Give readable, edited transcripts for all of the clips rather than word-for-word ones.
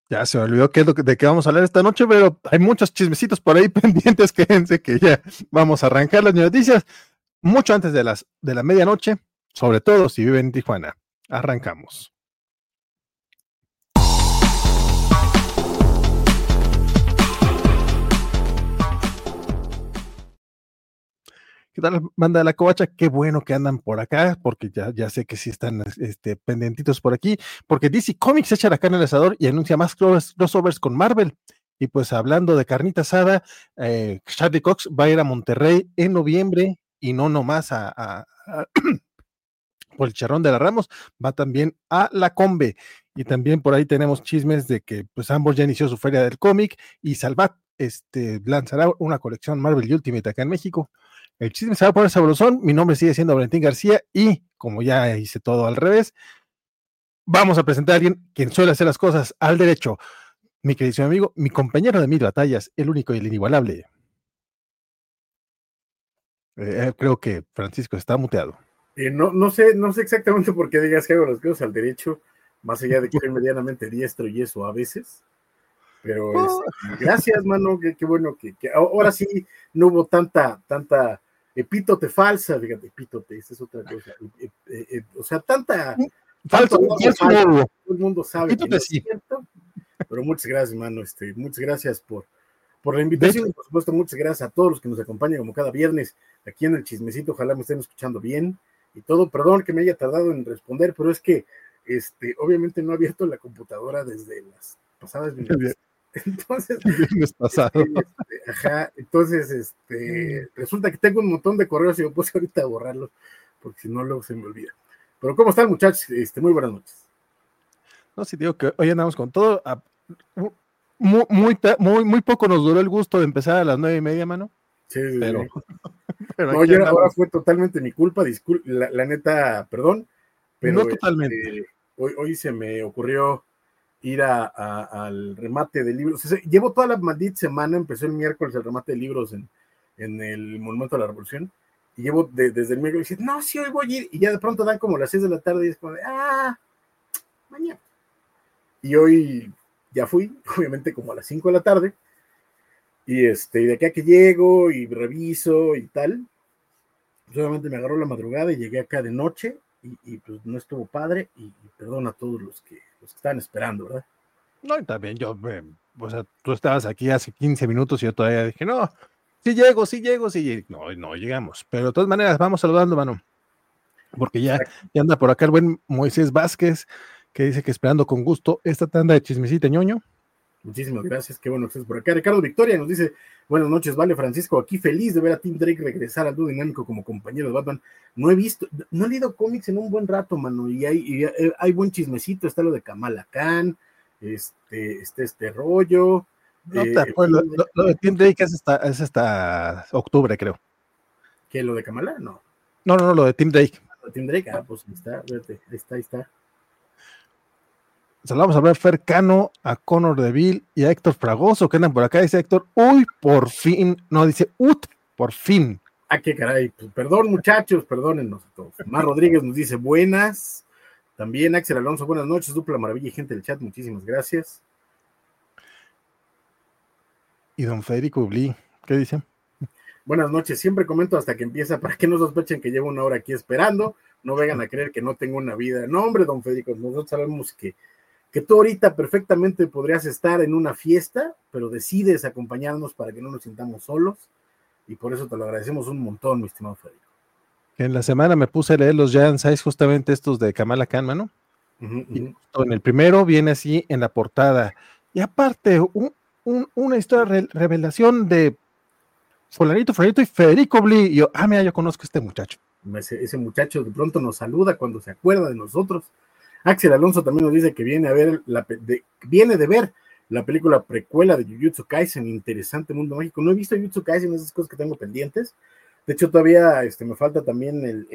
Ya se me olvidó qué es de qué vamos a hablar esta noche, pero hay muchos chismecitos por ahí pendientes, quédense que ya vamos a arrancar las noticias mucho antes de la medianoche, sobre todo si viven en Tijuana. Arrancamos. ¿Qué tal, banda de la Covacha? Qué bueno que andan por acá, porque ya sé que sí están pendientitos por aquí, porque DC Comics echa la carne al asador y anuncia más crossovers con Marvel. Y pues hablando de carnita asada, Charlie Cox va a ir a Monterrey en noviembre y no nomás por el Charrón de la Ramos, va también a la Combe. Y también por ahí tenemos chismes de que pues ambos ya inició su feria del cómic y Salvat lanzará una colección Marvel Ultimate acá en México. El chisme se va a poner sabrosón. Mi nombre sigue siendo Valentín García y como ya hice todo al revés, vamos a presentar a alguien quien suele hacer las cosas al derecho. Mi querido amigo, mi compañero de mil batallas, el único y el inigualable. Creo que Francisco está muteado. No sé exactamente por qué digas que hago las cosas al derecho, más allá de que soy medianamente diestro y eso a veces. Pero gracias, mano, qué bueno que ahora sí no hubo tanta epítote falsa, fíjate, epítote, esa es otra cosa. O sea, Falso, falso, todo el mundo sabe que no es sí. cierto, pero muchas gracias, mano, muchas gracias por la invitación y por supuesto muchas gracias a todos los que nos acompañan como cada viernes aquí en el chismecito, ojalá me estén escuchando bien y todo, perdón que me haya tardado en responder, pero es que obviamente no he abierto la computadora desde las pasadas minutos. Entonces, resulta que tengo un montón de correos y me puse ahorita a borrarlos, porque si no luego se me olvida. Pero ¿cómo están, muchachos? Muy buenas noches. No, sí digo que hoy andamos con todo. Muy poco nos duró el gusto de empezar a las 9:30, mano. Sí, pero no, ahora fue totalmente mi culpa, la neta, perdón, pero no totalmente. Hoy se me ocurrió ir al remate de libros. O sea, llevo toda la maldita semana, empezó el miércoles el remate de libros en el Monumento a la Revolución, y llevo desde el miércoles, y no, sí, hoy voy a ir, y ya de pronto dan como las 6 de la tarde, y es como de, mañana. Y hoy ya fui, obviamente como a las 5 de la tarde, y de aquí a que llego, y reviso, y tal, pues obviamente me agarró la madrugada, y llegué acá de noche, y pues no estuvo padre, y perdón a todos los que estaban esperando, ¿verdad? No, y también o sea, tú estabas aquí hace 15 minutos y yo todavía dije, no, sí llego. No llegamos. Pero de todas maneras, vamos saludando, mano. Porque ya anda por acá el buen Moisés Vázquez, que dice que esperando con gusto esta tanda de chismecita ñoño. Muchísimas gracias, qué bueno que estés por acá. Ricardo Victoria nos dice, buenas noches, vale, Francisco, aquí feliz de ver a Tim Drake regresar al dúo dinámico como compañero de Batman. No he leído cómics en un buen rato, mano, y hay buen chismecito, está lo de Kamala Khan, este rollo. No te acuerdo, lo de Tim Drake es hasta octubre, creo. ¿Qué, lo de Kamala? No. No, lo de Tim Drake. Lo de Tim Drake, pues está, vete, ahí está. Saludamos a ver Fer Cano, a Conor Deville y a Héctor Fragoso, que andan por acá. Dice Héctor, uy, por fin. No, dice, por fin. Qué caray. Pues, perdón, muchachos, perdónennos a todos. Mar Rodríguez nos dice buenas. También Axel Alonso, buenas noches, dupla maravilla y gente del chat, muchísimas gracias. Y don Federico Ubli, ¿qué dice? Buenas noches, siempre comento hasta que empieza para que no sospechen que llevo una hora aquí esperando, no vengan a creer que no tengo una vida. No, hombre, don Federico, nosotros sabemos que tú ahorita perfectamente podrías estar en una fiesta, pero decides acompañarnos para que no nos sintamos solos, y por eso te lo agradecemos un montón, mi estimado Federico. En la semana me puse a leer los Giant Size, justamente estos de Kamala Khan, ¿no? Y justo en el primero viene así en la portada. Y aparte, una historia revelación de Fulanito y Federico Bli. Y yo, mira, yo conozco a este muchacho. Ese muchacho de pronto nos saluda cuando se acuerda de nosotros. Axel Alonso también nos dice que viene de ver la película precuela de Jujutsu Kaisen, interesante mundo mágico. No he visto Jujutsu Kaisen, esas cosas que tengo pendientes. De hecho, todavía me falta también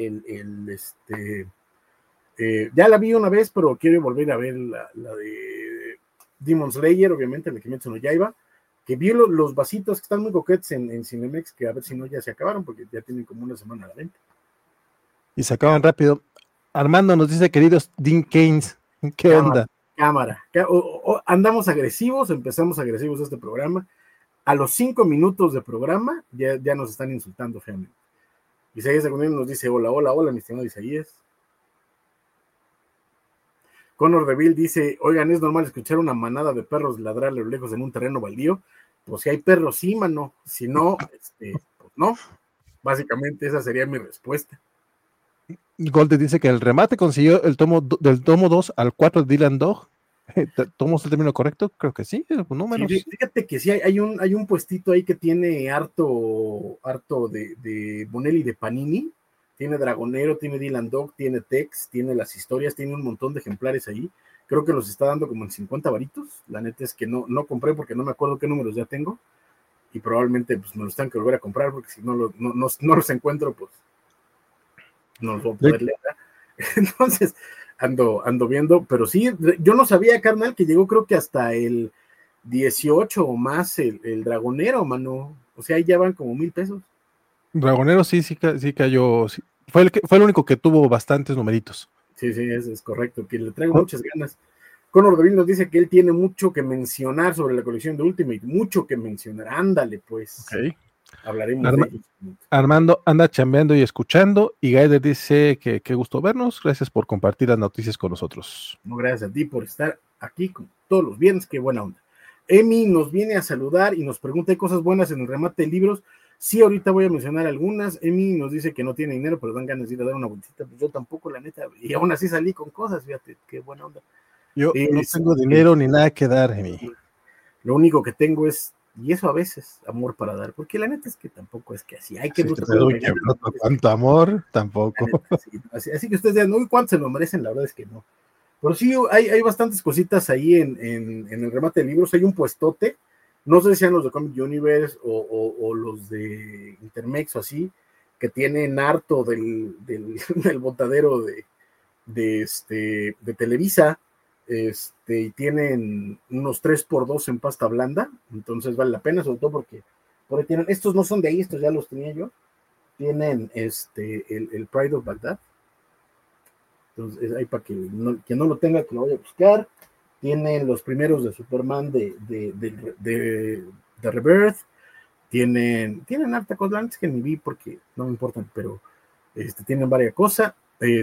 ya la vi una vez, pero quiero volver a ver la de Demon Slayer, obviamente, la Kimetsu no Yaiba, que vi los vasitos que están muy coquetes en Cinemex, que a ver si no ya se acabaron, porque ya tienen como una semana a la venta. Y se acaban rápido. Armando nos dice, queridos Dean Keynes, ¿qué onda? Cámara. Andamos agresivos, empezamos agresivos este programa. A los 5 minutos de programa ya nos están insultando feamente. Isaías Agustín nos dice: hola, mi estimado Isaías. Connor Deville dice: oigan, ¿es normal escuchar una manada de perros ladrar a lo lejos en un terreno baldío? Pues si hay perros, sí, mano. Si no, pues no. Básicamente esa sería mi respuesta. Golde dice que el remate consiguió del tomo 2 al 4 de Dylan Dog. ¿Tomamos el término correcto? Creo que sí, números. Sí, fíjate que sí, hay un puestito ahí que tiene harto de Bonelli de Panini. Tiene Dragonero, tiene Dylan Dog, tiene Tex, tiene las historias, tiene un montón de ejemplares ahí. Creo que los está dando como en 50 varitos. La neta es que no compré porque no me acuerdo qué números ya tengo. Y probablemente pues me los tengo que volver a comprar porque si no los encuentro, pues no los voy a poder leer. Entonces, ando viendo, pero sí, yo no sabía, carnal, que llegó creo que hasta el 18 o más el Dragonero, mano. O sea, ahí ya van como $1,000. Dragonero sí cayó. Sí. Fue el único que tuvo bastantes numeritos. Sí, es correcto, que le traigo muchas ganas. Conor Deville nos dice que él tiene mucho que mencionar sobre la colección de Ultimate, mucho que mencionar. Ándale, pues. Okay. Hablaremos de ellos. Armando anda chambeando y escuchando, y Gaider dice que qué gusto vernos, gracias por compartir las noticias con nosotros. No, gracias a ti por estar aquí con todos los viernes, qué buena onda. Emi nos viene a saludar y nos pregunta: ¿hay cosas buenas en el remate de libros? Sí, ahorita voy a mencionar algunas. Emi nos dice que no tiene dinero, pero dan ganas de ir a dar una vueltita. Pues yo tampoco, la neta, y aún así salí con cosas, fíjate, qué buena onda. Yo no tengo dinero ni nada que dar, Emi. Lo único que tengo es, y eso a veces, amor para dar, porque la neta es que tampoco es que así, hay que... ¿Cuánto amor? Tampoco. Neta, sí. Así que ustedes digan: uy, ¿cuánto se lo merecen? La verdad es que no. Pero sí, hay bastantes cositas ahí en el remate de libros. Hay un puestote, no sé si sean los de Comic Universe o los de Intermex o así, que tienen harto del botadero de Televisa, y tienen unos 3x2 en pasta blanda, entonces vale la pena, sobre todo porque tienen, estos no son de ahí, estos ya los tenía yo, tienen el Pride of Baghdad. Entonces, ahí para que no lo tenga, que lo vaya a buscar. Tienen los primeros de Superman de Rebirth. Tienen harta cosa que ni vi porque no me importan, pero tienen varias cosas.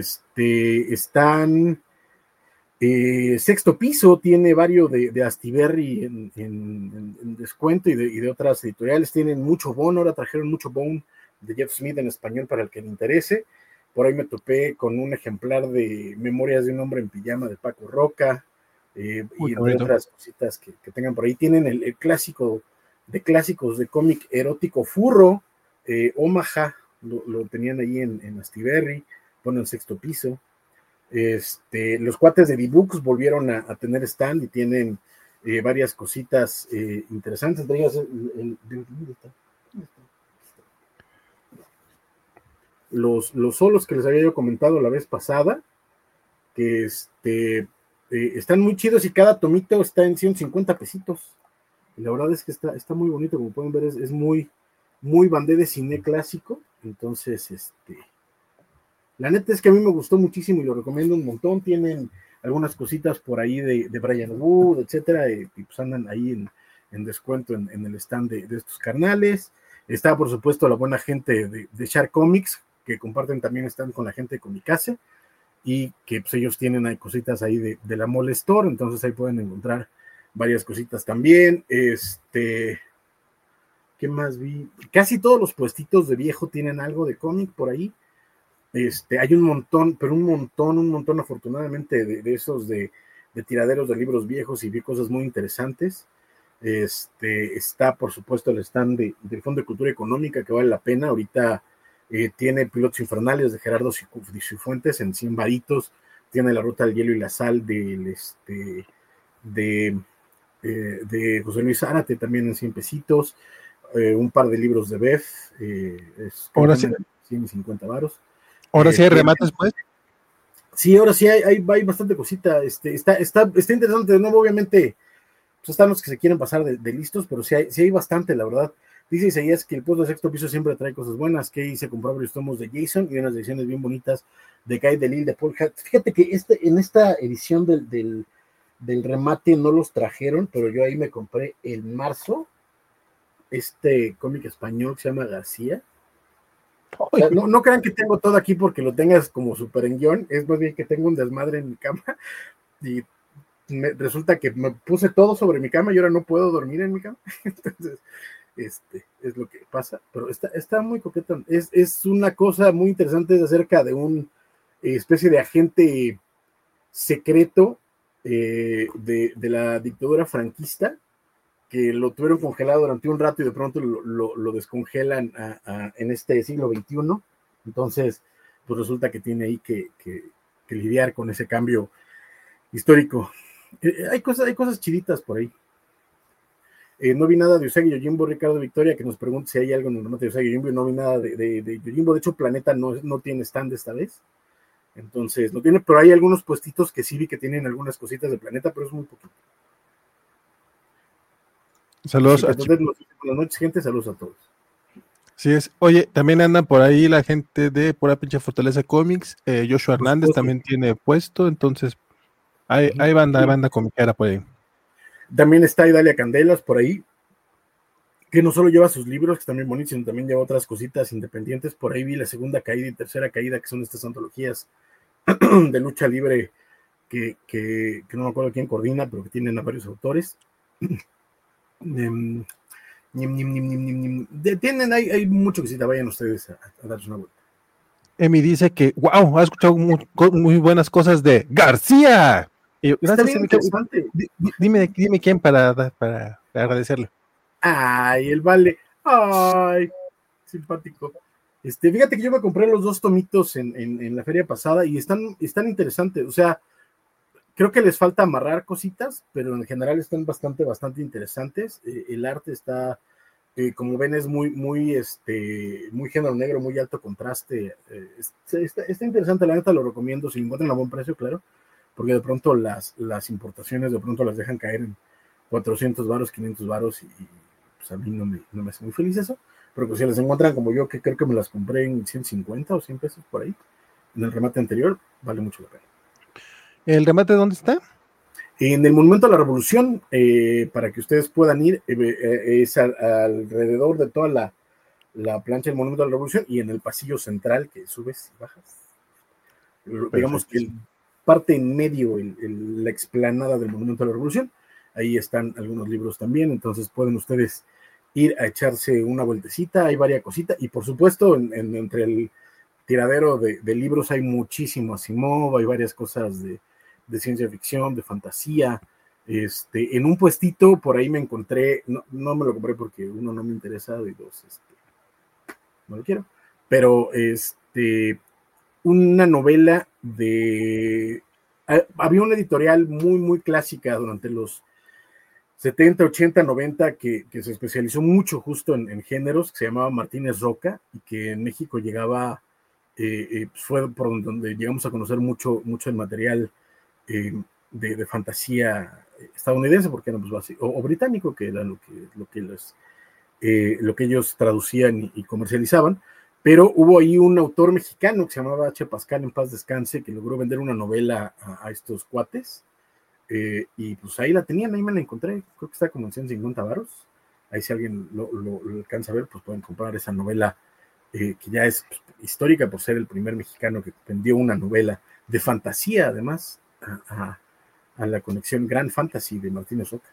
Están Sexto Piso, tiene varios de Astiberri en descuento y de otras editoriales. Tienen mucho Bone, ahora trajeron mucho Bone de Jeff Smith en español para el que le interese. Por ahí me topé con un ejemplar de Memorias de un hombre en pijama de Paco Roca, y entre otras cositas que tengan por ahí. Tienen el clásico de clásicos de cómic erótico Furro, Omaha, lo tenían ahí en Astiberri, ponen Sexto Piso. Los cuates de D-Books volvieron a tener stand y tienen varias cositas interesantes. De ellas, los solos que les había yo comentado la vez pasada, que están muy chidos y cada tomito está en 150 pesitos. Y la verdad es que está muy bonito, como pueden ver, es muy, muy bandé de cine clásico. Entonces, la neta es que a mí me gustó muchísimo y lo recomiendo un montón. Tienen algunas cositas por ahí de Brian Wood, etcétera, y pues andan ahí en descuento en el stand de estos carnales. Está, por supuesto, la buena gente de Shark Comics, que comparten también stand con la gente de Comicase, y que pues ellos tienen ahí cositas ahí de la Mall Store, entonces ahí pueden encontrar varias cositas también. ¿Qué más vi? Casi todos los puestitos de viejo tienen algo de cómic por ahí. Hay un montón, pero un montón afortunadamente de esos de tiraderos de libros viejos, y vi cosas muy interesantes. Está por supuesto el stand del Fondo de Cultura Económica, que vale la pena. Ahorita tiene Pilotos Infernales de Gerardo Cifuentes en 100 varitos, tiene La Ruta del Hielo y la Sal de José Luis Zárate también en 100 pesitos, un par de libros de Bef, ahora sí, 150 varos. Ahora sí hay remates, pues. Sí, ahora sí hay bastante cosita. Está interesante. De nuevo, obviamente, pues están los que se quieren pasar de listos, pero sí hay bastante, la verdad. Dice Isaías que el puesto de Sexto Piso siempre trae cosas buenas, que se compró varios tomos de Jason y unas ediciones bien bonitas de Guy Delisle de Paul Hart. Fíjate que en esta edición del del remate no los trajeron, pero yo ahí me compré en marzo este cómic español que se llama García. O sea, no crean que tengo todo aquí porque lo tengas como súper en guión, es más bien que tengo un desmadre en mi cama y resulta que me puse todo sobre mi cama y ahora no puedo dormir en mi cama. Entonces, es lo que pasa, pero está muy coqueta. Es una cosa muy interesante acerca de una especie de agente secreto de la dictadura franquista que lo tuvieron congelado durante un rato y de pronto lo descongelan en este siglo XXI. Entonces, pues resulta que tiene ahí que lidiar con ese cambio histórico. Hay cosas chiditas por ahí. No vi nada de Usagi Yojimbo, Ricardo Victoria, que nos pregunta si hay algo en el remate de Usagi Yojimbo, y no vi nada de Yojimbo. De hecho, Planeta no tiene stand esta vez. Entonces, no tiene, pero hay algunos puestitos que sí vi que tienen algunas cositas de Planeta, pero es muy poquito. Saludos. Buenas noches, gente. Saludos a todos. Sí es. Oye, también andan por ahí la gente de Pura Pinche Fortaleza Comics. Joshua Hernández también tiene puesto, entonces hay banda comiquera por ahí. También está Idalia Candelas por ahí, que no solo lleva sus libros, que están bien bonitos, sino también lleva otras cositas independientes. Por ahí vi La Segunda Caída y Tercera Caída, que son estas antologías de lucha libre que no me acuerdo quién coordina, pero que tienen a varios autores. Hay mucho que sí, vayan ustedes a darse una vuelta. Emi dice que, wow, ha escuchado muy buenas cosas de García. Y gracias, Emi. Dime quién para agradecerle. Ay, el Vale. Ay, simpático. Fíjate que yo me compré los 2 tomitos en la feria pasada y están interesantes. O sea, creo que les falta amarrar cositas, pero en general están bastante interesantes. El arte está, como ven, es muy género negro, muy alto contraste. Está interesante, la neta lo recomiendo, si lo encuentran a buen precio, claro, porque de pronto las importaciones de pronto las dejan caer en 400 varos, 500 varos, y pues a mí no me hace muy feliz eso, pero pues si las encuentran como yo, que creo que me las compré en 150 o 100 pesos por ahí, en el remate anterior, vale mucho la pena. ¿El remate dónde está? En el Monumento a la Revolución, para que ustedes puedan ir, es alrededor de toda la plancha del Monumento a la Revolución y en el pasillo central que subes y bajas. Digamos que parte en medio, la explanada del Monumento a la Revolución, ahí están algunos libros también, entonces pueden ustedes ir a echarse una vueltecita, hay varias cositas, y por supuesto, entre el tiradero de libros hay muchísimo Asimov, hay varias cosas de ciencia ficción, de fantasía. En un puestito por ahí me encontré, no me lo compré porque uno no me interesa, y dos, no lo quiero, pero una novela había una editorial muy clásica durante los 70, 80, 90 que se especializó mucho justo en géneros, que se llamaba Martínez Roca, y que en México llegaba, fue por donde llegamos a conocer mucho el material de fantasía estadounidense, porque era pues, o británico, que era lo que ellos traducían y comercializaban. Pero hubo ahí un autor mexicano que se llamaba H. Pascal, en paz descanse, que logró vender una novela a estos cuates, y pues ahí la tenían, ahí me la encontré, creo que está como en 150 varos. Ahí si alguien lo alcanza a ver, pues pueden comprar esa novela, que ya es pues, histórica por ser el primer mexicano que vendió una novela de fantasía, además, a la conexión Grand Fantasy de Martínez Roca.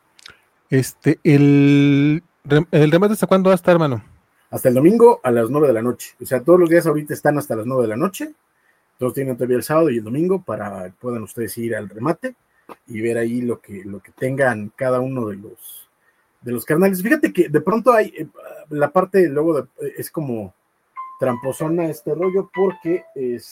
¿El remate hasta cuándo va a estar, hermano? Hasta el domingo a las 9 de la noche. O sea, todos los días ahorita están hasta las 9 de la noche. Todos tienen todavía el sábado y el domingo para que puedan ustedes ir al remate y ver ahí lo que tengan cada uno de los carnales. Fíjate que de pronto hay la parte luego es como tramposona este rollo, porque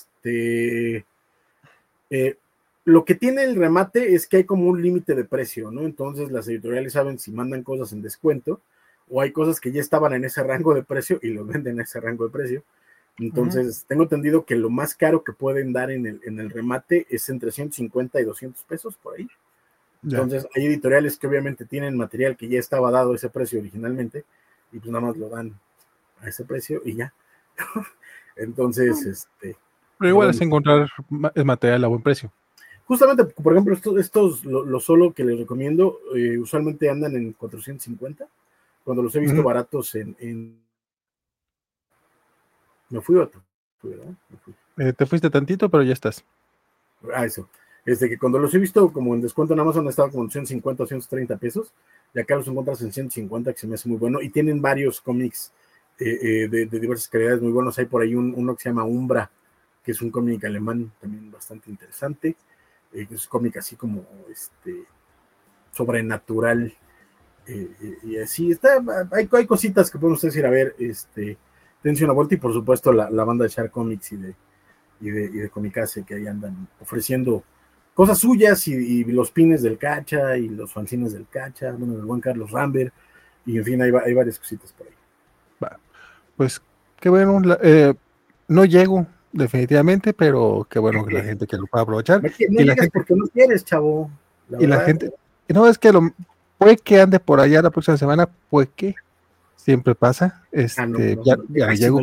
lo que tiene el remate es que hay como un límite de precio, ¿no? Entonces las editoriales saben si mandan cosas en descuento o hay cosas que ya estaban en ese rango de precio y los venden en ese rango de precio. Entonces, tengo entendido que lo más caro que pueden dar en el remate es entre 150 y 200 pesos por ahí. Entonces, hay editoriales que obviamente tienen material que ya estaba dado a ese precio originalmente y pues nada más lo dan a ese precio y ya. Entonces, pero igual es encontrar el material a buen precio. justamente, por ejemplo, estos lo solo que les recomiendo, usualmente andan en 450, cuando los he visto baratos me fui otro, ¿verdad? Me fui. Te fuiste tantito, pero ya estás. Eso. Que cuando los he visto como en descuento en Amazon, han estado como en 150 o 130 pesos, y acá los encuentras en 150, que se me hace muy bueno, y tienen varios cómics de diversas calidades muy buenos. Hay por ahí uno que se llama Umbra, que es un cómic alemán también bastante interesante, que es un cómic así como sobrenatural, y así hay cositas que pueden ustedes ir a ver, dense una vuelta, y por supuesto la banda de Shark Comics y de Comicase, que ahí andan ofreciendo cosas suyas, y los pines del Cacha y los fanzines del Cacha, bueno, del buen Carlos Rambert, y en fin, hay varias cositas por ahí. Pues qué bueno, no llego definitivamente, pero qué bueno que la gente que lo pueda aprovechar. No y la llegas gente, porque no quieres, chavo. y la gente, no es que puede que ande por allá la próxima semana, puede que siempre pasa, ya llego,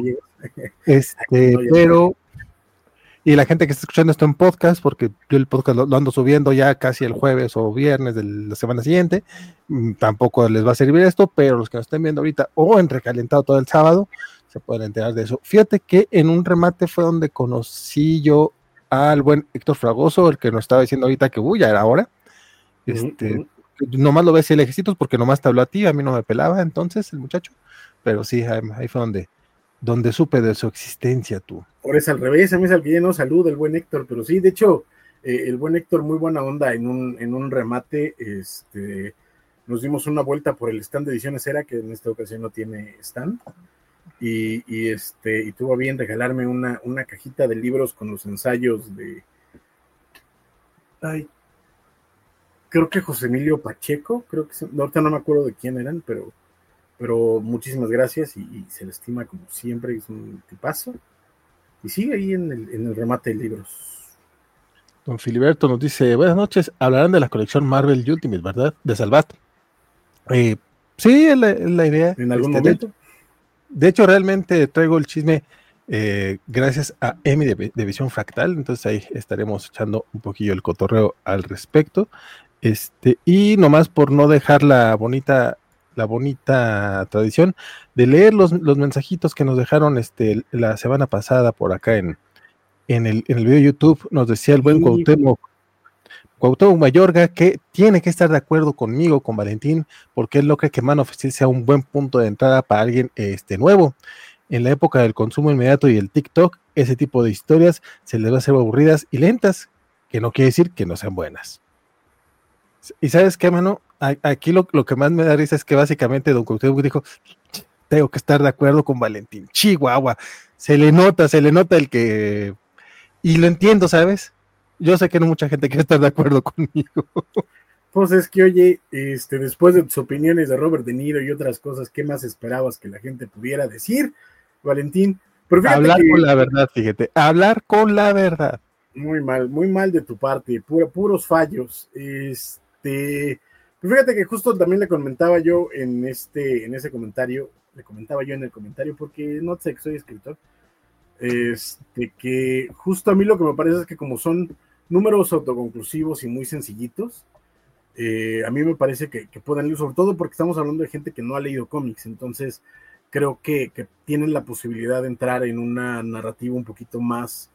pero y la gente que está escuchando esto en podcast, porque yo el podcast lo ando subiendo ya casi el jueves o viernes de la semana siguiente, tampoco les va a servir esto, pero los que nos estén viendo ahorita o en recalentado todo el sábado, se pueden enterar de eso. Fíjate que en un remate fue donde conocí yo al buen Héctor Fragoso, el que nos estaba diciendo ahorita que ya era hora. Nomás lo ves el ejército porque nomás te habló a ti, a mí no me pelaba entonces el muchacho, pero sí, ahí fue donde supe de su existencia tú. Ahora es al revés, a mí es al que ya no saluda el buen Héctor, pero sí, de hecho, el buen Héctor, muy buena onda en un remate, nos dimos una vuelta por el stand de Ediciones Era, que en esta ocasión no tiene stand, y tuvo bien regalarme una cajita de libros con los ensayos creo que José Emilio Pacheco, ahorita no me acuerdo de quién eran, pero muchísimas gracias, y se le estima como siempre, es un tipazo. Y sigue ahí en el remate de libros. Don Filiberto nos dice, buenas noches, hablarán de la colección Marvel Ultimate, ¿verdad? De Salvat. Sí, es la idea. En algún momento. De hecho, realmente traigo el chisme gracias a Emi de Visión Fractal, entonces ahí estaremos echando un poquillo el cotorreo al respecto. Y nomás por no dejar la bonita tradición de leer los mensajitos que nos dejaron la semana pasada por acá en el video de YouTube, nos decía el buen Cuauhtémoc Mayorga que tiene que estar de acuerdo conmigo, con Valentín, porque él no cree que Man of Steel sea un buen punto de entrada para alguien nuevo. En la época del consumo inmediato y el TikTok, ese tipo de historias se les va a hacer aburridas y lentas, que no quiere decir que no sean buenas. Y ¿sabes qué, mano? Aquí lo que más me da risa es que básicamente Don Cuauhtémoc dijo, tengo que estar de acuerdo con Valentín. Chihuahua, se le nota el que... Y lo entiendo, ¿sabes? Yo sé que no mucha gente quiere estar de acuerdo conmigo. Pues es que, oye, después de tus opiniones de Robert De Niro y otras cosas, ¿qué más esperabas que la gente pudiera decir, Valentín? Pero hablar con la verdad, fíjate, hablar con la verdad. Muy mal de tu parte, puros fallos. Pero fíjate que justo también le comentaba yo en ese comentario, porque no sé que soy escritor, que justo a mí lo que me parece es que como son números autoconclusivos y muy sencillitos, a mí me parece que pueden leer, sobre todo porque estamos hablando de gente que no ha leído cómics, entonces creo que tienen la posibilidad de entrar en una narrativa un poquito más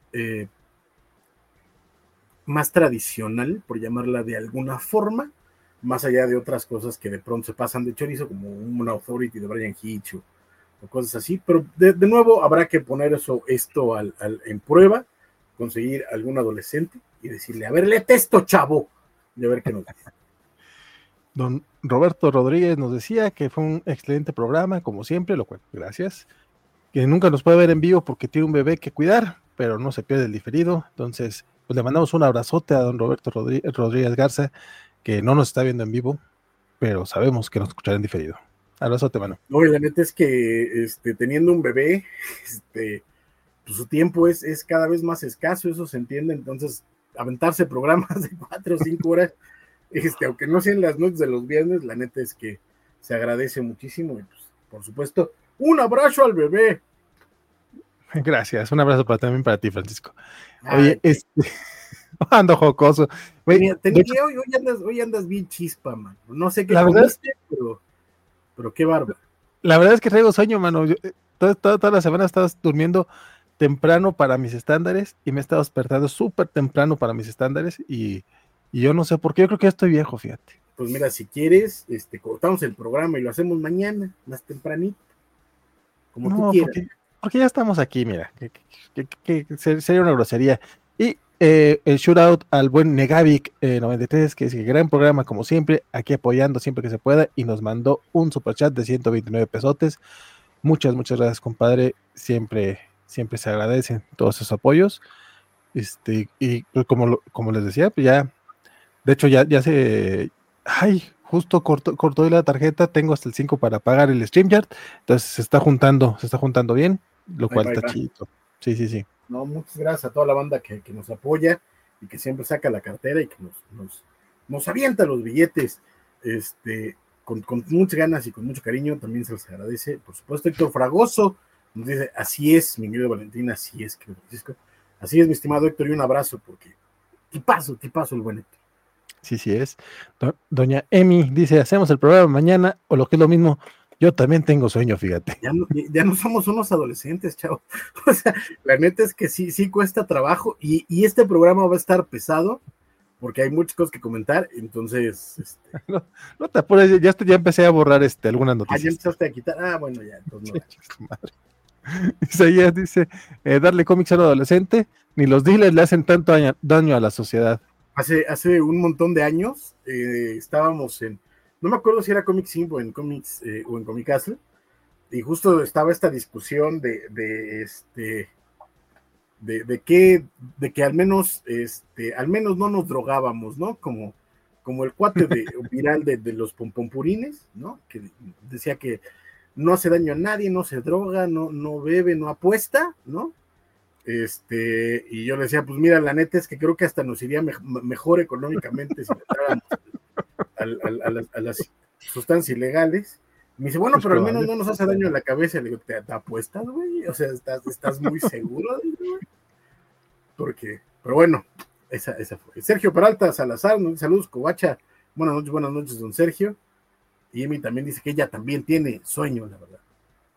tradicional, por llamarla de alguna forma, más allá de otras cosas que de pronto se pasan de chorizo, como una Authority de Brian Hitch o cosas así, pero de nuevo habrá que poner esto en prueba, conseguir algún adolescente y decirle, a ver, léete esto, chavo, y a ver qué nos dice. Don Roberto Rodríguez nos decía que fue un excelente programa, como siempre, lo cual, gracias, que nunca nos puede ver en vivo porque tiene un bebé que cuidar, pero no se pierde el diferido, entonces pues le mandamos un abrazote a don Roberto Rodríguez Garza, que no nos está viendo en vivo, pero sabemos que nos escuchará en diferido. Abrazote, mano. Oye, la neta es que teniendo un bebé, pues su tiempo es cada vez más escaso, eso se entiende, entonces aventarse programas de 4 o 5 horas, aunque no sean las noches de los viernes, la neta es que se agradece muchísimo, y pues, por supuesto, un abrazo al bebé. Gracias, un abrazo también para ti, Francisco. Oye, Ando jocoso. Güey, de hecho, Hoy andas bien chispa, man. No sé qué la verdad, comiste, pero qué bárbaro. la verdad es que traigo sueño, mano. Toda la semana estabas durmiendo temprano para mis estándares y me he estado despertando súper temprano para mis estándares y yo no sé por qué, yo creo que ya estoy viejo, fíjate. Pues mira, si quieres, cortamos el programa y lo hacemos mañana, más tempranito, como tú No, quieras. porque ya estamos aquí, mira, sería una grosería. Y el shootout al buen Negavic 93, que es el gran programa como siempre, aquí apoyando siempre que se pueda, y nos mandó un superchat de 129 pesotes. Muchas gracias, compadre. Siempre se agradecen todos esos apoyos. Y pues, como les decía, pues ya, de hecho, ya ay, justo cortó la tarjeta, tengo hasta el 5 para pagar el StreamYard, entonces se está juntando bien, lo Ahí cual va, ahí está va. chido. Sí, sí, sí. No, muchas gracias a toda la banda que nos apoya y que siempre saca la cartera y que nos avienta los billetes con muchas ganas y con mucho cariño. También se les agradece. Por supuesto, Héctor Fragoso nos dice: así es, mi querido Valentín, así es, querido Francisco. Así es, mi estimado Héctor, y un abrazo, porque tipazo el buen Héctor. Sí, sí es. Doña Emi dice, hacemos el programa mañana, o lo que es lo mismo, yo también tengo sueño, fíjate. Ya no somos unos adolescentes, chavo. O sea, la neta es que sí cuesta trabajo y este programa va a estar pesado porque hay muchas cosas que comentar, entonces, No te apures, ya empecé a borrar algunas ya noticias. empezaste a quitar, bueno, ya, entonces no. Isaías dice, darle cómics a un adolescente, ni los dealers le hacen tanto daño a la sociedad. Hace un montón de años estábamos no me acuerdo si era Comic Sim o en Comics o en Comic Castle, y justo estaba esta discusión de que al menos no nos drogábamos, ¿no? Como el cuate viral de los pompompurines, ¿no? Que decía que no hace daño a nadie, no se droga, no bebe, no apuesta, ¿no? Y yo le decía, pues mira, la neta es que creo que hasta nos iría mejor económicamente si entráramos a las sustancias ilegales. Me dice, bueno, Es pero al menos probable. no nos hace daño en la cabeza. Le digo, ¿te apuestas, güey? O sea, ¿estás muy seguro? Pero bueno, esa fue. Sergio Peralta Salazar, saludos, Covacha. Buenas noches, don Sergio. Y Emi también dice que ella también tiene sueño, la verdad.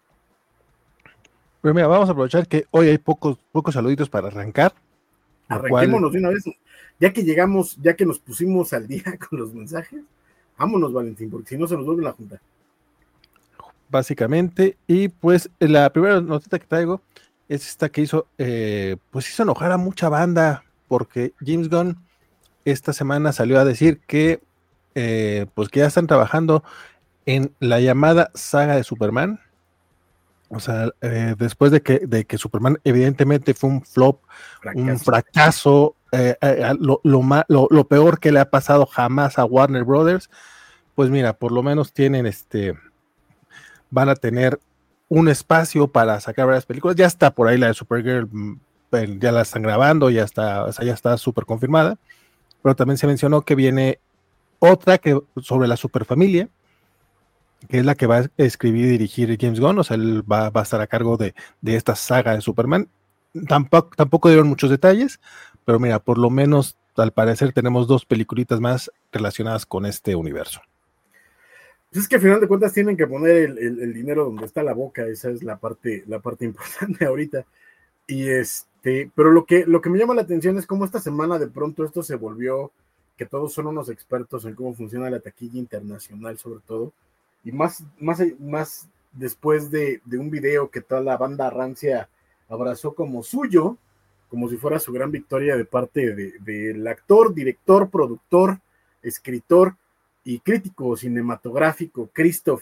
Pero mira, vamos a aprovechar que hoy hay pocos saluditos para arrancar, lo cual Arranquémonos de una vez, ya que llegamos, ya que nos pusimos al día con los mensajes, vámonos, Valentín, porque si no se nos vuelve la junta. básicamente, y pues la primera notita que traigo es esta que pues hizo enojar a mucha banda, porque James Gunn esta semana salió a decir que pues que ya están trabajando en la llamada saga de Superman. O sea, después de que Superman evidentemente fue un flop, un fracaso, lo peor que le ha pasado jamás a Warner Brothers, pues mira, por lo menos van a tener un espacio para sacar varias películas. Ya está por ahí la de Supergirl, ya la están grabando, ya está, o sea, ya está súper confirmada. Pero también se mencionó que viene otra sobre la superfamilia, que es la que va a escribir y dirigir James Gunn. O sea, él va a estar a cargo de esta saga de Superman. Tampoco dieron muchos detalles, pero mira, por lo menos al parecer tenemos 2 peliculitas más relacionadas con este universo. Pues es que al final de cuentas tienen que poner el dinero donde está la boca, esa es la parte importante ahorita. Y pero lo que me llama la atención es cómo esta semana de pronto esto se volvió que todos son unos expertos en cómo funciona la taquilla internacional, sobre todo, y más después de un video que toda la banda rancia abrazó como suyo, como si fuera su gran victoria de parte del actor, director, productor, escritor y crítico cinematográfico Christoph,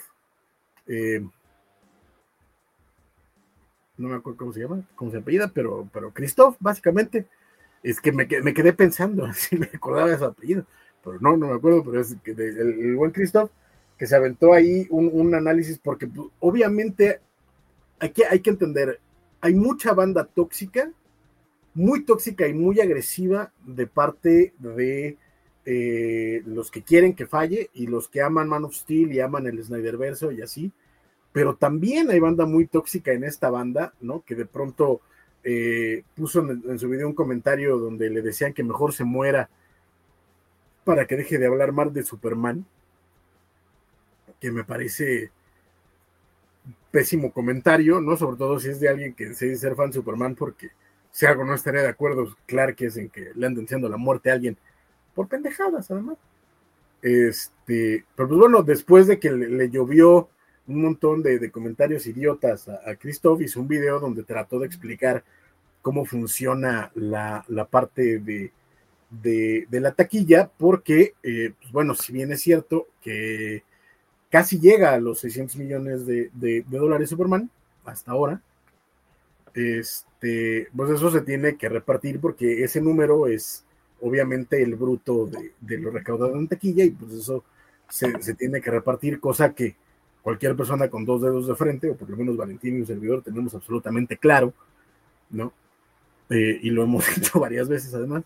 no me acuerdo cómo se llama, cómo se apellida, pero Christoph, básicamente, es que me quedé pensando si me acordaba de su apellido, pero no me acuerdo, pero es que el buen Christoph, que se aventó ahí un análisis, porque pues, obviamente hay que entender, hay mucha banda tóxica, muy tóxica y muy agresiva de parte de los que quieren que falle y los que aman Man of Steel y aman el Snyderverso y así, pero también hay banda muy tóxica en esta banda, ¿no? Que de pronto puso en su video un comentario donde le decían que mejor se muera para que deje de hablar mal de Superman, que me parece pésimo comentario, ¿no? Sobre todo si es de alguien que se dice ser fan de Superman, porque si algo no estaría de acuerdo, Clark, es en que le anden deseando la muerte a alguien por pendejadas, además. Pero pues bueno, después de que le llovió un montón de comentarios idiotas a Christoph, hizo un video donde trató de explicar cómo funciona la parte de la taquilla, porque, pues bueno, si bien es cierto que casi llega a los 600 millones de dólares Superman, hasta ahora, pues eso se tiene que repartir, porque ese número es obviamente el bruto de lo recaudado en taquilla, y pues eso se tiene que repartir, cosa que cualquier persona con dos dedos de frente, o por lo menos Valentín y un servidor, tenemos absolutamente claro, ¿no? Y lo hemos hecho varias veces además.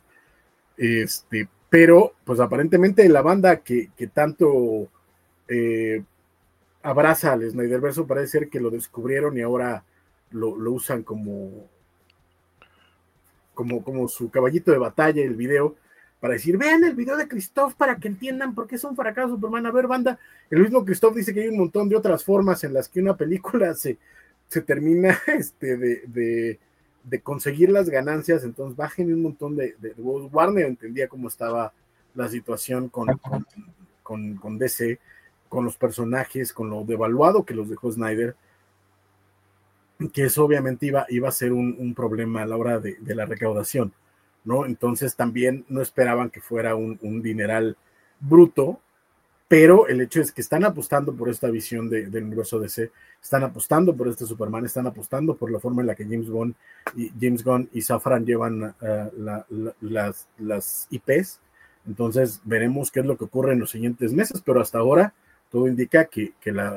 Pero pues aparentemente la banda que tanto abraza al Snyderverso parece ser que lo descubrieron y ahora lo usan como su caballito de batalla, el video, para decir, vean el video de Christoph para que entiendan por qué es un fracaso Superman. A ver, banda, el mismo Christoph dice que hay un montón de otras formas en las que una película se termina de conseguir las ganancias, entonces bajen un montón de Warner entendía cómo estaba la situación con DC, con los personajes, con lo devaluado que los dejó Snyder, que eso obviamente iba a ser un problema a la hora de la recaudación, ¿no? Entonces también no esperaban que fuera un dineral bruto, pero el hecho es que están apostando por esta visión del universo DC, están apostando por este Superman, están apostando por la forma en la que James Gunn y Safran llevan las IPs. Entonces veremos qué es lo que ocurre en los siguientes meses, pero hasta ahora todo indica que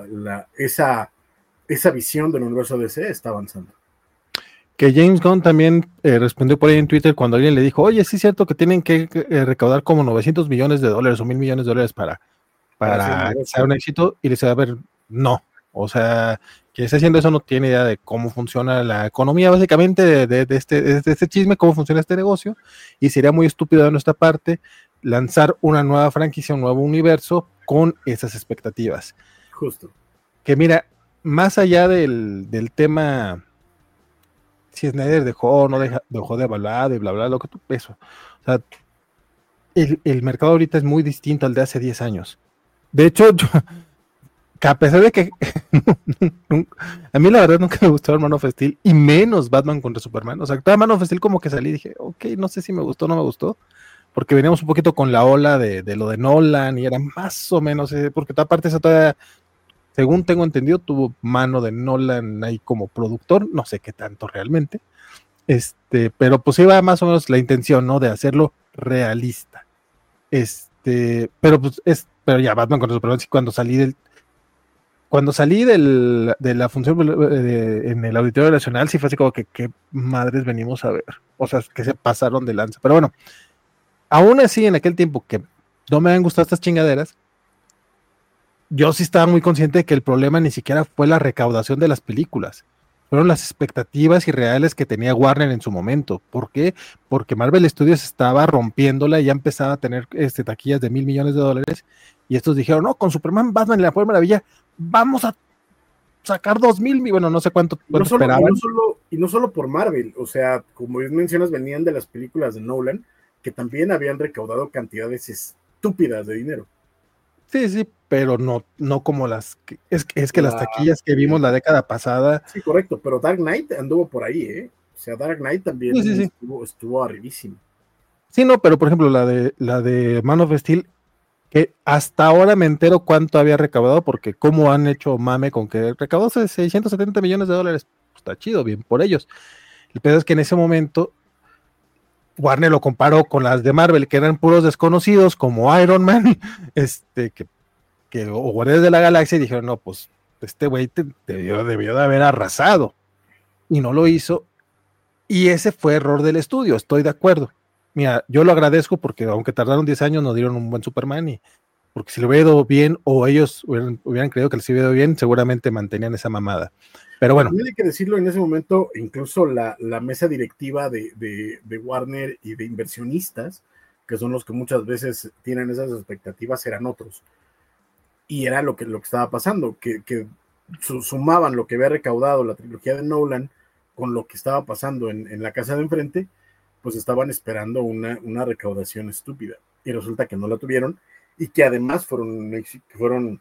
esa visión del universo DC está avanzando. Que James Gunn también respondió por ahí en Twitter cuando alguien le dijo, oye, sí es cierto que tienen que recaudar como 900 millones de dólares o 1,000 millones de dólares para ser un éxito, y le dice, a ver, no, o sea, quien está haciendo eso no tiene idea de cómo funciona la economía, básicamente, de este chisme, cómo funciona este negocio, y sería muy estúpido de nuestra parte lanzar una nueva franquicia, un nuevo universo con esas expectativas. Justo. Que mira, más allá del tema, si Snyder dejó o no dejó de evaluar y bla, bla, lo que tú eso, o sea, el mercado ahorita es muy distinto al de hace 10 años. De hecho, que a pesar de que a mí la verdad nunca me gustó el Man of Steel, y menos Batman contra Superman, o sea, cada Man of Steel como que salí y dije, ok, no sé si me gustó o no me gustó, porque veníamos un poquito con la ola de lo de Nolan, y era más o menos, porque toda parte esa todavía, según tengo entendido, tuvo mano de Nolan ahí como productor, no sé qué tanto realmente, pero pues iba más o menos la intención, ¿no? De hacerlo realista. Pero ya Batman contra Superman, sí, cuando salí de la función en el Auditorio Nacional, sí fue así como que qué madres venimos a ver, o sea, que se pasaron de lanza, pero bueno, aún así en aquel tiempo que no me han gustado estas chingaderas, yo sí estaba muy consciente de que el problema ni siquiera fue la recaudación de las películas, fueron las expectativas irreales que tenía Warner en su momento. ¿Por qué? Porque Marvel Studios estaba rompiéndola y ya empezaba a tener taquillas de 1,000 millones de dólares, y estos dijeron, no, con Superman, Batman y la Mujer Maravilla vamos a sacar 2,000, bueno, no sé cuánto esperaban. Y no solo por Marvel, o sea, como mencionas, venían de las películas de Nolan, que también habían recaudado cantidades estúpidas de dinero. Sí, pero no como las que, es que las taquillas que vimos la década pasada. Sí, correcto, pero Dark Knight anduvo por ahí, o sea, Dark Knight también estuvo arribísimo. Sí, no, pero por ejemplo la de Man of Steel, que hasta ahora me entero cuánto había recaudado, porque como han hecho mame con que recaudó 670 millones de dólares, pues está chido, bien por ellos. El pedo es que en ese momento Warner lo comparó con las de Marvel, que eran puros desconocidos, como Iron Man, o Guardianes de la Galaxia, y dijeron, no, pues este güey debió de haber arrasado, y no lo hizo, y ese fue error del estudio, estoy de acuerdo. Mira, yo lo agradezco porque aunque tardaron 10 años, nos dieron un buen Superman, y porque si lo hubiera ido bien, o ellos hubieran creído que les hubiera ido bien, seguramente mantenían esa mamada. Pero bueno. También hay que decirlo, en ese momento, incluso la mesa directiva de Warner y de inversionistas, que son los que muchas veces tienen esas expectativas, eran otros. Y era lo que estaba pasando, que sumaban lo que había recaudado la trilogía de Nolan con lo que estaba pasando en la casa de enfrente, pues estaban esperando una recaudación estúpida. Y resulta que no la tuvieron, y que además fueron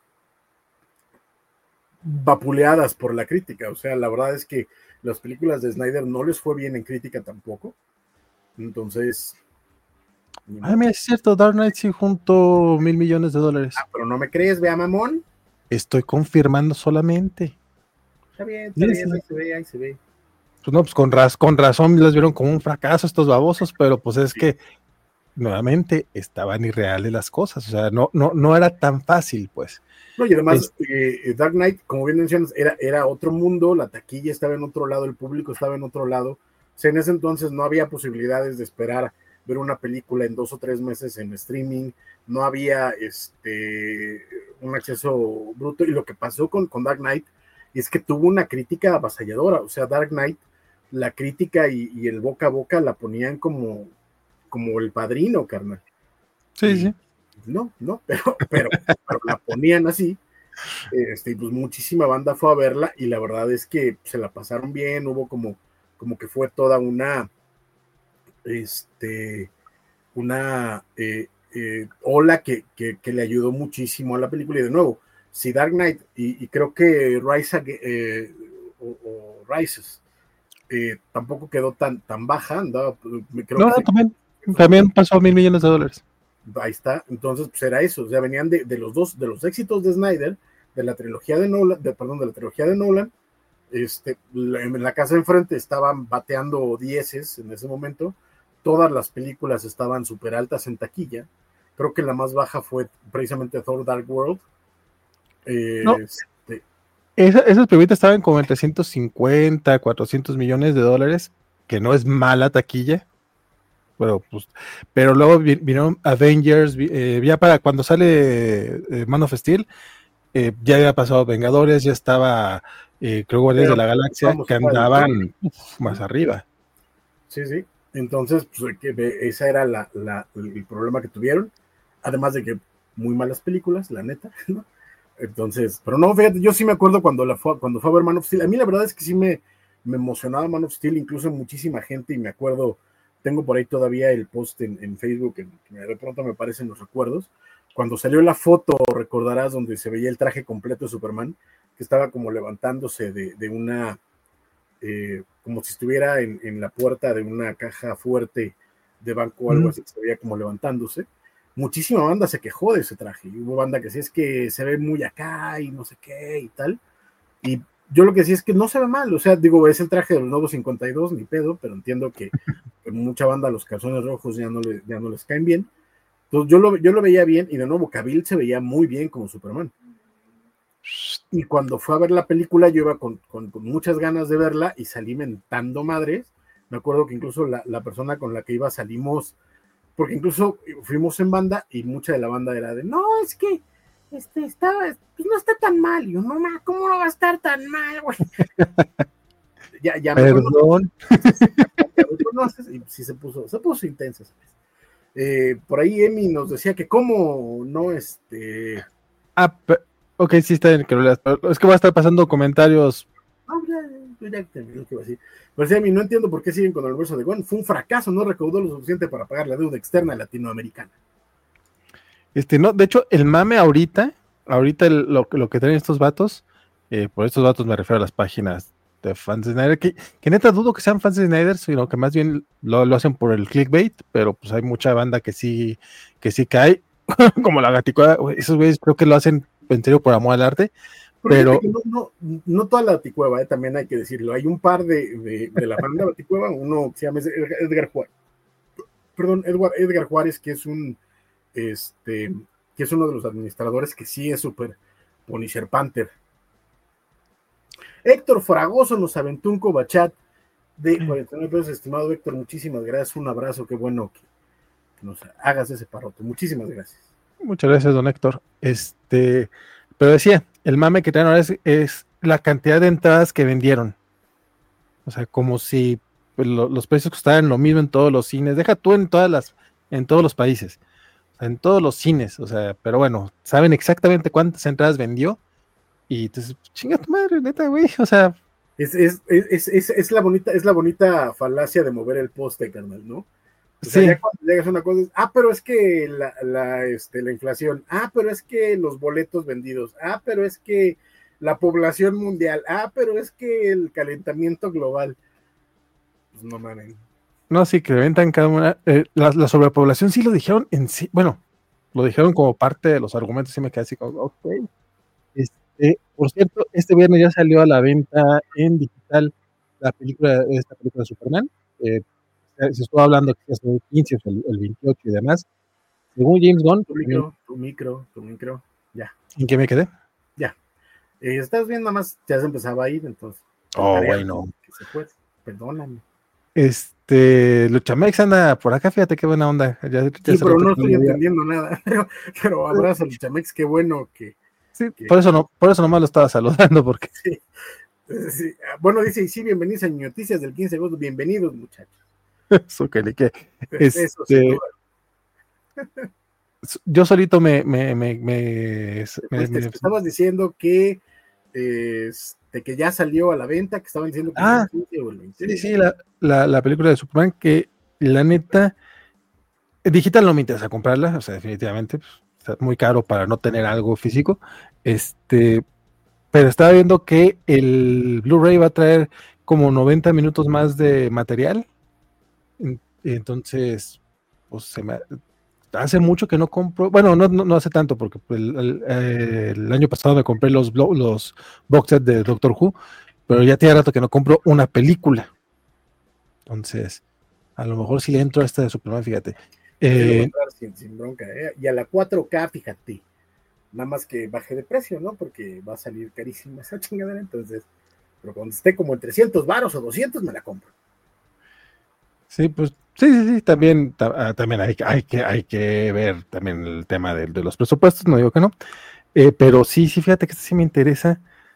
vapuleadas por la crítica. O sea, la verdad es que las películas de Snyder no les fue bien en crítica tampoco. Entonces... Ay, mira, es cierto, Dark Knight sí juntó $1,000 millones. pero no me crees, vea, mamón. Estoy confirmando solamente. Está bien, Sí. ahí se ve. Pues no, pues con razón los vieron como un fracaso estos babosos, pero pues es que nuevamente estaban irreales las cosas, o sea, no era tan fácil, pues. No, y además, Dark Knight, como bien mencionas, era otro mundo, la taquilla estaba en otro lado, el público estaba en otro lado. O sea, en ese entonces no había posibilidades de esperar ver una película en 2 o 3 meses en streaming, no había un acceso bruto. Y lo que pasó con Dark Knight es que tuvo una crítica avasalladora. O sea, Dark Knight, la crítica y el boca a boca la ponían como el padrino, carnal. Sí. No, pero la ponían así. Pues muchísima banda fue a verla y la verdad es que se la pasaron bien, hubo como que fue toda una ola que le ayudó muchísimo a la película. Y de nuevo, si Dark Knight y creo que Rises tampoco quedó tan baja, andaba, creo que también pasó $1,000 millones. Ahí está, entonces pues era eso, o sea, venían de los éxitos de Snyder, de la trilogía de Nolan, de la trilogía de Nolan. En la casa de enfrente estaban bateando dieces en ese momento, todas las películas estaban súper altas en taquilla, creo que la más baja fue precisamente Thor Dark World. Esas películas estaban como en 350, $400 millones, que no es mala taquilla. Pero luego vinieron Avengers, ya para cuando sale Man of Steel, ya había pasado Vengadores, ya estaba, creo, Guardianes de la Galaxia, que andaban más arriba. Sí, entonces pues, esa era el problema que tuvieron, además de que muy malas películas, la neta, ¿no? Entonces, pero no, fíjate, yo sí me acuerdo cuando fue a ver Man of Steel. A mí la verdad es que sí me emocionaba Man of Steel, incluso muchísima gente, y me acuerdo, tengo por ahí todavía el post en Facebook, que de pronto me aparecen los recuerdos, cuando salió la foto, recordarás, donde se veía el traje completo de Superman, que estaba como levantándose de una, como si estuviera en la puerta de una caja fuerte de banco o algo así, se veía como levantándose. Muchísima banda se quejó de ese traje, y hubo banda que sí es que se ve muy acá y no sé qué y tal, y yo lo que sí es que no se ve mal, o sea, digo, es el traje de los nuevos 52, ni pedo, pero entiendo que mucha banda los calzones rojos ya no les caen bien. Entonces yo lo veía bien, y de nuevo Cavill se veía muy bien como Superman. Y cuando fue a ver la película, yo iba con muchas ganas de verla y salí mentando madres. Me acuerdo que incluso la persona con la que iba salimos, porque incluso fuimos en banda y mucha de la banda era de, no, es que pues no está tan mal. Y yo, no, ¿cómo no va a estar tan mal, güey? ya Perdón. Me conoces, y sí se puso intensa. Por ahí Emi nos decía que cómo no, ok, sí está bien, es que va a estar pasando comentarios. Pero sí, Emi, no entiendo por qué siguen con el verso de Gon. Fue un fracaso, no recaudó lo suficiente para pagar la deuda externa latinoamericana. No, de hecho, el mame ahorita lo que traen estos vatos, por estos vatos me refiero a las páginas de fans de Snyder, que neta dudo que sean fans de Snyder, sino que más bien lo hacen por el clickbait, pero pues hay mucha banda que sí cae, como la Gaticueva. Esos güeyes creo que lo hacen en serio por amor al arte, pero no toda la Baticueva, también hay que decirlo. Hay un par de la banda Baticueva, uno que se llama Edgar Juárez. Perdón, Edgar Juárez, que es que es uno de los administradores que sí es súper Punisher Panther. Héctor Fragoso nos aventó un cobachat de 49 pesos. Estimado Héctor, muchísimas gracias, un abrazo, qué bueno que nos hagas ese parote, muchísimas gracias. Muchas gracias, don Héctor. Pero decía, el mame que traen ahora es la cantidad de entradas que vendieron. O sea, como si los precios costaran lo mismo en todos los cines. Deja tú en todos los países, o sea, en todos los cines. O sea, pero bueno, saben exactamente cuántas entradas vendió. Y entonces, chinga tu madre, neta, güey. O sea, es la bonita falacia de mover el poste, carnal, ¿no? O sea, sí. ya cuando llegas a una cosa, pero es que la inflación, pero es que los boletos vendidos, pero es que la población mundial, pero es que el calentamiento global. Pues no mames. No, sí, que reventan cada una. La sobrepoblación sí lo dijeron en sí. Bueno, lo dijeron como parte de los argumentos. Sí me quedé así como, ok. Por cierto, este viernes ya salió a la venta en digital esta película de Superman. Se estuvo hablando que es el 15 o el 28 y demás. Según James Gunn, Tu micro, ya. ¿en qué me quedé? Ya. Estás bien, nada más ya se empezaba a ir, entonces. Oh, bueno. Que se fue, perdóname. Luchamex anda por acá, fíjate qué buena onda. Sí, pero no estoy entendiendo nada. Pero abrazo, Luchamex, qué bueno que. Sí, por eso nomás lo estaba saludando, porque. Sí, sí. Bueno, dice, y sí, bienvenidos a Noticias del 15 de agosto, bienvenidos, muchachos. Eso que le que. Eso, sin duda. Yo solito me estabas diciendo que que ya salió a la venta, que estaban diciendo que el 15 o el 20. Sí, la película de Superman, que la neta, digital no me interesa comprarla, o sea, definitivamente, pues, está muy caro para no tener algo físico, pero estaba viendo que el Blu-ray va a traer como 90 minutos más de material, entonces, pues hace mucho que no compro, bueno, no hace tanto, porque el año pasado me compré los box sets de Doctor Who, pero ya tiene rato que no compro una película. Entonces, a lo mejor si le entro a esta de Superman, fíjate. Sin bronca, y a la 4K, fíjate, nada más que baje de precio, ¿no? Porque va a salir carísima esa chingadera, entonces, pero cuando esté como en 300 varos o 200 me la compro. Sí, pues sí, también hay que ver también el tema de los presupuestos, no digo que no, pero sí, fíjate que esto sí me interesa,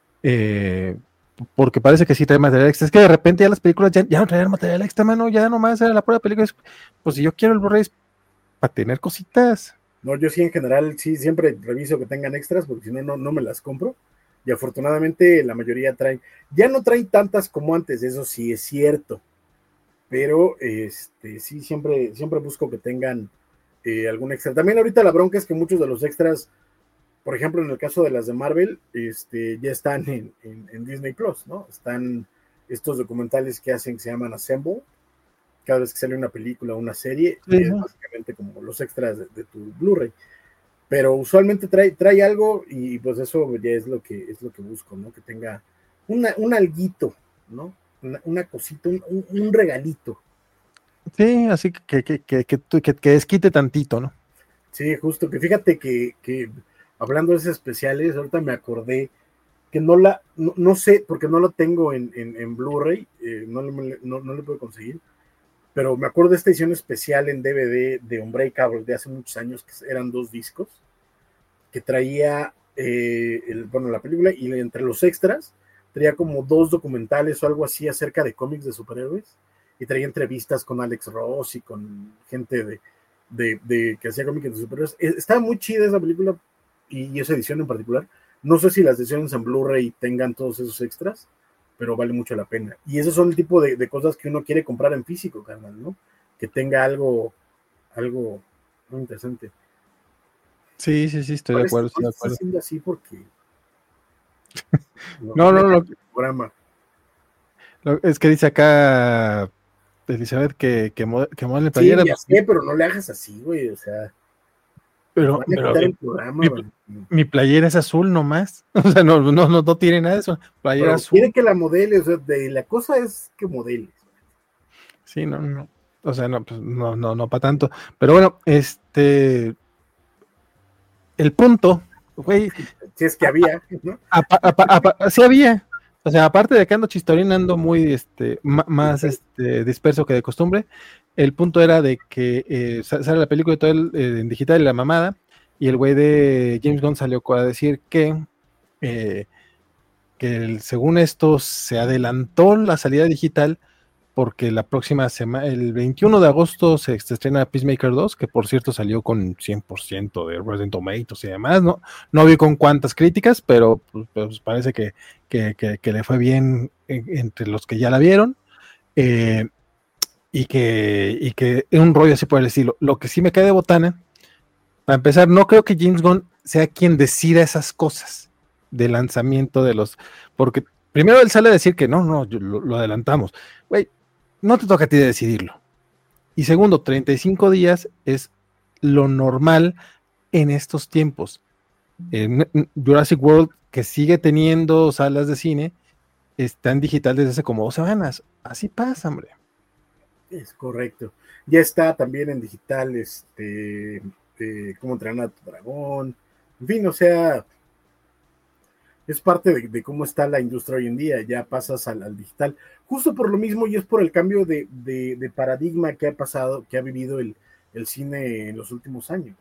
porque parece que sí trae material extra. Es que de repente ya las películas ya no traían material extra, mano, ya nomás era la pura película. Pues si yo quiero el Blu-ray para tener cositas. No, yo sí en general, sí, siempre reviso que tengan extras, porque si no, no me las compro. Y afortunadamente la mayoría traen, ya no traen tantas como antes, eso sí es cierto. Pero sí, siempre busco que tengan algún extra. También ahorita la bronca es que muchos de los extras, por ejemplo, en el caso de las de Marvel, ya están en Disney Plus, ¿no? Están estos documentales que hacen que se llaman Assemble, cada vez que sale una película o una serie, Sí, es básicamente como los extras de tu Blu-ray. Pero usualmente trae algo y pues eso ya es lo que busco, ¿no? Que tenga un alguito, ¿no? Una cosita, un regalito. Sí, así que desquite tantito, ¿no? Sí, justo, que fíjate que hablando de esos especiales, ahorita me acordé que no sé, porque no lo tengo en Blu-ray, no lo puedo conseguir, pero me acuerdo de esta edición especial en DVD de Unbreakable de hace muchos años, que eran 2 discos, que traía la película, y entre los extras traía como 2 documentales o algo así acerca de cómics de superhéroes, y traía entrevistas con Alex Ross y con gente de que hacía cómics de superhéroes. Estaba muy chida esa película y esa edición en particular. No sé si las ediciones en Blu-ray tengan todos esos extras, pero vale mucho la pena. Y esos son el tipo de cosas que uno quiere comprar en físico, carnal, ¿no? Que tenga algo muy interesante. Sí, estoy de acuerdo. Estoy haciendo así porque No. Programa. Es que dice acá Elizabeth que modele playera. Sí, ya sé, pero no le hagas así, güey, o sea. Pero el programa, mi playera es azul nomás. O sea, no tiene nada de eso. Playera pero azul. quiere que la modele, o sea, la cosa es que modele. Sí, no. O sea, pues no para tanto. Pero bueno, el punto, güey. Si es que había, ¿no? Sí había. O sea, aparte de que ando chistorinando muy más disperso que de costumbre, el punto era de que sale la película y todo en digital y la mamada, y el güey de James Gunn salió a decir que según esto se adelantó la salida digital porque la próxima semana, el 21 de agosto se estrena Peacemaker 2, que por cierto salió con 100% de Rotten Tomatoes y demás, ¿no? No vi con cuántas críticas, pero pues parece que le fue bien entre los que ya la vieron. Y que es un rollo así por el estilo. Lo que sí me cae de botana, para empezar, no creo que James Gunn sea quien decida esas cosas de lanzamiento de los, porque primero él sale a decir que no, lo adelantamos. Güey, no te toca a ti de decidirlo. Y segundo, 35 días es lo normal en estos tiempos. En Jurassic World, que sigue teniendo salas de cine, está en digital desde hace como 2 semanas. Así pasa, hombre. Es correcto. Ya está también en digital, cómo entrenar a tu dragón. En fin, o sea, es parte de cómo está la industria hoy en día. Ya pasas al digital. Justo por lo mismo, y es por el cambio de paradigma que ha pasado, que ha vivido el cine en los últimos años.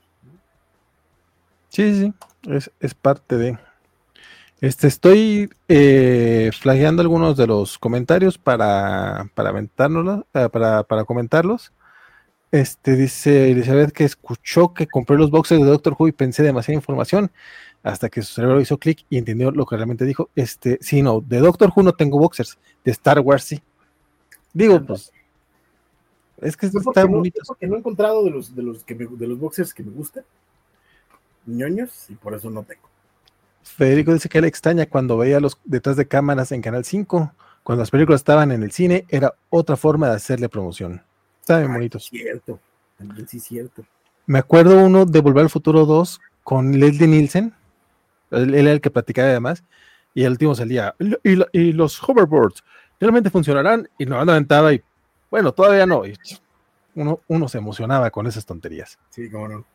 Sí, es parte de. Estoy flagueando algunos de los comentarios para aventárnoslos, para comentarlos. Dice Elizabeth que escuchó que compré los boxes de Doctor Who y pensé demasiada información hasta que su cerebro hizo clic y entendió lo que realmente dijo. Sí, no, de Doctor Who no tengo boxers, de Star Wars sí. Digo, pues, es que está bonito. Porque no he encontrado de los boxers que me gustan, ñoños, y por eso no tengo. Federico dice que él extraña cuando veía los detrás de cámaras en Canal 5, cuando las películas estaban en el cine, era otra forma de hacerle promoción. Estaban bonitos. Cierto, también sí, cierto. Me acuerdo uno de Volver al Futuro 2 con Leslie Nielsen, él era el que platicaba además, y el último salía, y los hoverboards, ¿realmente funcionarán? Y no aventaba y, bueno, todavía no. Y uno se emocionaba con esas tonterías. Sí, cómo no.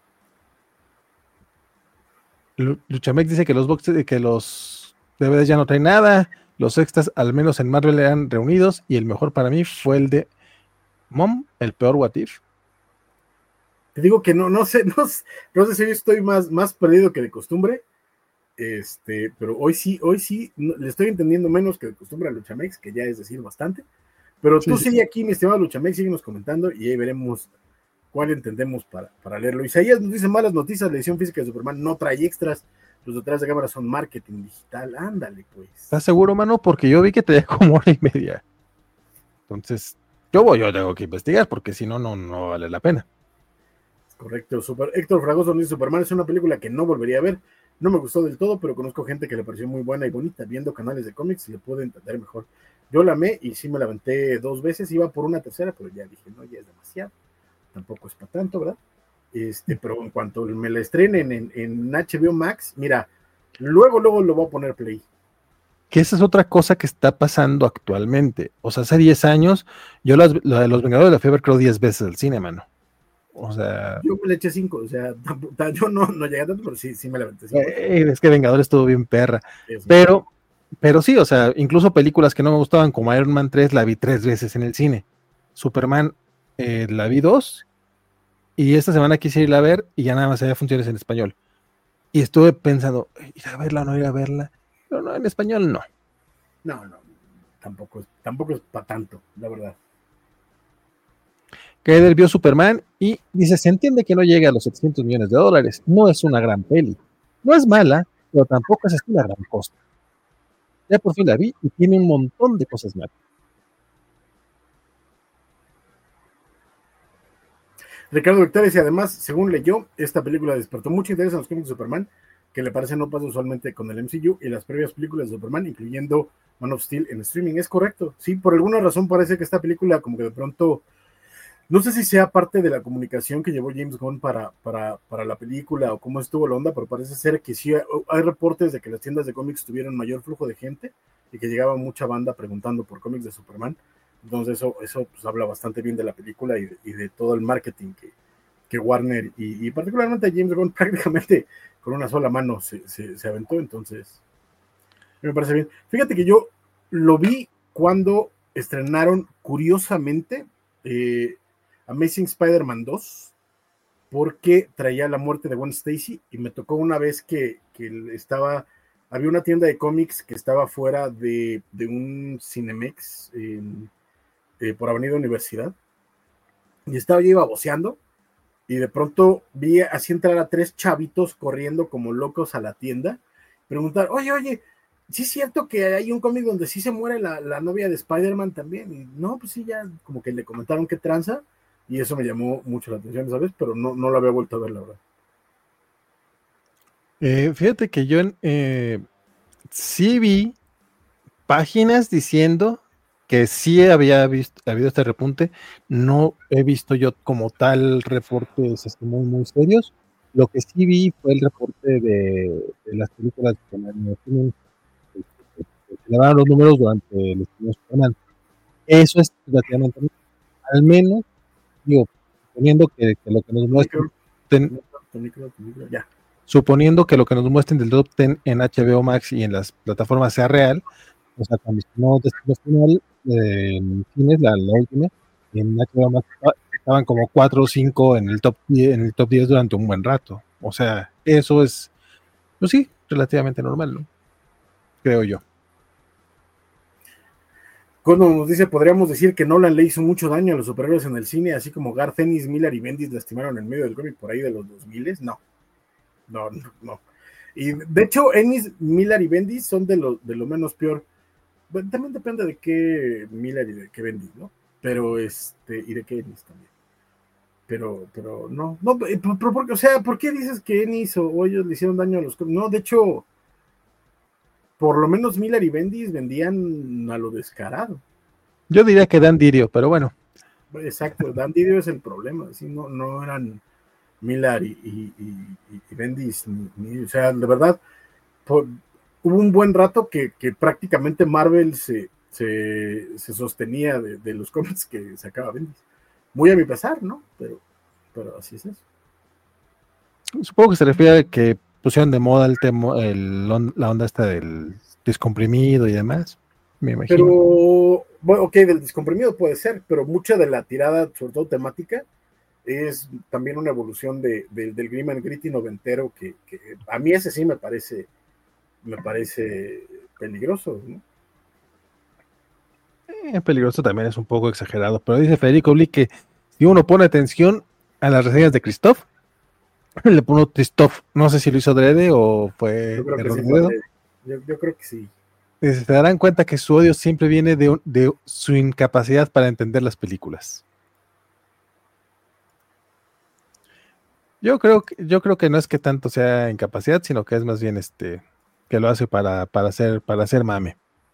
Luchamex dice que los boxes, que los DVDs ya no traen nada, los extras, al menos en Marvel, eran reunidos, y el mejor para mí fue el de Mom, el peor What If. Te digo que no sé si yo estoy más perdido que de costumbre, pero hoy sí le estoy entendiendo menos que de costumbre a Luchamex, que ya es decir bastante, pero tú sigue aquí, mi estimado Luchamex, síguenos comentando y ahí veremos cuál entendemos para leerlo. Isaías nos dice: malas noticias, la edición física de Superman no trae extras, los detrás de cámara son marketing digital. Ándale, pues. ¿Estás seguro, mano? Porque yo vi que te dejó como 1 hora y media. Entonces, yo tengo que investigar, porque si no, no vale la pena. Correcto. Héctor Fragoso nos dice: Superman es una película que no volvería a ver. No me gustó del todo, pero conozco gente que le pareció muy buena y bonita. Viendo canales de cómics le pude entender mejor. Yo la amé y sí me la aventé 2 veces. Iba por una tercera, pero ya dije, no, ya es demasiado. Tampoco es para tanto, ¿verdad? Pero en cuanto me la estrenen en HBO Max, mira, luego lo voy a poner play. Que esa es otra cosa que está pasando actualmente. O sea, hace 10 años, yo la de los Vengadores de la Fiebre creo 10 veces al cine, mano. O sea... Yo me le eché 5, o sea, yo no llegué a tanto, pero sí me la aventé 5. Es que Vengadores estuvo bien perra. Pero sí, o sea, incluso películas que no me gustaban, como Iron Man 3, la vi 3 veces en el cine. Superman, la vi 2, y esta semana quise irla a ver, y ya nada más había funciones en español. Y estuve pensando, ir a verla o no ir a verla, pero no, en español no. No, tampoco es para tanto, la verdad. Kaider vio Superman y dice, se entiende que no llegue a los $700 millones, no es una gran peli, no es mala, pero tampoco es así la gran cosa. Ya por fin la vi y tiene un montón de cosas malas. Ricardo Victoria, y además, según leyó, esta película despertó mucho interés en los cómics de Superman, que le parece no pasa usualmente con el MCU y las previas películas de Superman, incluyendo Man of Steel en streaming. Es correcto, sí, por alguna razón parece que esta película como que de pronto, no sé si sea parte de la comunicación que llevó James Gunn para la película o cómo estuvo la onda, pero parece ser que sí hay reportes de que las tiendas de cómics tuvieron mayor flujo de gente y que llegaba mucha banda preguntando por cómics de Superman. Entonces eso pues habla bastante bien de la película y de todo el marketing que Warner y particularmente James Gunn prácticamente con una sola mano se aventó. Entonces me parece bien. Fíjate que yo lo vi cuando estrenaron curiosamente Amazing Spider-Man 2, porque traía la muerte de Gwen Stacy y me tocó una vez que estaba había una tienda de cómics que estaba fuera de un Cinemex por Avenida Universidad, y estaba yo iba voceando, y de pronto vi así entrar a 3 chavitos corriendo como locos a la tienda, preguntar, oye, ¿sí es cierto que hay un cómic donde sí se muere la novia de Spider-Man también? Y no, pues sí, ya como que le comentaron qué tranza, y eso me llamó mucho la atención, ¿sabes? Pero no lo había vuelto a ver, la verdad. Fíjate que yo sí vi páginas diciendo que sí había habido este repunte. No he visto yo como tal reportes muy, muy serios. Lo que sí vi fue el reporte de las películas que tienen, que elevaron los números durante los primeros semanas. Eso es relativamente, al menos, digo, suponiendo que lo que nos muestren, Ya. suponiendo que lo que nos muestren del top 10 en HBO Max y en las plataformas sea real, o sea, cuando no Destino Final en cines, la última, en HBO Max estaban como 4 o 5 en el top 10 durante un buen rato. O sea, eso es, pues sí, relativamente normal, ¿no? Creo yo. Cuando nos dice, podríamos decir que Nolan le hizo mucho daño a los superhéroes en el cine, así como Garth Ennis, Miller y Bendis lastimaron en medio del cómic por ahí de los 2000. No. Y de hecho, Ennis, Miller y Bendis son de lo menos peor. Bueno, también depende de qué Miller y de qué Bendis, ¿no? Pero y de qué Ennis también. Pero no, porque, o sea, ¿por qué dices que Ennis o ellos le hicieron daño a los cómics? No, de hecho, por lo menos Miller y Bendis vendían a lo descarado. Yo diría que Dan Dirio, pero bueno. Exacto, Dan Didio es el problema, ¿sí? No eran Miller y Bendis, o sea, de verdad, hubo un buen rato que prácticamente Marvel se sostenía de los cómics que sacaba Bendis. Muy a mi pesar, ¿no? Pero así es eso. Supongo que se refiere a que pusieron de moda el tema, la onda esta del descomprimido y demás, me imagino. Pero, bueno, ok, del descomprimido puede ser, pero mucha de la tirada, sobre todo temática, es también una evolución del Grim and Gritty noventero que a mí ese sí me parece peligroso, ¿no? Peligroso también es un poco exagerado, pero dice Federico Bli que si uno pone atención a las reseñas de Christoph, le pone Christoph, no sé si lo hizo adrede o fue Yo creo que error sí de dedo. yo creo que sí. Se darán cuenta que su odio siempre viene de su incapacidad para entender las películas. Yo creo que no es que tanto sea incapacidad, sino que es más bien que lo hace para hacer mame.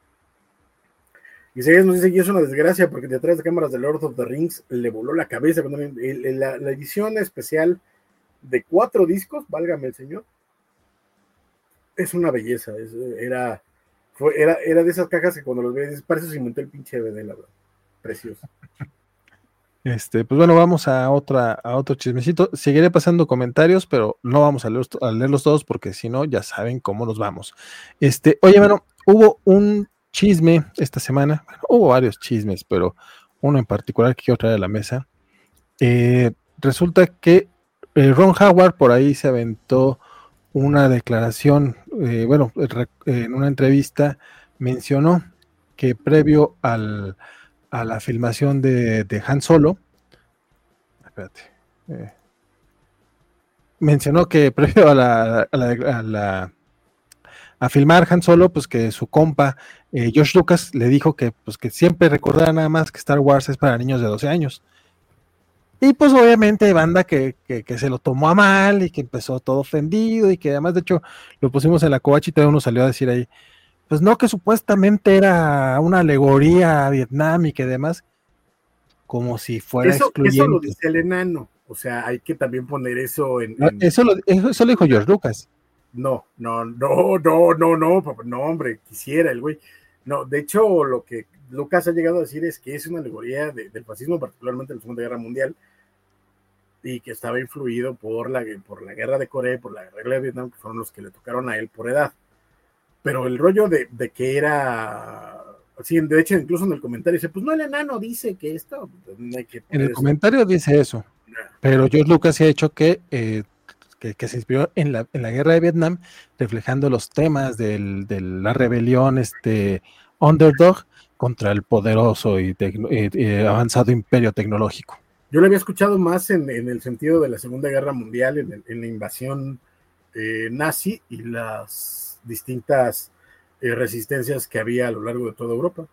Y Segues nos dice que es una desgracia porque detrás de cámaras de Lord of the Rings le voló la cabeza cuando la edición especial de 4 discos, válgame el señor, es una belleza. Era de esas cajas que cuando los ves, para eso se inventó el pinche DVD, la verdad. Precioso. Pues bueno, vamos a otro chismecito. Seguiré pasando comentarios, pero no vamos a leerlos todos porque si no, ya saben cómo nos vamos. Oye, bueno, hubo un chisme esta semana. Bueno, hubo varios chismes, pero uno en particular que quiero traer a la mesa. Resulta que Ron Howard por ahí se aventó una declaración, en una entrevista mencionó que previo a la filmación de Han Solo, espérate, mencionó que previo a filmar Han Solo, pues que su compa George Lucas le dijo que, pues, que siempre recordara nada más que Star Wars es para niños de 12 años. Y pues obviamente hay banda que se lo tomó a mal y que empezó todo ofendido y que además de hecho lo pusimos en la covacha y todo uno salió a decir ahí, pues no, que supuestamente era una alegoría a Vietnam y que demás, como si fuera Eso lo excluyente. dice el enano, o sea, hay que también poner eso No, eso lo dijo George Lucas. No, papá, no, hombre, quisiera el güey. No, de hecho, lo que Lucas ha llegado a decir es que es una alegoría del fascismo, particularmente en la Segunda Guerra Mundial, y que estaba influido por la guerra de Corea, por la guerra de Vietnam, que fueron los que le tocaron a él por edad. Pero el rollo de que era, sí, de hecho, incluso en el comentario dice, pues no, el enano dice que esto, no hay que En el eso. comentario dice eso, pero George Lucas se ha hecho que que se inspiró en la guerra de Vietnam, reflejando los temas de la rebelión underdog contra el poderoso y avanzado imperio tecnológico. Yo lo había escuchado más en el sentido de la Segunda Guerra Mundial, en la invasión nazi y las distintas resistencias que había a lo largo de toda Europa.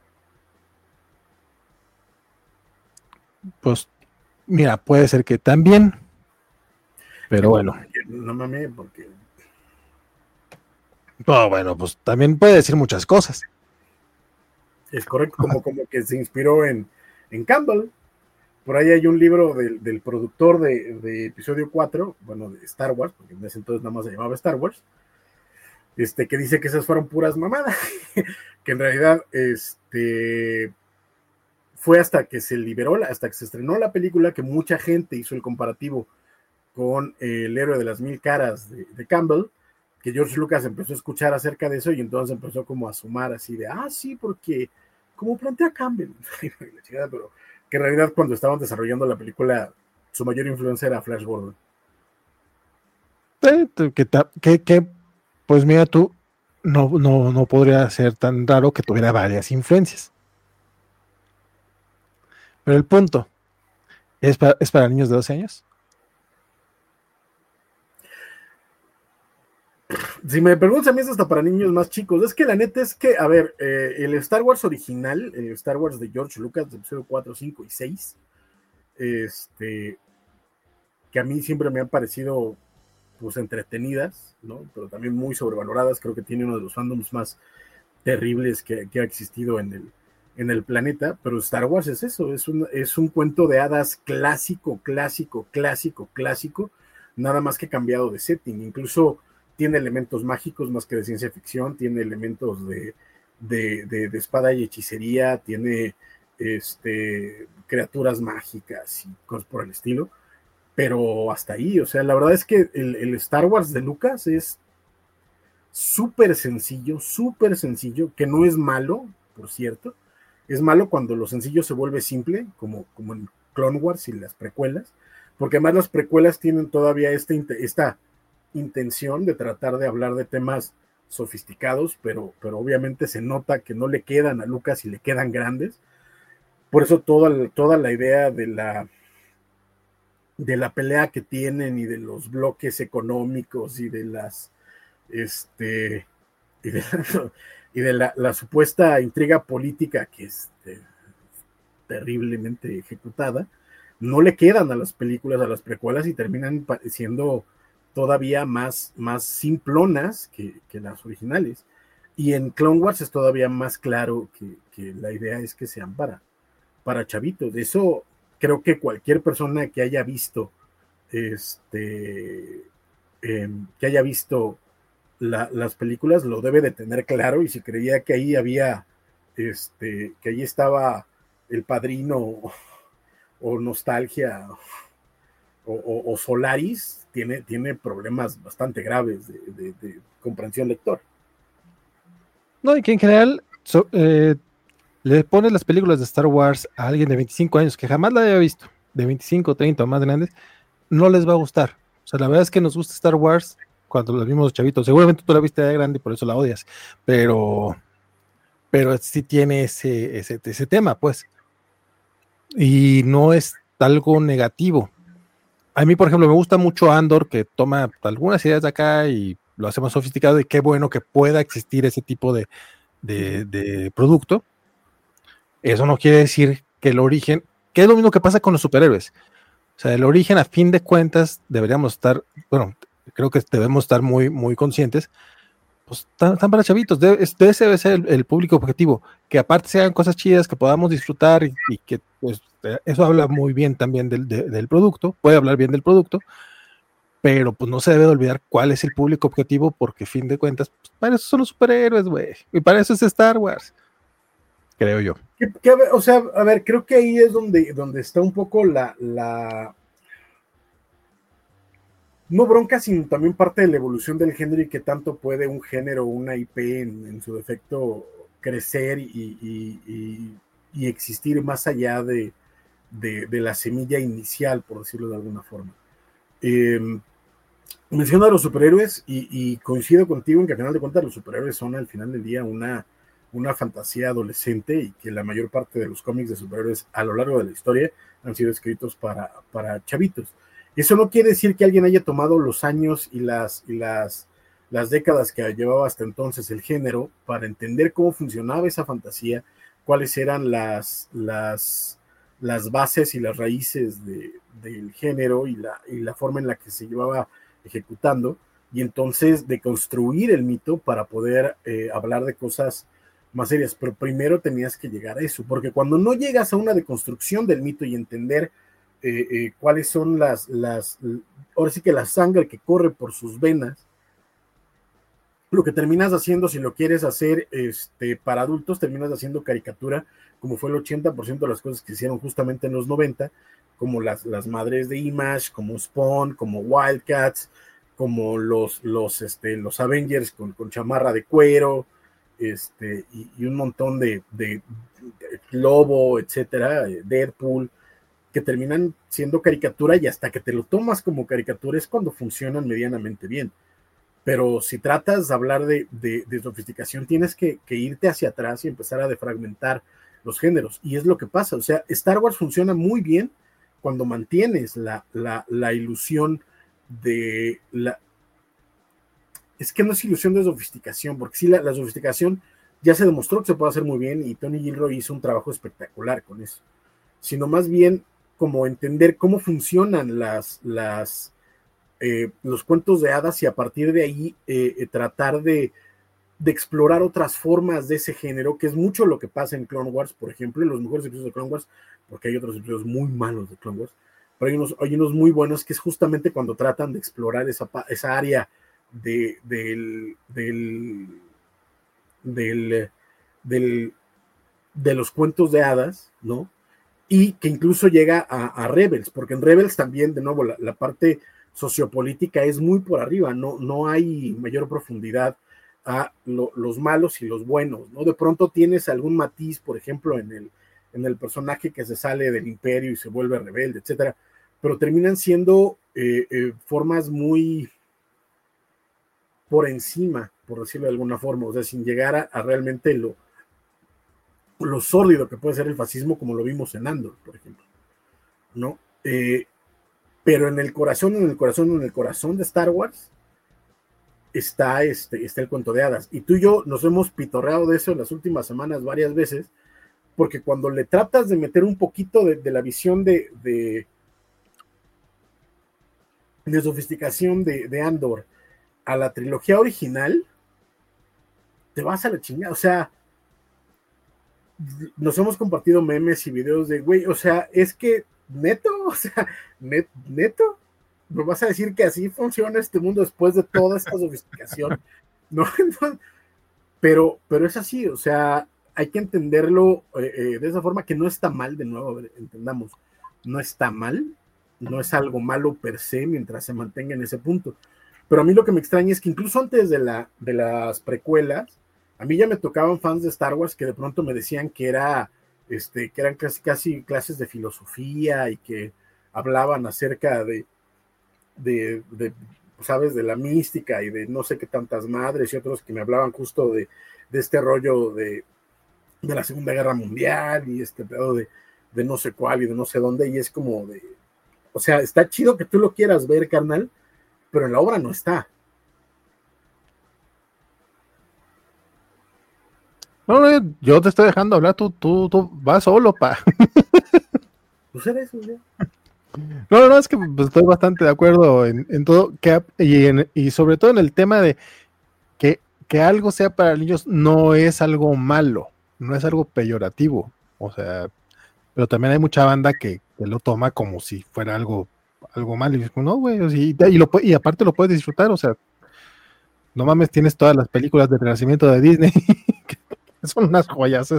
Pues mira, puede ser que también, pero bueno. No mames, porque... Oh, bueno, pues también puede decir muchas cosas. Es correcto, como que se inspiró en Campbell. Por ahí hay un libro del productor de episodio 4, bueno, de Star Wars, porque en ese entonces nada más se llamaba Star Wars, que dice que esas fueron puras mamadas, que en realidad fue hasta que se liberó, hasta que se estrenó la película, que mucha gente hizo el comparativo con El héroe de las mil caras de Campbell, que George Lucas empezó a escuchar acerca de eso y entonces empezó como a sumar así de, sí, porque como plantea Campbell, pero que en realidad cuando estaban desarrollando la película, su mayor influencia era Flash Gordon. Pues mira tú, no podría ser tan raro que tuviera varias influencias. Pero el punto, ¿es para niños de 12 años? Si me preguntas a mí es hasta para niños más chicos. Es que la neta es que, a ver, el Star Wars original, el Star Wars de George Lucas, de episodio 4, 5 y 6, que a mí siempre me han parecido pues entretenidas, ¿no? Pero también muy sobrevaloradas. Creo que tiene uno de los fandoms más terribles que ha existido en el planeta, pero Star Wars es eso, es un cuento de hadas clásico, nada más que cambiado de setting. Incluso tiene elementos mágicos más que de ciencia ficción, tiene elementos de espada y hechicería, tiene criaturas mágicas y cosas por el estilo, pero hasta ahí. O sea, la verdad es que el Star Wars de Lucas es súper sencillo, que no es malo, por cierto. Es malo cuando lo sencillo se vuelve simple, como en Clone Wars y las precuelas, porque además las precuelas tienen todavía esta intención de tratar de hablar de temas sofisticados, pero obviamente se nota que no le quedan a Lucas y le quedan grandes. Por eso toda la idea de la pelea que tienen y de los bloques económicos y de las y de la supuesta intriga política que es terriblemente ejecutada, no le quedan a las películas, a las precuelas, y terminan siendo todavía más simplonas que las originales. Y en Clone Wars es todavía más claro que la idea es que sean para chavitos. De eso creo que cualquier persona que haya visto las películas lo debe de tener claro, y si creía que ahí había que ahí estaba El Padrino o Nostalgia o Solaris, tiene problemas bastante graves de comprensión lector. No, y que en general le pones las películas de Star Wars a alguien de 25 años que jamás la haya visto, de 25, 30 o más grandes, no les va a gustar. O sea, la verdad es que nos gusta Star Wars cuando la vimos chavitos. Seguramente tú la viste de grande y por eso la odias, pero sí tiene ese tema, pues. Y no es algo negativo. A mí, por ejemplo, me gusta mucho Andor, que toma algunas ideas de acá y lo hace más sofisticado, y qué bueno que pueda existir ese tipo de producto. Eso no quiere decir que el origen, que es lo mismo que pasa con los superhéroes. O sea, el origen, a fin de cuentas, deberíamos estar, bueno, creo que debemos estar muy, muy conscientes, pues están para chavitos, ese debe ser el público objetivo, que aparte sean cosas chidas que podamos disfrutar y que pues eso habla muy bien también del producto, puede hablar bien del producto, pero pues no se debe de olvidar cuál es el público objetivo, porque a fin de cuentas, pues, para eso son los superhéroes, güey, y para eso es Star Wars, creo yo. O sea, a ver, creo que ahí es donde está un poco la no bronca, sino también parte de la evolución del género, y que tanto puede un género, una IP en su defecto, crecer y existir más allá de la semilla inicial, por decirlo de alguna forma. Menciono a los superhéroes y coincido contigo en que al final de cuentas los superhéroes son al final del día una fantasía adolescente y que la mayor parte de los cómics de superhéroes a lo largo de la historia han sido escritos para chavitos. Eso no quiere decir que alguien haya tomado los años y las décadas que llevaba hasta entonces el género para entender cómo funcionaba esa fantasía, cuáles eran las bases y las raíces del género y la forma en la que se llevaba ejecutando, y entonces de construir el mito para poder hablar de cosas más serias, pero primero tenías que llegar a eso, porque cuando no llegas a una deconstrucción del mito y entender cuáles son ahora sí que la sangre que corre por sus venas, lo que terminas haciendo, si lo quieres hacer para adultos, terminas haciendo caricatura, como fue el 80% de las cosas que hicieron justamente en los 90, como las madres de Image, como Spawn, como Wildcats, como los Avengers con chamarra de cuero, y un montón de Lobo, etcétera, Deadpool, que terminan siendo caricatura, y hasta que te lo tomas como caricatura es cuando funcionan medianamente bien. Pero si tratas de hablar de sofisticación, tienes que irte hacia atrás y empezar a defragmentar los géneros. Y es lo que pasa. O sea, Star Wars funciona muy bien cuando mantienes la ilusión de la... Es que no es ilusión de sofisticación, porque sí, la sofisticación ya se demostró que se puede hacer muy bien y Tony Gilroy hizo un trabajo espectacular con eso. Sino más bien como entender cómo funcionan los cuentos de hadas y a partir de ahí tratar de explorar otras formas de ese género, que es mucho lo que pasa en Clone Wars, por ejemplo, en los mejores episodios de Clone Wars, porque hay otros episodios muy malos de Clone Wars, pero hay unos muy buenos que es justamente cuando tratan de explorar esa área de los cuentos de hadas, ¿no? Y que incluso llega a Rebels, porque en Rebels también, de nuevo, la parte sociopolítica es muy por arriba, no hay mayor profundidad a los malos y los buenos, ¿no? De pronto tienes algún matiz, por ejemplo, en el personaje que se sale del imperio y se vuelve rebelde, etcétera, pero terminan siendo formas muy por encima, por decirlo de alguna forma, o sea, sin llegar a realmente lo sórdido que puede ser el fascismo, como lo vimos en Andor, por ejemplo, ¿no? Pero en el corazón de Star Wars está el cuento de hadas. Y tú y yo nos hemos pitorreado de eso en las últimas semanas varias veces, porque cuando le tratas de meter un poquito de la visión de sofisticación de Andor a la trilogía original, te vas a la chingada. O sea, nos hemos compartido memes y videos de, güey, o sea, es que neto, o sea, neto, ¿me vas a decir que así funciona este mundo después de toda esta sofisticación? No, no, pero es así, o sea, hay que entenderlo de esa forma, que no está mal, de nuevo, a ver, entendamos, no está mal, no es algo malo per se mientras se mantenga en ese punto. Pero a mí lo que me extraña es que incluso antes de las precuelas, a mí ya me tocaban fans de Star Wars que de pronto me decían que eran casi clases de filosofía y que hablaban acerca de, ¿sabes?, de la mística y de no sé qué tantas madres, y otros que me hablaban justo de este rollo de la Segunda Guerra Mundial y este pedo de no sé cuál y de no sé dónde, y es como o sea, está chido que tú lo quieras ver, carnal, pero en la obra no está. No, no, yo te estoy dejando hablar, tú vas solo, pa. Pues era eso, ya. No, es que pues, estoy bastante de acuerdo en todo, y sobre todo en el tema de que algo sea para niños no es algo malo, no es algo peyorativo, o sea, pero también hay mucha banda que lo toma como si fuera algo malo, y no, güey, y aparte lo puedes disfrutar, o sea, no mames, tienes todas las películas de Renacimiento de Disney, que son unas joyas,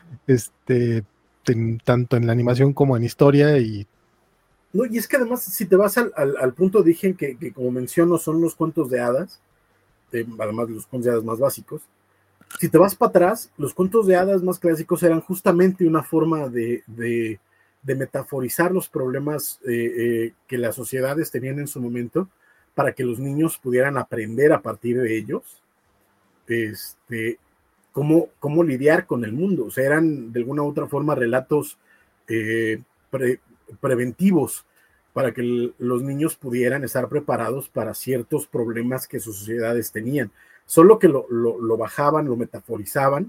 tanto en la animación como en historia, y No, y es que además, si te vas al punto, dije que como menciono, son los cuentos de hadas, además de los cuentos de hadas más básicos. Si te vas para atrás, los cuentos de hadas más clásicos eran justamente una forma de metaforizar los problemas que las sociedades tenían en su momento, para que los niños pudieran aprender a partir de ellos cómo lidiar con el mundo. O sea, eran de alguna u otra forma relatos preventivos para que los niños pudieran estar preparados para ciertos problemas que sus sociedades tenían. Solo que lo bajaban, lo metaforizaban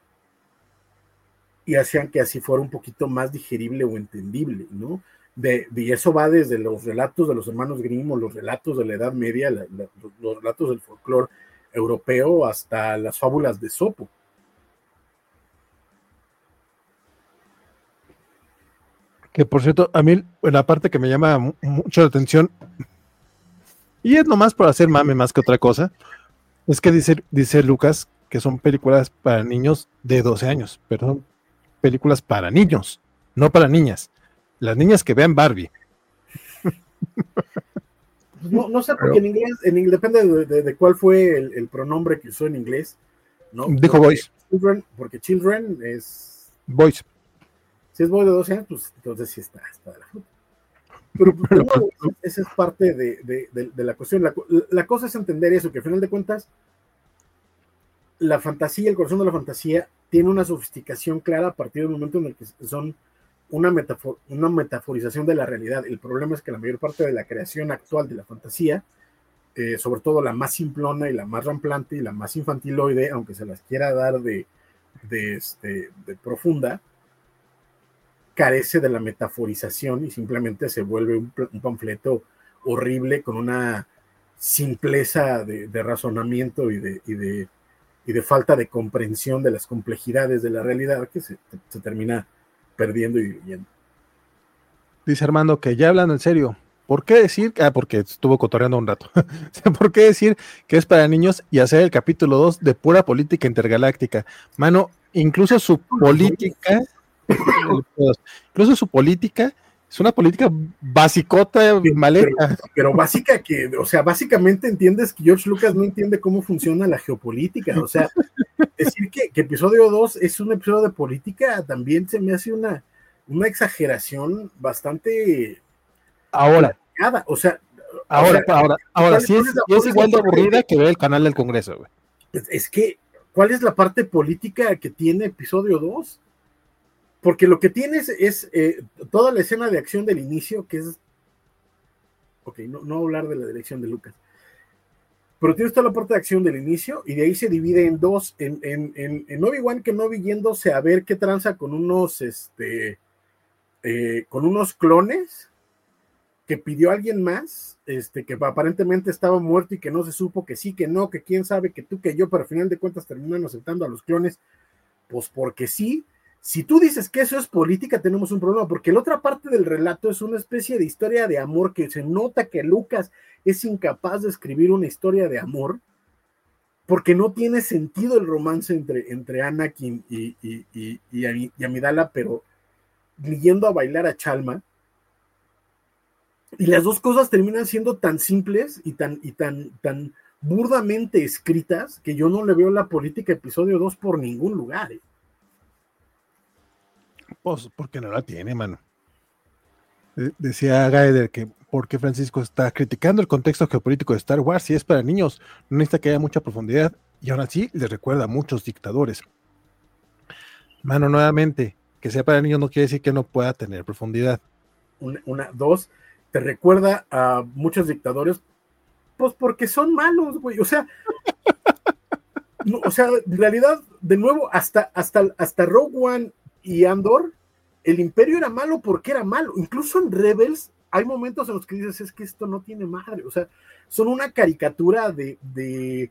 y hacían que así fuera un poquito más digerible o entendible, ¿no? Y eso va desde los relatos de los hermanos Grimm, los relatos de la Edad Media, los relatos del folclore europeo, hasta las fábulas de Esopo. Que por cierto, a mí la parte que me llama mucho la atención, y es nomás por hacer mame más que otra cosa, es que dice Lucas que son películas para niños de 12 años, pero son películas para niños, no para niñas. Las niñas que vean Barbie. No sé, porque en inglés depende de cuál fue el pronombre que usó en inglés, ¿no? Dijo boys. Porque children es... Boys. Si es boy de 12 años, pues entonces sí está de la fruta. Pero esa es parte de la cuestión. La cosa es entender eso, que al final de cuentas, la fantasía, el corazón de la fantasía, tiene una sofisticación clara a partir del momento en el que son una metaforización de la realidad. El problema es que la mayor parte de la creación actual de la fantasía, sobre todo la más simplona y la más ramplante y la más infantiloide, aunque se las quiera dar de profunda, carece de la metaforización y simplemente se vuelve un panfleto horrible con una simpleza de razonamiento y de falta de comprensión de las complejidades de la realidad que se termina perdiendo y viviendo. Dice Armando que ya hablando en serio, ¿por qué decir? Porque estuvo cotorreando un rato. ¿Por qué decir que es para niños y hacer el capítulo 2 de pura política intergaláctica? Mano, incluso su política es una política basicota, maleta. Pero básica o sea, básicamente entiendes que George Lucas no entiende cómo funciona la geopolítica. O sea, decir que episodio 2 es un episodio de política también se me hace una exageración bastante... Ahora. O sea, ahora sí es igual de aburrida que ver el canal del Congreso, güey. Es que, ¿cuál es la parte política que tiene episodio 2? Porque lo que tienes es toda la escena de acción del inicio, que es... Ok, no hablar de la dirección de Lucas. Pero tienes toda la parte de acción del inicio y de ahí se divide en dos. En Obi-Wan Kenobi yéndose a ver qué tranza con unos clones que pidió alguien más, que aparentemente estaba muerto y que no se supo, que sí, que no, que quién sabe, que tú, que yo, pero al final de cuentas terminan aceptando a los clones, pues porque sí. Si tú dices que eso es política, tenemos un problema, porque la otra parte del relato es una especie de historia de amor, que se nota que Lucas es incapaz de escribir una historia de amor, porque no tiene sentido el romance entre Anakin y Amidala, pero yendo a bailar a Chalma, y las dos cosas terminan siendo tan simples y tan burdamente escritas, que yo no le veo la política episodio 2 por ningún lugar, Pues porque no la tiene, mano. Decía Gaeder que porque Francisco está criticando el contexto geopolítico de Star Wars, si es para niños, no necesita que haya mucha profundidad, y aún así les recuerda a muchos dictadores. Mano, nuevamente, que sea para niños no quiere decir que no pueda tener profundidad. Dos, te recuerda a muchos dictadores, pues porque son malos, güey, o sea, no, o sea, en realidad, de nuevo, hasta Rogue One y Andor, el Imperio era malo porque era malo. Incluso en Rebels hay momentos en los que dices, es que esto no tiene madre. O sea, son una caricatura de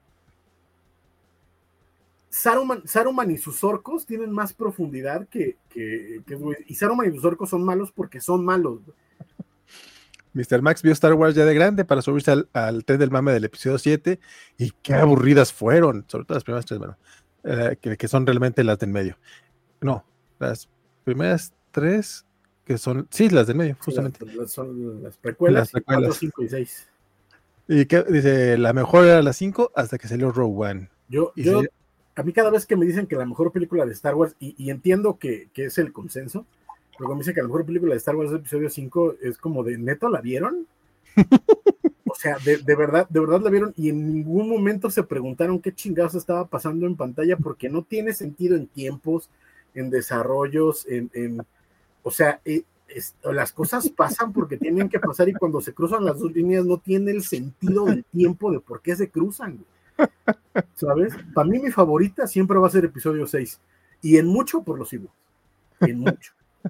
Saruman y sus orcos tienen más profundidad y Saruman y sus orcos son malos porque son malos. Mr. Max vio Star Wars ya de grande para subirse al tren del mame del episodio 7 y qué aburridas fueron, sobre todo las primeras tres, bueno, que son realmente las del medio. No, las primeras tres que son, sí, las del medio, justamente. Son las precuelas. 4, 5 y 6. Y que dice, la mejor era la 5 hasta que salió Rogue One. A mí cada vez que me dicen que la mejor película de Star Wars, y entiendo que es el consenso, pero cuando me dicen que la mejor película de Star Wars es episodio 5, es como de, ¿neto la vieron? O sea, de verdad la vieron y en ningún momento se preguntaron qué chingados estaba pasando en pantalla, porque no tiene sentido en tiempos, en desarrollos, o sea, las cosas pasan porque tienen que pasar, y cuando se cruzan las dos líneas no tiene el sentido del tiempo de por qué se cruzan, ¿sabes? Para mí mi favorita siempre va a ser episodio 6, y en mucho por los Ewoks, en mucho.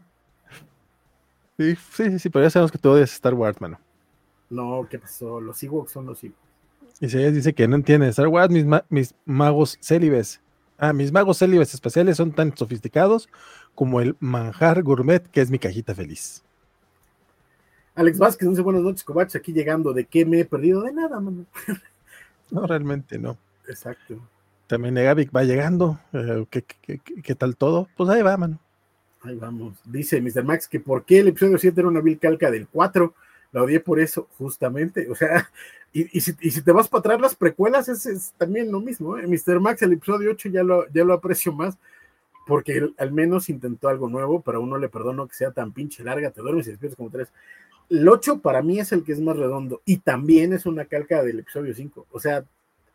Sí, pero ya sabemos que tú odias Star Wars, mano. No, ¿qué pasó? Los Ewoks son los Ewoks. Y si ella dice que no entiende Star Wars, mis magos célibes. Mis magos célibes espaciales son tan sofisticados como el manjar gourmet que es mi cajita feliz. Alex Vázquez dice buenas noches, Kovacs, aquí llegando. ¿De qué me he perdido? De nada, mano. No, realmente no. Exacto. También Negavic va llegando. ¿Qué tal todo? Pues ahí va, mano. Ahí vamos. Dice Mr. Max que por qué el episodio 7 era una vil calca del 4. La odié por eso, justamente. O sea, y si te vas para atrás, las precuelas es también lo mismo. Mr. Max, el episodio 8 ya lo aprecio más, porque él al menos intentó algo nuevo, pero a uno le perdono que sea tan pinche larga, te duermes y despiertas como 3. El 8 para mí es el que es más redondo, y también es una calca del episodio 5. O sea,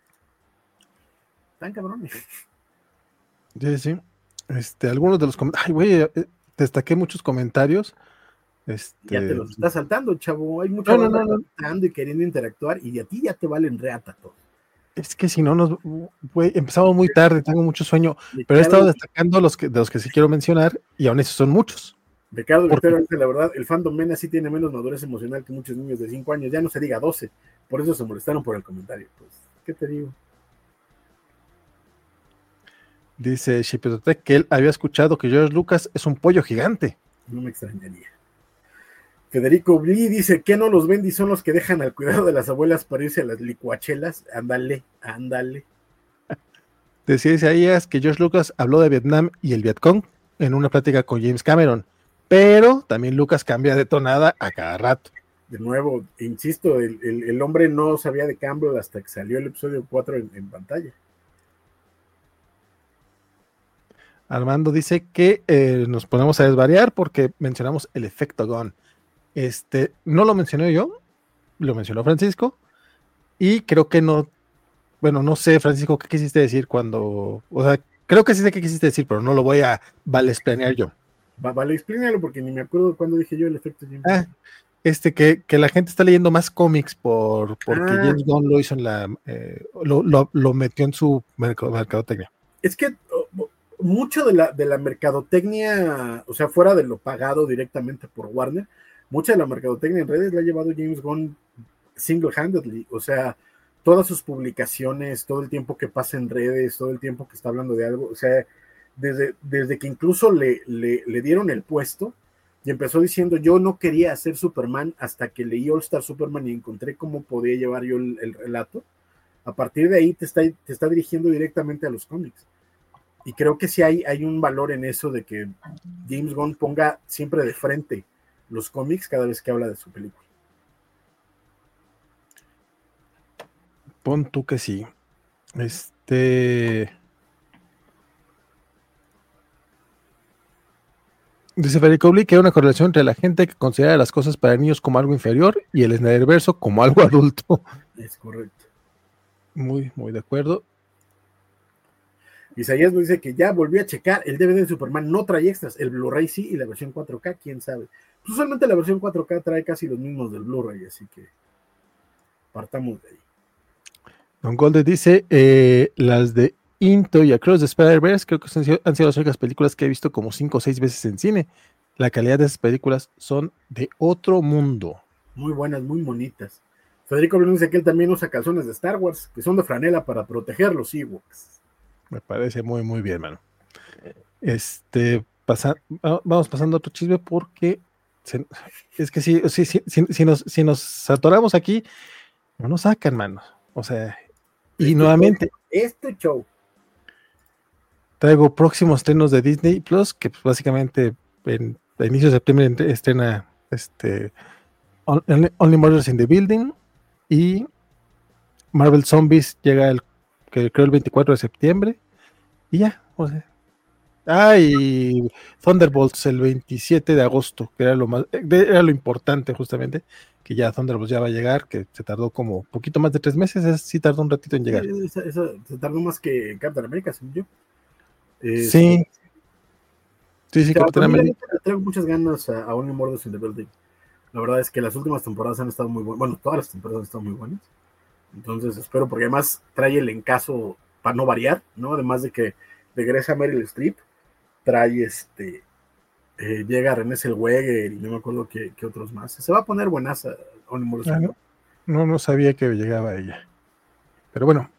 tan cabrones. Sí. Algunos de los comentarios. Ay, güey, destaqué muchos comentarios. Ya te los estás saltando, chavo. Hay mucha banda saltando y queriendo interactuar, y a ti ya te valen reata todo. Es que si no güey, empezamos muy tarde, tengo mucho sueño, pero he estado destacando de los que sí quiero mencionar, y aún esos son muchos. Ricardo Vitero dice, la verdad, el fandom Mena sí tiene menos madurez emocional que muchos niños de 5 años, ya no se diga 12, por eso se molestaron por el comentario. Pues, ¿qué te digo? Dice Shipetotec que él había escuchado que George Lucas es un pollo gigante. No me extrañaría. Federico Bli dice, ¿qué no los Bendy son los que dejan al cuidado de las abuelas para irse a las licuachelas? Ándale. Decía Isaías que George Lucas habló de Vietnam y el Vietcong en una plática con James Cameron, pero también Lucas cambia de tonada a cada rato. De nuevo, insisto, el hombre no sabía de Campbell hasta que salió el episodio 4 en pantalla. Armando dice que nos ponemos a desvariar porque mencionamos el efecto Gunn. No lo mencioné yo, lo mencionó Francisco, y creo que no, bueno, no sé, Francisco, ¿qué quisiste decir cuando, o sea, creo que sí sé qué quisiste decir, pero no lo voy a valesplanear yo. Vale, explícalo porque ni me acuerdo cuándo dije yo el efecto James. Que la gente está leyendo más cómics porque James Gunn lo hizo lo metió en su mercadotecnia. Es que mucho de la mercadotecnia, o sea, fuera de lo pagado directamente por Warner, mucha de la mercadotecnia en redes la ha llevado James Gunn single-handedly, o sea, todas sus publicaciones, todo el tiempo que pasa en redes, todo el tiempo que está hablando de algo, o sea, desde que incluso le dieron el puesto y empezó diciendo, yo no quería hacer Superman hasta que leí All Star Superman y encontré cómo podía llevar yo el relato. A partir de ahí te está dirigiendo directamente a los cómics. Y creo que sí hay un valor en eso de que James Gunn ponga siempre de frente los cómics cada vez que habla de su película. Pon tú que sí. Dice Federico Bli que hay una correlación entre la gente que considera las cosas para niños como algo inferior y el Snyderverso como algo adulto. Es correcto. Muy, muy de acuerdo. Isaías nos dice que ya volvió a checar el DVD de Superman, no trae extras, el Blu-ray sí y la versión 4K, quién sabe. Pues usualmente la versión 4K trae casi los mismos del Blu-ray, así que partamos de ahí. Don Golde dice, las de Into y Across the Spider-Verse creo que han sido las únicas películas que he visto como 5 o 6 veces en cine. La calidad de esas películas son de otro mundo. Muy buenas, muy bonitas. Federico Blanco dice que él también usa calzones de Star Wars, que son de franela para proteger los Ewoks. Me parece muy, muy bien, mano. Vamos pasando a otro chisme porque es que si nos atoramos aquí, no nos sacan, mano. O sea, y nuevamente show. Traigo próximos estrenos de Disney Plus, que pues, básicamente a inicio de septiembre estrena Only Murders in the Building, y Marvel Zombies llega creo el 24 de septiembre, y ya, o sea, Y Thunderbolts el 27 de agosto, que era era lo importante justamente, que ya Thunderbolts ya va a llegar, que se tardó como poquito más de 3 meses, sí tardó un ratito en llegar. Esa se tardó más que Captain America, según yo. Sí. Sí, Captain America. Traigo muchas ganas a Only Murders in the Building. La verdad es que las últimas temporadas han estado muy buenas. Bueno, todas las temporadas han estado muy buenas. Entonces espero, porque además trae el encaso para no variar, ¿no? Además de que regresa Meryl Streep, trae llega René Zellweger y no me acuerdo qué otros más. Se va a poner buenaza Only Murders in the Building. No sabía que llegaba ella. Pero bueno,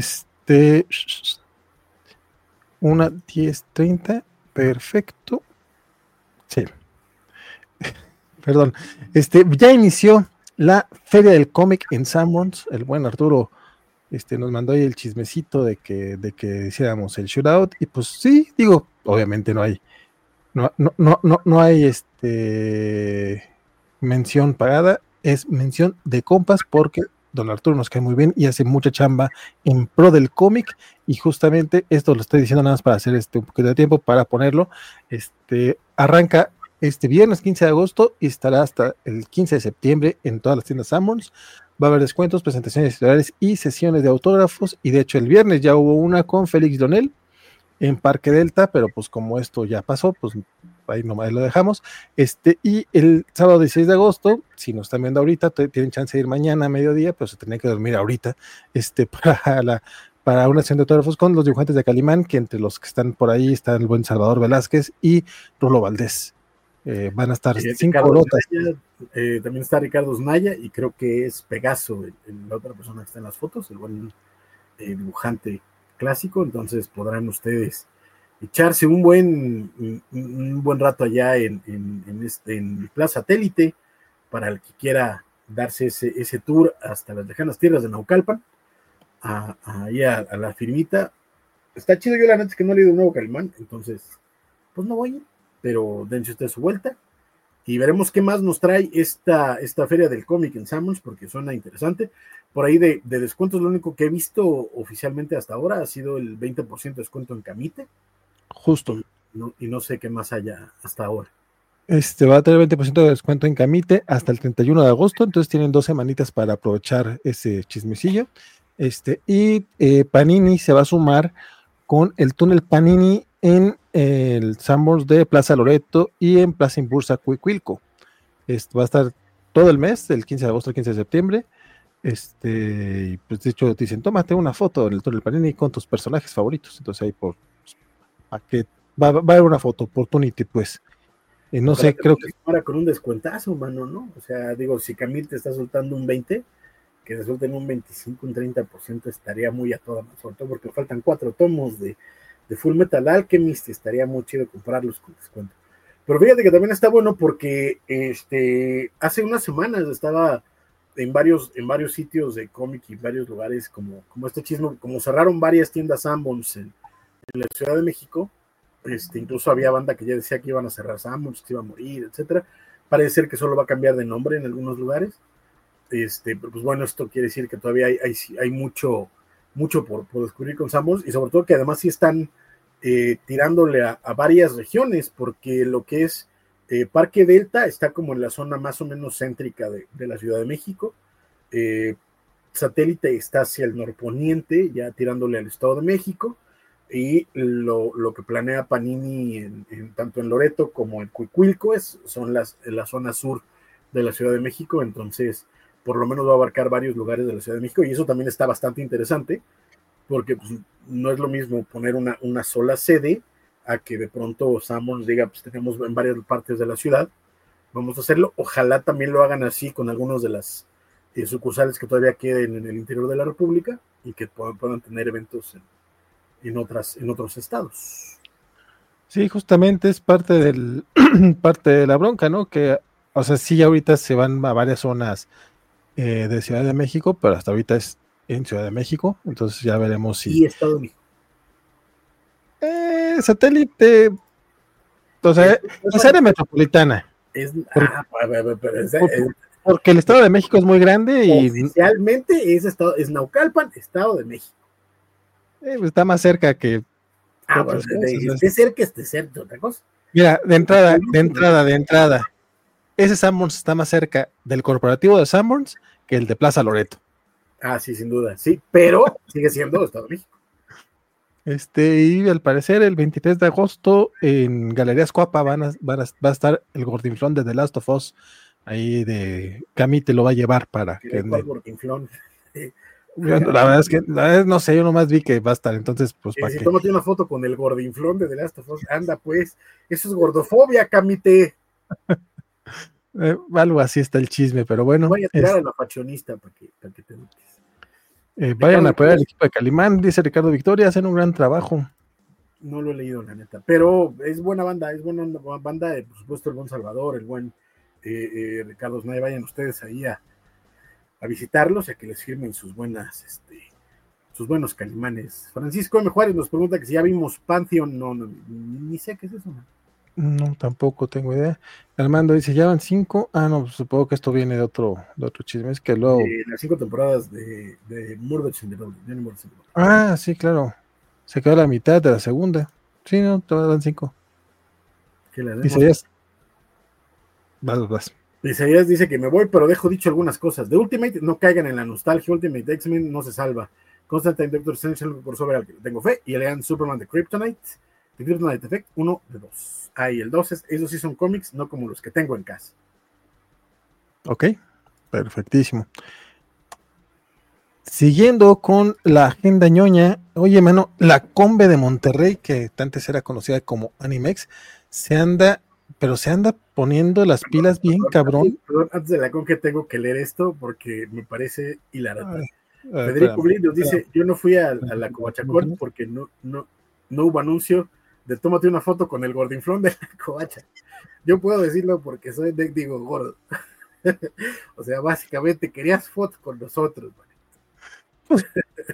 10:30, perfecto. Sí. Perdón. Ya inició la Feria del Cómic en Sanborns. El buen Arturo nos mandó ahí el chismecito de que hiciéramos el shootout. Y pues sí, digo, obviamente no hay mención pagada, es mención de compas, porque don Arturo nos cae muy bien y hace mucha chamba en pro del cómic, y justamente esto lo estoy diciendo nada más para hacer un poquito de tiempo para ponerlo. Arranca este viernes 15 de agosto y estará hasta el 15 de septiembre en todas las tiendas Sanborns. Va a haber descuentos, presentaciones editoriales y sesiones de autógrafos, y de hecho el viernes ya hubo una con Félix Donel en Parque Delta, pero pues como esto ya pasó, pues ahí nomás lo dejamos. Y el sábado 16 de agosto, si nos están viendo ahorita, tienen chance de ir mañana a mediodía, pero se tienen que dormir ahorita, para una sesión de autógrafos con los dibujantes de Calimán, que entre los que están por ahí están el buen Salvador Velázquez y Rolo Valdés. Van a estar 5 notas. También está Ricardo Znaya, y creo que es Pegaso, la otra persona que está en las fotos, el buen dibujante clásico. Entonces podrán ustedes echarse un buen rato allá en Plaza Satélite, para el que quiera darse ese tour hasta las lejanas tierras de Naucalpan, ahí a la firmita. Está chido. Yo la neta es que no he leído un nuevo Calimán, entonces pues no voy, pero dense usted su vuelta y veremos qué más nos trae esta feria del cómic en Sanborns, porque suena interesante. Por ahí de descuentos, lo único que he visto oficialmente hasta ahora ha sido el 20% de descuento en Camite. Justo. Y no sé qué más haya hasta ahora. Va a tener 20% de descuento en Camite hasta el 31 de agosto, entonces tienen 2 semanitas para aprovechar ese chismecillo. Y Panini se va a sumar con el túnel Panini en el Sanborns de Plaza Loreto y en Plaza Imbursa Cuicuilco. Va a estar todo el mes, del 15 de agosto al 15 de septiembre. Pues de hecho te dicen, tómate una foto en el túnel Panini con tus personajes favoritos. Entonces ahí va a haber una foto opportunity, pues. No sé, creo que ahora con un descuentazo, mano, ¿no? O sea, digo, si Camil te está soltando un 20, que te suelten un 25, un 30%, estaría muy a toda más, sobre todo porque faltan 4 tomos de Full Metal Alchemist, estaría muy chido comprarlos con descuento. Pero fíjate que también está bueno porque hace unas semanas estaba en varios sitios de cómic y varios lugares como este chisme, como cerraron varias tiendas Sanborns en la Ciudad de México. Incluso había banda que ya decía que iban a cerrar Sanborns, que iba a morir, etcétera. Parece ser que solo va a cambiar de nombre en algunos lugares. Pero pues bueno, esto quiere decir que todavía hay mucho por descubrir con Sanborns, y sobre todo que además sí están tirándole a varias regiones, porque lo que es Parque Delta está como en la zona más o menos céntrica de la Ciudad de México. Satélite está hacia el norponiente, ya tirándole al Estado de México, y lo que planea Panini tanto en Loreto como en Cuicuilco son la zona sur de la Ciudad de México. Entonces por lo menos va a abarcar varios lugares de la Ciudad de México, y eso también está bastante interesante, porque pues, no es lo mismo poner una sola sede a que de pronto Sanborns diga, pues tenemos en varias partes de la ciudad, vamos a hacerlo. Ojalá también lo hagan así con algunos de las sucursales que todavía queden en el interior de la República, y que puedan tener eventos en otros estados. Sí, justamente es parte de la bronca, ¿no? Que, o sea, sí, ahorita se van a varias zonas de Ciudad de México, pero hasta ahorita es en Ciudad de México, entonces ya veremos si... Y Estado de México. Satélite, o sea, es área metropolitana. Porque el Estado de México es muy grande y... Oficialmente es Naucalpan, Estado de México. Está más cerca que otras cosas. Esté cerca, esté cerca, otra cosa. Mira, de entrada, ese Sanborns está más cerca del corporativo de Sanborns que el de Plaza Loreto. Ah, sí, sin duda, sí, pero sigue siendo Estado de México. Y al parecer el 23 de agosto en Galerías Coapa va a estar el Gordinflón de The Last of Us, ahí de Cami te lo va a llevar para que... ¿Cuál Gordinflón? La verdad es que, no sé, yo nomás vi que va a estar, entonces, pues, ¿para qué? Tómate una foto con el Gordinflón de The Last of Us, anda pues, eso es gordofobia, Camite. Algo así está el chisme, pero bueno. Voy a tirar a la fashionista para que te eduques. Vayan a apoyar al equipo de Calimán, dice Ricardo Victoria, hacen un gran trabajo. No lo he leído, la neta, pero es buena banda, por supuesto, el buen Salvador, el buen Ricardo Snay, vayan ustedes ahí a visitarlos y a que les firmen sus buenos Calimanes. Francisco M. Juárez nos pregunta que si ya vimos Pantheon, no, ni sé qué es eso. No, tampoco tengo idea. Armando dice, ya van 5. No, pues supongo que esto viene de otro chisme, es que luego... las 5 temporadas de Murdoch in the Building. Sí, claro. Se quedó la mitad de la segunda. Sí, no, todavía dan 5. Isaías. Vas. Isaías dice que me voy, pero dejo dicho algunas cosas. De Ultimate, no caigan en la nostalgia. Ultimate X-Men no se salva. Constantine Doctor Strange, por sobre el que tengo fe. Y Elegant Superman de Kryptonite. The Kryptonite Effect, 1 de 2. Y el 2 esos sí son cómics, no como los que tengo en casa. Ok, perfectísimo. Siguiendo con la agenda ñoña, oye, mano, la Combe de Monterrey, que antes era conocida como Animex, se anda poniendo las pilas bien cabrón. Perdón, antes de la Conque tengo que leer esto porque me parece hilarante. Federico Blin nos dice, yo no fui a la Covachacón porque no hubo anuncio de tómate una foto con el Gordinflón de la Covacha. Yo puedo decirlo porque soy digo gordo. O sea, básicamente querías fotos con nosotros, man. Pues,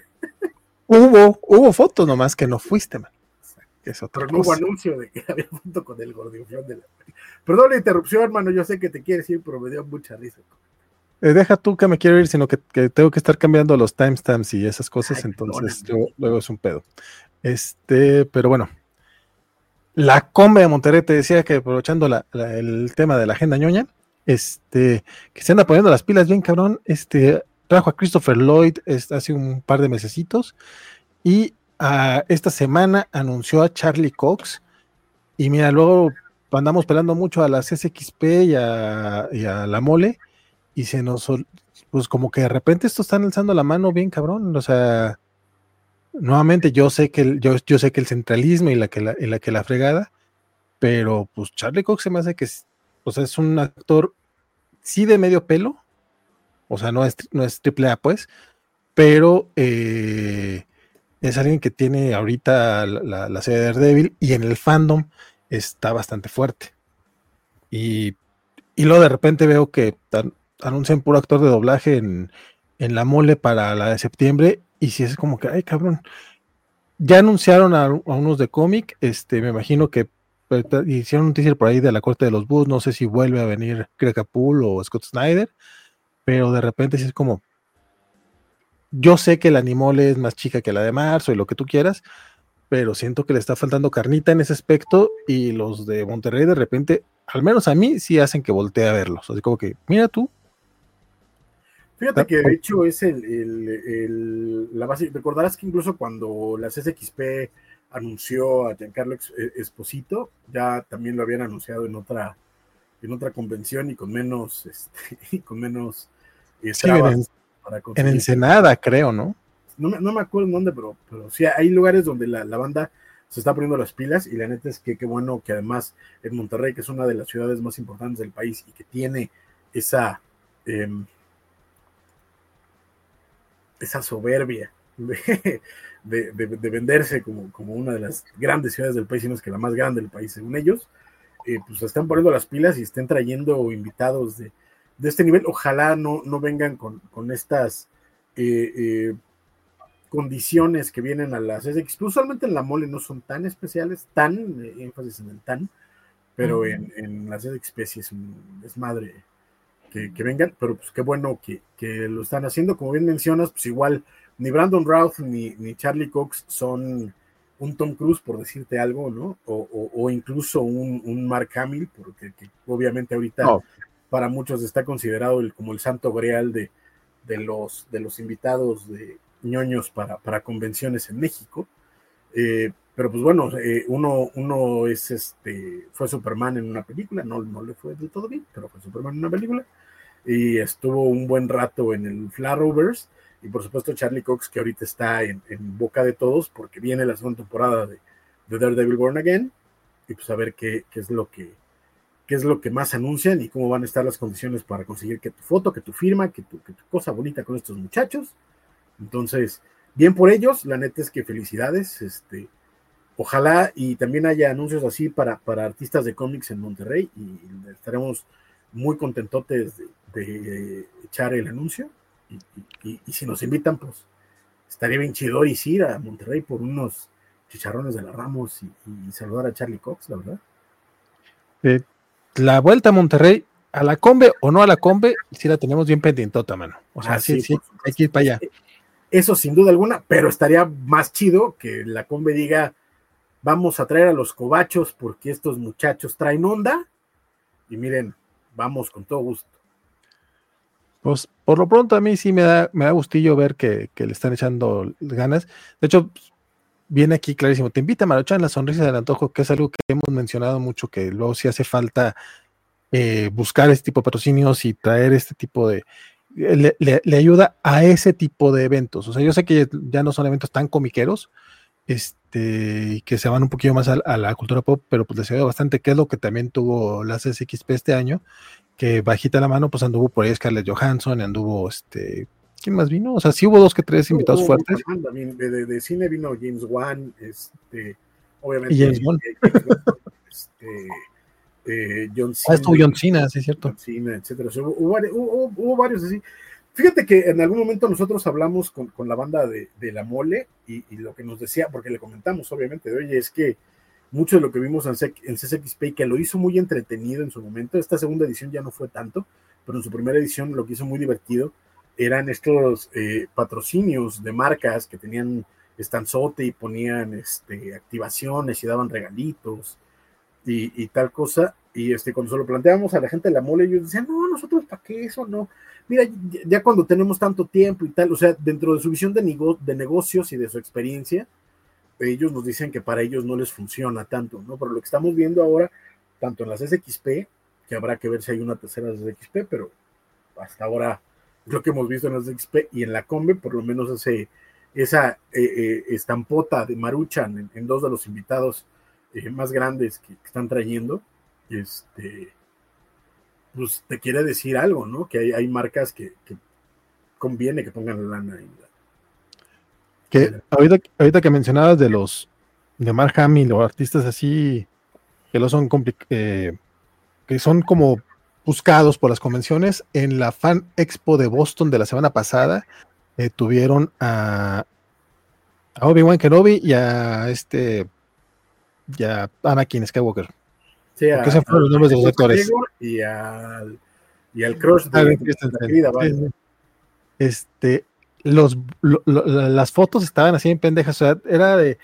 hubo fotos nomás que no fuiste, man. Pero no hubo anuncio de que había foto con el Gordinflón de la... Perdón la interrupción, hermano, yo sé que te quieres ir, pero me dio mucha risa. Deja tú que me quiero ir, sino que tengo que estar cambiando los timestamps y esas cosas, entonces luego es un pedo. Pero bueno. La Combe de Monterrey, te decía que aprovechando el tema de la agenda ñoña, que se anda poniendo las pilas bien cabrón, trajo a Christopher Lloyd hace un par de mesecitos, y esta semana anunció a Charlie Cox, y mira, luego andamos pelando mucho a las SXP y a la Mole, y pues como que de repente estos están alzando la mano bien cabrón, o sea, nuevamente yo sé que el centralismo y la fregada, pero pues Charlie Cox se me hace que pues, es un actor sí de medio pelo, o sea, no es triple A pues, pero es alguien que tiene ahorita la serie de Daredevil y en el fandom está bastante fuerte. Y luego de repente veo que anuncian puro actor de doblaje en la Mole para la de septiembre, y si es como que, ay cabrón, ya anunciaron a unos de cómic, me imagino que hicieron un teaser por ahí de la corte de los Búhos, no sé si vuelve a venir Greg Capullo o Scott Snyder, pero de repente sí es como, yo sé que la Animole es más chica que la de Marzo y lo que tú quieras, pero siento que le está faltando carnita en ese aspecto, y los de Monterrey de repente, al menos a mí, sí hacen que voltee a verlos, así como que, mira tú. Fíjate que de hecho es la base. Recordarás que incluso cuando la CSXP anunció a Giancarlo Esposito, ya también lo habían anunciado en otra convención y con menos trabas para conseguir. En Ensenada, creo, ¿no? No me acuerdo en dónde, pero sí hay lugares donde la banda se está poniendo las pilas, y la neta es que qué bueno que además en Monterrey, que es una de las ciudades más importantes del país y que tiene esa soberbia de venderse como una de las grandes ciudades del país, sino es que la más grande del país, según ellos, pues se están poniendo las pilas y estén trayendo invitados de este nivel. Ojalá no vengan con estas condiciones que vienen a las SX. Usualmente en la Mole no son tan especiales, énfasis en el tan, pero en las SXP sí es madre que vengan, pero pues qué bueno que lo están haciendo. Como bien mencionas, pues igual ni Brandon Routh ni Charlie Cox son un Tom Cruise, por decirte algo, ¿no? O incluso un Mark Hamill, porque que obviamente ahorita No, para muchos está considerado como el santo grial de los invitados de ñoños para convenciones en México. Pero pues bueno, uno fue Superman en una película, no le fue del todo bien, pero fue Superman en una película, y estuvo un buen rato en el Flarrowverse, y por supuesto Charlie Cox, que ahorita está en boca de todos, porque viene la segunda temporada de Daredevil Born Again, y pues a ver qué es lo que más anuncian y cómo van a estar las condiciones para conseguir que tu foto, que tu firma, que tu cosa bonita con estos muchachos. Entonces, bien por ellos, la neta es que felicidades, ojalá y también haya anuncios así para artistas de cómics en Monterrey, y estaremos muy contentotes de echar el anuncio, y si nos invitan, pues estaría bien chido ir a Monterrey por unos chicharrones de la Ramos y saludar a Charlie Cox, la verdad. eh, la vuelta a Monterrey, a la Combe o no a la Combe, sí la tenemos bien pendientota, mano. O sea, sí, Sí, hay que ir para allá. eso sin duda alguna, pero estaría más chido que la Combe diga, vamos a traer a los cobachos porque estos muchachos traen onda, y miren, vamos con todo gusto. Pues por lo pronto a mí sí me da gustillo ver que le están echando ganas. De hecho, viene aquí clarísimo. Te invita a Maruchan, la sonrisa del antojo, que es algo que hemos mencionado mucho, que luego sí hace falta buscar este tipo de patrocinios y traer este tipo de... Le ayuda a ese tipo de eventos. O sea, yo sé que ya no son eventos tan comiqueros, y que se van un poquito más a la cultura pop, pero pues les ayuda bastante, que es lo que también tuvo la CSXP este año, que bajita la mano, pues anduvo por ahí Scarlett Johansson, anduvo ¿quién más vino? O sea, sí hubo 2 que 3 invitados Hubo mucha fuertes. banda, de cine vino James Wan, Y obviamente James Bond. John Estuvo Cena, John Cena, sí es cierto. etcétera. O sea, hubo varios así. Fíjate que en algún momento nosotros hablamos con la banda de La Mole, y lo que nos decía, porque le comentamos obviamente, de oye, es que mucho de lo que vimos en CSXP, que lo hizo muy entretenido en su momento, esta segunda edición ya no fue tanto, pero en su primera edición lo que hizo muy divertido eran estos patrocinios de marcas que tenían estanzote y ponían activaciones y daban regalitos y tal cosa. Y cuando se lo planteábamos a la gente de La Mole, ellos decían, no, nosotros para qué eso, no. Mira, ya cuando tenemos tanto tiempo y tal, o sea, dentro de su visión de negocios y de su experiencia, ellos nos dicen que para ellos no les funciona tanto, ¿no? Pero lo que estamos viendo ahora, tanto en las SXP, que habrá que ver si hay una tercera SXP, pero hasta ahora lo que hemos visto en las SXP y en la Combe, por lo menos esa estampota de Maruchan en 2 de los invitados más grandes que están trayendo, pues te quiere decir algo, ¿no? Que hay marcas que conviene que pongan la lana ahí. Que ahorita que mencionabas de Mark Hamill o artistas así que lo son que son como buscados por las convenciones, en la Fan Expo de Boston de la semana pasada tuvieron a Obi-Wan Kenobi y a Anakin Skywalker. Sí, Porque esos fueron los nombres de los actores. Y al crush de la querida banda. Este, las fotos estaban así en pendejas, o sea, era de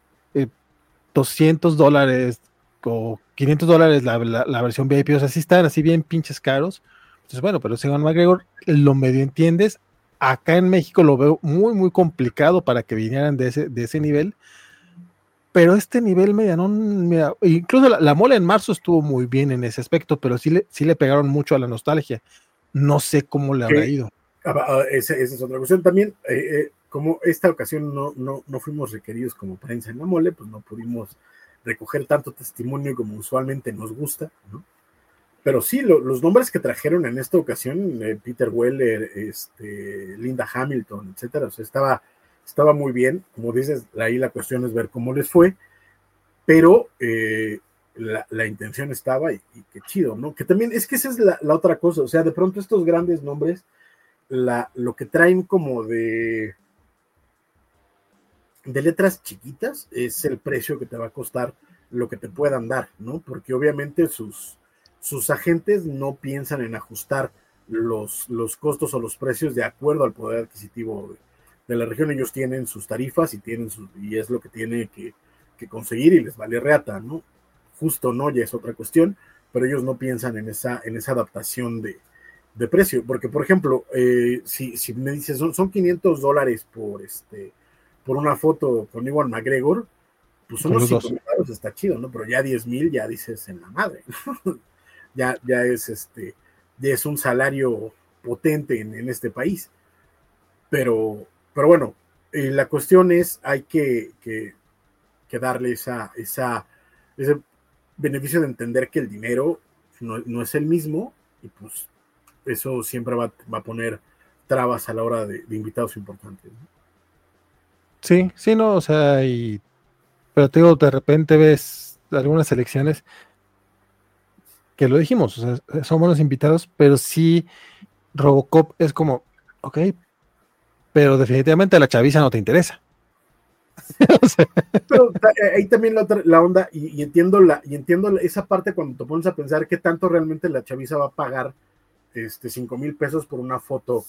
$200 o $500 la versión VIP, o sea, sí estaban así bien pinches caros. Entonces, bueno, pero según McGregor lo medio entiendes. Acá en México lo veo muy, muy complicado para que vinieran de ese nivel. Pero este nivel medianón, mira, incluso la Mole en marzo estuvo muy bien en ese aspecto, pero sí le pegaron mucho a la nostalgia. No sé cómo le habrá ido. Esa es otra cuestión. También, como esta ocasión no fuimos requeridos como prensa en La Mole, pues no pudimos recoger tanto testimonio como usualmente nos gusta, ¿no? Pero sí, los nombres que trajeron en esta ocasión, Peter Weller, Linda Hamilton, etcétera, o sea, estaba muy bien. Como dices, ahí la cuestión es ver cómo les fue, pero la intención estaba, y qué chido, ¿no? Que también es que esa es la otra cosa, o sea, de pronto estos grandes nombres, lo que traen como de letras chiquitas es el precio que te va a costar lo que te puedan dar, ¿no? Porque obviamente sus agentes no piensan en ajustar los costos o los precios de acuerdo al poder adquisitivo de la región, ellos tienen sus tarifas y es lo que tiene que conseguir y les vale reata, ¿no? Justo no, ya es otra cuestión, pero ellos no piensan en esa adaptación de precio, porque por ejemplo, si me dices son $500 por una foto con Ewan McGregor, pues Con unos los dos. $5,000 está chido, ¿no? Pero ya 10,000 ya dices en la madre, ¿no? ya es un salario potente en este país. Pero bueno, la cuestión es, hay que darle ese beneficio de entender que el dinero no es el mismo, y pues eso siempre va a poner trabas a la hora de invitados importantes, ¿no? Sí, sí, no, o sea, pero te digo, de repente ves algunas elecciones que lo dijimos, o sea, son buenos invitados, pero sí, Robocop es como, ok, pero definitivamente a la chaviza no te interesa. O sea, Pero ahí también la onda, y entiendo esa parte cuando te pones a pensar qué tanto realmente la chaviza va a pagar 5,000 pesos por una foto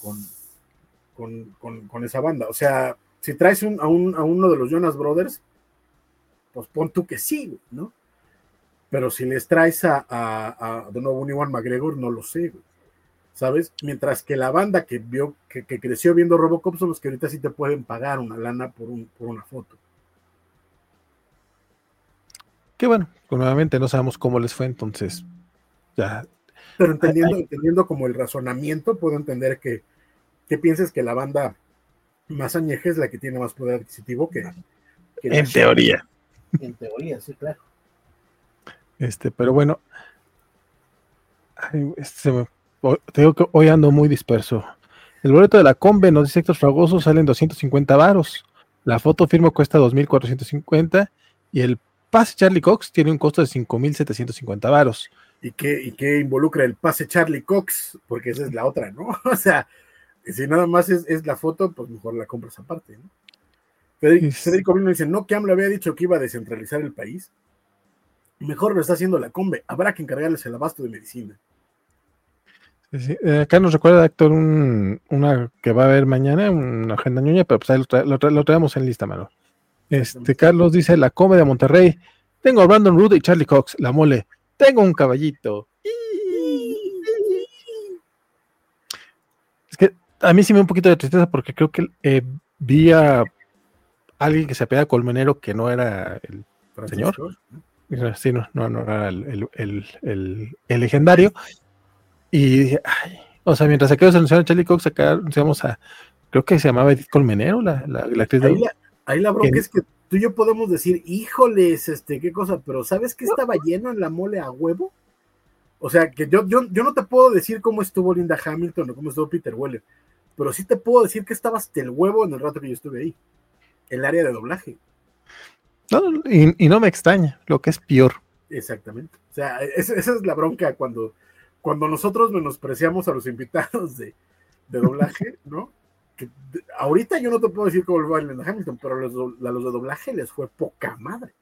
con esa banda. O sea, si traes a uno de los Jonas Brothers, pues pon tú que sí, ¿no? Pero si les traes de nuevo un Ewan McGregor, no lo sé, güey, ¿sabes? Mientras que la banda que creció viendo Robocop son los que ahorita sí te pueden pagar una lana por una foto. que bueno, pues nuevamente no sabemos cómo les fue, entonces ya. Pero entendiendo como el razonamiento, puedo entender que pienses que la banda más añeja es la que tiene más poder adquisitivo que En teoría. En teoría, sí, claro. Pero bueno, te digo que hoy ando muy disperso. El boleto de la Combe, nos dice Héctor Fragoso, sale en 250 varos. La foto firmo cuesta 2,450 y el pase Charlie Cox tiene un costo de 5,750 varos. ¿Y qué involucra el pase Charlie Cox? Porque esa es la otra, ¿no? O sea, si nada más es la foto, pues mejor la compras aparte, ¿no? Federico Vino dice, no, que AMLO había dicho que iba a descentralizar el país. Mejor lo está haciendo la Combe. Habrá que encargarles el abasto de medicina. Sí. Acá nos recuerda Héctor una que va a haber mañana, una agenda ñoña, pero pues ahí lo traemos en lista, mano. Carlos dice, la Combe de Monterrey. Tengo a Brandon Root y Charlie Cox, la mole. Tengo un caballito. Es que a mí sí me da un poquito de tristeza porque creo que vi a alguien que se apellida Colmenero que no era el Francisco, señor. Sí, no era el legendario. Y dije, ay, o sea, mientras aquellos anunciaron a Charlie Cox, acá anunciamos creo que se llamaba Edith Colmenero, la actriz de... Ahí la bronca es que tú y yo podemos decir, híjoles, qué cosa, pero ¿sabes qué estaba lleno en la mole a huevo? O sea, que yo no te puedo decir cómo estuvo Linda Hamilton o cómo estuvo Peter Weller, pero sí te puedo decir que estaba hasta el huevo en el rato que yo estuve ahí, el área de doblaje. No, y no me extraña, lo que es peor. Exactamente. O sea, esa es la bronca cuando nosotros menospreciamos a los invitados de doblaje, ¿no? Ahorita yo no te puedo decir cómo le va a Linda Hamilton, pero a los de doblaje les fue poca madre.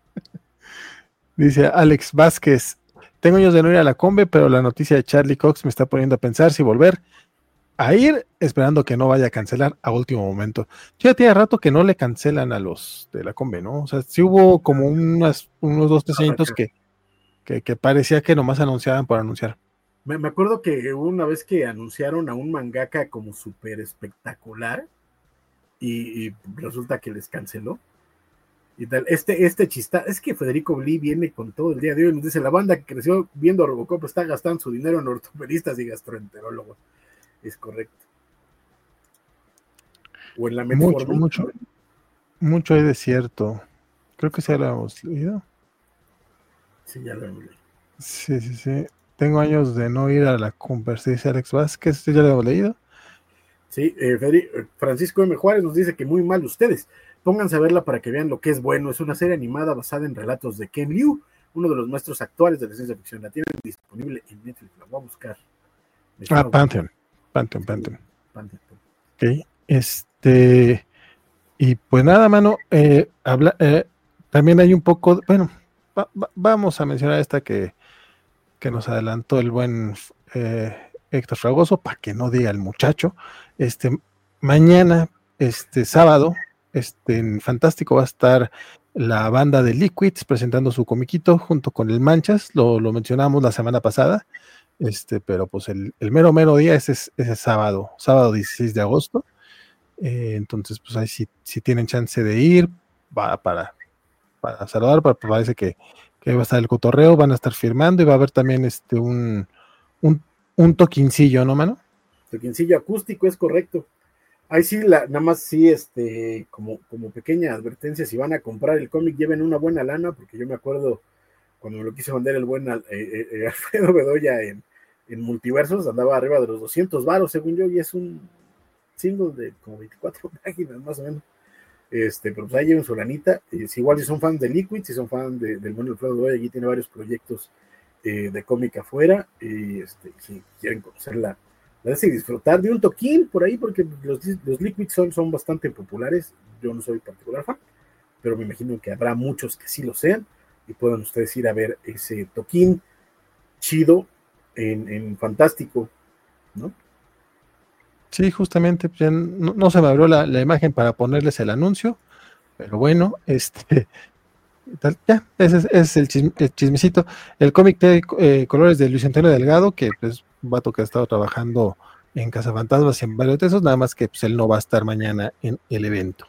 Dice Alex Vázquez, tengo años de no ir a la Combe, pero la noticia de Charlie Cox me está poniendo a pensar si volver a ir, esperando que no vaya a cancelar a último momento. Ya tiene rato que no le cancelan a los de la Combe, ¿no? O sea, sí hubo como unos 2-3 añitos que parecía que nomás anunciaban por anunciar. Me acuerdo que hubo una vez que anunciaron a un mangaka como súper espectacular y resulta que les canceló. Y tal, chista, es que Federico Bli viene con todo el día de hoy, nos dice, la banda que creció viendo a Robocop está gastando su dinero en ortopedistas y gastroenterólogos. Es correcto. O en la metformina. Mucho hay de cierto. Creo que sí ya lo hemos leído. Sí, ya lo hemos leído. Sí. Tengo años de no ir a la conversa, dice Alex Vázquez, ya lo hemos leído. Sí, Francisco M. Juárez nos dice que muy mal ustedes. Pónganse a verla para que vean lo que es bueno. Es una serie animada basada en relatos de Ken Liu, uno de los maestros actuales de la ciencia ficción. La tienen disponible en Netflix. La voy a buscar. Pantheon. Ok. Y pues nada, mano. También hay un poco. Bueno, vamos a mencionar esta que nos adelantó el buen Héctor Fragoso, para que no diga el muchacho. Mañana sábado, en Fantástico va a estar la banda de Liquids presentando su comiquito junto con el Manchas, lo mencionamos la semana pasada, pero pues el mero día es ese sábado 16 de agosto. Entonces, pues ahí si tienen chance de ir, va para saludar, parece que va a estar el cotorreo, van a estar firmando y va a haber también un toquincillo, ¿no, mano? Toquincillo acústico, es correcto. Ahí sí, nada más sí, como pequeña advertencia, si van a comprar el cómic, lleven una buena lana, porque yo me acuerdo cuando me lo quiso vender el buen Alfredo Bedoya en Multiversos, andaba arriba de los 200 varos, según yo, y es un single de como 24 páginas, más o menos. Pero pues ahí lleven su lanita. Igual si son fans de Liquid, si son fans del buen Alfredo Bedoya, aquí tiene varios proyectos de cómic afuera, y si quieren conocerla, y disfrutar de un toquín por ahí, porque los Liquids son bastante populares. Yo no soy particular fan, pero me imagino que habrá muchos que sí lo sean y puedan ustedes ir a ver ese toquín chido en Fantástico, ¿no? Sí, justamente, pues no se me abrió la imagen para ponerles el anuncio, pero bueno, ya, ese es el chismecito. El cómic de colores de Luis Antonio Delgado, que pues un vato que ha estado trabajando en Cazafantasmas en varios de esos, nada más que pues él no va a estar mañana en el evento.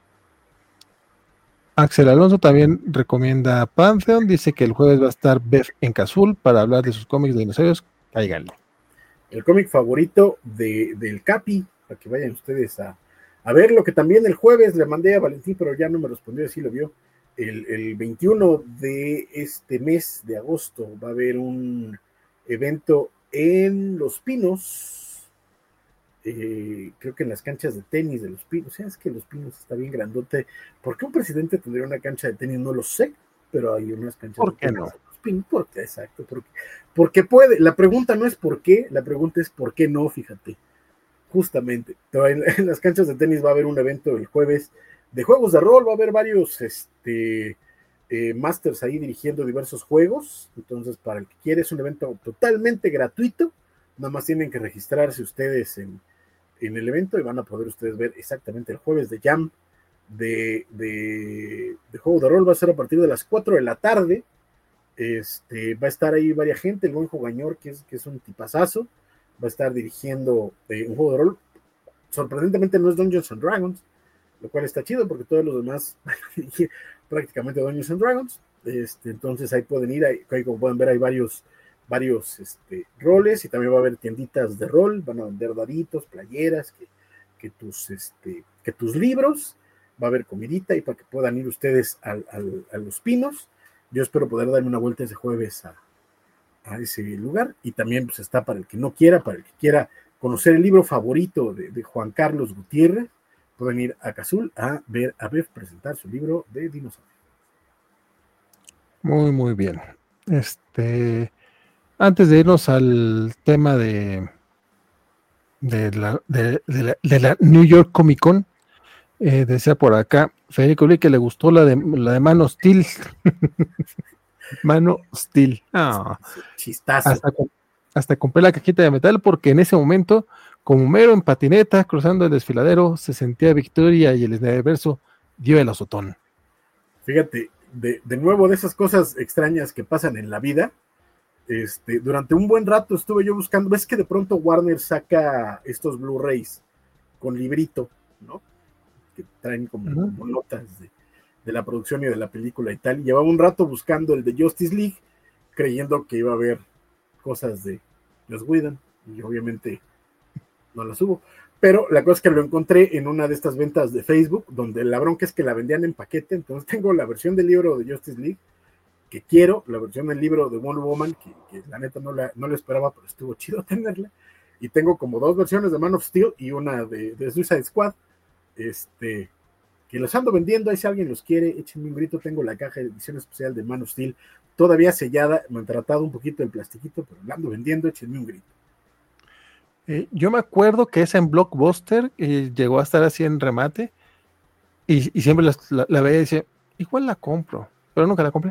Axel Alonso también recomienda Pantheon, dice que el jueves va a estar Beth en Cazul para hablar de sus cómics de dinosaurios. Cáiganle. El cómic favorito del Capi, para que vayan ustedes a ver lo que también el jueves le mandé a Valentín, pero ya no me respondió, si lo vio. El 21 de este mes de agosto va a haber un evento en Los Pinos, creo que en las canchas de tenis de Los Pinos. O sea, es que Los Pinos está bien grandote. ¿Por qué un presidente tendría una cancha de tenis? No lo sé, pero hay unas canchas ¿Por qué de tenis no? de Los Pinos. ¿Por qué? Exacto, porque puede. La pregunta no es por qué, la pregunta es por qué no, fíjate. Justamente, pero en las canchas de tenis va a haber un evento el jueves de juegos de rol, va a haber varios masters ahí dirigiendo diversos juegos. Entonces, para el que quiere, es un evento totalmente gratuito. Nada más tienen que registrarse ustedes en el evento y van a poder ustedes ver exactamente el jueves de Jam de juego de rol. Va a ser a partir de las 4 de la tarde. Va a estar ahí varias gente, el buen Jugañor, que es un tipazazo, va a estar dirigiendo un juego de rol. Sorprendentemente no es Dungeons and Dragons, lo cual está chido porque todos los demás prácticamente Dungeons and Dragons. Entonces ahí pueden ir, ahí como pueden ver hay varios roles, y también va a haber tienditas de rol, van a vender daditos, playeras, que tus libros, va a haber comidita y para que puedan ir ustedes a Los Pinos. Yo espero poder darme una vuelta ese jueves a ese lugar, y también pues está para el que no quiera, para el que quiera conocer el libro favorito de Juan Carlos Gutiérrez, pueden ir a Cazul a ver presentar su libro de dinosaurio. Muy, muy bien. Antes de irnos al tema de la New York Comic Con, decía por acá Federico Lee que le gustó la de Man of Steel. Man of Steel. Oh. Chistazo. Hasta compré la cajita de metal porque en ese momento, como mero en patineta, cruzando el desfiladero, se sentía victoria y el Snyderverso dio el azotón. Fíjate, de nuevo, de esas cosas extrañas que pasan en la vida. Durante un buen rato estuve yo buscando, ves que de pronto Warner saca estos Blu-rays con librito, ¿no? Que traen como notas de la producción y de la película y tal. Llevaba un rato buscando el de Justice League, creyendo que iba a haber cosas de Joss Whedon, y obviamente no las hubo. Pero la cosa es que lo encontré en una de estas ventas de Facebook, donde la bronca es que la vendían en paquete. Entonces tengo la versión del libro de Justice League, que quiero, la versión del libro de Wonder Woman, que la neta no la esperaba, pero estuvo chido tenerla, y tengo como 2 versiones de Man of Steel y una de Suicide Squad, que los ando vendiendo. Ahí si alguien los quiere, échenme un grito. Tengo la caja de edición especial de Man of Steel, todavía sellada, me han tratado un poquito el plastiquito, pero la ando vendiendo, échenme un grito. Yo me acuerdo que esa en Blockbuster llegó a estar así en remate, y siempre la veía y decía, igual la compro, pero nunca la compré.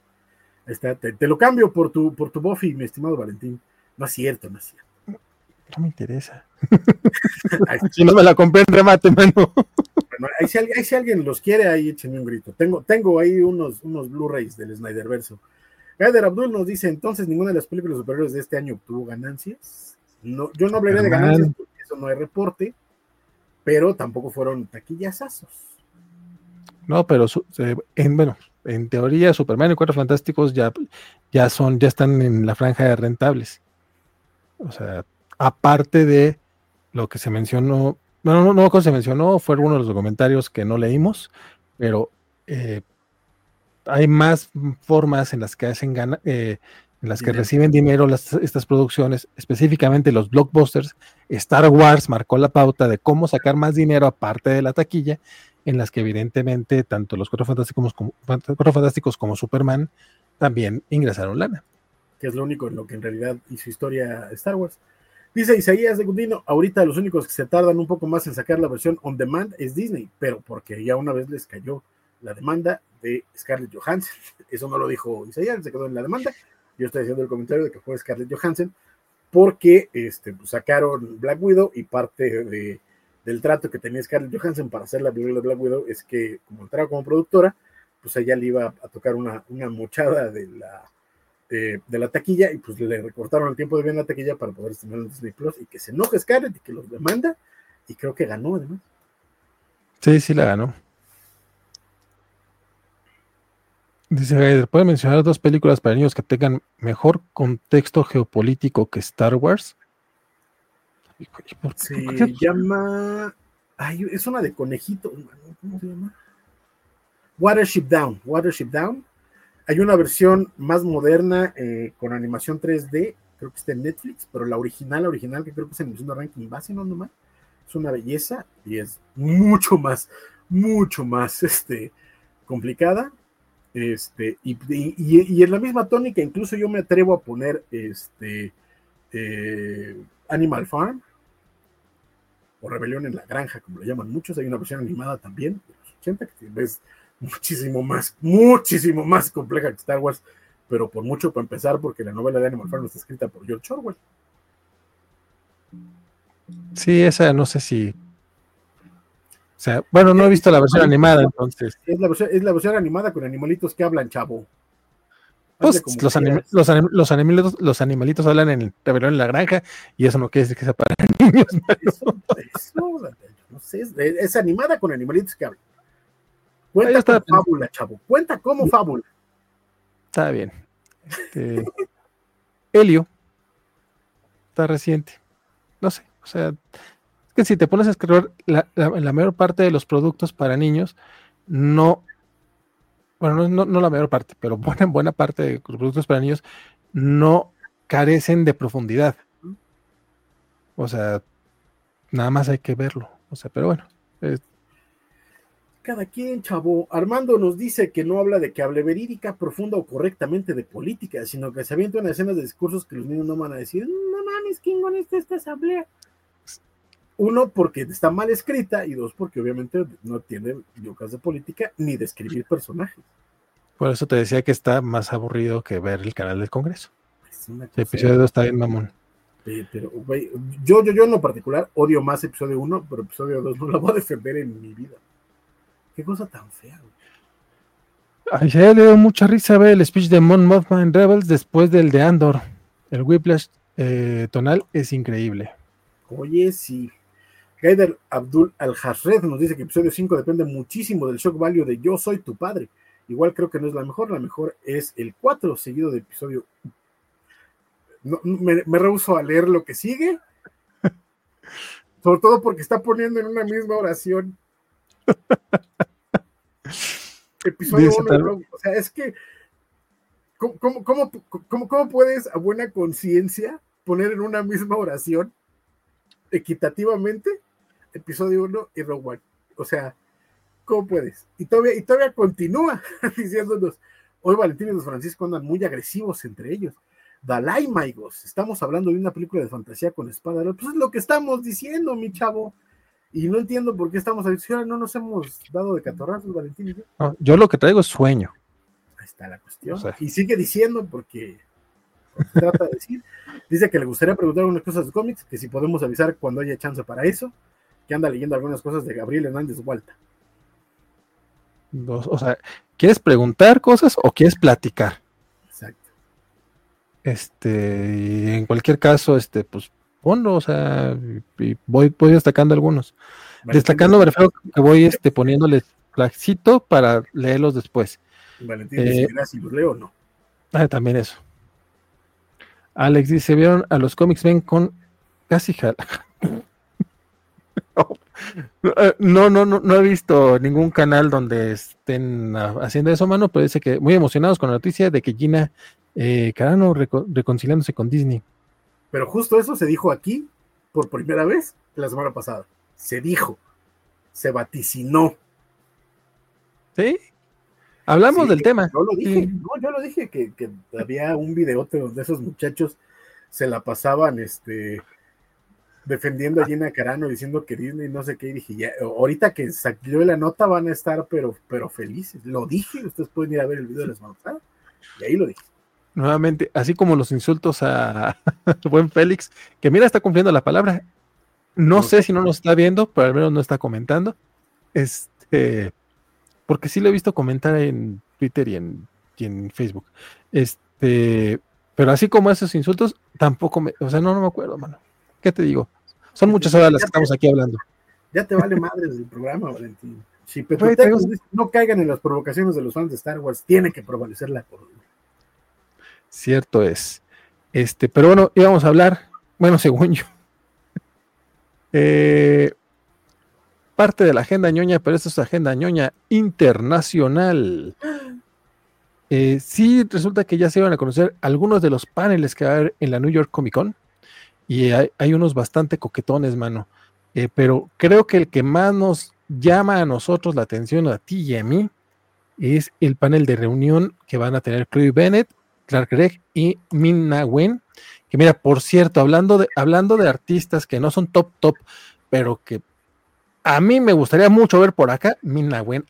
Te lo cambio por tu Buffy, mi estimado Valentín. No es cierto. No me interesa. Si no me la compré en remate, mano. Bueno, ahí si alguien los quiere, ahí échenme un grito. Tengo ahí unos Blu-rays del Snyderverso. Gaider Abdul nos dice, entonces ninguna de las películas superiores de este año obtuvo ganancias. No, yo no hablaré de ganancias porque eso no hay reporte, pero tampoco fueron taquillazazos. No, pero en teoría Superman y Cuatro Fantásticos ya están en la franja de rentables. O sea, aparte de lo que se mencionó, no, que se mencionó, fue uno de los comentarios que no leímos, pero hay más formas en las que en las que reciben dinero estas producciones, específicamente los blockbusters. Star Wars marcó la pauta de cómo sacar más dinero aparte de la taquilla, en las que evidentemente tanto los Cuatro Fantásticos como Superman también ingresaron lana. Que es lo único en lo que en realidad hizo historia Star Wars. Dice Isaías de Gundino, ahorita los únicos que se tardan un poco más en sacar la versión on demand es Disney, pero porque ya una vez les cayó la demanda de Scarlett Johansson. Eso no lo dijo Isaías, se quedó en la demanda. Yo estoy haciendo el comentario de que fue Scarlett Johansson porque pues sacaron Black Widow y parte del trato que tenía Scarlett Johansson para hacer la película de Black Widow es que como entraba como productora, pues ella le iba a tocar una mochada de la taquilla y pues le recortaron el tiempo de ver la taquilla para poder estrenar en Disney Plus y que se enoje Scarlett y que los demanda y creo que ganó además. Sí la ganó. Dice Gaider, ¿puede mencionar 2 películas para niños que tengan mejor contexto geopolítico que Star Wars? Se llama... Ay, es una de conejito. ¿Cómo se llama? Watership Down. Hay una versión más moderna con animación 3D, creo que está en Netflix, pero la original que creo que es en el ranking base, no nomás, es una belleza y es mucho más complicada. Y en la misma tónica, incluso yo me atrevo a poner Animal Farm o Rebelión en la Granja, como lo llaman muchos. Hay una versión animada también de los 80 que es muchísimo más compleja que Star Wars, pero por mucho para empezar, porque la novela de Animal Farm está escrita por George Orwell. Sí, esa no sé si... O sea, bueno, no he visto la versión animada, entonces. Es la versión animada con animalitos que hablan, chavo. Pues los animalitos hablan en Rebelión en la Granja y eso no quiere decir que sea para niños. No sé, es animada con animalitos que hablan. Cuenta como fábula, chavo. Cuenta como fábula. Está bien. Helio. Está reciente. No sé, o sea, es que si te pones a escribir la mayor parte de los productos para niños, no la mayor parte, pero buena parte de los productos para niños no carecen de profundidad. O sea, nada más hay que verlo. O sea, pero bueno. Cada quien, chavo. Armando nos dice que no habla de que hable verídica, profunda o correctamente de política, sino que se avienta una escena de discursos que los niños no van a decir, no mames, ¿quién con esta asamblea? 1, porque está mal escrita, y 2, porque obviamente no tiene yocas de política ni de escribir personajes. Por eso te decía que está más aburrido que ver el canal del Congreso. El episodio 2 está bien mamón. Pero, güey, yo en lo particular odio más episodio 1, pero episodio 2 no la voy a defender en mi vida. Qué cosa tan fea, güey. Ay, ya le dio mucha risa ver el speech de Mon Mothma en Rebels después del de Andor. El whiplash tonal es increíble. Oye, sí. Gaider Abdul Al-Hasred nos dice que episodio 5 depende muchísimo del shock value de Yo soy tu padre. Igual creo que no es la mejor es el 4 seguido de episodio. No, me rehúso a leer lo que sigue, sobre todo porque está poniendo en una misma oración episodio 1, o sea, es que ¿cómo puedes a buena conciencia poner en una misma oración equitativamente episodio 1 y Rogue One? O sea, ¿cómo puedes? Y todavía continúa diciéndonos, hoy Valentín y los Francisco andan muy agresivos entre ellos. Dalai Maigos, estamos hablando de una película de fantasía con espada. Pues es lo que estamos diciendo, mi chavo. Y no entiendo por qué estamos ahora no nos hemos dado de catorrazos, Valentín y yo. No, yo lo que traigo es sueño. Ahí está la cuestión. O sea, y sigue diciendo porque se trata de decir. Dice que le gustaría preguntar algunas cosas de cómics, que si podemos avisar cuando haya chance para eso, que anda leyendo algunas cosas de Gabriel Hernández Hualta. O sea, ¿quieres preguntar cosas o quieres platicar? Exacto. En cualquier caso, pues ponlo, o sea, y voy destacando algunos. Valentín Destacando, me refiero que voy poniéndoles flagcito para leerlos después. Valentín decidirá si los leo o no. También eso. Alex dice, ¿vieron a los cómics ven con casi no he visto ningún canal donde estén haciendo eso, mano, pero dice que muy emocionados con la noticia de que Gina Carano reconciliándose con Disney. Pero justo eso se dijo aquí por primera vez la semana pasada. Se dijo, se vaticinó. ¿Sí? Hablamos del tema. Yo lo dije, yo lo dije, que había un videote donde esos muchachos se la pasaban defendiendo a Gina Carano, diciendo que Disney no sé qué, y dije, ya, ahorita que salió la nota van a estar pero felices. Lo dije, ustedes pueden ir a ver el video de la semana pasada, y ahí lo dije. Nuevamente, así como los insultos a buen Félix, que mira, está cumpliendo la palabra. No sé si no nos está viendo, pero al menos no está comentando. Porque sí lo he visto comentar en Twitter y en Facebook. Pero así como esos insultos, tampoco no me acuerdo, mano. ¿Qué te digo? Son muchas horas las que estamos aquí hablando. Ya te vale madres el programa, Valentín. Si Petutecos no caigan en las provocaciones de los fans de Star Wars, tiene que prevalecer la cordura. Cierto es. Pero bueno, íbamos a hablar, bueno, según yo, parte de la agenda ñoña, pero esto es agenda ñoña internacional. Sí, resulta que ya se iban a conocer algunos de los paneles que va a haber en la New York Comic Con, y hay unos bastante coquetones, mano. Pero creo que el que más nos llama a nosotros la atención, a ti y a mí, es el panel de reunión que van a tener Chloe Bennett, Clark Gregg y Ming-Na Wen, que mira, por cierto, hablando de artistas que no son top, pero que a mí me gustaría mucho ver por acá, Ming-Na Wen,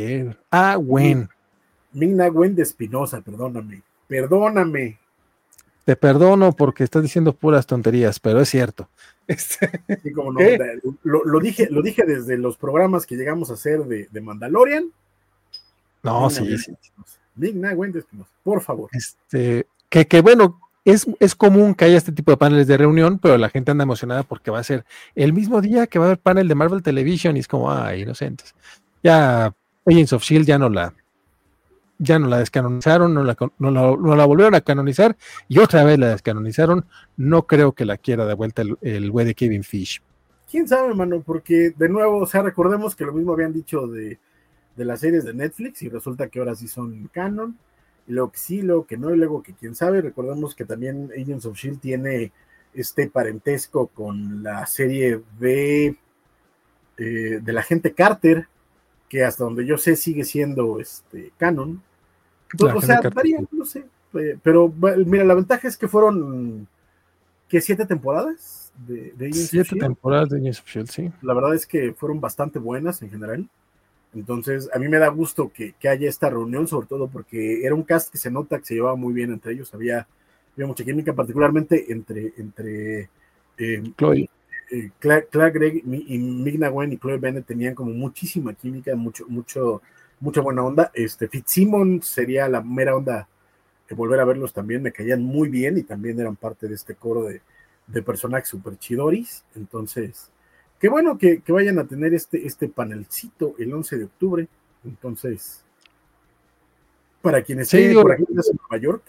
Ming-Na Wen de Espinosa, perdóname. Te perdono porque estás diciendo puras tonterías, pero es cierto. Sí, como no, lo dije desde los programas que llegamos a hacer de Mandalorian. No, sí. Ming-Na Wen de Espinosa, por favor. Que bueno, es común que haya este tipo de paneles de reunión, pero la gente anda emocionada porque va a ser el mismo día que va a haber panel de Marvel Television, y es como, inocentes. Ya Agents of S.H.I.E.L.D. ya no la descanonizaron, no la volvieron a canonizar, y otra vez la descanonizaron. No creo que la quiera de vuelta el güey de Kevin Feige. ¿Quién sabe, mano? Porque de nuevo, o sea, recordemos que lo mismo habían dicho de las series de Netflix, y resulta que ahora sí son canon, y luego que sí, luego que no, y luego que quién sabe. Recordemos que también Agents of S.H.I.E.L.D. tiene parentesco con la serie de la agente Carter, que hasta donde yo sé sigue siendo canon. Entonces, o sea, varía, no sé, pero mira, la ventaja es que fueron ¿qué? 7 temporadas de Agents of S.H.I.E.L.D. 7 temporadas de Agents of S.H.I.E.L.D., sí. La verdad es que fueron bastante buenas en general. Entonces, a mí me da gusto que haya esta reunión, sobre todo porque era un cast que se nota que se llevaba muy bien entre ellos. Había mucha química, particularmente entre Chloe. Clark Gregg y Ming-Na Wen y Chloe Bennett tenían como muchísima química, mucha buena onda. Fitzsimmons sería la mera onda de volver a verlos también, me caían muy bien y también eran parte de este coro de personajes super chidoris. Entonces, qué bueno que vayan a tener este panelcito el 11 de octubre. Entonces, para quienes estén por aquí en Nueva York.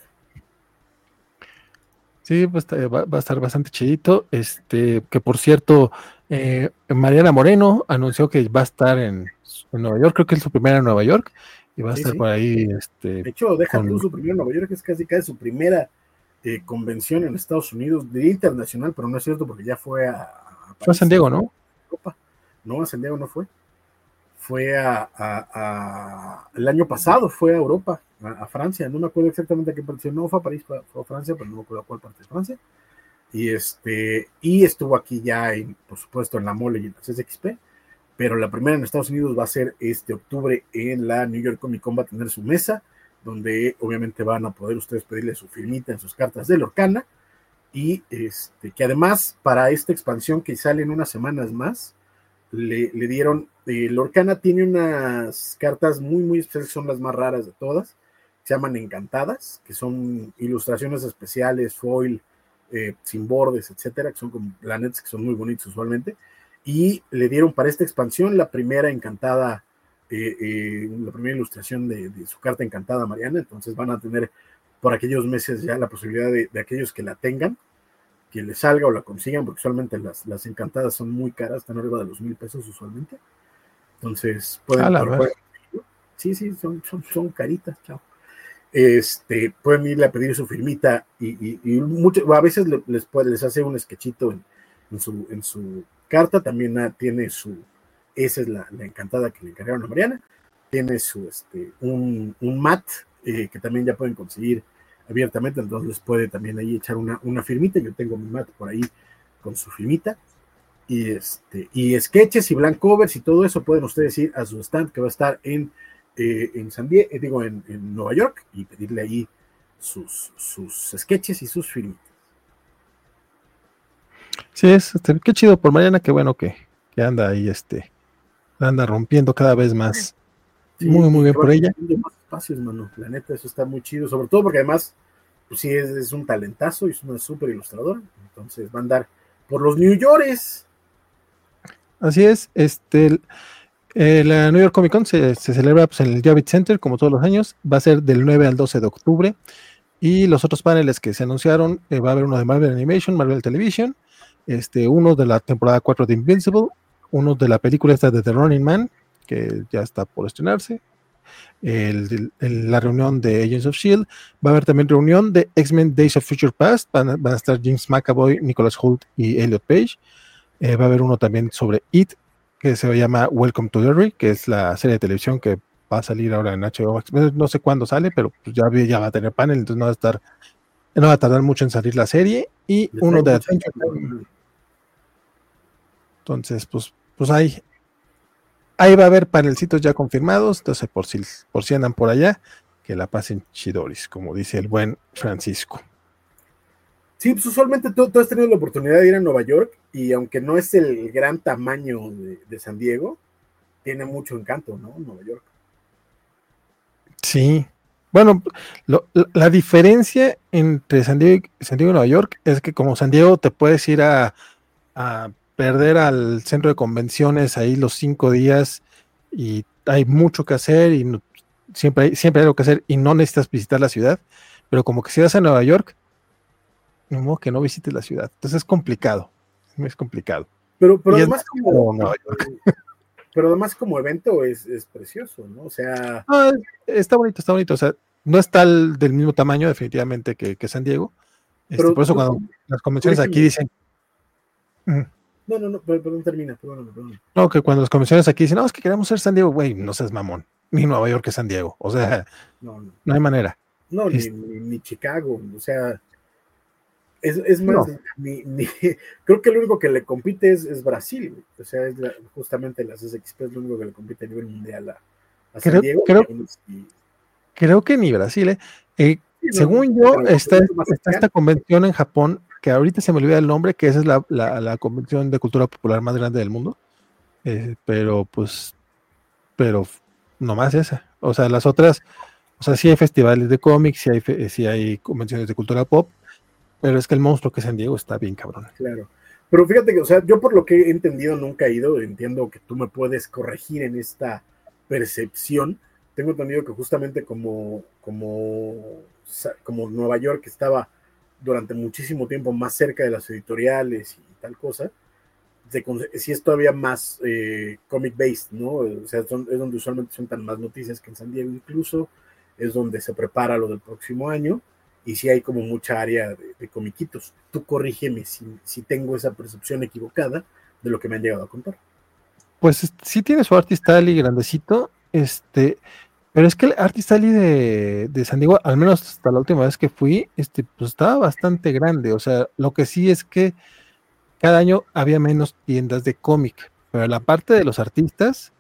Sí, pues va a estar bastante chidito. Que por cierto, Mariana Moreno anunció que va a estar en Nueva York, creo que es su primera en Nueva York, y va a estar por ahí. De hecho, tú su primera en Nueva York, es casi su primera convención en Estados Unidos, de internacional, pero no es cierto porque ya fue a París, fue a San Diego, ¿no? Europa. No, a San Diego no fue. Fue el año pasado fue a Europa, a Francia, no me acuerdo exactamente a qué parte, no fue a París, fue a Francia, pero no me acuerdo a cuál parte de Francia. Y estuvo aquí ya, por supuesto, en la Mole y en la CSXP, pero la primera en Estados Unidos va a ser este octubre en la New York Comic Con. Va a tener su mesa, donde obviamente van a poder ustedes pedirle su firmita en sus cartas de Lorcana, y que además para esta expansión que sale en unas semanas más, le dieron, Lorcana tiene unas cartas muy, muy especiales, son las más raras de todas, se llaman Encantadas, que son ilustraciones especiales, foil, sin bordes, etcétera, que son como planetas que son muy bonitos usualmente, y le dieron para esta expansión la primera encantada, la primera ilustración de su carta encantada Mariana, entonces van a tener por aquellos meses ya la posibilidad de aquellos que la tengan, que les salga o la consigan, porque usualmente las encantadas son muy caras, están arriba de los $1,000 usualmente, entonces pueden, sí, son caritas, chao. Pueden irle a pedir su firmita y a veces les hace un sketchito en su carta, también tiene esa es la encantada que le encargaron a Mariana, tiene un mat que también ya pueden conseguir abiertamente, entonces les puede también ahí echar una firmita, yo tengo mi mat por ahí con su firmita, y sketches y blank covers y todo eso pueden ustedes ir a su stand que va a estar en San Diego, en Nueva York, y pedirle ahí sus sketches y sus firmitas. Sí, qué chido por Mariana, qué bueno que anda ahí, anda rompiendo cada vez más. Sí, muy, muy bien por ella. Más espacios, mano. La neta, eso está muy chido, sobre todo porque además, pues sí, es un talentazo y es una súper ilustradora. Entonces va a andar por los New Yorkers. Así es, la New York Comic Con se celebra pues, en el Javits Center, como todos los años. Va a ser del 9 al 12 de octubre. Y los otros paneles que se anunciaron, va a haber uno de Marvel Animation, Marvel Television, uno de la temporada 4 de Invincible, uno de la película esta de The Running Man, que ya está por estrenarse, la reunión de Agents of S.H.I.E.L.D., va a haber también reunión de X-Men Days of Future Past, van a estar James McAvoy, Nicholas Hoult y Elliot Page. Va a haber uno también sobre It, que se llama Welcome to Derry, que es la serie de televisión que va a salir ahora en HBO. No sé cuándo sale, pero pues ya va a tener panel, entonces no va a tardar mucho en salir la serie. Y uno de Adventure Time. Entonces, pues ahí va a haber panelcitos ya confirmados, entonces por si andan por allá, que la pasen chidoris, como dice el buen Francisco. Sí, pues usualmente tú has tenido la oportunidad de ir a Nueva York, y aunque no es el gran tamaño de San Diego, tiene mucho encanto, ¿no? Nueva York. Sí. Bueno, la diferencia entre San Diego y Nueva York es que como San Diego te puedes ir a perder al centro de convenciones ahí los 5 días y hay mucho que hacer y siempre hay algo que hacer y no necesitas visitar la ciudad, pero como que si vas a Nueva York, no modo que no visites la ciudad, entonces es complicado. Pero además como Nueva York. Pero además como evento es precioso, ¿no? O sea... está bonito, o sea, no está del mismo tamaño definitivamente que San Diego, por eso cuando las convenciones aquí dicen... No, perdón, termina. No, que cuando las convenciones aquí dicen, no, es que queremos ser San Diego, güey, no seas mamón, ni Nueva York es San Diego, o sea, no hay manera. No, ni Chicago, o sea, es más, creo que lo único que le compite es Brasil, o sea, justamente las SXP es lo único que le compite a nivel mundial a San Diego. Creo que ni Brasil, según yo, está esta convención en Japón, que ahorita se me olvida el nombre, que esa es la convención de cultura popular más grande del mundo, pero nomás esa, o sea, las otras, o sea, sí hay festivales de cómics, sí hay convenciones de cultura pop, pero es que el monstruo que es San Diego está bien cabrón. Claro, pero fíjate que, o sea, yo por lo que he entendido nunca he ido, entiendo que tú me puedes corregir en esta percepción. Tengo entendido que justamente como Nueva York estaba durante muchísimo tiempo más cerca de las editoriales y tal cosa, sí es todavía más comic based, ¿no? O sea, es donde usualmente son tan más noticias que en San Diego incluso, es donde se prepara lo del próximo año, y sí hay como mucha área de comiquitos. Tú corrígeme si tengo esa percepción equivocada de lo que me han llegado a contar. Pues sí tiene su Artist Alley grandecito, pero es que el Artist Alley de San Diego, al menos hasta la última vez que fui, pues estaba bastante grande. O sea, lo que sí es que cada año había menos tiendas de cómic, pero la parte de los artistas,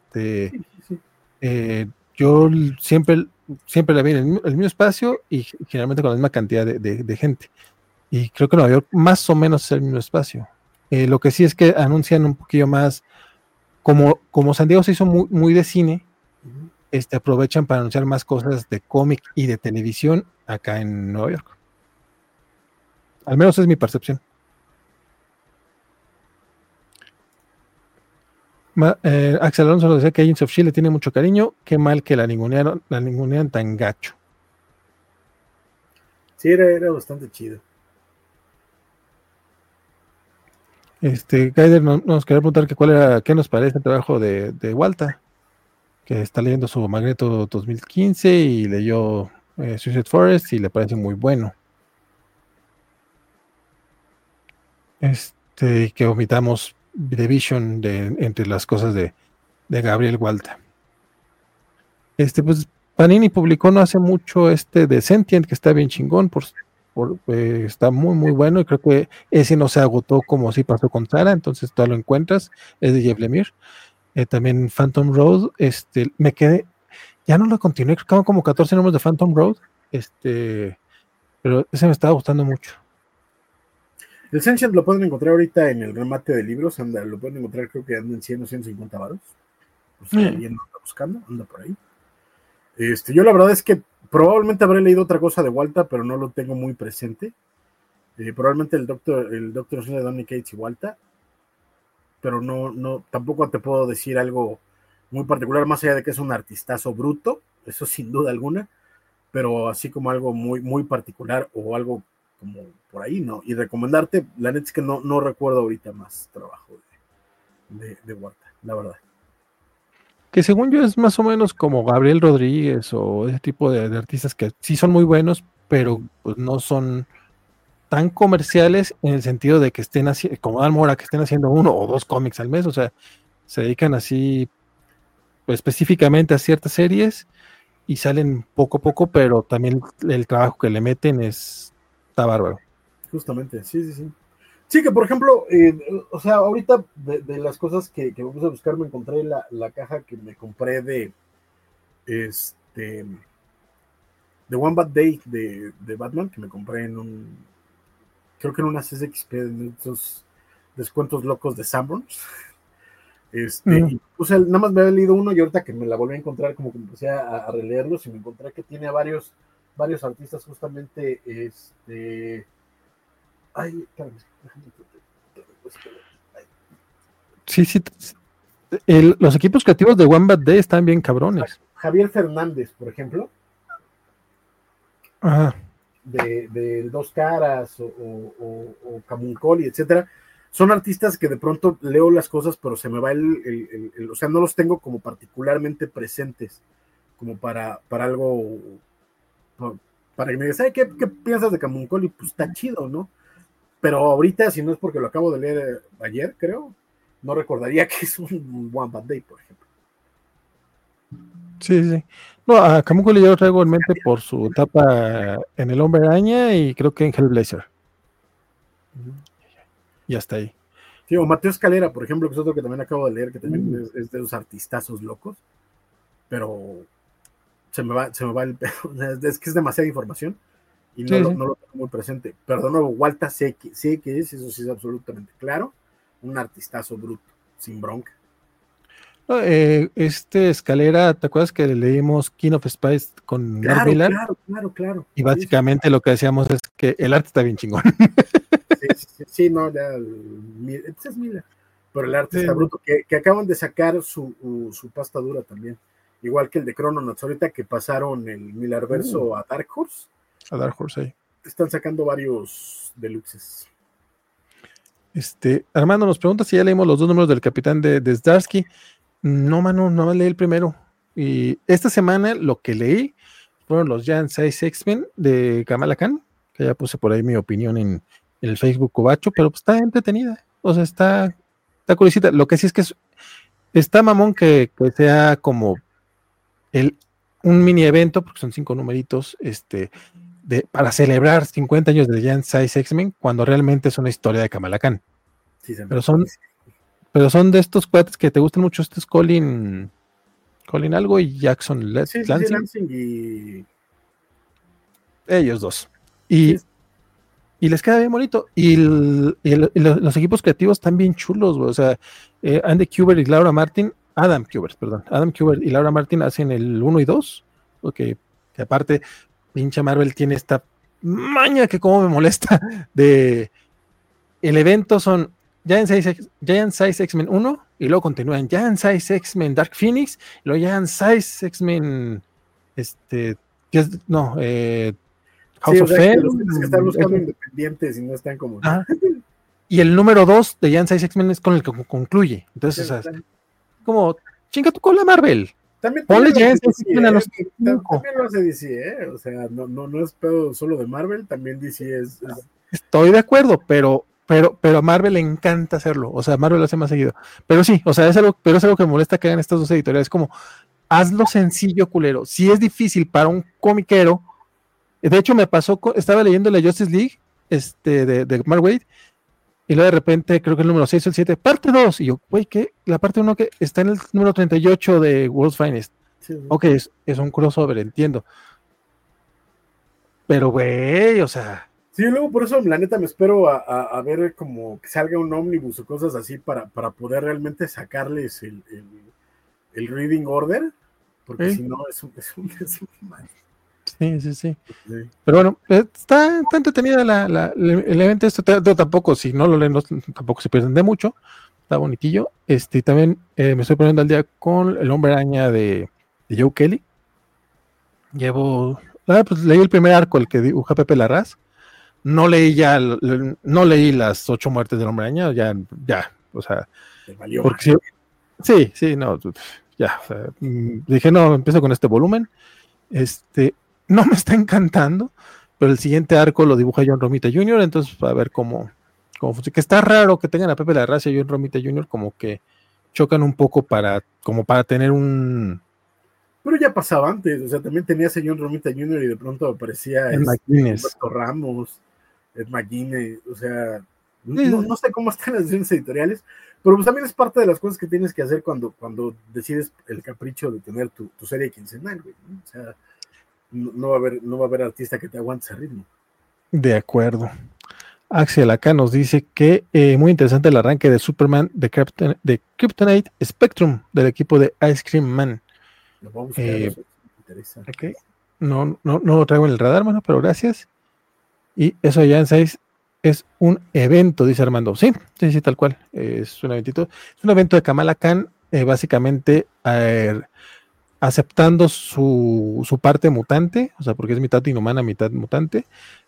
yo siempre la vi en el mismo espacio y generalmente con la misma cantidad de gente. y creo que Nueva York más o menos es el mismo espacio. Lo que sí es que anuncian un poquillo más, como San Diego se hizo muy, muy de cine, aprovechan para anunciar más cosas de cómic y de televisión acá en Nueva York. Al menos es mi percepción. Axel Alonso nos decía que Agents of Shield le tiene mucho cariño. Qué mal que la ningunean tan gacho. Sí, era bastante chido. Gaider nos quería preguntar que qué nos parece el trabajo de Walta, que está leyendo su Magneto 2015 y leyó Suicide Forest y le parece muy bueno. Que omitamos The Vision entre las cosas de Gabriel Walta. Pues Panini publicó no hace mucho de Sentient, que está bien chingón, está muy muy bueno, y creo que ese no se agotó como si pasó con Sara, entonces tú lo encuentras, es de Jeff Lemire. También Phantom Road, me quedé, ya no lo continué, creo que quedaban como 14 números de Phantom Road, pero ese me estaba gustando mucho. El Sentient lo pueden encontrar ahorita en el remate de libros, lo pueden encontrar, creo que anda en 100 o 150 varos. Pues si alguien lo está buscando, anda por ahí. Yo la verdad es que probablemente habré leído otra cosa de Walta, pero no lo tengo muy presente. Probablemente el Doctor de Donny Cates y Walta, pero no, tampoco te puedo decir algo muy particular, más allá de que es un artistazo bruto, eso sin duda alguna, pero así como algo muy, muy particular o algo como por ahí, ¿no? Y recomendarte, la neta es que no recuerdo ahorita más trabajo de Walta, la verdad. Que según yo es más o menos como Gabriel Rodríguez o ese tipo de artistas que sí son muy buenos, pero pues no son tan comerciales en el sentido de que estén haciendo, como Dan Mora, que estén haciendo 1 o 2 cómics al mes, o sea, se dedican así pues, específicamente a ciertas series y salen poco a poco, pero también el trabajo que le meten está bárbaro. Justamente, sí. Sí, que por ejemplo, o sea, ahorita de las cosas que me puse a buscar, me encontré la caja que me compré de One Bad Day de Batman, que me compré creo que en una CSXP, en esos descuentos locos de Sanborns. Y puse, nada más me había leído uno y ahorita que me la volví a encontrar, como que empecé a releerlos y me encontré que tiene a varios artistas justamente, ay, Sí, los equipos creativos de One Bad Day están bien cabrones. Javier Fernández, por ejemplo. Ajá. De Dos Caras o Camuncoli, etcétera, son artistas que de pronto leo las cosas, pero se me va o sea, no los tengo como particularmente presentes, como para algo, para que me digas, ¿qué piensas de Camuncoli? Pues está chido, ¿no? Pero ahorita, si no es porque lo acabo de leer ayer, creo, no recordaría que es un One Bad Day, por ejemplo. Sí. No, a Camuncoli yo lo traigo en mente por su etapa en El Hombre Araña y creo que en Hellblazer. Y hasta ahí. Sí, o Mateo Escalera, por ejemplo, que es otro que también acabo de leer, que también es de los artistazos locos, pero se me va el pedo, es que es demasiada información y no lo tengo muy presente. Pero de nuevo, Walta sé que es, eso sí es absolutamente claro, un artistazo bruto, sin bronca. Escalera, ¿te acuerdas que leímos King of Spice con Mark Millar? Claro. Y básicamente lo que decíamos es que el arte está bien chingón. Sí, no, ya, es Miller, pero el arte está bruto, que acaban de sacar su pasta dura también, igual que el de Chrononauts, ahorita que pasaron el Millarverso a Dark Horse. A Dark Horse, ahí. Están sacando varios deluxes. Armando nos pregunta si ya leímos los 2 números del Capitán de Zdarsky. No, mano, no leí el primero. Y esta semana lo que leí fueron los Giant Size X-Men de Kamala Khan, que ya puse por ahí mi opinión en el Facebook Covacho, pero pues está entretenida. O sea, está curiosita. Lo que sí es que está mamón que sea como un mini evento, porque son 5 numeritos, para celebrar 50 años de Giant Size X-Men, cuando realmente es una historia de Kamala Khan. Sí, pero son de estos cuates que te gustan mucho. Este es Colin algo y Jackson Lansing. Lansing y Ellos dos. Y y les queda bien bonito. Los equipos creativos están bien chulos, güey. O sea, Andy Kubert y Laura Martin, Adam Kubert, perdón, Adam Kubert y Laura Martin hacen el 1 y 2, porque que aparte, pinche Marvel tiene esta maña que como me molesta de el evento son Giant Size X-Men 1 y luego continúan Giant Size X-Men Dark Phoenix y luego Giant Size X-Men no, Sí, House o of sea, que Fame. los tienes que estar buscando independientes y no están como. Y el número 2 de Giant Size X-Men es con el que concluye. Entonces, Sí, o sea, como chinga tu cola, Marvel. también Ponle lo Giant hace Size X-Men a los DC, 5. también lo hace DC, o sea, no es pedo solo de Marvel, también DC es. Estoy de acuerdo, pero a Marvel le encanta hacerlo. O sea, Marvel lo hace más seguido. Pero sí, o sea, pero es algo que me molesta que hagan estas dos editoriales. Como, hazlo sencillo, culero. Si es difícil para un comiquero, de hecho me pasó, estaba leyendo la Justice League de Mark Waid, y luego de repente, creo que el número 6 o el 7, parte 2, y yo, güey, ¿qué? La parte 1 que está en el número 38 de World's Finest. Sí, sí. Ok, es un crossover, entiendo. Pero, güey, o sea. Sí, luego por eso, la neta, me espero a ver como que salga un ómnibus o cosas así para poder realmente sacarles el reading order, porque si no es un mal. Sí, sí, sí. Sí. Pero bueno, está entretenida el evento. Tampoco, si no lo leen, tampoco se pierden de mucho. Está bonitillo. También me estoy poniendo al día con El Hombre Araña de Joe Kelly. Pues leí el primer arco, el que dibuja Pepe Larraz. No leí no leí las 8 muertes del Hombre Araña, ya, o sea, porque sí, no, ya, o sea, dije, no, empiezo con este volumen. No me está encantando, pero el siguiente arco lo dibuja John Romita Jr., entonces a ver cómo funciona. Que está raro que tengan a Pepe Larraz y a John Romita Jr., como que chocan un poco como para tener un. Pero ya pasaba antes, o sea, también tenía a John Romita Jr. y de pronto aparecía McGuinness. Humberto Ramos, Ed McGuinness, o sea, Sí. no sé cómo están las decisiones editoriales, pero pues también es parte de las cosas que tienes que hacer cuando decides el capricho de tener tu serie quincenal, güey, ¿no? O sea, no va a haber artista que te aguante ese ritmo. De acuerdo. Axel acá nos dice que muy interesante el arranque de Superman de Kryptonite Spectrum del equipo de Ice Cream Man. Lo voy a buscar, eso me interesa. Okay. No lo traigo en el radar, mano, pero gracias. Y eso ya en 6 es un evento, dice Armando. Sí, tal cual. Es un eventito. Es un evento de Kamala Khan, básicamente aceptando su parte mutante, o sea, porque es mitad inhumana, mitad mutante.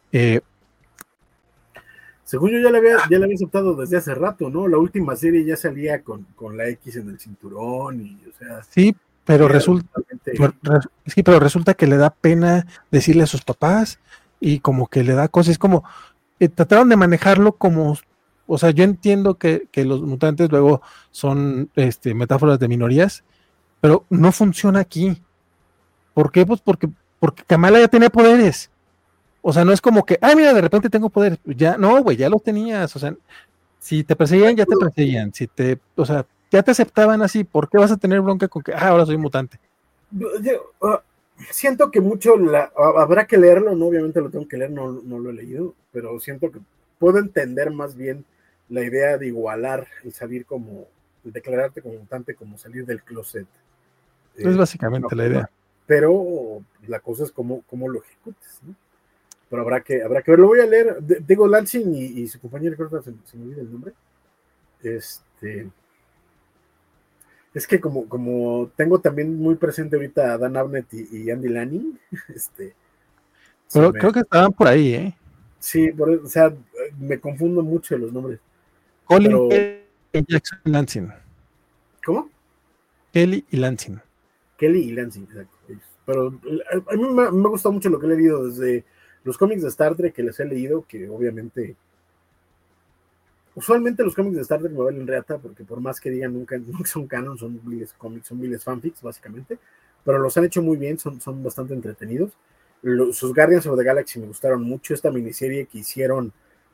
Según yo ya la había aceptado desde hace rato, ¿no? La última serie ya salía con la X en el cinturón y, o sea. Sí, pero resulta que le da pena decirle a sus papás y como que le da cosas, es como trataron de manejarlo como, o sea, yo entiendo que los mutantes luego son metáforas de minorías, pero no funciona aquí. ¿Por qué? Pues porque Kamala ya tenía poderes. O sea, no es como que, ay, mira, de repente tengo poderes. Ya, no, güey, ya los tenías. O sea, si te perseguían, ya te perseguían. O sea, ya te aceptaban así. ¿Por qué vas a tener bronca con que, ahora soy mutante? Siento que mucho habrá que leerlo, ¿no? Obviamente lo tengo que leer, no lo he leído, pero siento que puedo entender más bien la idea de igualar el salir como, el declararte como mutante, como salir del closet. Es básicamente la idea. Pero la cosa es cómo lo ejecutes, ¿no? Pero habrá que ver, lo voy a leer. Digo, Lansing y su compañero, creo que se me olvida el nombre. Es que como tengo también muy presente ahorita a Dan Abnett y Andy Lanning, pero creo que estaban por ahí, ¿eh? Sí, o sea, me confundo mucho de los nombres. Colin y Jackson Lansing. ¿Cómo? Kelly y Lansing. Kelly y Lansing, exacto. Pero a mí me gusta mucho lo que he leído desde los cómics de Star Trek que les he leído, que obviamente usualmente los cómics de Star Trek me valen reata, porque por más que digan nunca son canon, son miles cómics, son miles fanfics, básicamente, pero los han hecho muy bien, son bastante entretenidos. Sus Guardians of the Galaxy me gustaron mucho, esta miniserie que hicieron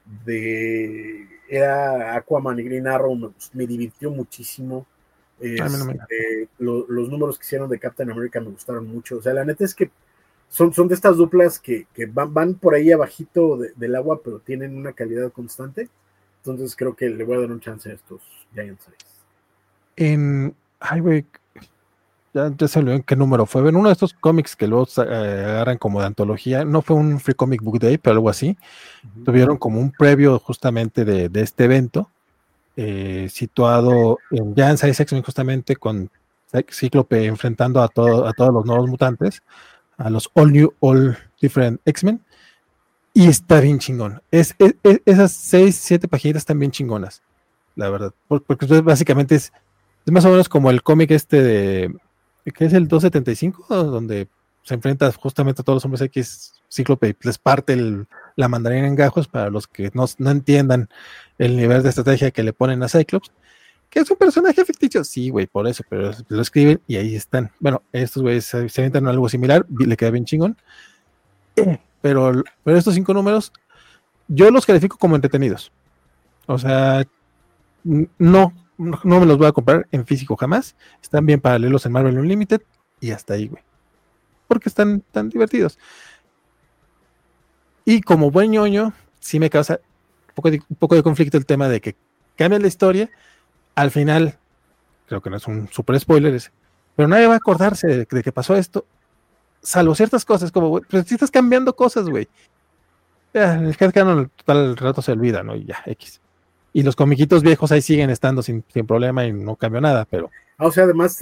era Aquaman y Green Arrow, me divirtió muchísimo. Los números que hicieron de Captain America me gustaron mucho, o sea, la neta es que son de estas duplas que van por ahí abajito del agua, pero tienen una calidad constante. Entonces creo que le voy a dar un chance a estos Giant Size. Ay, güey, ya se olvidó en qué número fue. En uno de estos cómics que luego agarran como de antología, no fue un Free Comic Book Day, pero algo así. Tuvieron como un previo justamente de este evento, situado en Giant Size X-Men, justamente con Cíclope enfrentando a todos los nuevos mutantes, a los All Different X-Men, y está bien chingón. Esas 6-7 páginas están bien chingonas, la verdad, porque básicamente es más o menos como el cómic que es el 275, donde se enfrenta justamente a todos los hombres X, Cíclope, y les parte la mandarina en gajos, para los que no entiendan el nivel de estrategia que le ponen a Cyclops, que es un personaje ficticio, sí, güey, por eso, pero lo escriben y ahí están. Bueno, estos güeyes se aventan algo similar, le queda bien chingón, pero estos 5 números, yo los califico como entretenidos. O sea, no me los voy a comprar en físico jamás. Están bien para leerlos en Marvel Unlimited y hasta ahí, güey. Porque están tan divertidos. Y como buen ñoño, sí me causa un poco de conflicto el tema de que cambian la historia. Al final, creo que no es un super spoiler, pero nadie va a acordarse de que pasó esto, salvo ciertas cosas, como, güey, pues si estás cambiando cosas, güey. Ya, el headcanon al rato se olvida, ¿no? Y ya, X. Y los comiquitos viejos ahí siguen estando sin problema y no cambió nada, pero... O sea, además,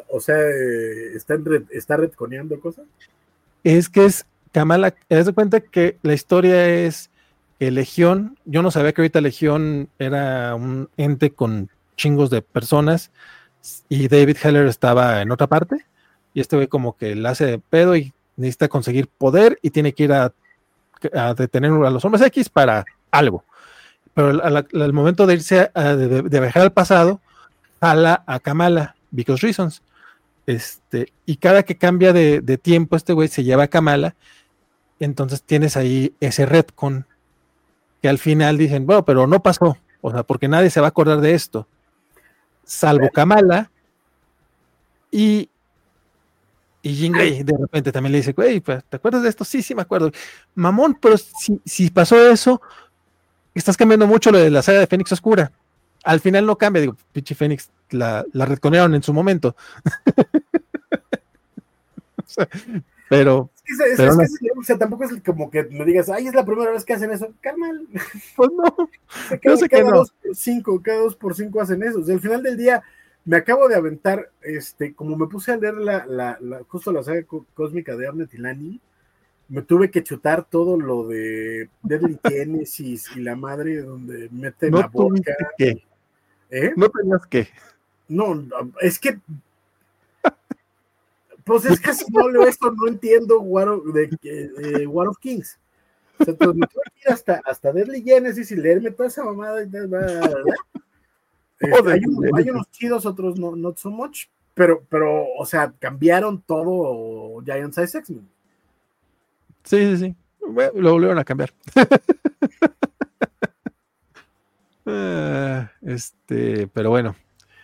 está retconeando cosas. Es que es Kamala, te das cuenta que la historia es que Legión, yo no sabía que ahorita Legión era un ente con chingos de personas y David Heller estaba en otra parte y este güey como que la hace de pedo y necesita conseguir poder y tiene que ir a detener a los hombres X para algo. Pero al momento de irse de viajar al pasado, jala a Kamala, because reasons. Y cada que cambia de tiempo, este güey se lleva a Kamala. Entonces tienes ahí ese retcon que al final dicen, bueno, pero no pasó, o sea, porque nadie se va a acordar de esto, salvo Kamala. Y Jean Grey de repente también le dice, güey, ¿te acuerdas de esto? Sí, me acuerdo. Mamón, pero si pasó eso, estás cambiando mucho lo de la saga de Fénix Oscura. Al final no cambia, digo, pinche Fénix la retconearon en su momento. pero o sea, tampoco es como que me digas, ay, es la primera vez que hacen eso, carnal. Pues no, yo sé que no. Cada 2x5 hacen eso. O sea, al final del día me acabo de aventar, como me puse a leer justo la saga cósmica de Abnett y Lanning, me tuve que chutar todo lo de Deadly Genesis y la madre donde meten no la boca. No tenías que. No, es que pues es que si no leo esto no entiendo War of Kings. O sea, pues me tuve que ir hasta Deadly Genesis y leerme toda esa mamada. Hay unos chidos, otros no not so much, pero, o sea, cambiaron todo Giant Size X-Men. Sí. Bueno, lo volvieron a cambiar. Pero bueno.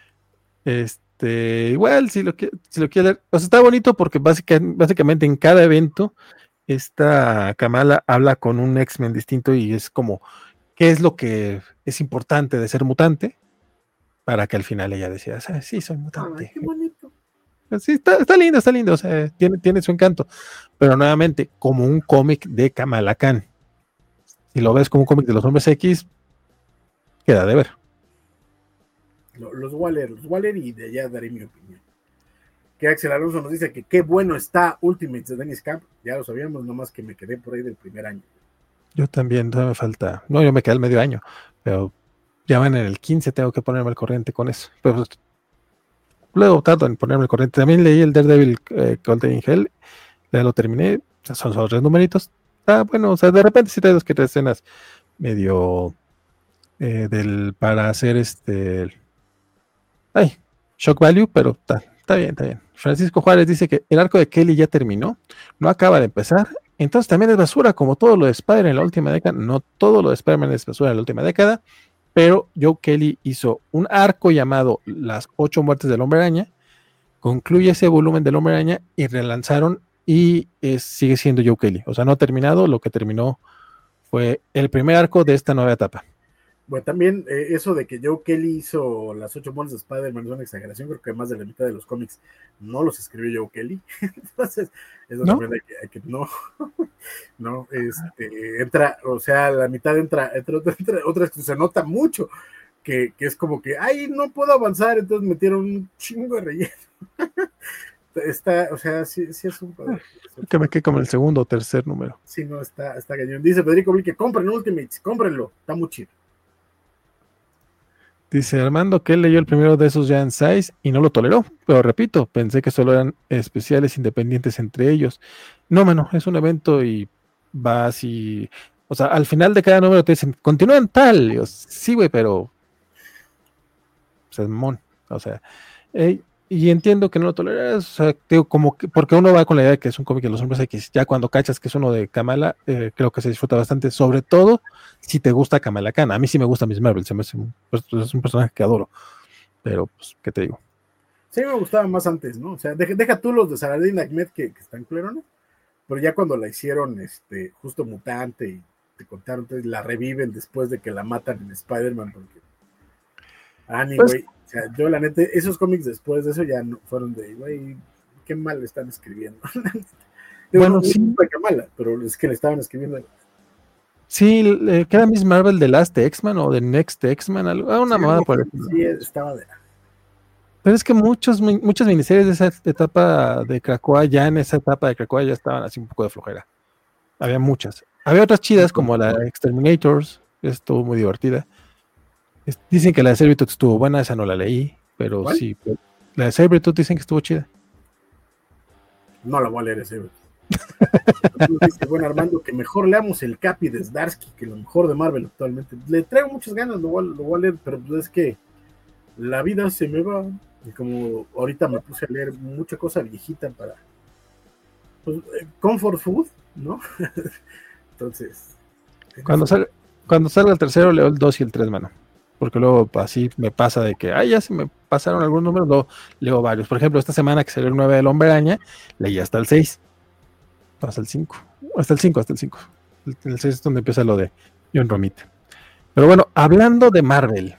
Igual, si lo quiere leer, o sea, está bonito porque básicamente en cada evento esta Kamala habla con un X-Men distinto y es como qué es lo que es importante de ser mutante para que al final ella decida, sí, soy mutante. Ay, qué bonito. Sí, está lindo, o sea, tiene su encanto, pero nuevamente, como un cómic de Kamala Khan. Si lo ves como un cómic de los hombres X, queda de ver. Los Waller, y de allá daré mi opinión. Que Axel Alonso nos dice que qué bueno está Ultimates de Dennis Camp. Ya lo sabíamos, nomás que me quedé por ahí del primer año. Yo también, no me falta. No, yo me quedé al medio año, pero ya van en el 15, tengo que ponerme al corriente con eso. Pero luego tardo en ponerme al corriente. También leí el Daredevil Golden Hell, ya lo terminé. Son solo 3 numeritos. Bueno, o sea, de repente sí trae 2 que 3 escenas medio para hacer shock value, pero está bien. Francisco Juárez dice que el arco de Kelly ya terminó, no acaba de empezar, entonces también es basura, como todo lo de Spider-Man en la última década. No todo lo de Spider-Man es basura en la última década, pero Joe Kelly hizo un arco llamado Las 8 muertes del Hombre Araña, concluye ese volumen del Hombre Araña y relanzaron y sigue siendo Joe Kelly. O sea, no ha terminado, lo que terminó fue el primer arco de esta nueva etapa. Bueno, también eso de que Joe Kelly hizo las 8 monos de Spider-Man es una exageración. Creo que más de la mitad de los cómics no los escribió Joe Kelly. Entonces, eso ¿No? también hay que no, no, entra, o sea, la mitad entra otras que se nota mucho, que es como que, ay, no puedo avanzar, entonces metieron un chingo de relleno. Está, o sea, sí es un padre. Que me quedé como el segundo o tercer número. Sí, no, está cañón. Dice Federico Vil que compren Ultimates, cómprenlo, está muy chido. Dice Armando que él leyó el primero de esos ya en Size y no lo toleró, pero repito, pensé que solo eran especiales independientes entre ellos. No, mano, es un evento y vas y... O sea, al final de cada número te dicen, continúan tal. Y yo, sí, güey, pero... O mon. O sea, y entiendo que no lo toleras, o sea, digo, como que, porque uno va con la idea de que es un cómic de los hombres X, ya cuando cachas que es uno de Kamala, creo que se disfruta bastante, sobre todo si te gusta Kamala Khan. A mí sí me gusta Miss Marvel, se me hace pues, es un personaje que adoro, pero pues, ¿qué te digo? Sí, me gustaba más antes, ¿no? O sea, deja tú los de Saladin Ahmed que están clerones, pero ya cuando la hicieron justo mutante y te contaron, entonces la reviven después de que la matan en Spider-Man, porque Pues, güey, o sea, yo la neta, esos cómics después de eso ya no fueron de, güey, qué mal le están escribiendo. Digo, no, bueno, no es sí, que mala, pero es que le estaban escribiendo. sí, que era Miss Marvel de Last X-Men o de Next X-Men, una Sí, mamada algo por así, eso, ¿no? sí, estaba de... Pero es que muchas miniseries de esa etapa de Krakoa, ya en esa etapa de Krakoa ya estaban así un poco de flojera. Había muchas. Había otras chidas como la Exterminators, que estuvo muy divertida. Dicen que la de Servitude estuvo buena, esa no la leí, pero ¿Cuál? sí. La de Servitude dicen que estuvo chida. No la voy a leer ese. Dice, bueno, Armando, que mejor leamos el Capi de Zdarsky, que lo mejor de Marvel actualmente. Le traigo muchas ganas, lo voy a leer, pero pues es que la vida se me va. Y como ahorita me puse a leer mucha cosa viejita para pues, comfort food, ¿no? Entonces, Cuando salga el tercero, leo el 2 y el 3 mano. Porque luego así me pasa de que, ya se me pasaron algunos números, luego leo varios. Por ejemplo, esta semana que salió el 9 del Hombre Araña, leí hasta el 6, hasta el 5, hasta el 5. El 6 es donde empieza lo de John Romita. Pero bueno, hablando de Marvel,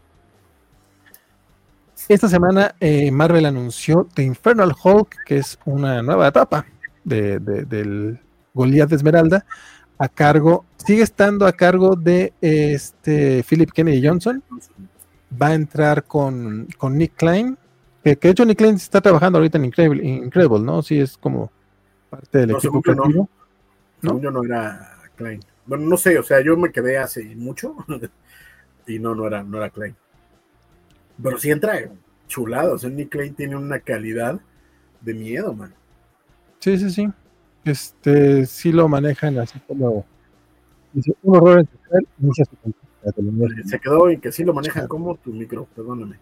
esta semana Marvel anunció The Infernal Hulk, que es una nueva etapa del Goliath de Esmeralda, sigue estando a cargo de Philip Kennedy Johnson. Va a entrar con Nick Klein, que de hecho Nick Klein está trabajando ahorita en Incredible, ¿no? Sí, es como parte del equipo creativo. Según yo no era Klein. Bueno, no sé, o sea, yo me quedé hace mucho y no era Klein. Pero sí entra chulado, o sea, Nick Klein tiene una calidad de miedo, man. Sí. Sí lo manejan así como dice, un horror ancestral inicia su conquista del universo. Se quedó en que sí lo manejan como tu micro, perdóname.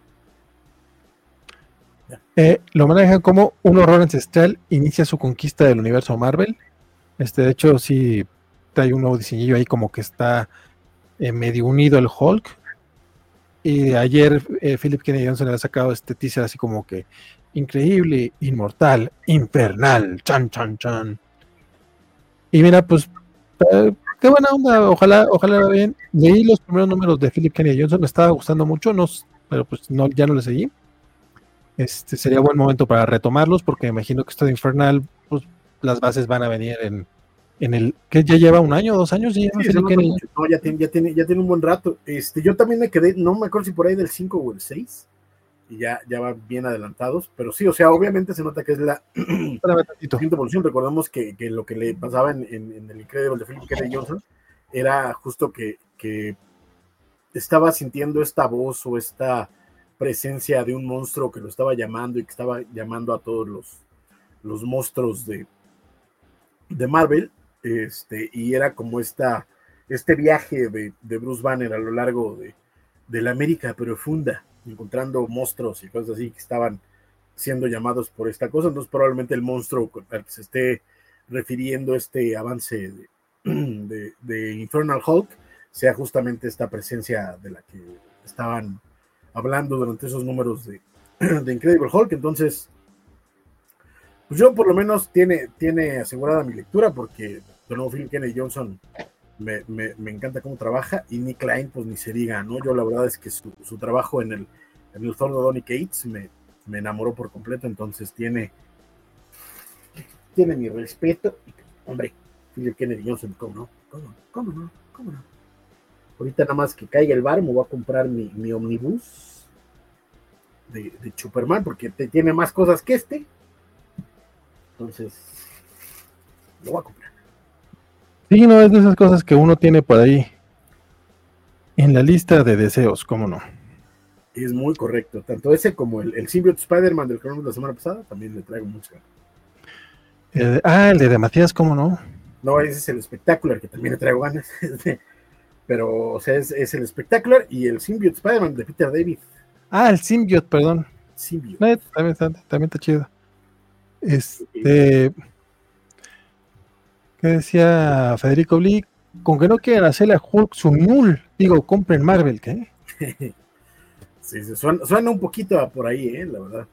Lo manejan como un horror ancestral inicia su conquista del universo Marvel. De hecho, sí trae un nuevo diseñillo ahí como que está medio unido el Hulk. Y ayer Philip Kennedy Johnson había sacado este teaser así como que increíble, inmortal, infernal, chan, chan, chan. Y mira, pues, qué buena onda, ojalá va bien. Leí los primeros números de Philip Kennedy Johnson, me estaba gustando mucho, pero pues no, ya no le seguí. Sería buen momento para retomarlos, porque me imagino que esto de Infernal, pues las bases van a venir en el que ya lleva 1 año, 2 años, sí, no, ya tiene un buen rato. Yo también me quedé, no me acuerdo si por ahí del 5 o el 6, y ya van bien adelantados, pero sí, o sea, obviamente se nota que es la siguiente evolución. Recordemos que lo que le pasaba en el Incredible de Philip Kennedy Johnson era justo que estaba sintiendo esta voz o esta presencia de un monstruo que lo estaba llamando y que estaba llamando a todos los monstruos de Marvel, y era como este viaje de Bruce Banner a lo largo de la América profunda, encontrando monstruos y cosas así que estaban siendo llamados por esta cosa. Entonces probablemente el monstruo al que se esté refiriendo este avance de Infernal Hulk sea justamente esta presencia de la que estaban hablando durante esos números de Incredible Hulk. Entonces Pues yo por lo menos tiene asegurada mi lectura, porque de nuevo Philip Kennedy Johnson me encanta cómo trabaja, y Nick Klein, pues ni se diga, ¿no? Yo la verdad es que su trabajo en el Thor de Donny Cates me enamoró por completo, entonces tiene mi respeto. Hombre, Philip Kennedy Johnson, ¿cómo no? Ahorita nada más que caiga el bar, me voy a comprar mi omnibus de Superman, porque tiene más cosas que este. Entonces, lo voy a comprar. Sí, no, es de esas cosas que uno tiene por ahí en la lista de deseos, ¿cómo no? Es muy correcto. Tanto ese como el Symbiote Spider-Man del que hablamos la semana pasada, también le traigo mucho. El de Matías, ¿cómo no? No, ese es el Spectacular, que también le traigo ganas. Pero, o sea, es el Spectacular y el Symbiote Spider-Man de Peter David. El Symbiote, perdón. Symbiote. También está chido. ¿Qué decía Federico Bli? Con que no quieran hacerle a Hulk su mule, digo, compren Marvel, ¿qué? Sí, suena un poquito por ahí, la verdad.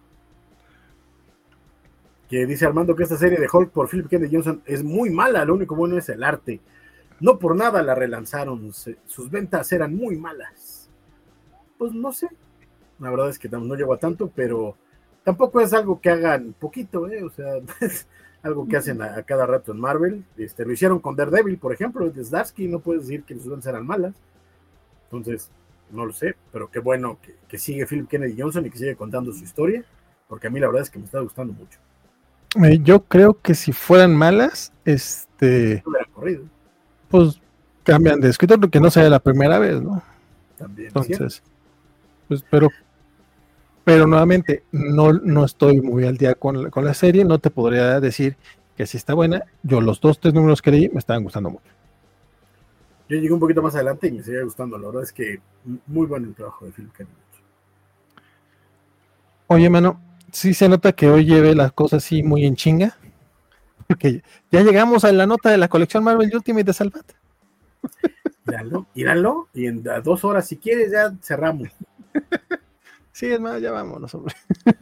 Que dice Armando que esta serie de Hulk por Philip Kennedy Johnson es muy mala, lo único bueno es el arte. No por nada la relanzaron, sus ventas eran muy malas. Pues no sé, la verdad es que no llego a tanto, pero tampoco es algo que hagan poquito, o sea, es algo que hacen a cada rato en Marvel. Lo hicieron con Daredevil, por ejemplo, de Zdarsky, no puedes decir que sus ventas eran malas. Entonces, no lo sé, pero qué bueno que sigue Philip Kennedy Johnson y que sigue contando su historia, porque a mí la verdad es que me está gustando mucho. Yo creo que si fueran malas, pues cambian de escritor, porque no sea la primera vez, ¿no? También. Entonces, pues, pero nuevamente, no estoy muy al día con la serie, no te podría decir que si está buena. Yo los 2-3 números que leí me estaban gustando mucho. Yo llegué un poquito más adelante y me seguía gustando, la verdad es que muy bueno el trabajo de Philip Kennedy. Oye, mano, sí se nota que hoy lleve las cosas así muy en chinga, porque ya llegamos a la nota de la colección Marvel Ultimate de Salvat. Íralo, y en 2 horas, si quieres, ya cerramos. Sí, es más, ya vámonos, hombre.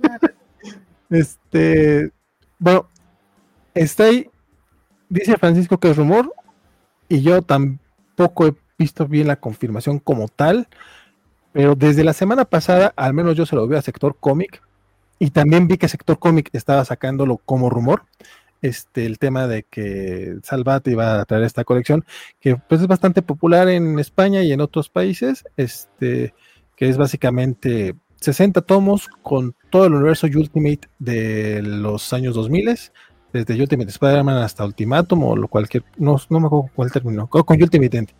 Bueno, está ahí, dice Francisco que es rumor, y yo tampoco he visto bien la confirmación como tal, pero desde la semana pasada, al menos yo se lo vi a Sector Cómic, y también vi que Sector Cómic estaba sacándolo como rumor, el tema de que Salvat iba a traer esta colección, que pues es bastante popular en España y en otros países, que es básicamente 60 tomos con todo el universo Ultimate de los años 2000, desde Ultimate Spider-Man hasta Ultimatum o cualquier, no me acuerdo cuál terminó, con Ultimate End.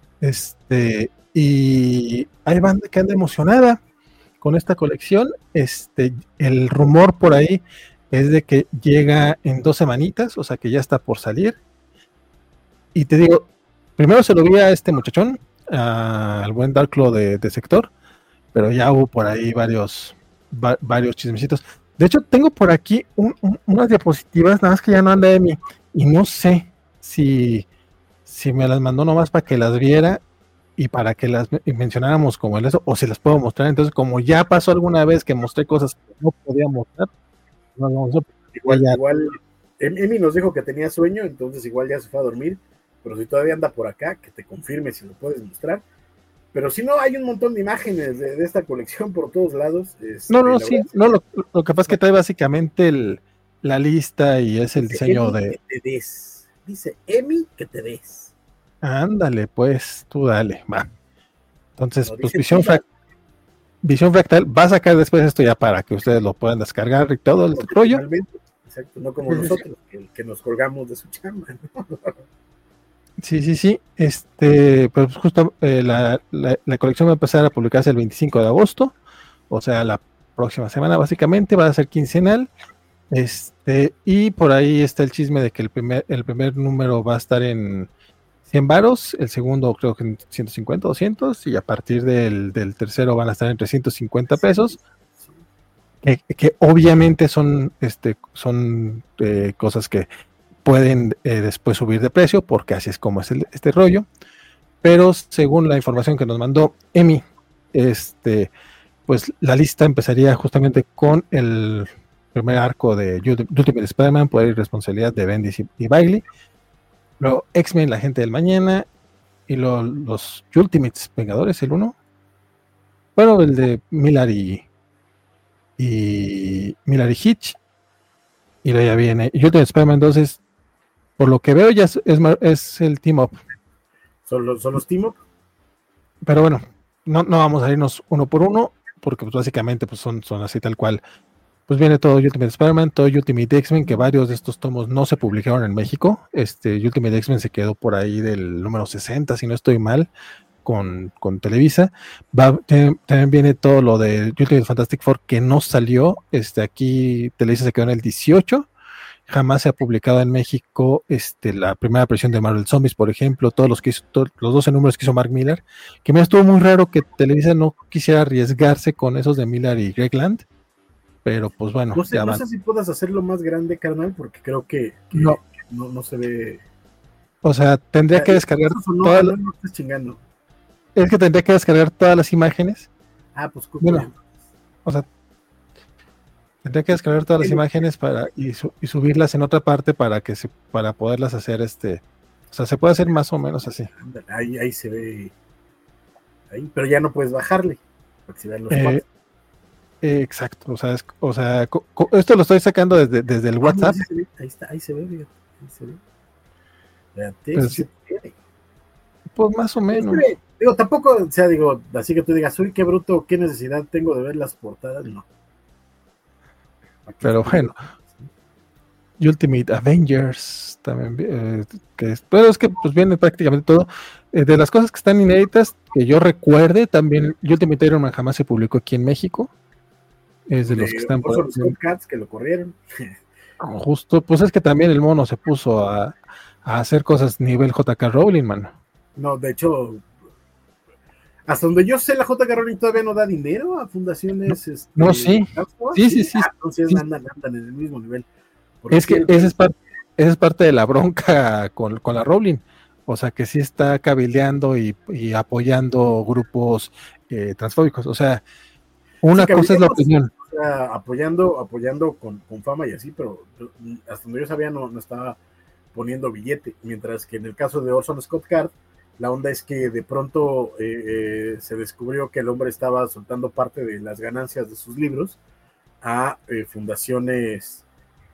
Y hay banda que anda emocionada con esta colección. El rumor por ahí es de que llega en 2 semanitas, o sea que ya está por salir. Y te digo, primero se lo vi a este muchachón, al buen Darklo de Sector, pero ya hubo por ahí varios chismecitos. De hecho, tengo por aquí unas diapositivas, nada más que ya no anda de mí, y no sé si me las mandó nomás para que las viera y para que las mencionáramos como el eso, o si las puedo mostrar. Entonces, como ya pasó alguna vez que mostré cosas que no podía mostrar, igual Emi nos dijo que tenía sueño, entonces igual ya se fue a dormir, pero si todavía anda por acá, que te confirme si lo puedes mostrar. Pero si no, hay un montón de imágenes de esta colección por todos lados. Lo que pasa es que trae básicamente la lista y es el diseño Emi, de... que te des. Dice Emi que te des. Ándale, pues, tú dale, va. Entonces, no, pues Visión Fractal va a sacar después esto ya para que ustedes lo puedan descargar y todo el rollo. Exacto, no como nosotros, que nos colgamos de su chamba, ¿no? Sí. Pues justo la colección va a empezar a publicarse el 25 de agosto, o sea, la próxima semana básicamente, va a ser quincenal. Y por ahí está el chisme de que el primer número va a estar en 100 varos, el segundo creo que en 150, 200, y a partir del tercero van a estar en 350 pesos, que obviamente son cosas que pueden después subir de precio, porque así es como es este rollo, pero según la información que nos mandó Emi, pues la lista empezaría justamente con el primer arco de Ultimate Spider-Man, Poder y Responsabilidad de Bendis y Bailey. Luego X-Men, La Gente del Mañana. Y los Ultimates Vengadores, el 1. Bueno, el de Miller y Hitch. Y luego ya viene Ultimate Spider-Man 2. Es, por lo que veo, ya es el Team Up. ¿Son los Team Up? Pero bueno, no vamos a irnos uno por uno, porque pues básicamente pues son así tal cual. Pues viene todo Ultimate Spider-Man, todo Ultimate X-Men, que varios de estos tomos no se publicaron en México. Ultimate X-Men se quedó por ahí del número 60, si no estoy mal, con Televisa. También viene todo lo de Ultimate Fantastic Four que no salió. Aquí Televisa se quedó en el 18. Jamás se ha publicado en México la primera aparición de Marvel Zombies, por ejemplo, todos los 12 números que hizo Mark Millar, que me estuvo muy raro que Televisa no quisiera arriesgarse con esos de Millar y Greg Land, pero pues bueno, no sé si puedas hacerlo más grande, carnal, porque creo que no se ve. O sea, tendría que descargar no estás chingando. Es que tendría que descargar todas las imágenes. Pues bueno, o sea, tendría que descargar todas las imágenes y subirlas en otra parte para poderlas hacer o sea, se puede hacer más o menos así. Ahí se ve. Ahí, pero ya no puedes bajarle. Para que se vean los exacto, o sea, esto lo estoy sacando desde el WhatsApp. Sí, ahí se ve. Pues más o menos. Digo, tampoco, o sea, así que tú digas, uy, qué bruto, qué necesidad tengo de ver las portadas, no. Pero bueno, Ultimate Avengers también, pero es que pues viene prácticamente todo. De las cosas que están inéditas, que yo recuerde, también Ultimate Iron Man jamás se publicó aquí en México. Es de los que están por los Cats que lo corrieron. Justo, pues es que también el mono se puso a hacer cosas nivel JK Rowling, mano. No, de hecho, hasta donde yo sé, la JK Rowling todavía no da dinero a fundaciones. No, sí. Sí. Entonces andan en el mismo nivel. Es que esa es parte de la bronca con la Rowling. O sea, que sí está cabildeando y apoyando grupos transfóbicos. O sea, una cosa es la opinión. O sea, apoyando con fama y así, pero hasta donde yo sabía no estaba poniendo billete. Mientras que en el caso de Orson Scott Card, la onda es que de pronto se descubrió que el hombre estaba soltando parte de las ganancias de sus libros a fundaciones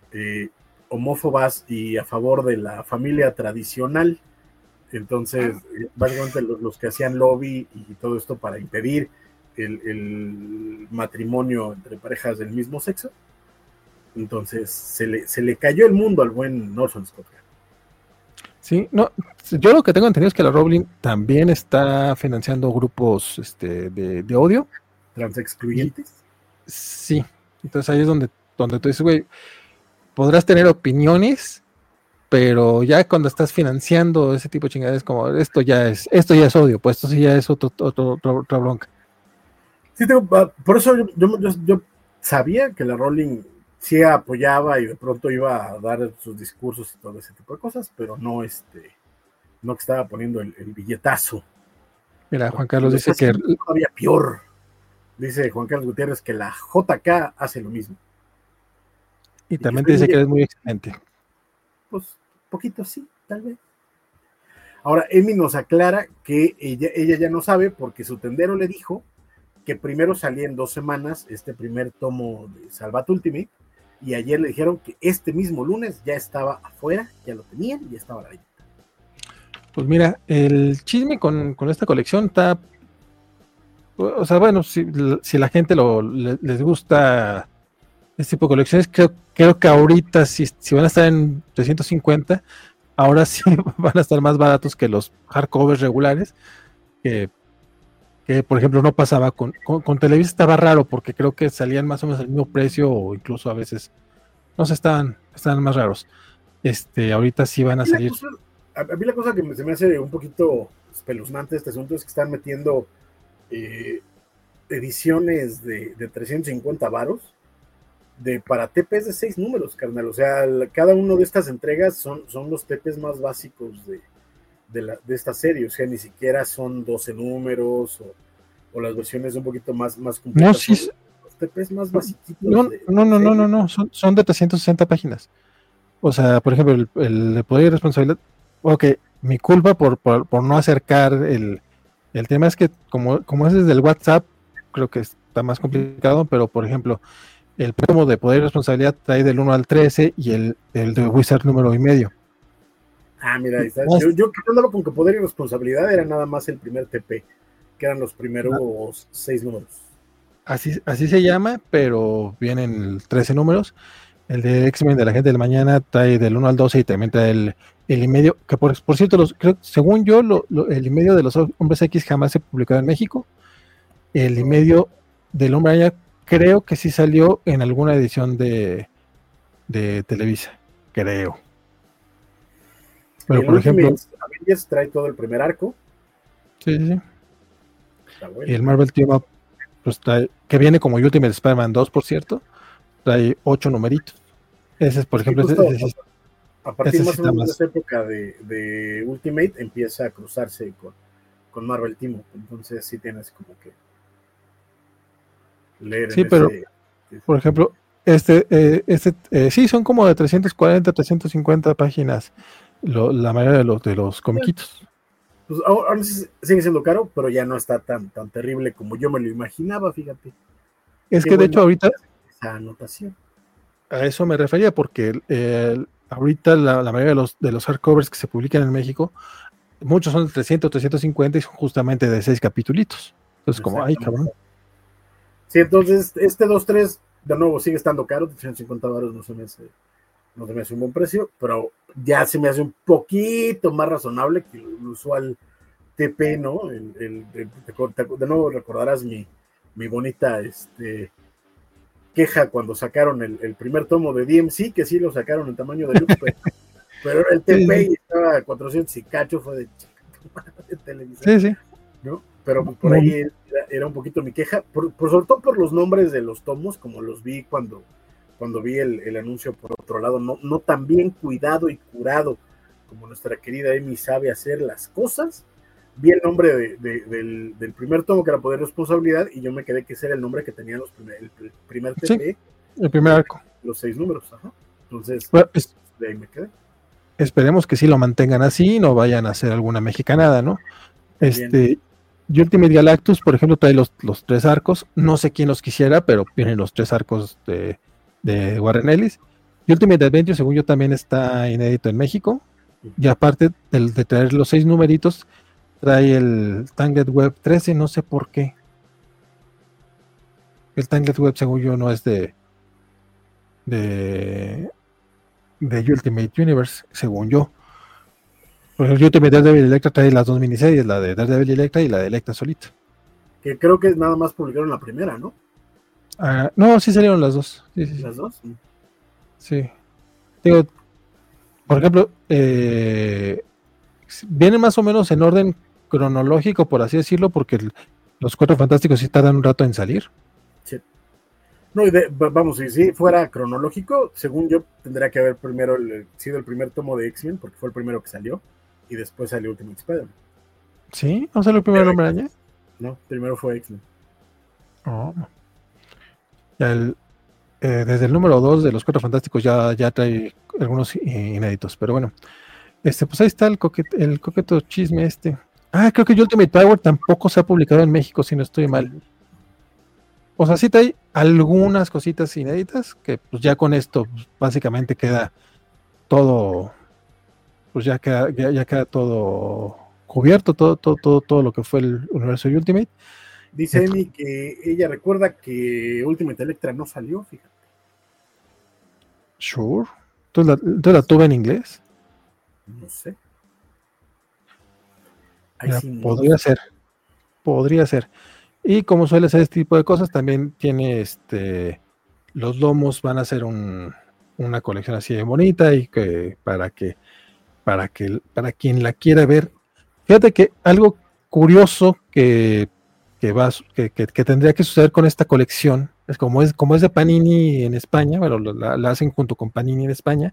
homófobas y a favor de la familia tradicional. Entonces, básicamente los que hacían lobby y todo esto para impedir el matrimonio entre parejas del mismo sexo. Entonces, se le cayó el mundo al buen Orson Scott. Sí, no, yo lo que tengo entendido es que la Rowling también está financiando grupos de odio. ¿Transexcluyentes? Sí, entonces ahí es donde tú dices, güey, podrás tener opiniones, pero ya cuando estás financiando ese tipo de chingaderas, como esto ya es odio, pues esto sí ya es otra bronca. Sí, por eso yo sabía que la Rowling sí apoyaba y de pronto iba a dar sus discursos y todo ese tipo de cosas, pero no que estaba poniendo el billetazo. Mira, Juan Carlos dice que todavía peor. Dice Juan Carlos Gutiérrez que la JK hace lo mismo. Y también te dice que eres muy excelente. Pues poquito sí, tal vez. Ahora, Emi nos aclara que ella ya no sabe porque su tendero le dijo que primero salía en 2 semanas este primer tomo de Salvat Ultimate y ayer le dijeron que este mismo lunes ya estaba afuera, ya lo tenían y ya estaba a la venta. Pues mira, el chisme con esta colección está, o sea, bueno, si la gente les gusta este tipo de colecciones, creo que ahorita si van a estar en 350, ahora sí van a estar más baratos que los hardcovers regulares, que por ejemplo no pasaba con Televisa. Estaba raro porque creo que salían más o menos al mismo precio o incluso a veces no sé, estaban más raros. Ahorita sí van a salir. A mí la cosa que se me hace un poquito espeluznante este asunto es que están metiendo ediciones de 350 varos para TPs de 6 números, carnal. O sea, cada uno de estas entregas son los TPs más básicos de esta serie. O sea, ni siquiera son 12 números o las versiones un poquito más complejas. No, sí, TPs más basiquitos. No, son de 360 páginas. O sea, por ejemplo, el de poder y responsabilidad. Ok, mi culpa por no acercar el tema es que como es desde el WhatsApp, creo que está más complicado, pero por ejemplo, el tomo de poder y responsabilidad trae del 1 al 13 y el de Wizard número y medio. Mira, ahí está. Yo quitándolo con que poder y responsabilidad era nada más el primer TP, que eran los primeros 6 números. Así se llama, pero vienen 13 números. El de X-Men de la gente del mañana trae del 1 al 12 y también trae el y medio, que por cierto, según yo, el y medio de los Hombres X jamás se publicó en México. El y medio del Hombre Araña creo que sí salió en alguna edición de Televisa, creo. Pero por ejemplo, Avengers trae todo el primer arco. Sí. Está bueno. Y el Marvel Team Up, pues trae, que viene como Ultimate Spider-Man 2, por cierto, trae 8 numeritos. Ese es, por ejemplo, a partir más o menos de esa época de Ultimate empieza a cruzarse con Marvel Team Up. Entonces sí tienes como que leer. Sí, pero por ejemplo, sí, son como de 340, 350 páginas la mayoría de los comiquitos. Pues ahora sigue siendo caro, pero ya no está tan terrible como yo me lo imaginaba, fíjate. Es que de hecho ahorita esa anotación. A eso me refería, porque ahorita la mayoría de los hardcovers que se publican en México, muchos son de 300, 350 y son justamente de 6 capitulitos. Entonces, como, ay, cabrón. Sí, entonces, este 2-3, de nuevo, sigue estando caro, $350 no se me hace un buen precio, pero ya se me hace un poquito más razonable que el usual TP, ¿no? De nuevo recordarás mi bonita queja cuando sacaron el primer tomo de DMC, que sí lo sacaron en tamaño de Lux, pero el TP y estaba a 400 y cacho, fue de televisión. Sí. ¿No? Pero por ahí era un poquito mi queja, sobre todo por los nombres de los tomos, como los vi cuando vi el anuncio por otro lado, no tan bien cuidado y curado como nuestra querida Amy sabe hacer las cosas. Vi el nombre del primer tomo, que era Poder y Responsabilidad, y yo me quedé que ese era el nombre que tenían el primer TP. Sí, el primer arco. Los 6 números, ajá. Entonces, bueno, de ahí me quedé. Esperemos que sí lo mantengan así y no vayan a hacer alguna mexicanada, ¿no? Ultimate Galactus, por ejemplo, trae los 3 arcos. No sé quién los quisiera, pero vienen los 3 arcos de Warren Ellis. Ultimate Adventure, según yo, también está inédito en México. Y aparte de traer los 6 numeritos, trae el Tangled Web 13, no sé por qué. El Tangled Web, según yo, no es de Ultimate Universe, según yo. Por ejemplo, Ultimate Daredevil y Electra trae las 2 miniseries, la de Daredevil y Electra y la de Electra solita. Que creo que nada más publicaron la primera, ¿no? No, sí salieron las 2. Sí. ¿Las 2? Sí. Digo, por ejemplo, viene más o menos en orden cronológico, por así decirlo, porque los 4 Fantásticos sí tardan un rato en salir. Sí. No, vamos, si fuera cronológico, según yo, tendría que haber primero sido el primer tomo de X-Men, porque fue el primero que salió, y después salió Ultimate Spider-Man. ¿Sí? ¿No salió el primero Hombre Araña? No, primero fue X-Men. Oh. Desde el número 2 de los 4 Fantásticos ya trae algunos inéditos, pero bueno. Pues ahí está el coqueto chisme este. Creo que Ultimate Power tampoco se ha publicado en México, si no estoy mal. O sea, sí trae algunas cositas inéditas, que pues ya con esto pues, básicamente queda todo, pues ya queda todo cubierto, todo lo que fue el universo de Ultimate. Dice Amy que ella recuerda que Ultimate Electra no salió, fíjate. Sure. ¿Tú la tuve en inglés? No sé. Mira, podría ser. Y como suele ser este tipo de cosas, también tiene los lomos van a ser una colección así de bonita y que para quien la quiera ver. Fíjate que algo curioso que tendría que suceder con esta colección es como es de Panini en España, bueno, la hacen junto con Panini en España.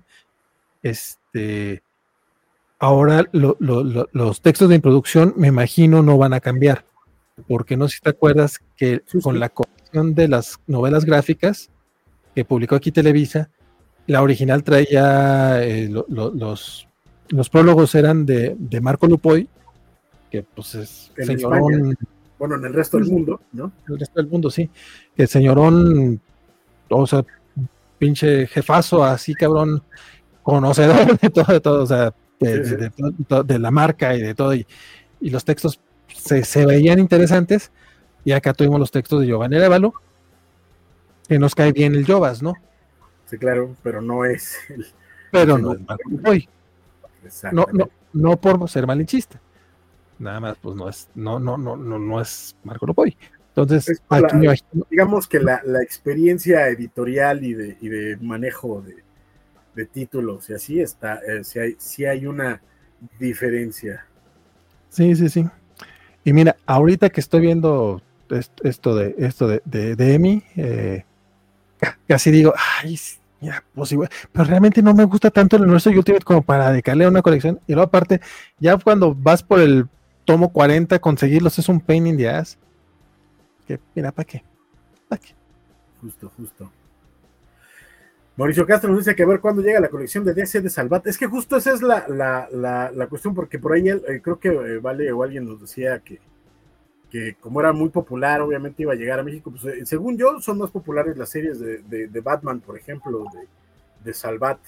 Ahora los textos de introducción, me imagino, no van a cambiar, porque no sé si te acuerdas que con la colección colección de las novelas gráficas que publicó aquí Televisa. La original traía los prólogos eran de Marco Lupoy, que pues es En señorón. España. Bueno, en el resto del mundo, ¿no? En el resto del mundo, sí. El señorón, o sea, pinche jefazo, así cabrón, conocedor de todo, o sea, de la marca y de todo. Y los textos se veían interesantes. Y acá tuvimos los textos de Giovanni Arévalo, que nos cae bien el Jovas, ¿no? Sí, claro, pero no es el. Pero no es Marco Lupoy. No por ser malinchista. Nada más, pues no es Marco Lupoy. Entonces, digamos que la experiencia editorial y de manejo de títulos y así está, sí hay una diferencia. Sí. Y mira, ahorita que estoy viendo esto de Emi, casi digo, ay, ya, pues igual, pero realmente no me gusta tanto el universo Ultimate como para dedicarle a una colección. Y luego aparte, ya cuando vas por el tomo 40, conseguirlos es un pain in the ass. Que mira, ¿para qué? Justo. Mauricio Castro nos dice que a ver cuándo llega la colección de DC de Salvat. Es que justo esa es la cuestión, porque por ahí creo que Vale o alguien nos decía que como era muy popular, obviamente iba a llegar a México. Pues, según yo, son más populares las series de Batman, por ejemplo, de Salvat,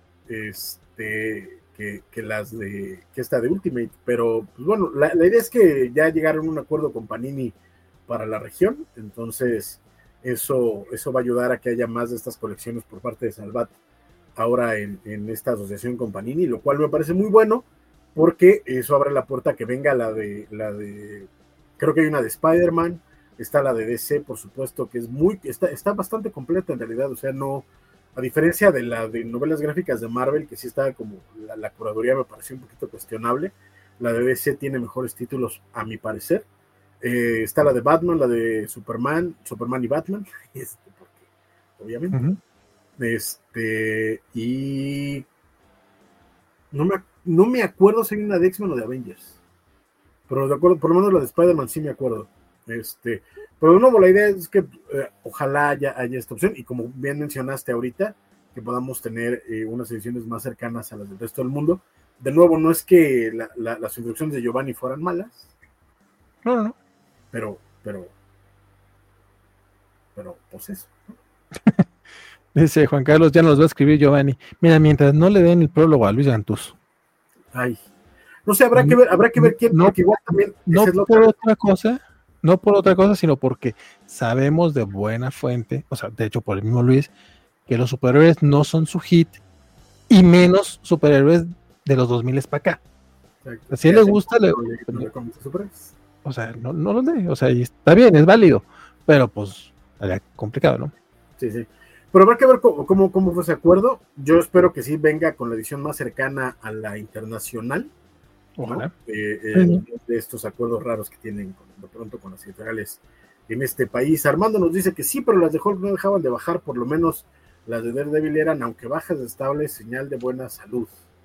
que las que esta de Ultimate. Pero, pues bueno, la idea es que ya llegaron a un acuerdo con Panini para la región, entonces eso va a ayudar a que haya más de estas colecciones por parte de Salvat ahora en esta asociación con Panini, lo cual me parece muy bueno, porque eso abre la puerta a que venga la de creo que hay una de Spider-Man, está la de DC, por supuesto, que está bastante completa en realidad, o sea, no, a diferencia de la de novelas gráficas de Marvel, que sí está como, la curaduría me pareció un poquito cuestionable, la de DC tiene mejores títulos, a mi parecer. Está la de Batman, la de Superman y Batman, porque, obviamente. Y no me acuerdo si hay una de X-Men o de Avengers. Pero de acuerdo, por lo menos la de Spider-Man sí me acuerdo. Pero de nuevo, la idea es que ojalá haya esta opción, y como bien mencionaste ahorita, que podamos tener unas ediciones más cercanas a las del resto del mundo. De nuevo, no es que las introducciones de Giovanni fueran malas. No. Pero, pues eso. Dice Juan Carlos, ya nos va a escribir Giovanni. Mira, mientras no le den el prólogo a Luis Gantús. Ay. No sé, habrá que ver quién, porque igual también. No por otra cosa, sino porque sabemos de buena fuente, o sea, de hecho por el mismo Luis, que los superhéroes no son su hit, y menos superhéroes de los 2000 para acá. Exacto. Si a él le gusta, o sea, no lo lee, o sea, y está bien, es válido, pero pues, es complicado, ¿no? Sí. Pero habrá que ver cómo fue ese acuerdo. Yo espero que sí venga con la edición más cercana a la internacional. Ojalá. ¿No? De estos acuerdos raros que tienen de pronto con las editoriales en este país. Armando nos dice que sí, pero las de Hulk no dejaban de bajar, por lo menos las de Daredevil eran, aunque bajas, estables, señal de buena salud.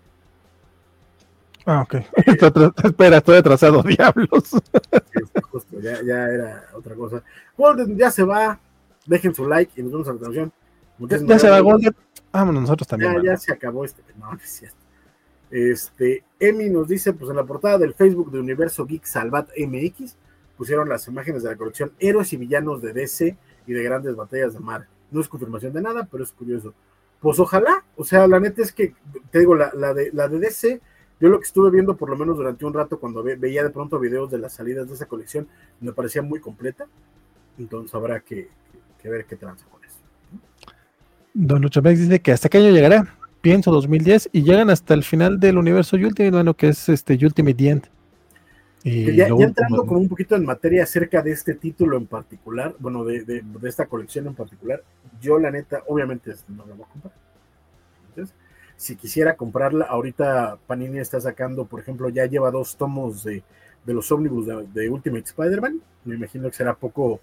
Ok. Espera, estoy atrasado, diablos. Sí, justo, ya era otra cosa. Golden ya se va. Dejen su like y nos vemos a la transmisión. Ya se va Golden. Vámonos nosotros también. Ya se acabó No es cierto. Emi nos dice, pues en la portada del Facebook de Universo Geek Salvat MX pusieron las imágenes de la colección Héroes y Villanos de DC y de Grandes Batallas de Mar. No es confirmación de nada, pero es curioso. Pues ojalá, o sea, la neta es que, te digo, la de DC, yo lo que estuve viendo por lo menos durante un rato cuando veía de pronto videos de las salidas de esa colección, me parecía muy completa, entonces habrá que ver qué tranza con eso. Don Lucho Mex dice que hasta qué año llegará. Pienso 2010, y llegan hasta el final del universo Ultimate, bueno, que es Ultimate The End. Y ya entrando como un poquito en materia acerca de este título en particular, bueno, de esta colección en particular, yo la neta, obviamente no la voy a comprar. Entonces, si quisiera comprarla, ahorita Panini está sacando, por ejemplo, ya lleva 2 tomos de los ómnibus de Ultimate Spider-Man. Me imagino que será poco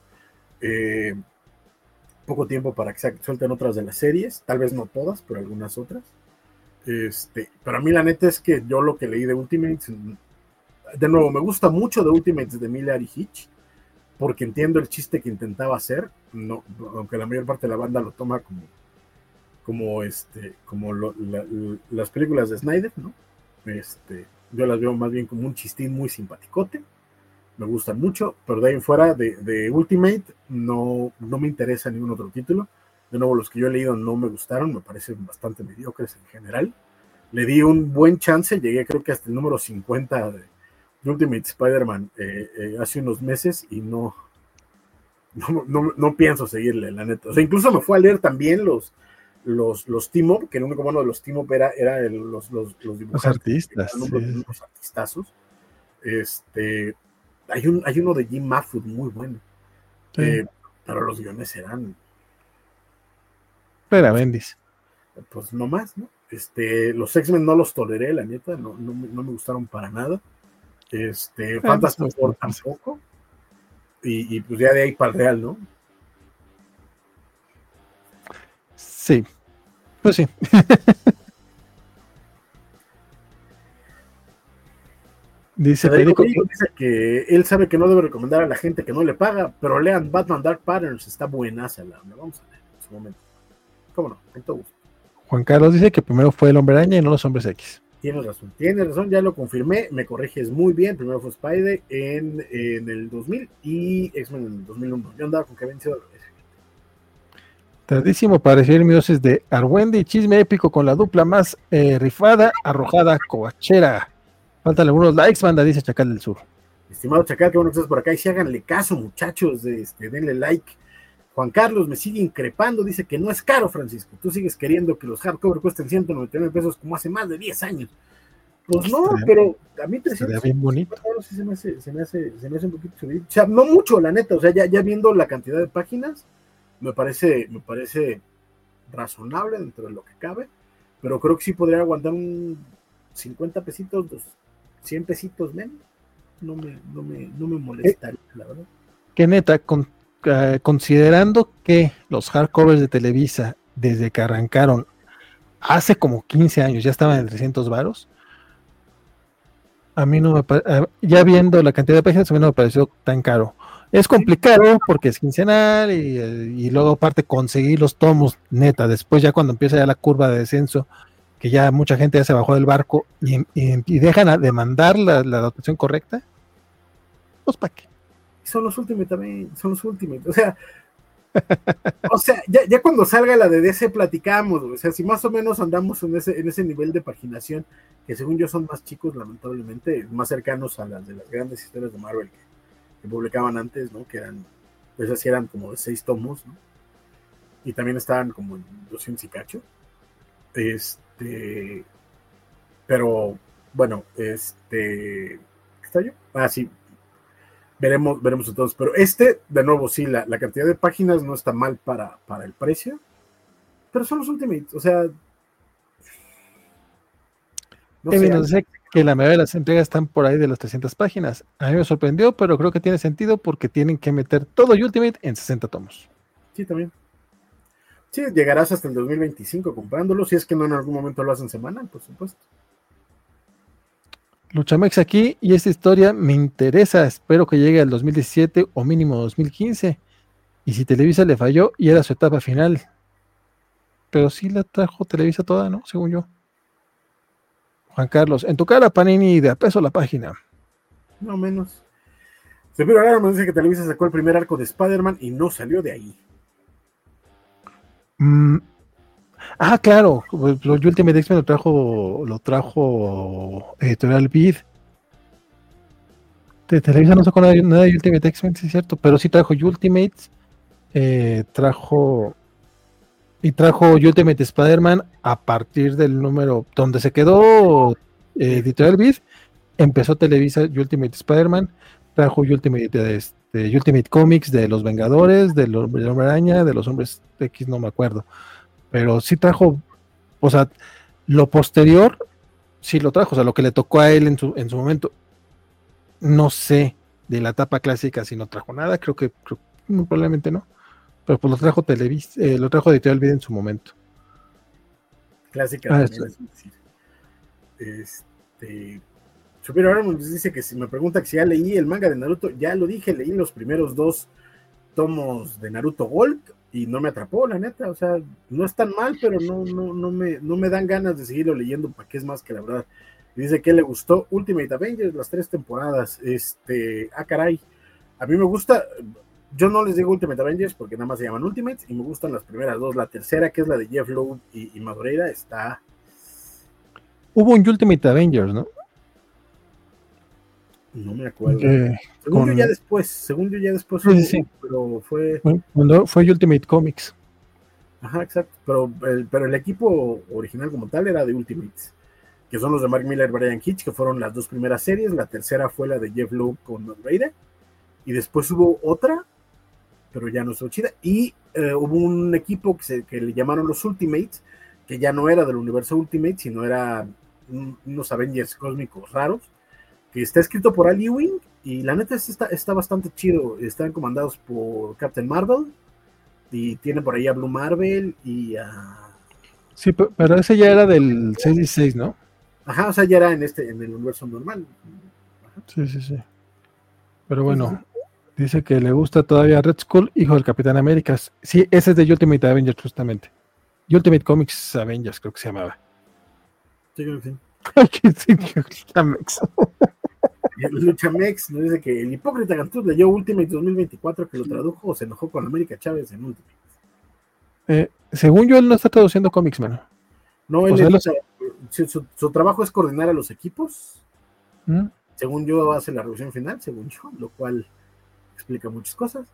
tiempo para que suelten otras de las series, tal vez no todas, pero algunas otras. Pero a mí la neta es que yo lo que leí de Ultimates, de nuevo, me gusta mucho de Ultimates de Miller y Hitch, porque entiendo el chiste que intentaba hacer, no, aunque la mayor parte de la banda lo toma las películas de Snyder, ¿no? Yo las veo más bien como un chistín muy simpaticote, me gustan mucho, pero de ahí en fuera de Ultimate no me interesa ningún otro título. De nuevo, los que yo he leído no me gustaron, me parecen bastante mediocres en general. Le di un buen chance, llegué creo que hasta el número 50 de Ultimate Spider-Man hace unos meses y no pienso seguirle, la neta. O sea, incluso me fue a leer también los team-up, que el único bueno de los team-up era los dibujantes. Los artistas. Los artistazos. Hay uno de Jim Mahfood muy bueno. Sí. Pero los guiones eran... Era Bendis. Pues no más, ¿no? Los X-Men no los toleré, la neta, no me gustaron para nada. Fantastic Four tampoco. Y pues ya de ahí para el Real, ¿no? Sí, pues sí. Dice Federico dice que él sabe que no debe recomendar a la gente que no le paga, pero lean Batman Dark Patterns, está buenaza, la vamos a leer en su momento. ¿Cómo no? Con todo gusto. Juan Carlos dice que primero fue el Hombre Araña y no los Hombres X. Tienes razón, ya lo confirmé, me corriges muy bien. Primero fue Spidey en el 2000 y X-Men en el 2001. Yo andaba con que habían sido al revés. Tardísimo para recibir mi dosis de Argüende, chisme épico con la dupla más rifada, arrojada, coachera. Faltan algunos likes, banda, dice Chacal del Sur. Estimado Chacal, qué bueno que estás por acá y si háganle caso, muchachos, denle like. Juan Carlos me sigue increpando, dice que no es caro, Francisco. Tú sigues queriendo que los hardcover cuesten 199 pesos como hace más de 10 años. Pues no, pero a mí 300 bien bonito. Sí se me hace un poquito subido. O sea, no mucho, la neta. O sea, ya viendo la cantidad de páginas, me parece razonable dentro de lo que cabe, pero creo que sí podría aguantar un 50 pesitos, 100 pesitos menos. No me molestaría, la verdad. Que neta, considerando que los hardcovers de Televisa, desde que arrancaron hace como 15 años, ya estaban en 300 varos, a mí no me ya viendo la cantidad de páginas, a mí no me pareció tan caro. Es complicado porque es quincenal y luego aparte conseguir los tomos, neta, después ya cuando empieza ya la curva de descenso, que ya mucha gente ya se bajó del barco y dejan a demandar la dotación correcta, pues ¿para qué? Son los últimos también, son los últimos. O sea, ya cuando salga la de DC platicamos, o sea, si más o menos andamos en ese nivel de paginación, que según yo son más chicos, lamentablemente, más cercanos a las de las grandes historias de Marvel que publicaban antes, ¿no? Que eran, pues así eran como de 6 tomos, ¿no? Y también estaban como en 200 y cacho. Pero, bueno, ¿qué está yo? Ah, sí. Veremos entonces, pero de nuevo, sí, la cantidad de páginas no está mal para el precio, pero son los Ultimates, o sea, no sé que la mayoría de las entregas están por ahí de las 300 páginas. A mí me sorprendió, pero creo que tiene sentido porque tienen que meter todo Ultimate en 60 tomos. Sí, también. Sí, llegarás hasta el 2025 comprándolo, si es que no en algún momento lo hacen semanal, por supuesto. Luchamex aquí, y esta historia me interesa, espero que llegue al 2017 o mínimo 2015. Y si Televisa le falló y era su etapa final. Pero sí la trajo Televisa toda, ¿no? Según yo. Juan Carlos, en tu cara, Panini, de a peso la página. No menos. Severo Araro me dice que Televisa sacó el primer arco de Spider-Man y no salió de ahí. Claro, Ultimate X-Men lo trajo Editorial Vid. De Televisa no sacó nada de Ultimate X-Men, sí es cierto, pero sí trajo Ultimates, trajo Ultimate Spider-Man a partir del número donde se quedó Editorial Vid, empezó Televisa Ultimate Spider-Man, trajo Ultimate Comics de los Vengadores, del Hombre Araña, de los Hombres X, no me acuerdo. Pero sí trajo, o sea, lo posterior sí lo trajo, o sea, lo que le tocó a él en su momento. No sé, de la etapa clásica si no trajo nada, creo que muy probablemente no. Pero pues lo trajo lo trajo Editorial Vida en su momento. Clásica también es decir. Superior Armor nos dice que si me pregunta que si ya leí el manga de Naruto, ya lo dije, leí los primeros 2 tomos de Naruto Gold y no me atrapó, la neta, o sea, no es tan mal, pero no me dan ganas de seguirlo leyendo, para qué es más que la verdad. Dice que le gustó Ultimate Avengers, las 3 temporadas, caray, a mí me gusta, yo no les digo Ultimate Avengers porque nada más se llaman Ultimates y me gustan las primeras 2, la tercera que es la de Jeff Loeb y Madureira está... Hubo un Ultimate Avengers, ¿no? No me acuerdo. Según yo ya después, sí. Pero fue... Cuando fue Ultimate Comics. Ajá, exacto. Pero el equipo original como tal era de Ultimates, que son los de Mark Millar y Brian Hitch, que fueron las 2 primeras series. La tercera fue la de Jeff Loeb con Madureira. Y después hubo otra, pero ya no estuvo chida. Y hubo un equipo que le llamaron los Ultimates, que ya no era del universo Ultimate, sino era unos Avengers cósmicos raros, que está escrito por Al Ewing, y la neta está bastante chido. Están comandados por Captain Marvel, y tiene por ahí a Blue Marvel, y a... Sí, pero ese ya era del 616, ¿no? Ajá, o sea, ya era en el universo normal. Ajá. Sí. Pero bueno, dice que le gusta todavía Red Skull, hijo del Capitán América. Sí, ese es de Ultimate Avengers, justamente. Ultimate Comics Avengers, creo que se llamaba. Sí, creo que sí. Luchamex nos dice que el hipócrita Gantuz leyó Ultimate 2024, que lo tradujo o se enojó con América Chávez en Ultimate. Según yo, él no está traduciendo cómics, mano. No, su trabajo es coordinar a los equipos. Según yo, hace la revisión final, según yo, lo cual explica muchas cosas.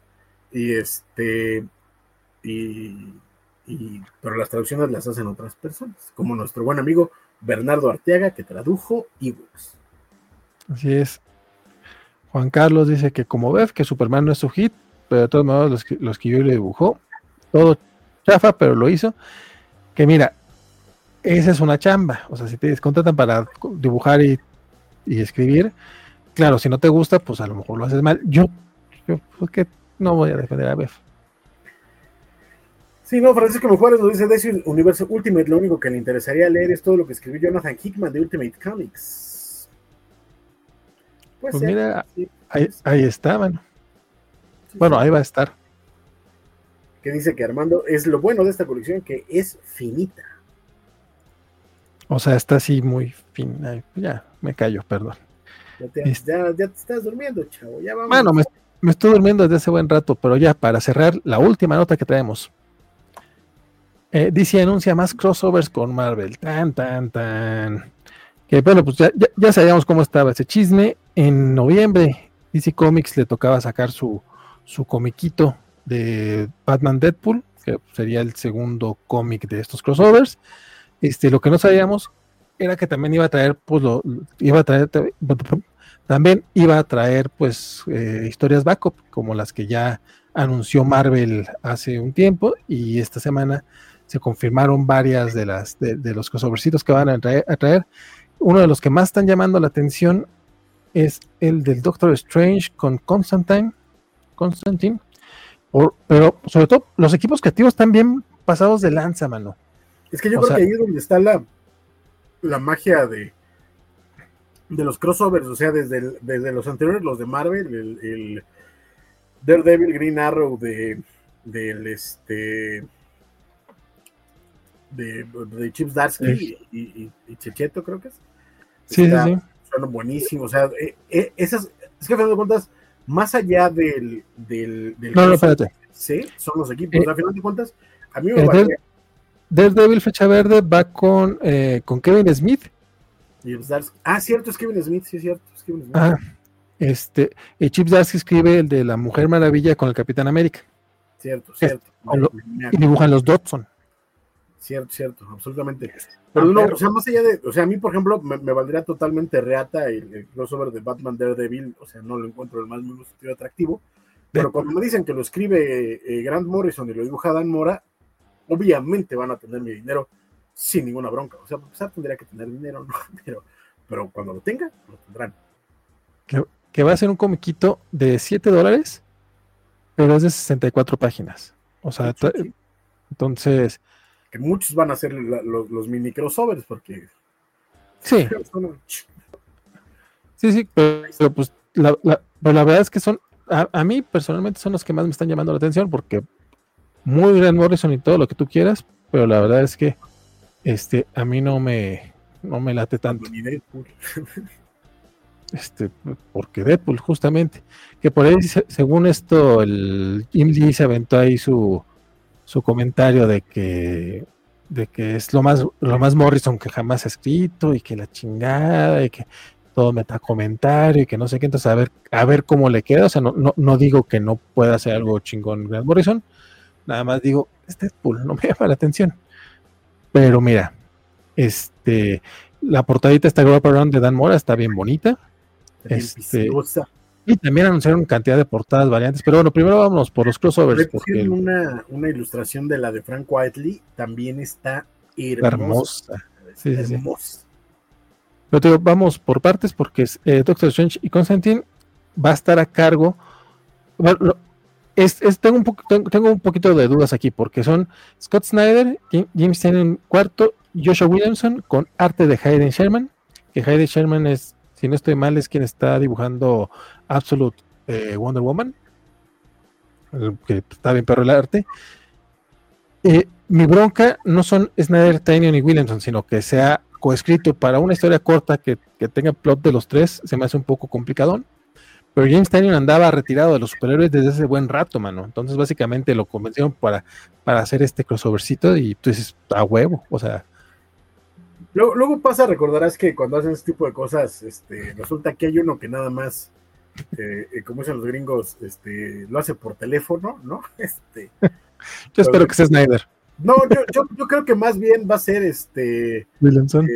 Pero las traducciones las hacen otras personas, como nuestro buen amigo Bernardo Arteaga, que tradujo Ewoks. Así es. Juan Carlos dice que como ves que Superman no es su hit, pero de todos modos los que yo le dibujó, todo chafa, pero lo hizo. Que mira, esa es una chamba. O sea, si te contratan para dibujar y escribir, claro, si no te gusta, pues a lo mejor lo haces mal. Yo porque no voy a defender a Bef. Sí, no, Francisco Juárez nos dice de ese universo Ultimate, lo único que le interesaría leer es todo lo que escribió Jonathan Hickman de Ultimate Comics. Pues mira, sí, ahí está, bueno. Sí, bueno, sí. Ahí va a estar. Que dice que Armando es lo bueno de esta colección, que es finita. O sea, está así muy fina. Ya, me callo, perdón. Ya te estás durmiendo, chavo. Ya vamos. Bueno, me estoy durmiendo desde hace buen rato, pero ya para cerrar, la última nota que traemos. DC anuncia más crossovers con Marvel. Tan. Que bueno, pues ya sabíamos cómo estaba ese chisme. En noviembre, DC Comics le tocaba sacar su comiquito de Batman Deadpool, que sería el segundo cómic de estos crossovers. Lo que no sabíamos era que también iba a traer, pues, también iba a traer, pues, historias backup, como las que ya anunció Marvel hace un tiempo, y esta semana se confirmaron varias de los crossoversitos que van a traer. Uno de los que más están llamando la atención es el del Doctor Strange con Constantine, pero sobre todo los equipos creativos están bien pasados de lanza, mano. Es que yo creo que ahí es donde está la magia de los crossovers, o sea, desde los anteriores, los de Marvel, el Daredevil, Green Arrow de Chip Zdarsky y Checheto, creo que es. Sí. Son buenísimos, o sea, esas, es que a final de cuentas, más allá del no, espérate. Sí, son los equipos, a final de cuentas, a mí me vale. Daredevil Fecha Verde va con Kevin Smith. Cierto, es Kevin Smith, sí, es cierto, es Kevin Smith. Chip Zdarsky escribe el de la Mujer Maravilla con el Capitán América. Cierto. Y dibujan los Dodson. Cierto, absolutamente. Pero no, o sea, más allá de, o sea, a mí, por ejemplo, me valdría totalmente reata el crossover de Batman Daredevil, o sea, no lo encuentro el más atractivo, pero cuando me dicen que lo escribe Grant Morrison y lo dibuja Dan Mora, obviamente van a tener mi dinero sin ninguna bronca. O sea, pues tendría que tener dinero, ¿no? Pero cuando lo tenga, lo tendrán. Que va a ser un comiquito de $7, pero es de 64 páginas. O sea, entonces... Que muchos van a hacer los mini crossovers, porque... Sí. Sí, pero pues pero la verdad es que son, a mí personalmente son los que más me están llamando la atención, porque muy Grant Morrison y todo lo que tú quieras, pero la verdad es que a mí no me late tanto. Ni Deadpool. Porque Deadpool, justamente, que por ahí, según esto, el Jim Lee se aventó ahí su comentario de que es lo más Morrison que jamás ha escrito, y que la chingada, y que todo metacomentario, y que no sé qué. Entonces a ver cómo le queda. O sea, no digo que no pueda hacer algo chingón Grant Morrison, nada más digo, es Deadpool, no me llama la atención. Pero mira, la portadita, esta Wrap Around de Dan Mora, está bien bonita. Y también anunciaron cantidad de portadas variantes, pero bueno, primero vámonos por los crossovers. Porque una ilustración de la de Frank Whiteley, también está hermosa. Sí. Pero te digo, vamos por partes, porque Doctor Strange y Constantine va a estar a cargo. Bueno, tengo un poquito de dudas aquí, porque son Scott Snyder, James Tynion IV, Joshua Williamson, con arte de Hayden Sherman, que Hayden Sherman es, si no estoy mal, es quien está dibujando Absolute Wonder Woman, que está bien perro el arte. Mi bronca no son Snyder, Tynion y Williamson, sino que sea coescrito para una historia corta que tenga plot de los tres. Se me hace un poco complicadón. Pero James Tynion andaba retirado de los superhéroes desde hace buen rato, mano. Entonces básicamente lo convencieron para hacer este crossovercito, y tú dices, a huevo, o sea. Luego recordarás que cuando hacen este tipo de cosas, resulta que hay uno que nada más, como dicen los gringos, lo hace por teléfono, ¿no? Yo espero que sea Snyder. No, yo creo que más bien va a ser Williamson.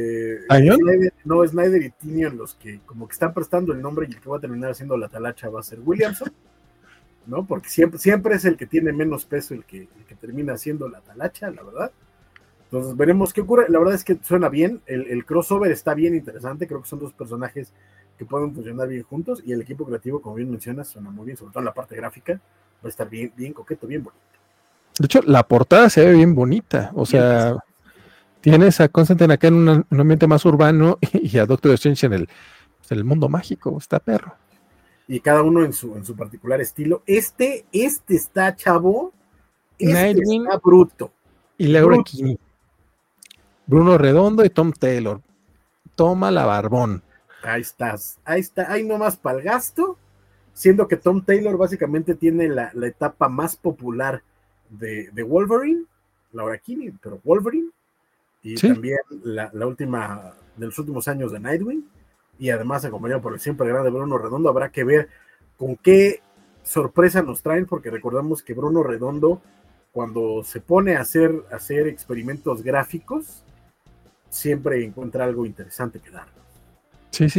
Snyder y Tynion los que como que están prestando el nombre, y el que va a terminar haciendo la talacha va a ser Williamson, ¿no? Porque siempre es el que tiene menos peso el que termina haciendo la talacha, la verdad. Entonces veremos qué ocurre. La verdad es que suena bien, el crossover está bien interesante. Creo que son dos personajes que pueden funcionar bien juntos, y el equipo creativo, como bien mencionas, suena muy bien, sobre todo en la parte gráfica, va a estar bien coqueto, bien bonito. De hecho, la portada se ve bien bonita, o sea, tienes a Constantine acá en un ambiente más urbano, y a Doctor Strange en el mundo mágico. Está perro. Y cada uno en su particular estilo. Este está chavo, Nightwing, está bruto. Y Laura Kinney, Bruno Redondo y Tom Taylor. Toma la barbón. Ahí estás, ahí nomás para el gasto, siendo que Tom Taylor básicamente tiene la etapa más popular de Wolverine, Laura Kinney, pero Wolverine, y ¿sí? También la última de los últimos años de Nightwing, y además acompañado por el siempre grande Bruno Redondo. Habrá que ver con qué sorpresa nos traen, porque recordamos que Bruno Redondo, cuando se pone a hacer experimentos gráficos, siempre encuentra algo interesante que dar. Sí.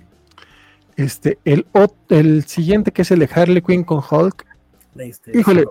El siguiente, que es el de Harley Quinn con Hulk. Híjole.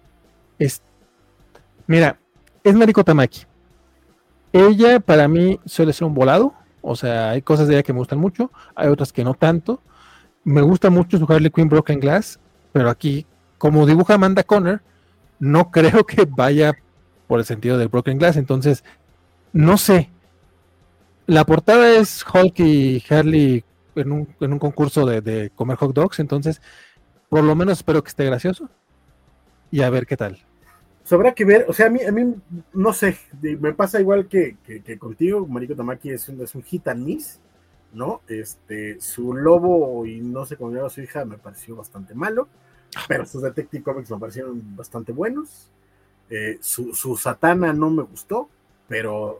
Mira, es Mariko Tamaki. Ella para mí suele ser un volado. O sea, hay cosas de ella que me gustan mucho, hay otras que no tanto. Me gusta mucho su Harley Quinn Broken Glass, pero aquí, como dibuja Amanda Conner, no creo que vaya por el sentido del Broken Glass. Entonces, no sé. La portada es Hulk y Harley en un concurso de comer hot dogs, entonces por lo menos espero que esté gracioso, y a ver qué tal. Pues habrá que ver. O sea, a mí no sé, me pasa igual que contigo. Mariko Tamaki es un hit and miss, ¿no? Su lobo, y no sé cómo llama su hija, me pareció bastante malo, pero sus Detective Comics me parecieron bastante buenos. Su Satana no me gustó, pero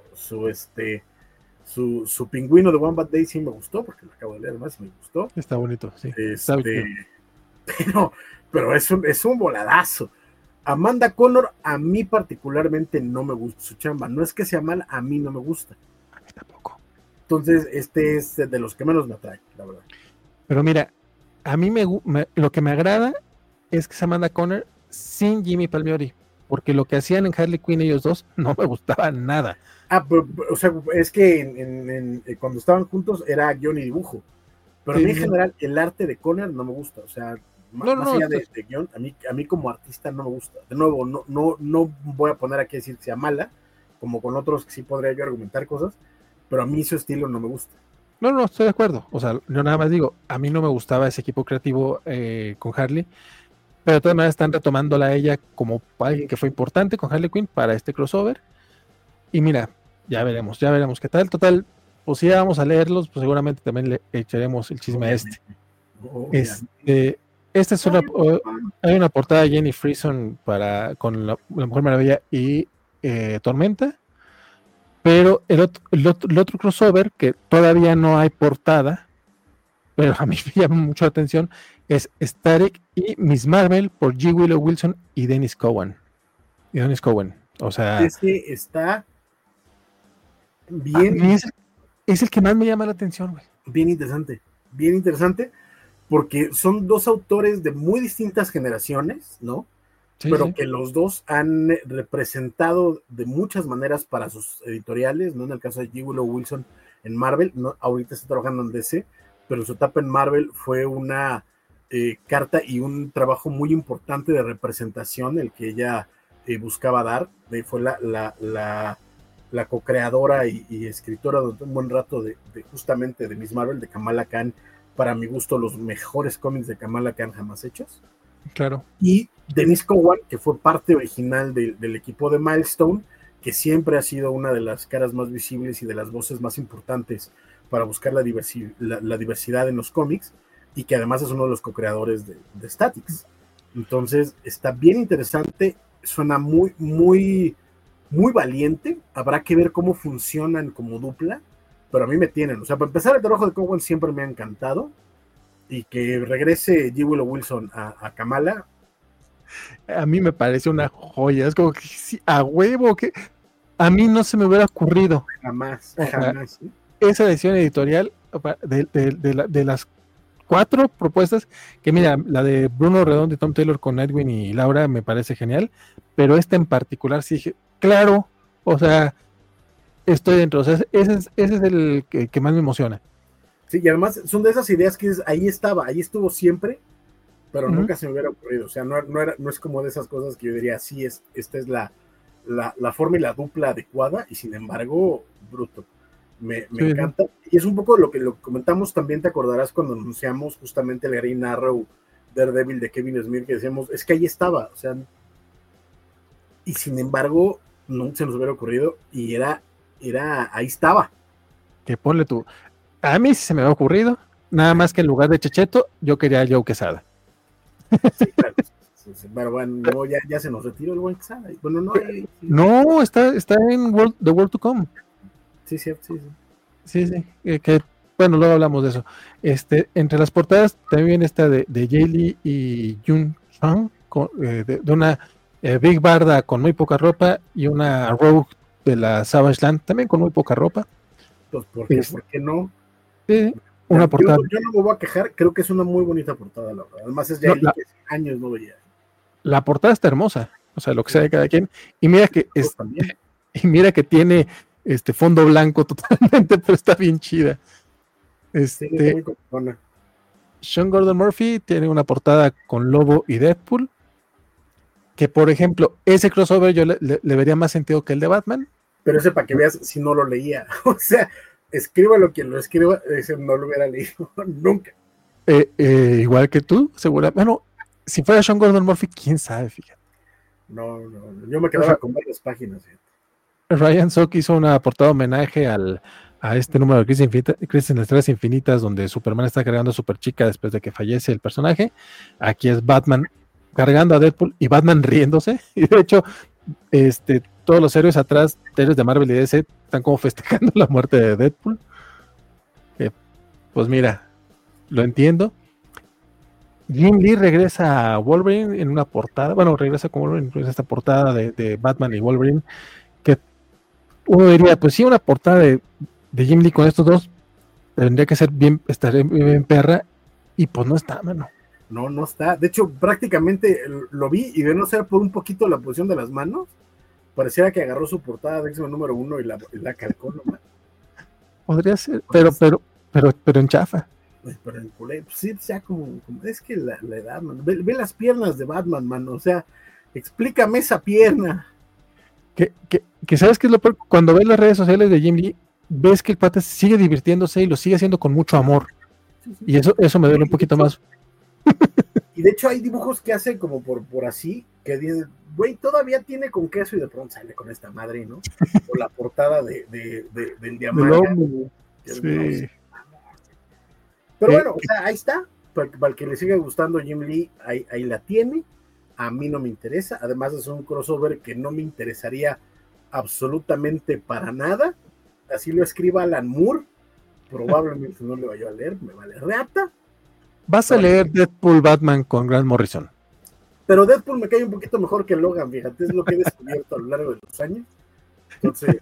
su pingüino de One Bad Day sí me gustó, porque lo acabo de leer además, me gustó. Está bonito, sí. Pero es un voladazo. Amanda Conner, a mí particularmente no me gusta su chamba. No es que sea mal, a mí no me gusta. A mí tampoco. Entonces, es de los que menos me atrae, la verdad. Pero mira, a mí lo que me agrada es que es Amanda Conner sin Jimmy Palmieri, porque lo que hacían en Harley Quinn ellos dos no me gustaba nada. Pero, o sea, es que cuando estaban juntos era guión y dibujo. Pero sí, a mí en general el arte de Conner no me gusta. O sea, más allá de guión, a mí como artista no me gusta. De nuevo, no voy a poner aquí a decir que sea mala, como con otros que sí podría yo argumentar cosas, pero a mí su estilo no me gusta. No, estoy de acuerdo. O sea, yo nada más digo, a mí no me gustaba ese equipo creativo con Harley, pero de todas maneras están retomándola a ella como alguien que fue importante con Harley Quinn para este crossover. Y mira, ya veremos qué tal. Total, pues si ya vamos a leerlos, pues seguramente también le echaremos el chisme a este. Obviamente, obviamente. Esta es hay una portada de Jenny Frison con la Mujer Maravilla y Tormenta, pero el otro crossover que todavía no hay portada, pero a mí me llama mucho la atención, es Static y Miss Marvel por G. Willow Wilson y Dennis Cowan. O sea, Ese está a bien, mí es el que más me llama la atención, güey. bien interesante, porque son dos autores de muy distintas generaciones, ¿no? Sí, Pero sí. que los dos han representado de muchas maneras para sus editoriales, ¿no? En el caso de G. Willow Wilson en Marvel, ¿no? Ahorita está trabajando en DC, pero su etapa en Marvel fue una carta y un trabajo muy importante de representación, el que ella buscaba dar. Fue la co-creadora y escritora durante un buen rato justamente de Miss Marvel, de Kamala Khan, para mi gusto los mejores cómics de Kamala Khan jamás hechos. Claro. Y Dennis Cowan, que fue parte original del equipo de Milestone, que siempre ha sido una de las caras más visibles y de las voces más importantes para buscar la diversidad en los cómics, y que además es uno de los co-creadores de Statix. Entonces está bien interesante, suena muy, muy, muy valiente. Habrá que ver cómo funcionan como dupla, pero a mí me tienen. O sea, para empezar, el trabajo de Cowan siempre me ha encantado, y que regrese G. Willow Wilson a Kamala. A mí me parece una joya. Es como que sí, a huevo, que a mí no se me hubiera ocurrido. Jamás, O sea, jamás. esa edición editorial de las 4 propuestas, que mira, la de Bruno Redondo y Tom Taylor con Edwin y Laura me parece genial, pero esta en particular sí dije, claro, o sea, estoy dentro. O sea, ese es el que más me emociona. Sí, y además son de esas ideas que ahí estaba, ahí estuvo siempre, pero Uh-huh. nunca se me hubiera ocurrido. O sea, no es como de esas cosas que yo diría, sí, esta es la forma y la dupla adecuada, y sin embargo, bruto. Me Sí, sí. encanta. Y es un poco lo que comentamos también, te acordarás cuando anunciamos justamente el Green Arrow Daredevil de Kevin Smith, que decíamos, es que ahí estaba, o sea, y sin embargo, no se nos hubiera ocurrido, y ahí estaba. Que ponle tú. A mí sí se me había ocurrido, nada más que en lugar de Checheto, yo quería a Joe Quesada. Sí, claro. Sí, pero bueno, no, ya se nos retiró el buen Quesada. Bueno, no, No, está en The World to Come. sí, sí. Sí, sí. Bueno, luego hablamos de eso. Entre las portadas también viene esta de Jay Lee y Jun Chang, de una Big Barda con muy poca ropa y una Rogue de la Savage Land también con muy poca ropa. Pues, ¿por Este, qué no? una portada. Yo no me voy a quejar, creo que es una muy bonita portada, la verdad. Además es No, Jay Lee, que años no veía. la portada está hermosa, o sea, lo que sea de cada quien. Y mira que También. y mira que tiene fondo blanco totalmente, pero está bien chida. Sí, está muy complicada. Sean Gordon Murphy tiene una portada con Lobo y Deadpool, que por ejemplo, ese crossover yo le vería más sentido que el de Batman. Pero ese para que veas si no lo leía. O sea, escríbalo quien lo escriba, ese no lo hubiera leído nunca. Igual que tú, seguramente. Bueno, si fuera Sean Gordon Murphy, quién sabe, fíjate. No, yo me quedaba con varias páginas. Ryan Sock hizo una portada homenaje a este número de Crisis en las Estrellas Infinitas, donde Superman está cargando a Superchica después de que fallece el personaje. Aquí es Batman cargando a Deadpool y Batman riéndose. Y de hecho, todos los héroes atrás, héroes de Marvel y DC, están como festejando la muerte de Deadpool. Pues mira, lo entiendo. Jim Lee regresa a Wolverine en una portada, bueno, regresa con Wolverine en esta portada de Batman y Wolverine, que uno diría, pues sí, una portada de Jim Lee con estos dos tendría que ser estaría bien perra, y pues no está, mano. No está. De hecho, prácticamente lo vi, y de no ser por un poquito la posición de las manos, pareciera que agarró su portada de X-Men número 1 y la calcó nomás. Podría ser, pero en chafa. Pero el culé, pues sí, sea como es que la edad, man. Ve las piernas de Batman, mano. O sea, explícame esa pierna. Que sabes que es lo peor, cuando ves las redes sociales de Jim Lee, ves que el pata sigue divirtiéndose y lo sigue haciendo con mucho amor. Y eso me duele un poquito más. Y de hecho hay dibujos que hace como por así, que dice, güey, todavía tiene con queso y de pronto sale con esta madre, ¿no? O la portada del Diamante. Sí. Pero bueno, o sea, ahí está. Para el que le siga gustando Jim Lee, ahí la tiene. A mí no me interesa. Además es un crossover que no me interesaría absolutamente para nada. Así lo escriba Alan Moore. Probablemente no le vaya a leer, me vale reata. Vas a leer Deadpool Batman con Grant Morrison. Pero Deadpool me cae un poquito mejor que Logan, fíjate, es lo que he descubierto a lo largo de los años. Entonces.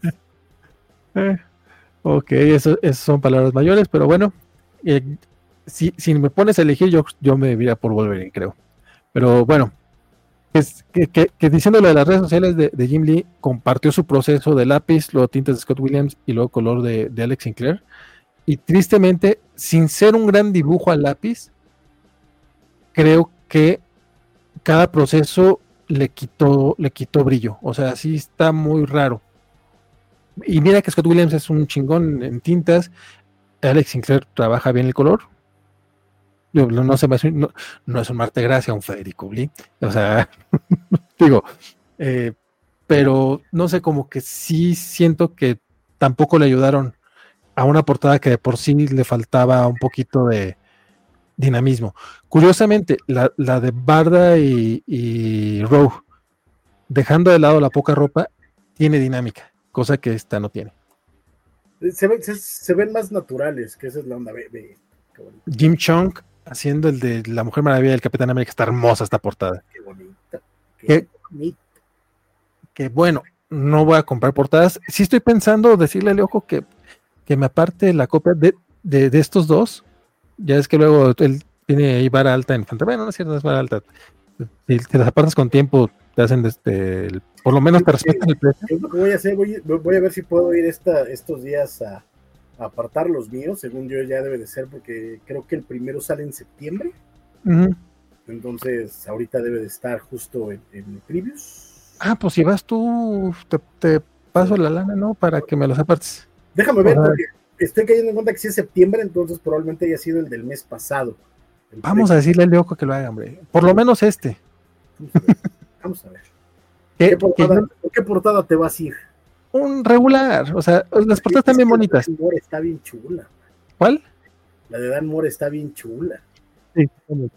Ok, esas son palabras mayores, pero bueno. Si me pones a elegir, yo me iría por Wolverine, creo. Pero bueno, que diciendo lo de las redes sociales de Jim Lee, compartió su proceso de lápiz, luego tintas de Scott Williams y luego color de Alex Sinclair. Y tristemente, sin ser un gran dibujo al lápiz, creo que cada proceso le quitó brillo. O sea, sí está muy raro. Y mira que Scott Williams es un chingón en tintas. Alex Sinclair trabaja bien el color. No es un Marte Gracia, un Federico Blee. O sea, digo, pero no sé, como que sí siento que tampoco le ayudaron a una portada que de por sí le faltaba un poquito de dinamismo. Curiosamente, la de Barda y Rogue, dejando de lado la poca ropa, tiene dinámica, cosa que esta no tiene. Se ven más naturales, que esa es la onda. Jim Chung haciendo el de la Mujer Maravilla del Capitán América, está hermosa esta portada. Qué bonita. Que bueno, no voy a comprar portadas. Sí estoy pensando decirle a Leojo que me aparte la copia de estos dos. Ya es que luego él tiene ahí vara alta en Fantasma. Bueno, no es cierto, no es vara alta. Si te las apartas con tiempo, te hacen por lo menos te respetan el precio. Es lo que voy a hacer, voy a ver si puedo ir estos días a apartar los míos, según yo ya debe de ser, porque creo que el primero sale en septiembre. Entonces, ahorita debe de estar justo en previews. Pues si vas tú, te paso la lana, ¿no? Para que me los apartes. Déjame ver, porque estoy cayendo en cuenta que si es septiembre, entonces probablemente haya sido el del mes pasado. Vamos a decirle al Leoco que lo haga, hombre. Por lo menos este. Vamos a ver. ¿Qué portada te vas a ir? Un regular, o sea, las portadas están bien bonitas. La de Dan Moore está bien chula. ¿Cuál? La de Dan Moore está bien chula. Sí,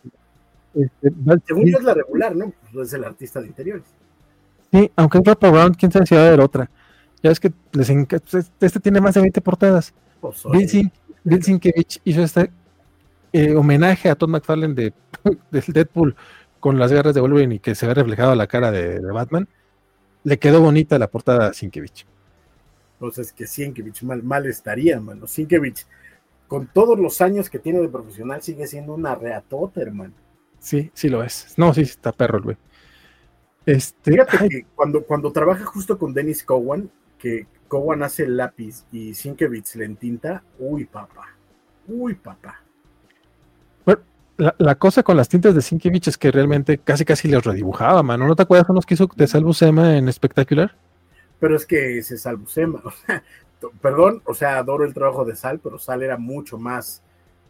según yo es la regular, ¿no? Pues es el artista de interiores. Sí, aunque es Rapper Brown, quién sabe si va a haber otra. Ya es que les encanta, este tiene más de 20 portadas. Bill Sienkiewicz hizo este homenaje a Todd McFarlane del Deadpool con las garras de Wolverine y que se ve reflejado la cara de Batman. Le quedó bonita la portada a Sienkiewicz. Entonces que Sienkiewicz mal estaría, mano. Sienkiewicz, con todos los años que tiene de profesional, sigue siendo una reatota, hermano. Sí, sí lo es. No, sí está perro el güey. Fíjate que cuando trabaja justo con Dennis Cowan, que Cowan hace el lápiz y Sienkiewicz le entinta, uy papá. Bueno, la cosa con las tintas de Sienkiewicz es que realmente casi los redibujaba, mano. ¿No te acuerdas unos que hizo de Sal Buscema en Spectacular? Pero es que ese Sal Buscema, o sea, perdón, o sea, adoro el trabajo de Sal, pero Sal era mucho más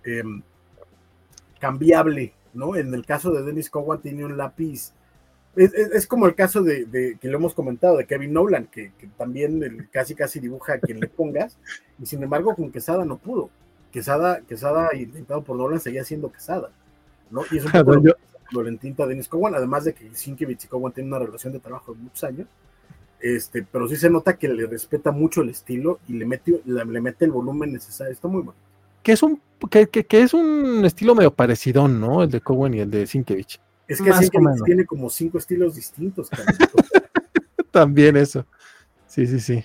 cambiable, ¿no? En el caso de Dennis Cowan tiene un lápiz. Es como el caso de que lo hemos comentado, de Kevin Nolan, que también casi dibuja a quien le pongas, y sin embargo con Quesada no pudo. Quesada intentado por Nolan seguía siendo Quesada, ¿no? Y es un poco lo le entinta Dennis Cowan, además de que Sienkiewicz y Cowan tienen una relación de trabajo de muchos años, pero sí se nota que le respeta mucho el estilo y le mete el volumen necesario. Está muy bueno. Que es un estilo medio parecido, ¿no? El de Cowan y el de Sienkiewicz. Es que Sienkiewicz tiene como 5 estilos distintos. También eso. Sí.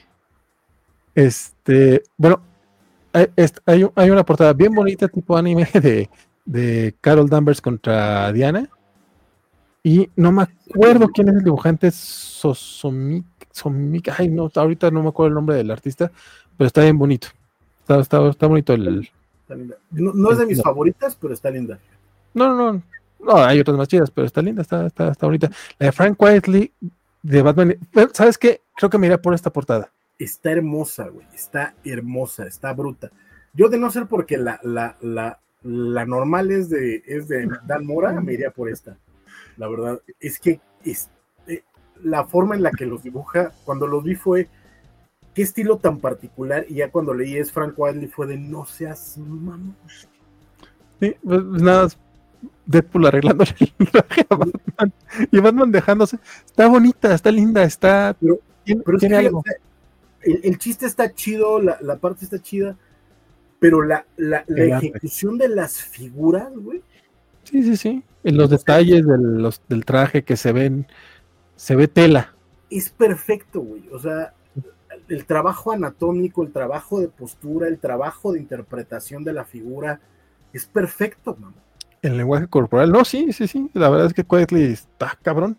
Bueno, hay una portada bien bonita tipo anime de Carol Danvers contra Diana. Y no me acuerdo quién es el dibujante, Somik. Ay, no, ahorita no me acuerdo el nombre del artista, pero está bien bonito. Está bonito el. No es de mis favoritas, pero está linda. No, hay otras más chidas, pero está linda, está bonita. La de Frank Whiteley de Batman. ¿Sabes qué? Creo que me iré por esta portada. está hermosa, güey, está hermosa, está bruta. Yo de no ser porque la normal es de Dan Mora, me iría por esta. La verdad, es que la forma en la que los dibuja, cuando los vi fue, qué estilo tan particular, y ya cuando leí es Frank Wiley fue de no seas mamón. Sí, pues nada, Deadpool arreglándole el traje a Batman y Batman dejándose. Está bonita, está linda, está. Pero tiene algo. O sea, el chiste está chido, la parte está chida, pero la ejecución de las figuras, güey. Sí. En los detalles del traje que se ven, se ve tela. Es perfecto, güey. O sea, el trabajo anatómico, el trabajo de postura, el trabajo de interpretación de la figura, es perfecto, man. El lenguaje corporal, no, sí. La verdad es que Quietly está cabrón.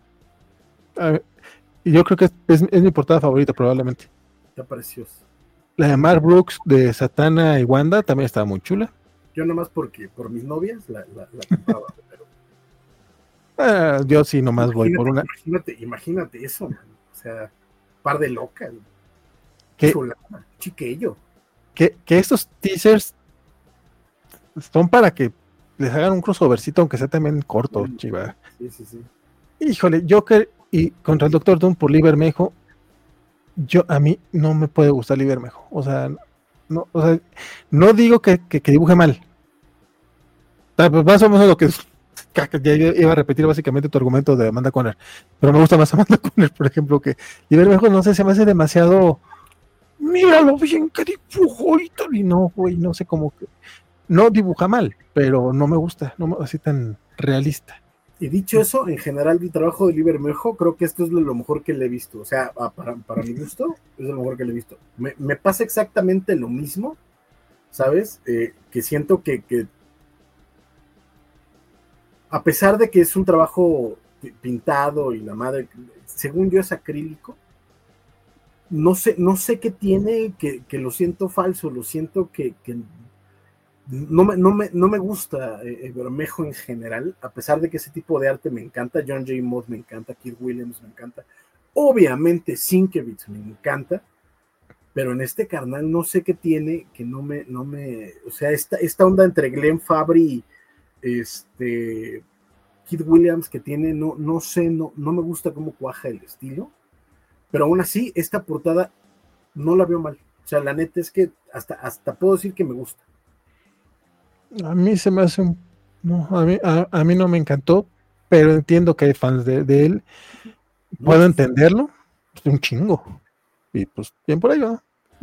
Y yo creo que es mi portada favorita, probablemente. Está precioso. La de Mark Brooks de Satana y Wanda también estaba muy chula. Yo nomás porque por mis novias la compraba, pero... yo sí nomás voy por una. Imagínate eso, man. O sea, par de locas. Chiquillo. Que estos teasers son para que les hagan un crossovercito, aunque sea también corto, chiva. Sí. Híjole, Joker y contra el Doctor Doom por Lee Bermejo, a mí no me puede gustar Lee Bermejo. O sea, no digo que dibuje mal. Más o menos lo que ya iba a repetir básicamente tu argumento de Amanda Conner, pero me gusta más Amanda Conner, por ejemplo, que Lee Bermejo, no sé, se me hace demasiado. Míralo bien que dibujo y tal, y no, güey, no sé cómo que. No dibuja mal, pero no me gusta, no así tan realista. Y dicho eso, en general el trabajo de Lee Bermejo, creo que esto es lo mejor que le he visto. O sea, para mi gusto, es lo mejor que le he visto. Me pasa exactamente lo mismo, ¿sabes? Que siento que a pesar de que es un trabajo pintado y la madre, según yo es acrílico, no sé qué tiene, que lo siento falso, lo siento que no me gusta Bermejo en general, a pesar de que ese tipo de arte me encanta. John J. Mott me encanta, Keith Williams me encanta, obviamente Sienkiewicz me encanta, pero en este carnal no sé qué tiene que no me o sea, esta onda entre Glenn Fabry y Keith Williams que tiene, no sé, no me gusta cómo cuaja el estilo, pero aún así esta portada no la veo mal. O sea, la neta es que hasta puedo decir que me gusta. A mí se me hace no, a mí no me encantó, pero entiendo que hay fans de él. Puedo entenderlo, es un chingo. Y pues bien por ello.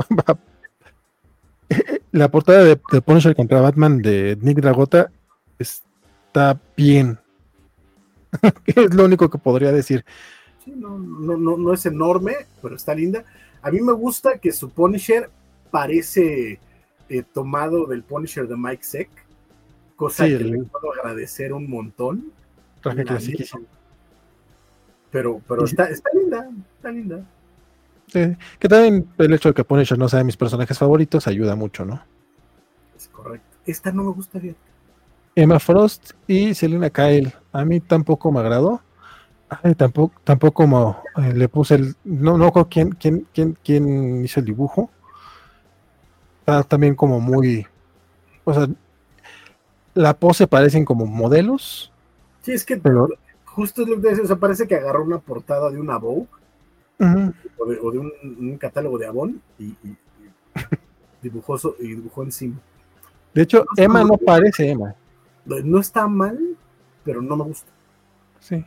La portada de Punisher contra Batman de Nick Dragota está bien. Es lo único que podría decir. Sí, no es enorme, pero está linda. A mí me gusta que su Punisher parece tomado del Punisher de Mike Zeck, cosa que le puedo agradecer un montón. Traje clasiquísimo. Pero está linda. Sí, que también el hecho de que Punisher no sea de mis personajes favoritos ayuda mucho, ¿no? Es correcto. Esta no me gusta bien. Emma Frost y Selina Kyle. A mí tampoco me agradó. Ay, tampoco le puse el. No, quién hizo el dibujo. Está también como muy. O sea, la pose parecen como modelos. Sí, es que pero, justo es lo que decía, o sea, parece que agarró una portada de una Vogue o de un catálogo de Avon y dibujó encima. De hecho, Emma no parece Emma. No está mal, pero no me gusta. Sí.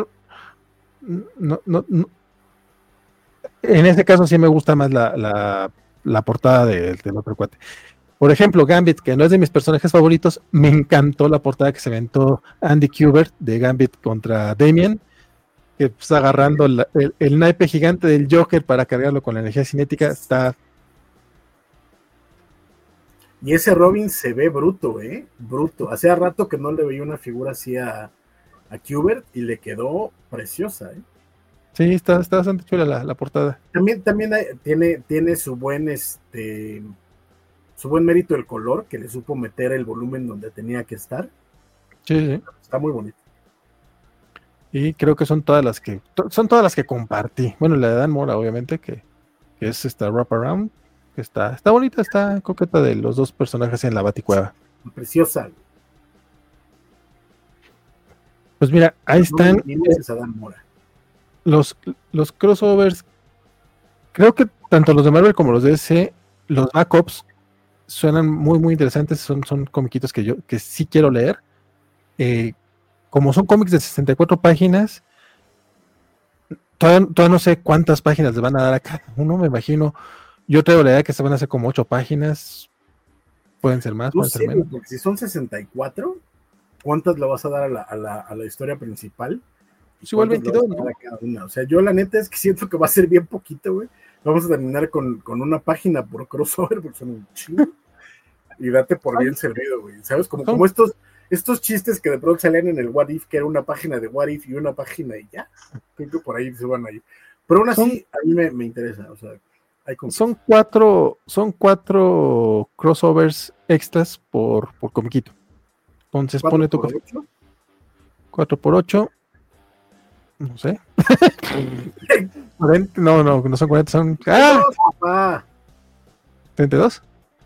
No. En ese caso sí me gusta más la portada del otro cuate. Por ejemplo, Gambit, que no es de mis personajes favoritos, me encantó la portada que se aventó Andy Kubert de Gambit contra Damian, que está agarrando el naipe gigante del Joker para cargarlo con la energía cinética. Está. Y ese Robin se ve bruto, bruto. Hacía rato que no le veía una figura así a Kubert y le quedó preciosa, Sí, está bastante chula la portada. También tiene su buen mérito el color, que le supo meter el volumen donde tenía que estar. Sí. Está muy bonito. Y creo que son todas las que compartí. Bueno, la de Dan Mora, obviamente, que que es esta Wraparound, que está bonita, está coqueta de los dos personajes en la Baticueva. Preciosa. Pues mira, ahí están los crossovers. Creo que tanto los de Marvel como los de DC, los backups suenan muy, muy interesantes. Son comiquitos que sí quiero leer. Como son cómics de 64 páginas, todavía no sé cuántas páginas le van a dar a cada uno, me imagino. Yo traigo la idea que se van a hacer como 8 páginas. Pueden ser más, no pueden sé, ser menos. Porque si son 64, ¿cuántas le vas a dar a la historia principal? Pues igual 22, ¿no? Cada una. O sea, yo la neta es que siento que va a ser bien poquito, güey. Vamos a terminar con una página por crossover, porque son un chingo. Y date por bien servido, güey. ¿Sabes? Como estos chistes que de pronto salían en el What If, que era una página de What If y una página y ya. Creo que por ahí se van a ir. Pero aún así, a mí me interesa. O sea, son cuatro crossovers extras por comiquito. Entonces pone tu 4 por 8. No sé. No son 40, son. ¡Ah! 32.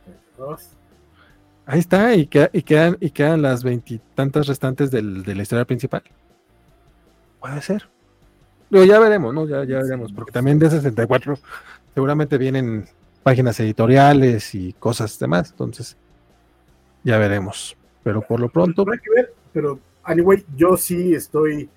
Ahí está, y quedan las 20 y tantas restantes de la historia principal. Puede ser. Pero ya veremos, ¿no? Ya veremos, porque también de 64 seguramente vienen páginas editoriales y cosas demás, entonces ya veremos. Pero por lo pronto. Habrá que ver, pero anyway, yo sí estoy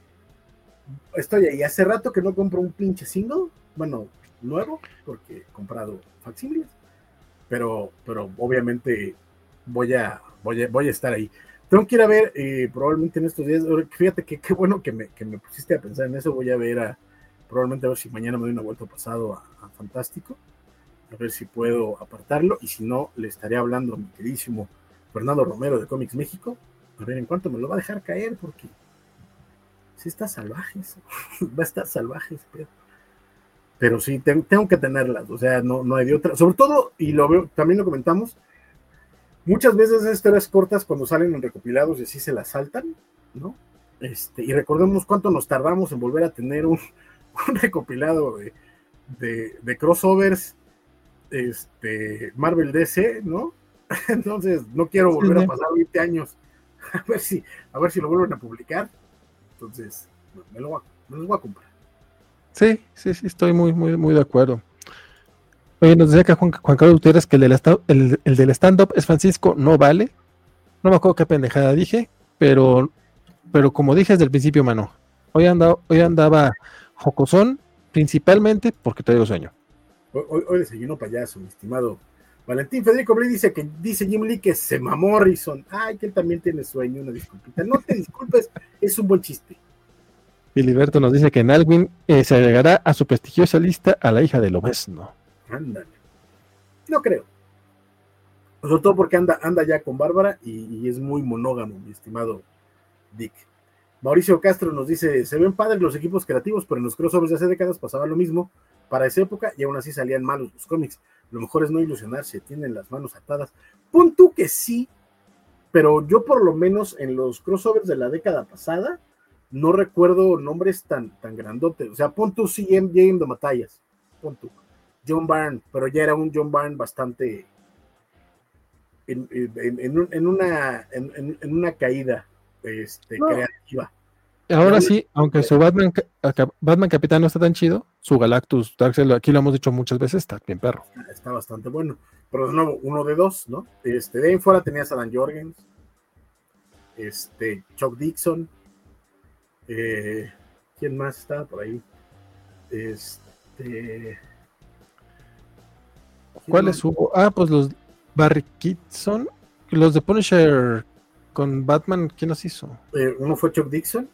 ahí. Hace rato que no compro un pinche single, bueno, nuevo, porque he comprado facsímiles, pero obviamente voy a estar ahí. Tengo que ir a ver, probablemente en estos días, fíjate que qué bueno que me pusiste a pensar en eso. Voy a ver probablemente a ver si mañana me doy una vuelta pasado a Fantástico, a ver si puedo apartarlo, y si no, le estaré hablando a mi queridísimo Fernando Romero de Cómics México, a ver en cuánto me lo va a dejar caer, porque sí está salvaje eso. Va a estar salvaje ese pedo. Pero sí, tengo que tenerlas, o sea, no hay de otra. Sobre todo, y lo veo, también lo comentamos, muchas veces esas historias cortas cuando salen en recopilados y así se las saltan, ¿no? Y recordemos cuánto nos tardamos en volver a tener un recopilado de crossovers Marvel DC, ¿no? Entonces, no quiero volver a pasar 20 años a ver si lo vuelven a publicar. Entonces, me los voy a comprar. Sí, estoy muy, muy, muy de acuerdo. Oye, nos decía acá Juan Carlos Gutiérrez que el del stand-up es Francisco, no vale. No me acuerdo qué pendejada dije, pero como dije desde el principio, mano, hoy andaba jocosón, principalmente porque traigo sueño. Hoy desayuno payaso, mi estimado Valentín. Federico Blay dice Jim Lee que se mamó Morrison. Ay, que él también tiene sueño, una disculpita. No te disculpes, es un buen chiste. Filiberto nos dice que en Alwin se agregará a su prestigiosa lista a la hija de Lobezno. Ándale. No creo. Sobre todo porque anda ya con Bárbara y es muy monógamo, mi estimado Dick. Mauricio Castro nos dice, se ven padres los equipos creativos, pero en los crossovers de hace décadas pasaba lo mismo para esa época y aún así salían malos los cómics. Lo mejor es no ilusionarse, tienen las manos atadas. Pon tú que sí, pero yo por lo menos en los crossovers de la década pasada no recuerdo nombres tan grandotes. O sea, pon tú sí, James de Matallas, pon tú John Byrne, pero ya era un John Byrne bastante en una caída creativa. Ahora sí, aunque su Batman Capitán no está tan chido, su Galactus Darkseid, aquí lo hemos dicho muchas veces, está bien perro. Está bastante bueno. Pero de nuevo, uno de dos, ¿no? De ahí en fuera tenías a Dan Jorgens, Chuck Dixon, ¿quién más estaba por ahí? ¿Cuáles hubo? Pues los Barry Kitson, los de Punisher con Batman, ¿quién los hizo? Uno fue Chuck Dixon.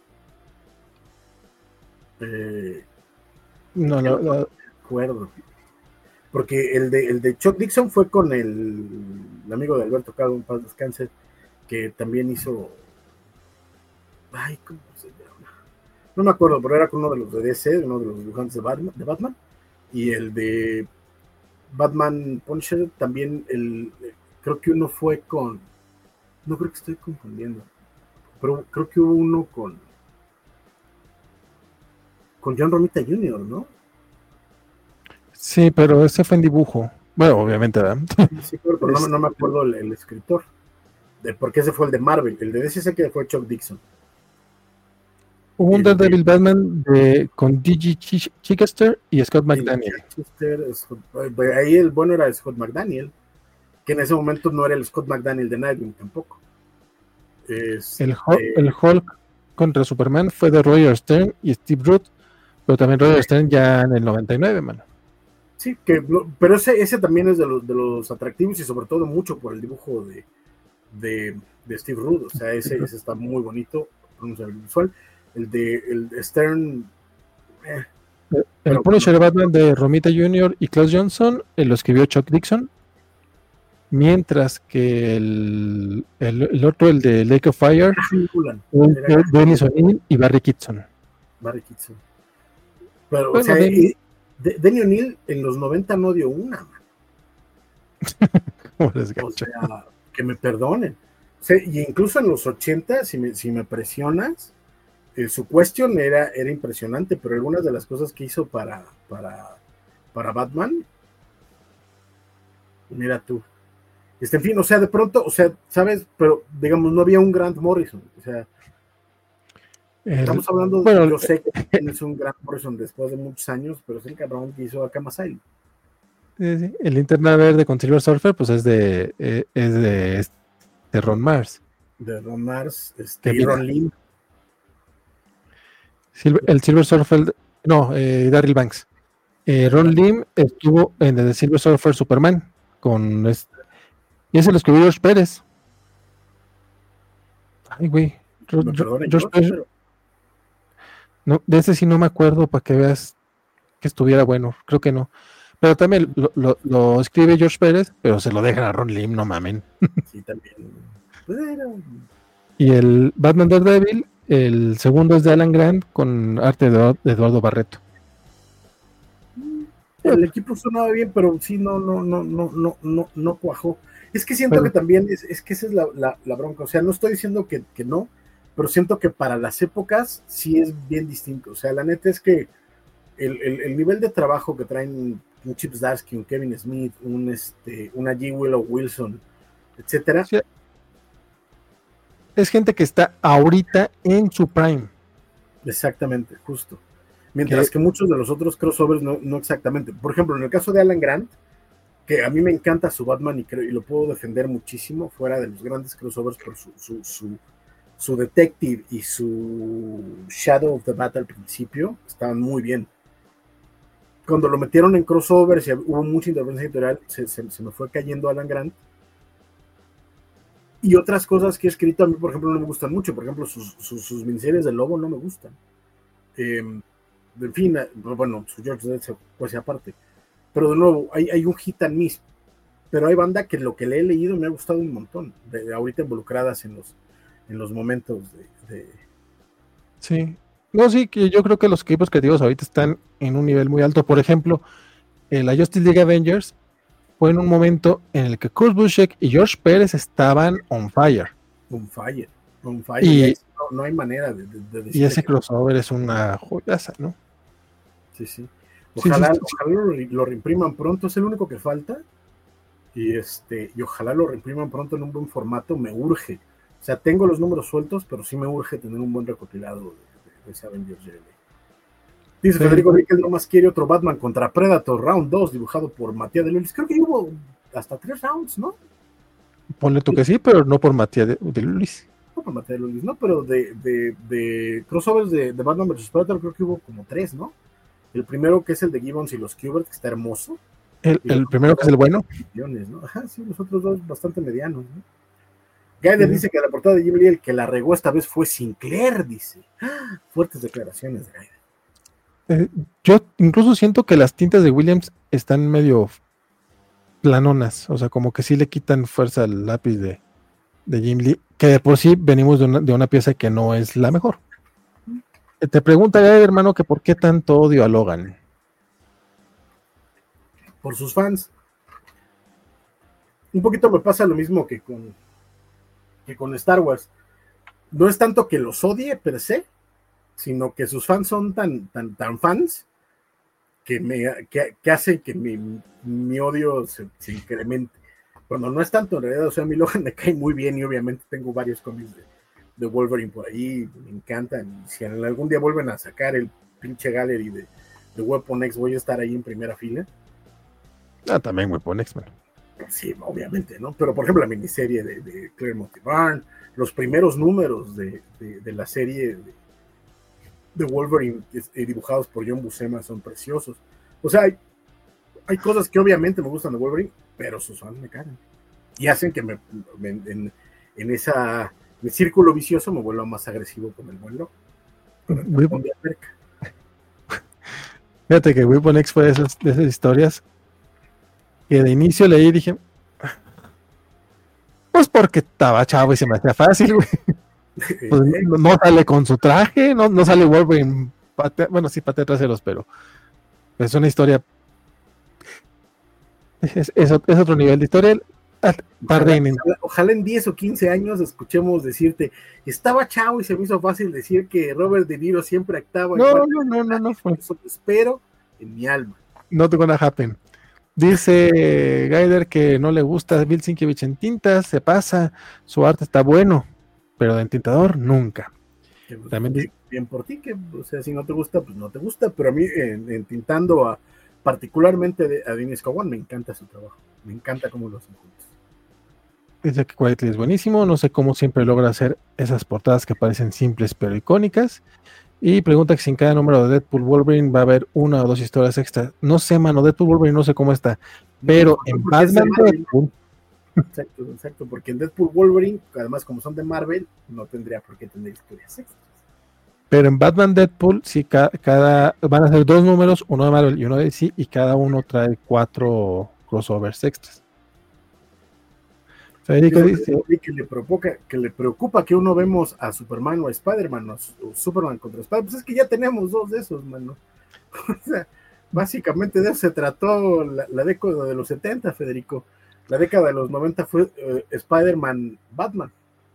No recuerdo. Porque el de Chuck Dixon fue con el amigo de Alberto Calvo, en paz descanse, que también hizo. Ay, ¿cómo se llama? No me acuerdo, pero era con uno de los de DC, uno de los dibujantes de Batman. Y el de Batman Punisher también, creo que uno fue con. No creo que estoy confundiendo. Pero creo que hubo uno con John Romita Jr., ¿no? Sí, pero ese fue en dibujo. Bueno, obviamente, ¿verdad? Sí, pero no me acuerdo el escritor. Porque ese fue el de Marvel. El de DC sé que fue Chuck Dixon. Hubo un El de Daredevil Batman con D.G. Chichester y Scott McDaniel. ahí el bueno era Scott McDaniel, que en ese momento no era el Scott McDaniel de Nightwing tampoco. El Hulk contra Superman fue de Roger Stern y Steve Root, pero también Roger Stern ya en el 99, mano. Sí, pero ese también es de los atractivos y sobre todo mucho por el dibujo de Steve Root. O sea, ese está muy bonito, visual. El de Stern. El Punisher Batman de Romita Jr. y Klaus Johnson lo escribió Chuck Dixon, mientras que el otro, el de Lake of Fire, Dennis O'Neill y Barry Kitson. Pero, bueno, o sea, Denny O'Neill en los 90 no dio una, man. O sea, que me perdonen. O sea, y incluso en los 80, si me presionas, su cuestión era impresionante, pero algunas de las cosas que hizo para Batman, mira tú. En fin, o sea, de pronto, o sea, ¿sabes? Pero, digamos, no había un Grant Morrison. O sea, estamos hablando de, yo sé que tienes un Grant Morrison después de muchos años, pero es el cabrón que hizo Arkham Asylum. El Linterna Verde con Silver Surfer, pues es de Ron Mars. De Ron Mars, y Ron Lim. El Silver Surfer, no, Darryl Banks. Ron Lim estuvo en el Silver Surfer Superman con y ese lo escribió George Pérez. Ay, güey. George Pérez. Pero... No, de ese sí no me acuerdo para que veas que estuviera bueno. Creo que no. Pero también lo escribe George Pérez, pero se lo dejan a Ron Lim, no mamen. Sí, también. Bueno. Y el Batman Daredevil, el segundo es de Alan Grant con arte de Eduardo Barreto. El equipo sonaba bien, pero sí no cuajó. Es que siento que también es que esa es la bronca. O sea, no estoy diciendo que no, pero siento que para las épocas sí es bien distinto. O sea, la neta es que el nivel de trabajo que traen un Chip Zdarsky, un Kevin Smith, una G. Willow Wilson, etcétera. Sí. Es gente que está ahorita en su prime. Exactamente, justo. Mientras que muchos de los otros crossovers no exactamente. Por ejemplo, en el caso de Alan Grant, que a mí me encanta su Batman y lo puedo defender muchísimo, fuera de los grandes crossovers por su Detective y su Shadow of the Bat al principio, estaban muy bien. Cuando lo metieron en crossovers y hubo mucha intervención editorial, se me fue cayendo Alan Grant. Y otras cosas que he escrito a mí, por ejemplo, no me gustan mucho. Por ejemplo, sus miniseries de Lobo no me gustan. En fin, bueno, su George Dead pues aparte. Pero de nuevo, hay un hit and miss. Pero hay banda que lo que le he leído me ha gustado un montón. De ahorita involucradas en los momentos de... Sí. No, sí, que yo creo que los equipos creativos ahorita están en un nivel muy alto. Por ejemplo, la Justice League Avengers fue en un momento en el que Kurt Busiek y George Pérez estaban on fire. On fire. Y no hay manera de decir. Y ese crossover es una joyaza, ¿no? Sí. Ojalá lo reimpriman pronto, es el único que falta. Y ojalá lo reimpriman pronto en un buen formato, me urge. O sea, tengo los números sueltos, pero sí me urge tener un buen recopilado de ese Avengers JLA. Dice Federico Riquel, nomás quiere otro Batman contra Predator, round 2, dibujado por Matías de Lulis. Creo que hubo hasta 3 rounds, ¿no? Ponle tú que sí, pero no por Matías de Lulis. No por Matías de Lulis, no, pero de crossovers de Batman vs. Predator creo que hubo como 3, ¿no? El primero que es el de Gibbons y los Kubert, que está hermoso. El primero que es el bueno. Millones, ¿no? Ajá, sí, los otros dos bastante medianos, ¿no? Gaider dice que la portada de Jim Lee el que la regó esta vez fue Sinclair, dice. Fuertes declaraciones de Gaider. Yo incluso siento que las tintas de Williams están medio planonas, o sea, como que sí le quitan fuerza al lápiz de Jim Lee, que de por sí venimos de una pieza que no es la mejor. Te pregunta Gaider, hermano, que por qué tanto odio a Logan. Por sus fans. Un poquito me pasa lo mismo que con Star Wars. No es tanto que los odie per se, sino que sus fans son tan fans que hace que mi odio se incremente. Cuando no es tanto, en realidad, o sea, a mí Logan me cae muy bien y obviamente tengo varios cómics de Wolverine por ahí, me encantan. Si algún día vuelven a sacar el pinche gallery de Weapon X, voy a estar ahí en primera fila. También Weapon X, man. Sí, obviamente, ¿no? Pero por ejemplo, la miniserie de Claremont y Byrne, los primeros números de la serie de Wolverine dibujados por John Buscema son preciosos. O sea, hay cosas que obviamente me gustan de Wolverine, pero sus fans me cagan. Y hacen que en mi círculo vicioso me vuelva más agresivo con el vuelo. Fíjate que Weapon X fue de esas historias que de inicio leí y dije, pues porque estaba chavo y se me hacía fácil, güey. Pues no sale con su traje, no sale Wolverine, bueno, sí patea traseros, pero es una historia, es otro nivel de historia. Ojalá en 10 o 15 años escuchemos decirte, estaba chavo y se me hizo fácil decir que Robert De Niro siempre actuaba. No. Eso lo espero en mi alma. Not gonna happen. Dice Gaider que no le gusta Bill Sienkiewicz en tintas, se pasa, su arte está bueno, pero de entintador nunca. También bien por ti, que o sea, si no te gusta, pues no te gusta, pero a mí entintando particularmente a Dennis Cowan me encanta su trabajo, me encanta cómo lo hacen juntos. Dice que Quietly es buenísimo, no sé cómo siempre logra hacer esas portadas que parecen simples pero icónicas. Y pregunta que si en cada número de Deadpool Wolverine va a haber una o dos historias extra. No sé, mano, Deadpool Wolverine no sé cómo está, pero en Batman Deadpool. Exacto, porque en Deadpool Wolverine, además como son de Marvel, no tendría por qué tener historias extras. Pero en Batman Deadpool sí, van a ser 2 números, uno de Marvel y uno de DC, y cada uno trae 4 crossovers extras. Federico dice que le preocupa que uno vemos a Superman o a Spider-Man o Superman contra Spider-Man. Pues es que ya tenemos 2 de esos, mano. O sea, básicamente de eso se trató la década de los 70, Federico. La década de los 90 fue Spider-Man Batman.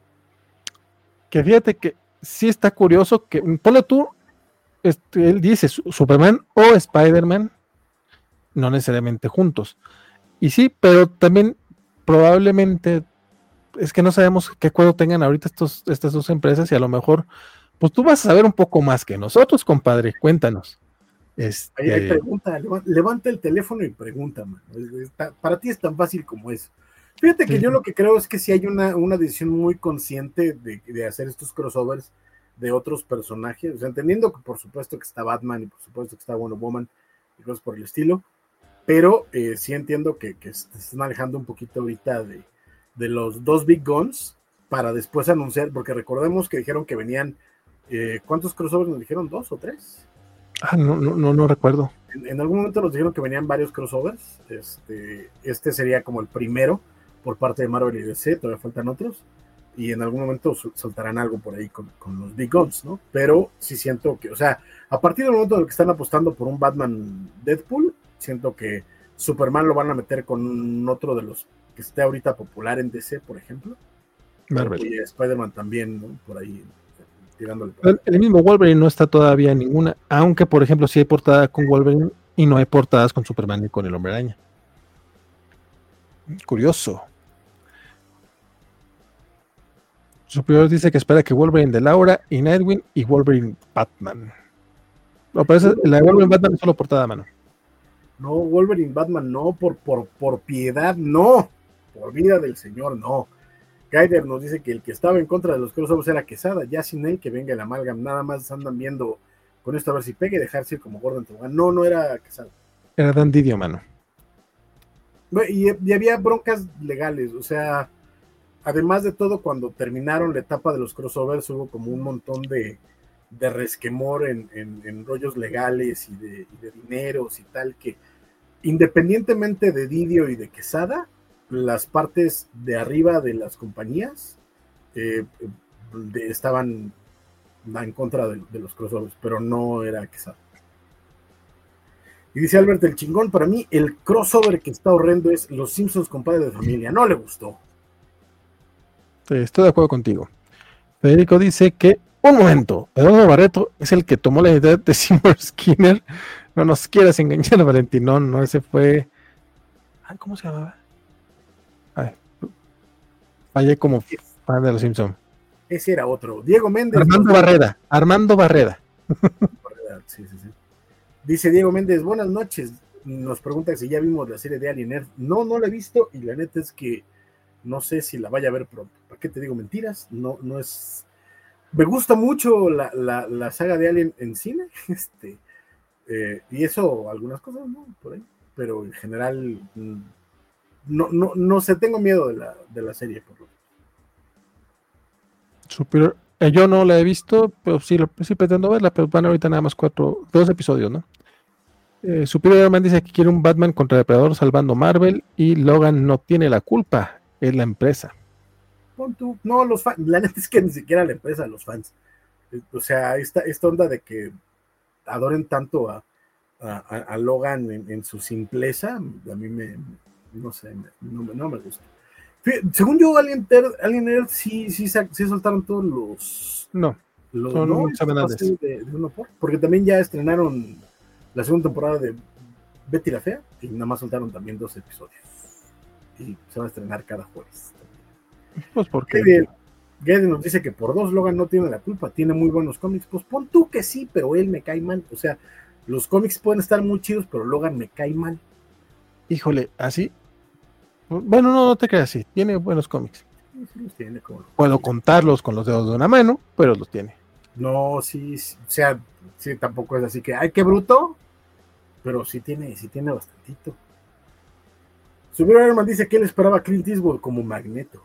Que fíjate que sí está curioso que, ponle tú, él dice Superman o Spider-Man, no necesariamente juntos. Y sí, pero también probablemente es que no sabemos qué acuerdo tengan ahorita estas 2 empresas y a lo mejor, pues tú vas a saber un poco más que nosotros, compadre, cuéntanos. Hay pregunta, levanta el teléfono y pregunta, man. Para ti es tan fácil como eso. Fíjate que yo lo que creo es que sí hay una decisión muy consciente de hacer estos crossovers de otros personajes, o sea, entendiendo que por supuesto que está Batman y por supuesto que está Wonder Woman y cosas por el estilo, pero sí entiendo que se están alejando un poquito ahorita de los 2 big guns para después anunciar, porque recordemos que dijeron que venían, ¿cuántos crossovers nos dijeron? ¿2 o 3? No recuerdo. En algún momento nos dijeron que venían varios crossovers, este sería como el primero por parte de Marvel y DC, todavía faltan otros, y en algún momento soltarán algo por ahí con los big guns, ¿no? Pero sí siento que, o sea, a partir del momento en el que están apostando por un Batman Deadpool, siento que Superman lo van a meter con otro de los que esté ahorita popular en DC, por ejemplo. Marvel. Y Spider-Man también, ¿no? Por ahí tirándole. El mismo Wolverine no está todavía en ninguna, aunque por ejemplo sí hay portada con Wolverine y no hay portadas con Superman y con el Hombre Araña. Curioso. Superior dice que espera que Wolverine de Laura y Nightwing y Wolverine Batman. No, pero la de Wolverine Batman es solo portada, mano. No, Wolverine Batman no, por piedad no, por vida del señor no. Gaider nos dice que el que estaba en contra de los crossovers era Quesada, ya sin él que venga el Amalgam, nada más andan viendo con esto a ver si pega y dejarse ir como Gordon Tobogán. No era Quesada. Era Dan Didio, mano. Y había broncas legales, o sea, además de todo, cuando terminaron la etapa de los crossovers hubo como un montón de resquemor en rollos legales y de dineros y tal, que independientemente de Didio y de Quesada, las partes de arriba de las compañías estaban en contra de los crossovers, pero no era Quesada. Y dice Albert el chingón, para mí el crossover que está horrendo es Los Simpsons con Padre de Familia, no le gustó. Sí, estoy de acuerdo contigo. Federico dice que un momento, Eduardo Barreto es el que tomó la idea de Seymour Skinner No nos quieras engañar, Valentinón, no, ese fue. Ay, ¿cómo se llamaba? Ay, fallé como fan de los Simpsons. Ese era otro. Diego Méndez. Armando Barreda, Armando Barreda. Sí, sí, sí. Dice Diego Méndez, buenas noches. Nos pregunta si ya vimos la serie de Alien Earth. No, no la he visto y la neta es que no sé si la vaya a ver pronto. ¿Para qué te digo mentiras? No, no es. Me gusta mucho la saga de Alien en cine, y eso, algunas cosas, ¿no? Por ahí. Pero en general, no sé, tengo miedo de la serie, por lo menos. Superior. Yo no la he visto, pero sí pretendo verla, pero van ahorita nada más 2 episodios, ¿no? Superior Man dice que quiere un Batman contra Depredador salvando Marvel y Logan no tiene la culpa, es la empresa. Pon tú, no, los fans, la neta es que ni siquiera la empresa, los fans. O sea, esta onda de que adoren tanto a Logan en su simpleza, a mí no sé, no me gusta. Según yo, Alien Earth sí soltaron todos No, ¿no? son semanales. De uno porque también ya estrenaron la segunda temporada de Betty la Fea y nada más soltaron también 2 episodios. Y se va a estrenar cada jueves. Pues porque Gede nos dice que por 2 Logan no tiene la culpa, tiene muy buenos cómics. Pues pon tú que sí, pero él me cae mal. O sea, los cómics pueden estar muy chidos, pero Logan me cae mal. híjole, así. Bueno, no te creas así, tiene buenos cómics. Sí los tiene, Puedo contarlos con los dedos de una mano, pero los tiene. No, sí, o sea, sí, tampoco es así que, ay, qué bruto, pero sí tiene bastantito. Superior Herman dice que él esperaba a Clint Eastwood como Magneto.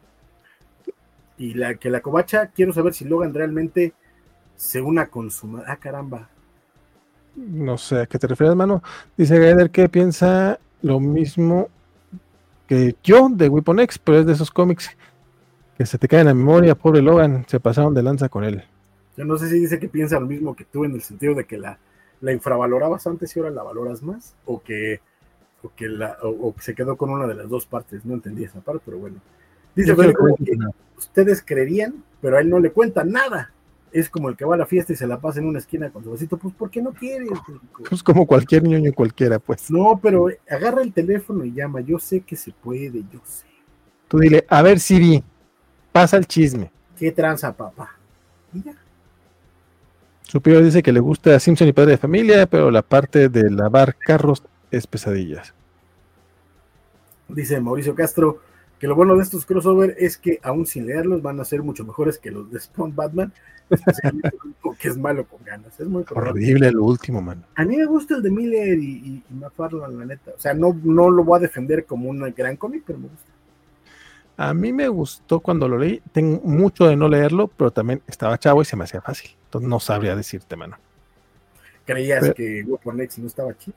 Y la covacha, quiero saber si Logan realmente se una con su... Ah, caramba. No sé a qué te refieres, mano. Dice Gader que piensa lo mismo que yo de Weapon X, pero es de esos cómics que se te caen en la memoria. Pobre Logan, se pasaron de lanza con él. Yo no sé si dice que piensa lo mismo que tú en el sentido de que la infravalorabas antes y ahora la valoras más, o que se quedó con una de las dos partes. No entendí esa parte, pero bueno. Dice Federico que ustedes creerían, pero a él no le cuentan nada. Es como el que va a la fiesta y se la pasa en una esquina con su vasito. Pues, ¿por qué no quieres? Pues como cualquier niño cualquiera, pues. No, pero agarra el teléfono y llama. Yo sé que se puede, yo sé. Tú dile, a ver, Siri, pasa el chisme. ¿Qué tranza, papá? Y ya. Superior dice que le gusta Simpson y Padre de Familia, pero la parte de lavar carros es pesadillas. Dice Mauricio Castro que lo bueno de estos crossover es que aún sin leerlos van a ser mucho mejores que los de Spawn Batman, especialmente que es malo con ganas. Es muy horrible el último, man. A mí me gusta el de Miller y McFarlane, la neta. O sea, no lo voy a defender como un gran cómic, pero me gusta. A mí me gustó cuando lo leí. Tengo mucho de no leerlo, pero también estaba chavo y se me hacía fácil. Entonces no sabría decirte, mano. ¿Creías que Weapon X no estaba chido?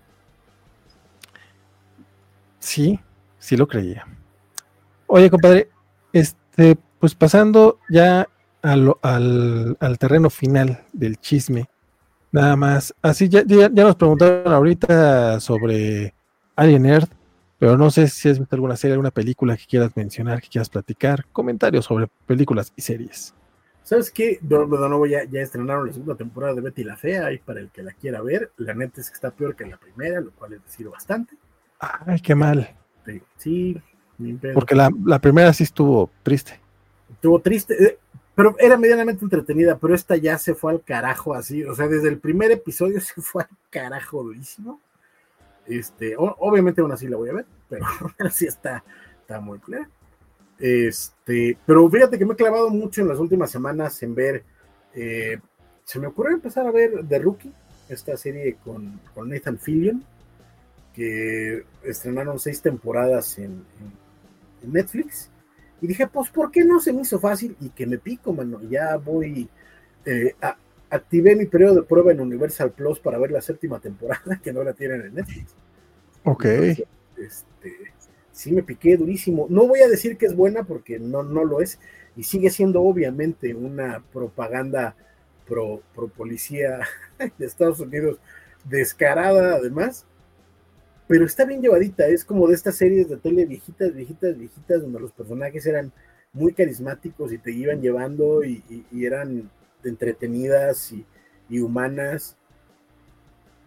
Sí, sí lo creía. Oye, compadre, pues pasando ya al terreno final del chisme, nada más. Así ya nos preguntaron ahorita sobre Alien Earth, pero no sé si has visto alguna serie, alguna película que quieras mencionar, que quieras platicar, comentarios sobre películas y series. ¿Sabes qué? De nuevo ya estrenaron la segunda temporada de Betty la Fea, ahí para el que la quiera ver. La neta es que está peor que la primera, lo cual es decir bastante. Ay, qué mal. Sí, porque la primera sí estuvo triste. Estuvo triste, pero era medianamente entretenida, pero esta ya se fue al carajo así, o sea, desde el primer episodio se fue al carajo durísimo. Obviamente aún así la voy a ver, pero así está muy clara. Pero fíjate que me he clavado mucho en las últimas semanas en ver, se me ocurrió empezar a ver The Rookie, esta serie con Nathan Fillion, que estrenaron 6 temporadas en Netflix, y dije, pues, ¿por qué no se me hizo fácil? Y que me pico, mano, ya voy, activé mi periodo de prueba en Universal Plus para ver la 7ª temporada, que no la tienen en Netflix. Ok. Entonces, sí me piqué durísimo. No voy a decir que es buena porque no lo es, y sigue siendo obviamente una propaganda pro policía de Estados Unidos, descarada además, pero está bien llevadita. Es como de estas series de tele viejitas, donde los personajes eran muy carismáticos y te iban llevando y eran entretenidas y humanas.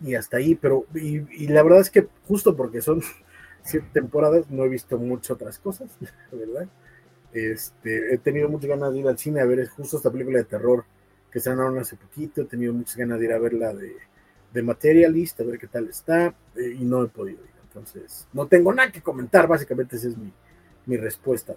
y hasta ahí, pero y la verdad es que justo porque son 7 temporadas no he visto muchas otras cosas, ¿verdad? He tenido muchas ganas de ir al cine a ver justo esta película de terror que estrenaron hace poquito, he tenido muchas ganas de ir a ver la de Materialist, a ver qué tal está, y no he podido ir, entonces no tengo nada que comentar, básicamente esa es mi respuesta.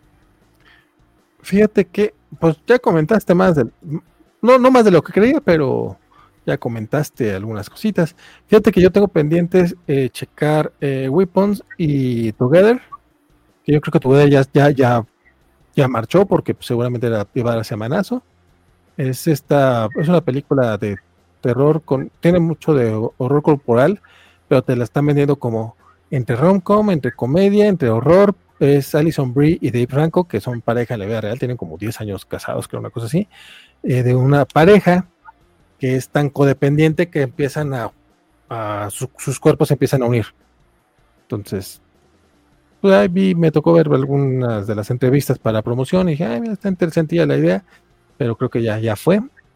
Fíjate que, pues ya comentaste más no más de lo que creía, pero ya comentaste algunas cositas. Fíjate que yo tengo pendientes checar Weapons y Together, que yo creo que Together ya marchó porque pues, seguramente iba a dar semanazo. Es una película de terror tiene mucho de horror corporal, pero te la están vendiendo como entre rom-com, entre comedia, entre horror. Es Alison Brie y Dave Franco, que son pareja en la vida real, tienen como 10 años casados, creo, una cosa así, de una pareja que es tan codependiente que empiezan sus cuerpos se empiezan a unir. Entonces, pues ahí me tocó ver algunas de las entrevistas para la promoción y dije, ay, mira, está interesante la idea, pero creo que ya fue.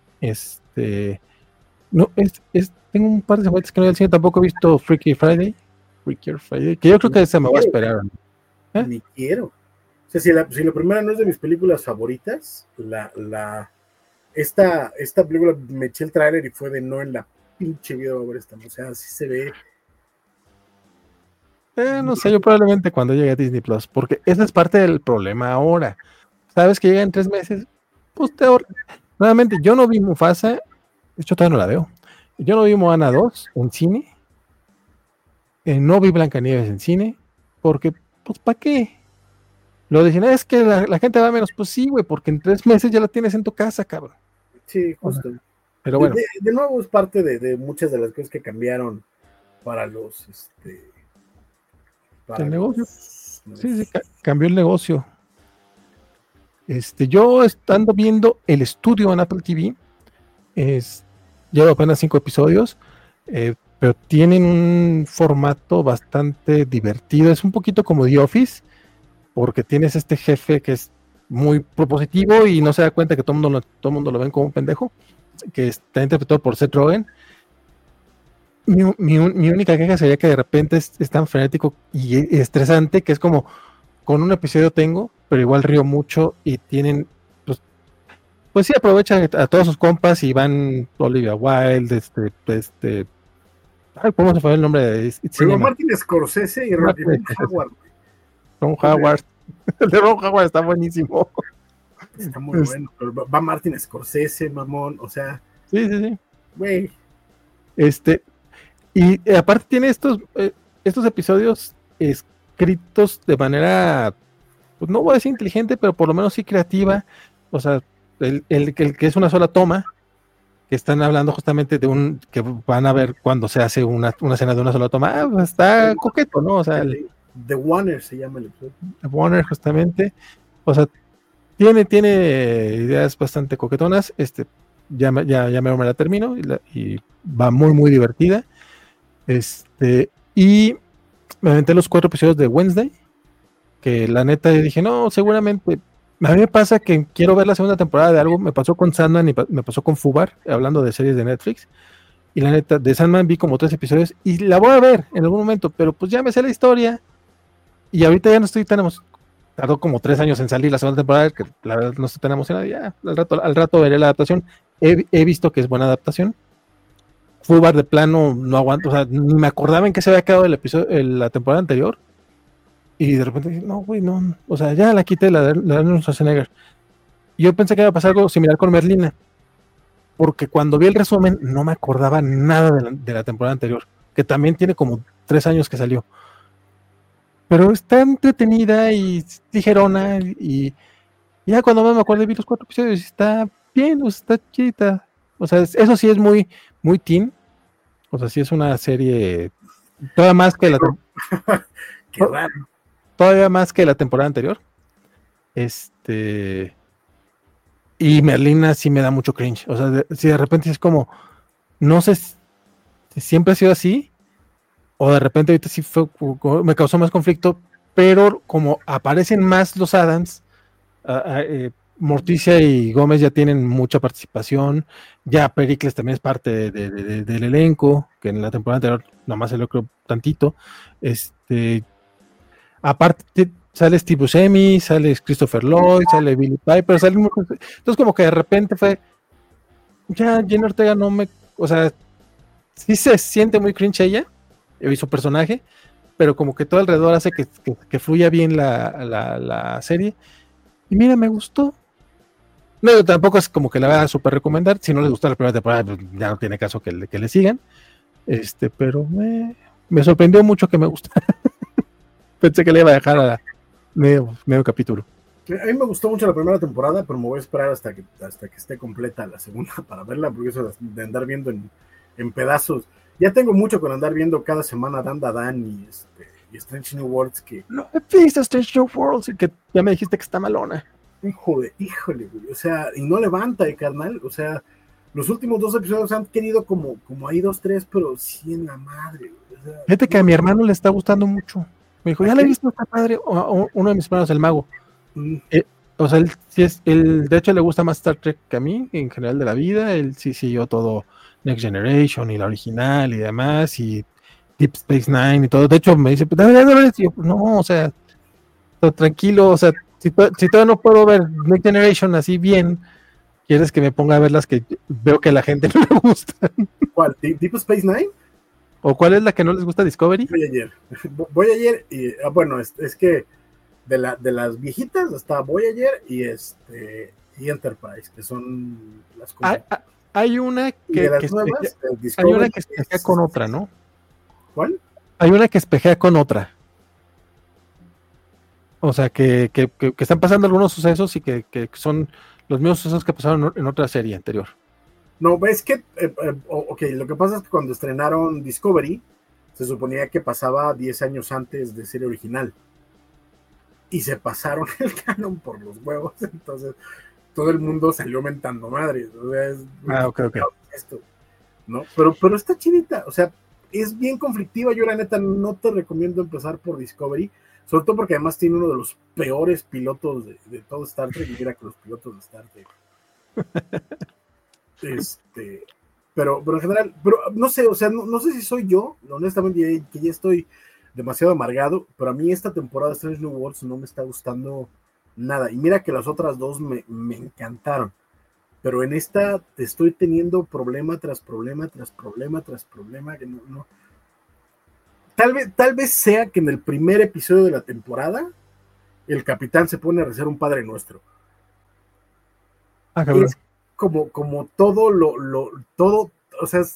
No, tengo un par de semanas que no voy al cine, tampoco he visto Freaky Friday, que yo creo que esa me va a esperar. Ni quiero. O sea, si la primera no es de mis películas favoritas, esta película me eché el tráiler y fue de no en la pinche vida a ver esta. O sea, así se ve. No sé, yo probablemente cuando llegue a Disney Plus, porque esa es parte del problema ahora. Sabes que llega en 3 meses, pues nuevamente, yo no vi Mufasa, de hecho todavía no la veo. Yo no vi Moana 2 en cine, no vi Blancanieves en cine, porque, pues, ¿para qué? Lo dicen, es que la gente va menos, pues sí, güey, porque en 3 meses ya la tienes en tu casa, cabrón. Sí, justo. Pero bueno. De nuevo es parte de muchas de las cosas que cambiaron para los el negocio. Sí, cambió el negocio. Yo estando viendo El Estudio en Apple TV, llevo apenas 5 episodios, pero tienen un formato bastante divertido. Es un poquito como The Office, porque tienes este jefe que es muy propositivo y no se da cuenta que todo el mundo lo ven como un pendejo, que está interpretado por Seth Rogen. Mi única queja sería que de repente es tan frenético y estresante que es como, con un episodio tengo, pero igual río mucho y tienen, pues sí, aprovechan a todos sus compas y van Olivia Wilde, ¿cómo se fue el nombre de Martin Scorsese y Ron Howard. Ron Howard. El de Ron Howard está buenísimo. Está muy bueno, pero va Martin Scorsese, mamón, o sea. Sí. Güey. Y aparte tiene estos episodios escritos de manera, pues no voy a decir inteligente, pero por lo menos sí creativa. O sea, el que es una sola toma, que están hablando justamente de que van a ver cuando se hace una escena de una sola toma. Pues está coqueto, ¿no? O sea, The Warner se llama el episodio. The Warner, justamente. O sea, tiene ideas bastante coquetonas. Ya me la termino y va muy, muy divertida. Y me aventé los 4 episodios de Wednesday, que la neta dije, no, seguramente, a mí me pasa que quiero ver la segunda temporada de algo, me pasó con Sandman y me pasó con Fubar, hablando de series de Netflix, y la neta, de Sandman vi como 3 episodios, y la voy a ver en algún momento, pero pues ya me sé la historia, y ahorita ya no estoy tan emocionado, tardó como 3 años en salir la segunda temporada, que la verdad no estoy tan emocionado, ya, al rato veré la adaptación, he visto que es buena adaptación. Fubar de plano no aguanto, o sea, ni me acordaba en qué se había quedado el episodio, la temporada anterior, y de repente dije, no, güey, no, o sea, ya la quité, la de Arnold Schwarzenegger. Y yo pensé que iba a pasar algo similar con Merlina, porque cuando vi el resumen no me acordaba nada de la temporada anterior, que también tiene como 3 años que salió. Pero está entretenida y ligerona, y ya cuando me acuerdo vi los 4 episodios, está bien, o sea, está chida. O sea, eso sí es muy, muy teen. O sea, sí es una serie todavía más que Qué raro. Todavía más que la temporada anterior. Y Merlina sí me da mucho cringe. O sea, si de repente es como, no sé si siempre ha sido así, o de repente ahorita sí me causó más conflicto, pero como aparecen más los Adams, Morticia y Gómez ya tienen mucha participación, ya Pericles también es parte del elenco, que en la temporada anterior nomás se lo creo tantito. Aparte sale Steve Buscemi, sale Christopher Lloyd, sale Billy Piper, sale muchos. Entonces como que de repente fue, ya Jenna Ortega no me, o sea, sí se siente muy cringe ella y su personaje, pero como que todo alrededor hace que fluya bien la serie. Y mira, me gustó. No, tampoco es como que la voy a super recomendar. Si no les gustó la primera temporada, pues ya no tiene caso que le sigan. Pero me sorprendió mucho que me gustara. Pensé que le iba a dejar a medio capítulo. A mí me gustó mucho la primera temporada, pero me voy a esperar hasta que esté completa la segunda para verla, porque eso de andar viendo en pedazos. Ya tengo mucho con andar viendo cada semana Dan Da Dan y Strange New Worlds que... No he visto Strange New Worlds y que ya me dijiste que está malona. Híjole, güey. O sea, y no levanta, carnal. O sea, los últimos 2 episodios han querido como ahí 2, 3, pero sí en la madre, güey. O sea, fíjate que a mi hermano le está gustando mucho. Me dijo, ya le he visto, está padre. Uno de mis hermanos, el mago. O sea, él de hecho le gusta más Star Trek que a mí, en general de la vida. Él sí siguió todo Next Generation y la original y demás, y Deep Space Nine y todo. De hecho, me dice, pues, yo, no, o sea, tranquilo, o sea, si todavía no puedo ver Next Generation así bien, ¿quieres que me ponga a ver las que veo que a la gente no le gustan? ¿Cuál? ¿Deep Space Nine? ¿O cuál es la que no les gusta Discovery? Voyager y bueno, es que de las viejitas está Voyager y Enterprise, que son las hay una que hay una que espejea con otra, ¿no? ¿Cuál? Hay una que espejea con otra. O sea, que están pasando algunos sucesos y que son los mismos sucesos que pasaron en otra serie anterior. No, ves que, ok, lo que pasa es que cuando estrenaron Discovery, se suponía que pasaba 10 años antes de serie original. Y se pasaron el canon por los huevos, entonces todo el mundo salió mentando madres. O sea, ok. Esto, ¿no? Pero está chidita, o sea, es bien conflictiva. Yo la neta no te recomiendo empezar por Discovery, sobre todo porque además tiene uno de los peores pilotos de todo Star Trek, y mira que los pilotos de Star Trek pero en general, pero no sé, o sea, no sé si soy yo, honestamente, que ya estoy demasiado amargado, pero a mí esta temporada de Strange New Worlds no me está gustando nada, y mira que las otras dos me encantaron, pero en esta estoy teniendo problema tras problema tras problema tras problema, que no. Tal vez sea que en el primer episodio de la temporada el capitán se pone a rezar un Padre Nuestro. Es como todo todo, o sea,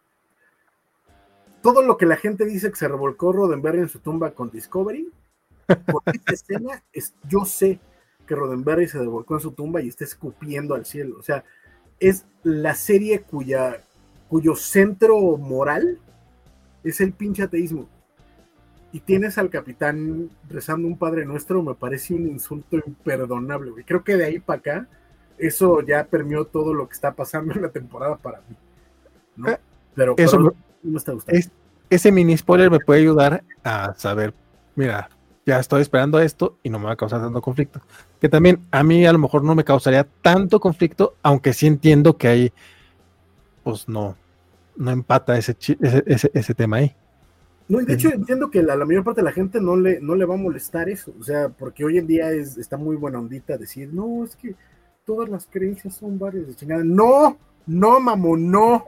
todo lo que la gente dice que se revolcó Roddenberry en su tumba con Discovery, por esta escena, yo sé que Roddenberry se revolcó en su tumba y está escupiendo al cielo. O sea, es la serie cuyo centro moral es el pinche ateísmo. Y tienes al capitán rezando un Padre Nuestro, me parece un insulto imperdonable, güey. Creo que de ahí para acá, eso ya permeó todo lo que está pasando en la temporada para mí, ¿no? Pero no me está gustando. Ese mini spoiler me puede ayudar a saber, mira, ya estoy esperando esto y no me va a causar tanto conflicto. Que también a mí a lo mejor no me causaría tanto conflicto, aunque sí entiendo que ahí, pues no empata ese tema ahí. No, y de hecho entiendo que la mayor parte de la gente no le va a molestar eso, o sea, porque hoy en día está muy buena ondita decir, no, es que todas las creencias son varias de chingada. No, mamón, no.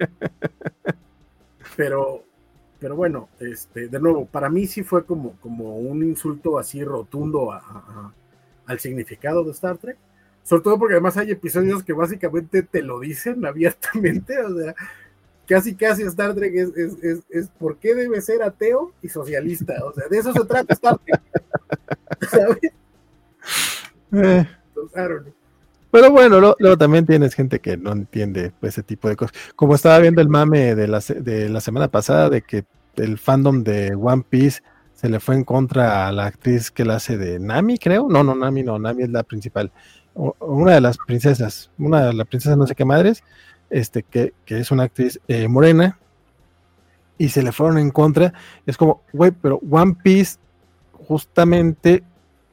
Pero bueno, de nuevo, para mí sí fue como un insulto así rotundo al significado de Star Trek, sobre todo porque además hay episodios que básicamente te lo dicen abiertamente, o sea, casi Star Trek es ¿por qué debe ser ateo y socialista? O sea, de eso se trata Star Trek, ¿sabes? Entonces, I don't know. Pero bueno, luego también tienes gente que no entiende ese tipo de cosas. Como estaba viendo el mame de la semana pasada de que el fandom de One Piece se le fue en contra a la actriz que la hace de Nami, creo. No, Nami no, Nami es la principal. Una de las princesas, no sé qué madres, que es una actriz morena, y se le fueron en contra. Es como, güey, pero One Piece justamente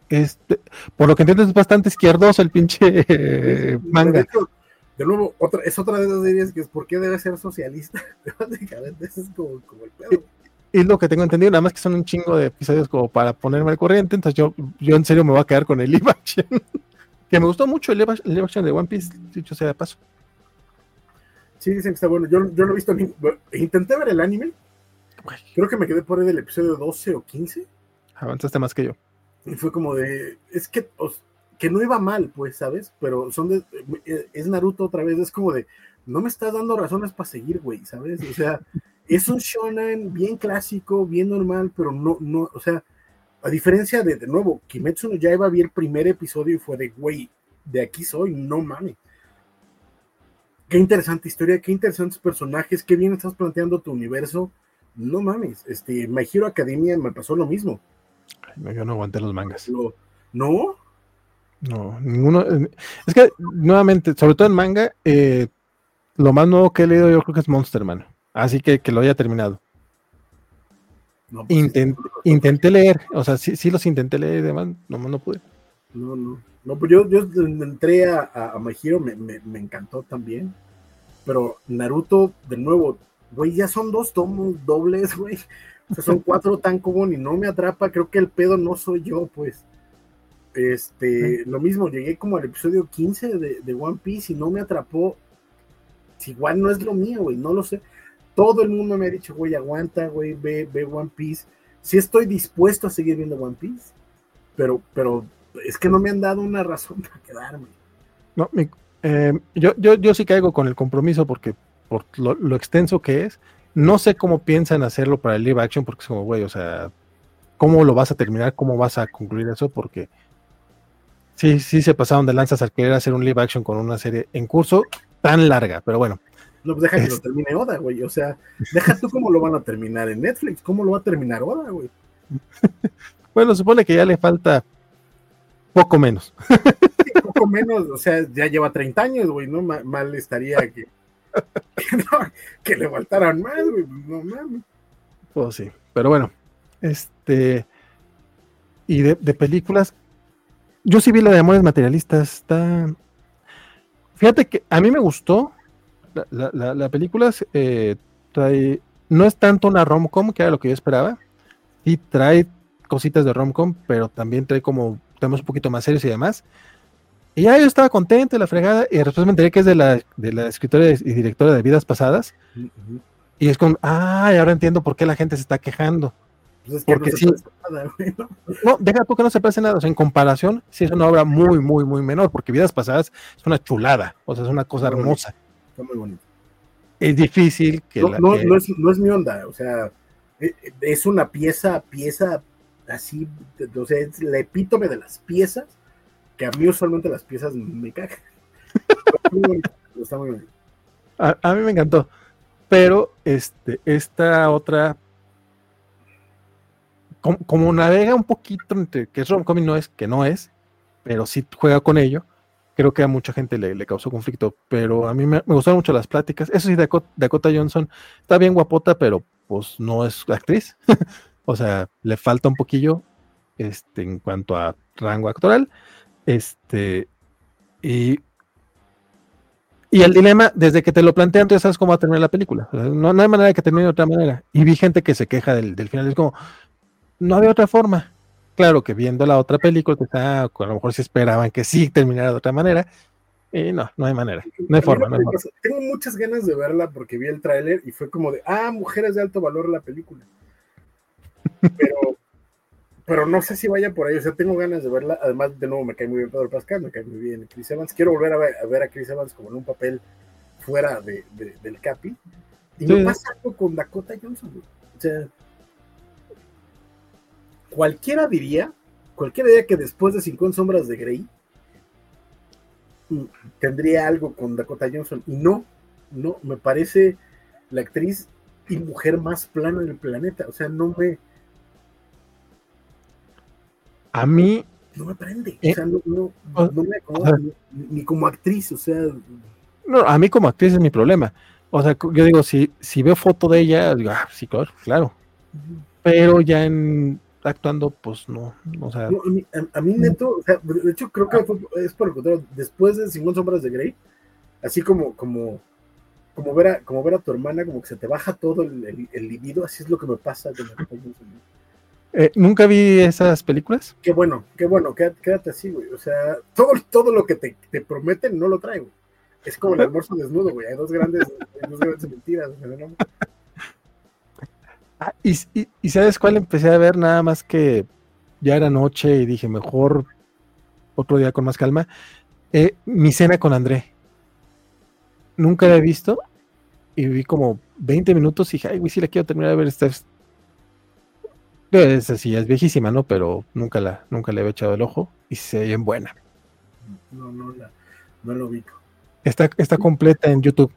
por lo que entiendo es bastante izquierdoso el pinche manga. De nuevo, es otra de esas series que es ¿por qué debe ser socialista? Básicamente, eso es como el pedo. Y lo que tengo entendido, nada más que son un chingo de episodios como para ponerme al corriente, entonces yo en serio me voy a quedar con el live action. Que me gustó mucho el live action de One Piece, dicho sea de paso. Sí, dicen que está bueno. Yo no he visto intenté ver el anime. Creo que me quedé por ahí del episodio 12 o 15. Avanzaste más que yo. Y fue como de, es que no iba mal, pues, ¿sabes? Pero es Naruto otra vez, es como de, no me estás dando razones para seguir, güey, ¿sabes? O sea, es un shonen bien clásico, bien normal, pero no, o sea, a diferencia de nuevo, Kimetsu no Yaiba, vi el primer episodio y fue de, güey, de aquí soy, no mames. Qué interesante historia, qué interesantes personajes, qué bien estás planteando tu universo, no mames. My Hero Academia me pasó lo mismo. No, yo no aguanté los mangas. ¿No? No, ninguno. Es que, nuevamente, sobre todo en manga, lo más nuevo que he leído yo creo que es Monster Man. Así que lo haya terminado. No, pues intenté leer, o sea, sí los intenté leer y demás, no pude. No, pues yo entré a My Hero, me encantó también. Pero Naruto, de nuevo, güey, ya son 2 tomos dobles, güey. O sea, son 4 tan común y no me atrapa. Creo que el pedo no soy yo, pues. Lo mismo, llegué como al episodio 15 de One Piece y no me atrapó. Igual no es lo mío, güey, no lo sé. Todo el mundo me ha dicho, güey, aguanta, güey, ve One Piece. Sí estoy dispuesto a seguir viendo One Piece, pero es que no me han dado una razón para quedarme. No, yo sí caigo con el compromiso porque por lo extenso que es, no sé cómo piensan hacerlo para el live action, porque es como, güey, o sea, ¿cómo lo vas a terminar? ¿Cómo vas a concluir eso? Porque sí se pasaron de lanzas al querer hacer un live action con una serie en curso tan larga, pero bueno. No, pues deja que lo termine Oda, güey, o sea, deja tú cómo lo van a terminar en Netflix, cómo lo va a terminar Oda, güey. Bueno, supone que ya le falta poco menos. Sí, poco menos, o sea, ya lleva 30 años, güey, ¿no? Mal estaría que le faltaran más, güey, no mames. Pues sí, pero bueno, y de películas, yo sí vi la de Amores Materialistas, fíjate que a mí me gustó, la película trae, no es tanto una rom-com, que era lo que yo esperaba, sí trae cositas de rom-com, pero también trae como temas un poquito más serios y demás. Y ya yo estaba contento de la fregada, y después me enteré que es de la escritora y directora de Vidas Pasadas, y es como, ahora entiendo por qué la gente se está quejando. Pues es que porque no se parece nada, güey, ¿no? No, deja tú que no se parece nada, o sea, en comparación, sí es una obra muy, muy, muy menor, porque Vidas Pasadas es una chulada, o sea, es una cosa hermosa. Está muy bonito. Es difícil que no es mi onda, o sea, es una pieza así, o sea, es la epítome de las piezas, que a mí usualmente las piezas me cagan. Está muy bonito. A mí me encantó, pero esta otra, como navega un poquito entre que es rom-com y no es, pero sí juega con ello. Creo que a mucha gente le causó conflicto, pero a mí me gustaron mucho las pláticas. Eso sí, Dakota Johnson está bien guapota, pero pues no es actriz. O sea, le falta un poquillo en cuanto a rango actoral. Y el dilema, desde que te lo plantean, tú ya sabes cómo va a terminar la película. O sea, no hay manera de que termine de otra manera. Y vi gente que se queja del final. Es como, no había otra forma. Claro que viendo la otra película, a lo mejor se esperaban que sí terminara de otra manera. Y no hay manera. No hay forma. Tengo muchas ganas de verla porque vi el tráiler y fue como de, mujeres de alto valor la película. Pero no sé si vaya por ahí, o sea, tengo ganas de verla. Además, de nuevo, me cae muy bien Pedro Pascal, me cae muy bien Chris Evans. Quiero volver a ver a Chris Evans como en un papel fuera del Capi. Y me pasa algo con Dakota Johnson, güey. O sea, cualquiera diría que después de 50 sombras de Grey tendría algo con Dakota Johnson. Y no, me parece la actriz y mujer más plana del planeta. O sea, a mí no me prende, o sea, no me acomoda ni como actriz, o sea. No, a mí como actriz es mi problema. O sea, yo digo, si veo foto de ella, digo, sí, claro. Pero ya está actuando, pues no, o sea. No, a mí neto, o sea, de hecho creo que es por el contrario, después de 50 sombras de Grey, así como ver a tu hermana, como que se te baja todo el libido, así es lo que me pasa con ¿Nunca vi esas películas? Qué bueno, quédate así, güey. O sea, todo lo que te prometen no lo traigo. Es como el almuerzo desnudo, güey. Hay dos grandes mentiras, ¿no? Y ¿sabes cuál empecé a ver? Nada más que ya era noche y dije, mejor otro día con más calma. Mi cena con André. Nunca la he visto y vi como 20 minutos y dije, ay, güey, sí la quiero terminar de ver. Es así, es viejísima, ¿no? Pero nunca le había echado el ojo y se ve bien buena. No lo ubico. Está completa en YouTube.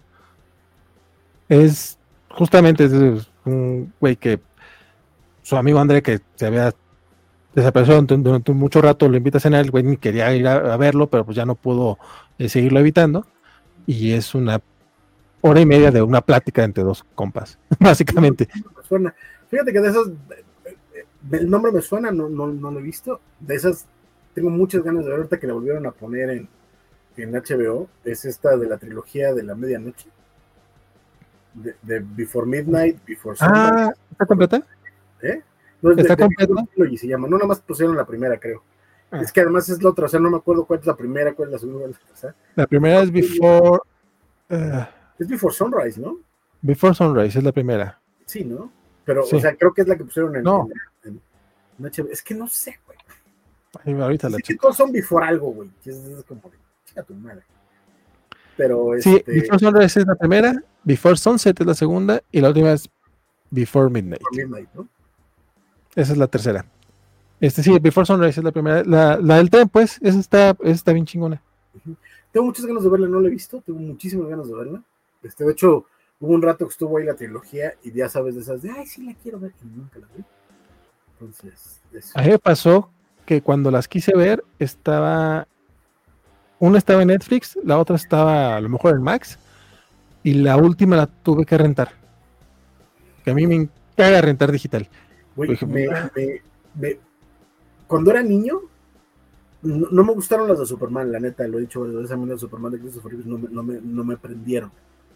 Es justamente un güey que su amigo André, que se había desaparecido durante mucho rato, lo invita a cenar, el güey ni quería ir a verlo, pero pues ya no pudo seguirlo evitando. Y es una hora y media de una plática entre dos compas, básicamente. Me suena. Fíjate que de esas, el nombre me suena, no lo he visto. De esas, tengo muchas ganas de ver ahorita que la volvieron a poner en HBO. Es esta de la trilogía de la medianoche. De Before Midnight, Before Sunrise. ¿Está completa? No, ¿Está completa? Y se llama. No, nada más pusieron la primera, creo. Es que además es la otra, o sea, no me acuerdo cuál es la primera, cuál es la segunda, cuál es la tercera. La primera es Before... es Before Sunrise, ¿no? Before Sunrise es la primera. Sí, ¿no? Pero, sí. O sea, creo que es la que pusieron en HBO. Es que no sé, güey. Ahorita la que todos son Before algo, güey. Es como de, chica tu madre. Pero sí, Before Sunrise es la primera, Before Sunset es la segunda y la última es Before Midnight. ¿No? Esa es la tercera. Sí, Before Sunrise es la primera. La del tren, pues, esa está bien chingona. Tengo muchas ganas de verla, no la he visto, tengo muchísimas ganas de verla. De hecho, hubo un rato que estuvo ahí la trilogía y ya sabes de esas de, ay, sí la quiero ver, y nunca la vi. Entonces, eso. A mí me pasó que cuando las quise ver, una estaba en Netflix, la otra estaba a lo mejor en Max, y la última la tuve que rentar. Que a mí me encarga rentar digital. Güey, cuando era niño, no me gustaron las de Superman, la neta, lo he dicho varias veces, a mí las de Superman de Christopher Reeves no me prendieron.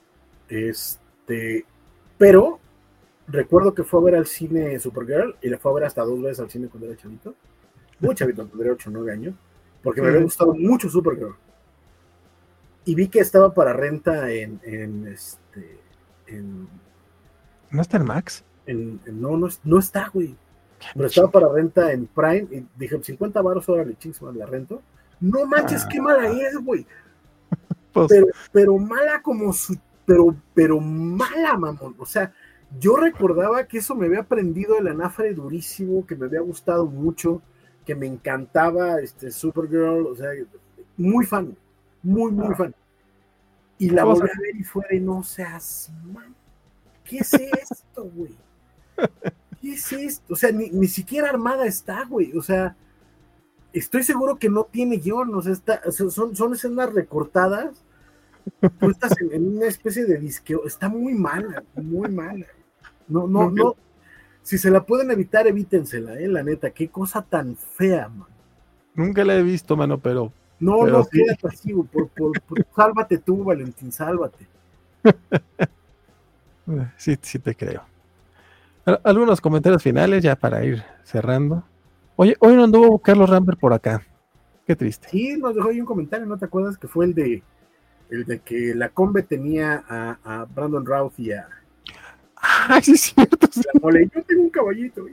Pero recuerdo que fue a ver al cine Supergirl y la fue a ver hasta 2 veces al cine cuando era chavito. Muy chavito, tendría 8 o 9 años, porque me había gustado mucho Supergirl. Y vi que estaba para renta en ¿No está en Max? No está, güey. Pero estaba para renta en Prime y dije, 50 baros, órale, chingos, la rento. No manches, qué mala es, güey. Pues, pero mala como pero mala, mamón. O sea, yo recordaba que eso me había prendido el anafre durísimo, que me había gustado mucho, que me encantaba Supergirl, o sea, muy fan, muy fan. Y la volví a ver y fuera y no seas, man, ¿qué es esto, güey? ¿Qué es esto? O sea, ni siquiera armada está, güey. O sea, estoy seguro que no tiene guión. O sea, son escenas recortadas. Tú estás en una especie de disqueo. Está muy mala, muy mala. No. Si se la pueden evitar, evítensela, la neta. Qué cosa tan fea, man. Nunca la he visto, mano, pero... No, sí. Quédate así, güey. Sálvate tú, Valentín, sálvate. Sí te creo. Algunos comentarios finales ya para ir cerrando. Oye, hoy no anduvo Carlos Rambert por acá. Qué triste. Sí, nos dejó ahí un comentario, ¿no te acuerdas? Que fue el de que la Combe tenía a Brandon Routh y a... ¡Ah, sí es cierto! Yo tengo un caballito.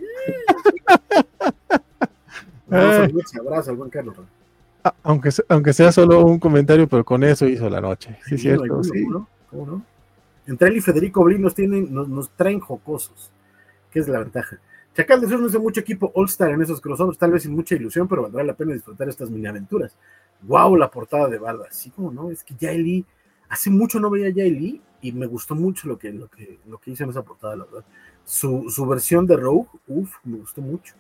Abrazo al buen Carlos. Aunque sea solo un comentario, pero con eso hizo la noche. Sí, es cierto. Sí. ¿Cómo no? Entre él y Federico Brin nos traen jocosos, que es la ventaja. Chacal de Sur no es de mucho equipo All-Star en esos crossovers, tal vez sin mucha ilusión, pero valdrá la pena disfrutar estas mini aventuras. ¡Wow! La portada de Barda. Sí, como no, es que Jae Lee, hace mucho no veía a Jae Lee y me gustó mucho lo que hizo en esa portada, la verdad. Su versión de Rogue, me gustó mucho.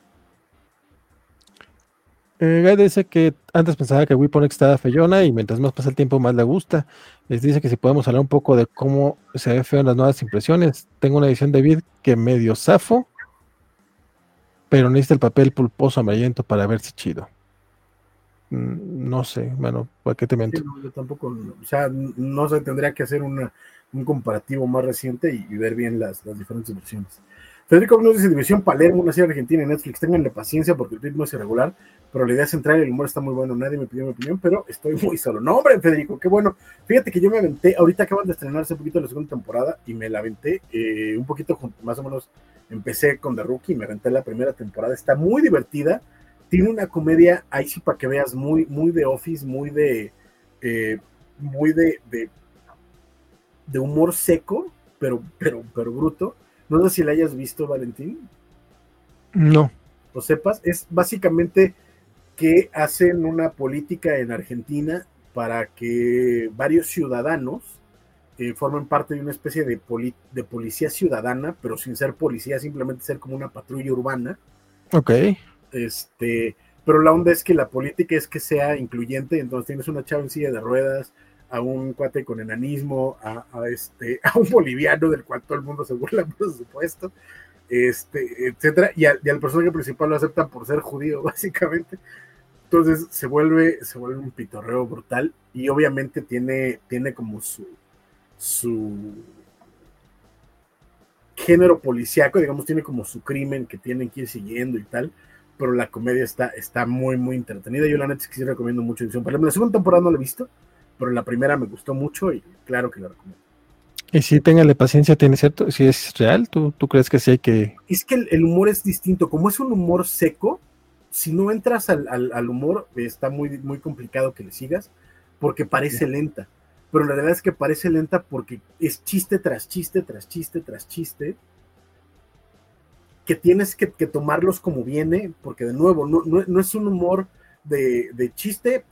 Guy dice que antes pensaba que Weaponex estaba feyona y mientras más pasa el tiempo más le gusta. Les dice que si podemos hablar un poco de cómo se ve feo en las nuevas impresiones. Tengo una edición de Vid que medio zafo, pero necesita el papel pulposo amarillento para verse chido. No sé, bueno, ¿para qué te miento? Sí, no, yo tampoco, o sea, no se tendría que hacer un comparativo más reciente y ver bien las diferentes versiones. Federico nos dice: División Palermo, una serie argentina en Netflix. Ténganle paciencia porque el ritmo es irregular, pero la idea central y el humor está muy bueno. Nadie me pidió mi opinión, pero estoy muy solo. No, hombre, Federico, qué bueno. Fíjate que yo me aventé, ahorita acaban de estrenarse un poquito la segunda temporada y me la aventé un poquito, más o menos. Empecé con The Rookie, me aventé la primera temporada. Está muy divertida. Tiene una comedia, ahí sí para que veas, muy, muy de Office, muy de humor seco, pero bruto. No sé si la hayas visto, Valentín. No. Lo sepas. Es básicamente que hacen una política en Argentina para que varios ciudadanos formen parte de una especie de policía ciudadana, pero sin ser policía, simplemente ser como una patrulla urbana. Ok. Pero la onda es que la política es que sea incluyente, entonces tienes una chava en silla de ruedas, a un cuate con enanismo, a un boliviano del cual todo el mundo se burla, por supuesto, etcétera, y al personaje principal lo aceptan por ser judío, básicamente. Entonces se vuelve un pitorreo brutal, y obviamente tiene como su género policíaco, digamos, tiene como su crimen que tienen que ir siguiendo y tal, pero la comedia está muy, muy entretenida. Yo la neta es que sí recomiendo mucho División Palermo. La segunda temporada no la he visto, pero la primera me gustó mucho y claro que la recomiendo. Y si téngale paciencia, tiene cierto, si es real, ¿tú crees que sí hay que...? Es que el humor es distinto, como es un humor seco, si no entras al humor, está muy, muy complicado que le sigas, porque parece lenta, pero la realidad es que parece lenta porque es chiste tras chiste, tras chiste, tras chiste, que tienes que tomarlos como viene, porque de nuevo, no es un humor de chiste,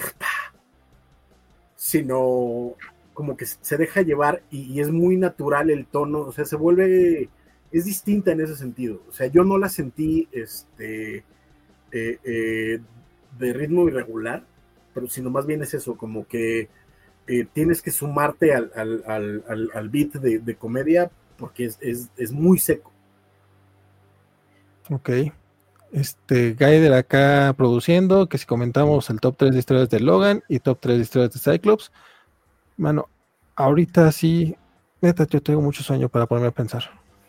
sino como que se deja llevar y es muy natural el tono, o sea, es distinta en ese sentido. O sea, yo no la sentí de ritmo irregular, pero sino más bien es eso, como que tienes que sumarte al beat de comedia porque es muy seco. Ok. Gaider acá produciendo, que si comentamos el top 3 de historias de Logan y top 3 de historias de Cyclops, mano, ahorita sí, neta, yo tengo mucho sueño para ponerme a pensar.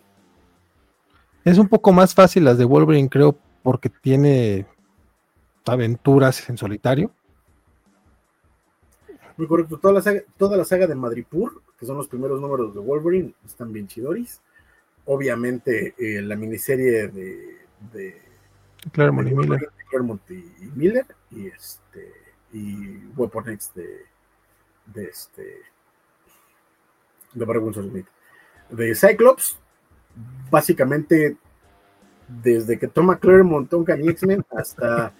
Es un poco más fácil las de Wolverine, creo, porque tiene aventuras en solitario. Muy correcto. Toda la saga de Madripoor, que son los primeros números de Wolverine, están bien chidoris. Obviamente, la miniserie de Claremont y Miller. Claremont y Miller, y Weapon X de Barry Windsor Smith. De Cyclops, básicamente, desde que toma Claremont Uncanny X-Men hasta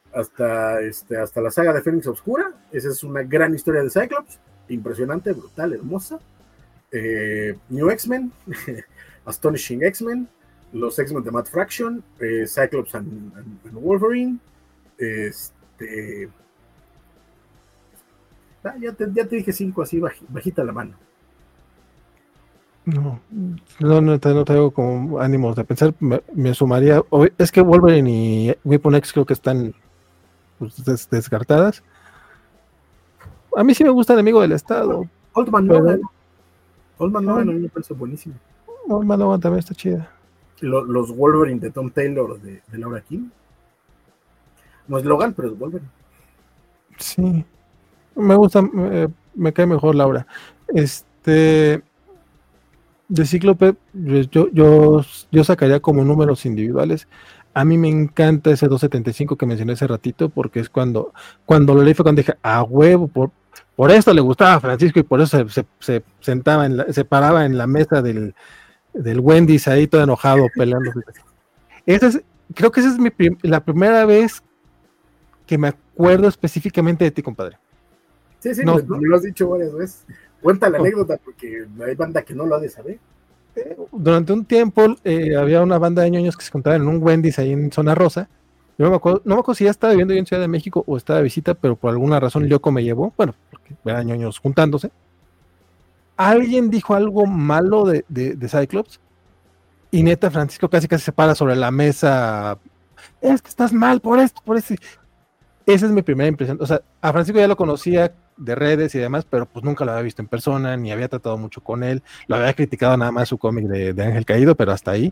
la saga de Fénix Oscura. Esa es una gran historia de Cyclops, impresionante, brutal, hermosa. New X-Men, Astonishing X-Men, los X-Men de Matt Fraction, Cyclops and Wolverine. Ya te dije 5 así, bajita la mano. No tengo como ánimos de pensar. Me sumaría. Es que Wolverine y Weapon X creo que están pues, descartadas. A mí sí me gusta Enemigo del Estado. Old Man Logan a mí me parece buenísimo. Old Man Logan también está chida. Los Wolverine de Tom Taylor de Laura King. No es Logan, pero es Wolverine. Sí. Me gusta, me cae mejor Laura. De Cíclope, yo sacaría como números individuales. A mí me encanta ese 275 que mencioné hace ratito, porque es cuando lo leí fue cuando dije, a huevo, por esto le gustaba a Francisco y por eso se sentaba, se paraba en la mesa del Wendy's ahí todo enojado peleando. Creo que esa es la primera vez que me acuerdo específicamente de ti, compadre. Sí, no, me lo has dicho varias veces. Cuenta la anécdota porque hay banda que no lo ha de saber. Durante un tiempo había una banda de ñoños que se juntaban en un Wendy's ahí en Zona Rosa. Yo no me acuerdo si ya estaba viviendo yo en Ciudad de México o estaba de visita, pero por alguna razón Lyoko me llevó, bueno, porque eran ñoños juntándose. Alguien dijo algo malo de Cyclops y neta Francisco casi se para sobre la mesa es que estás mal por esto, por eso. Esa es mi primera impresión. O sea, a Francisco ya lo conocía de redes y demás, pero pues nunca lo había visto en persona, ni había tratado mucho con él. Lo había criticado nada más su cómic de Ángel Caído, pero hasta ahí.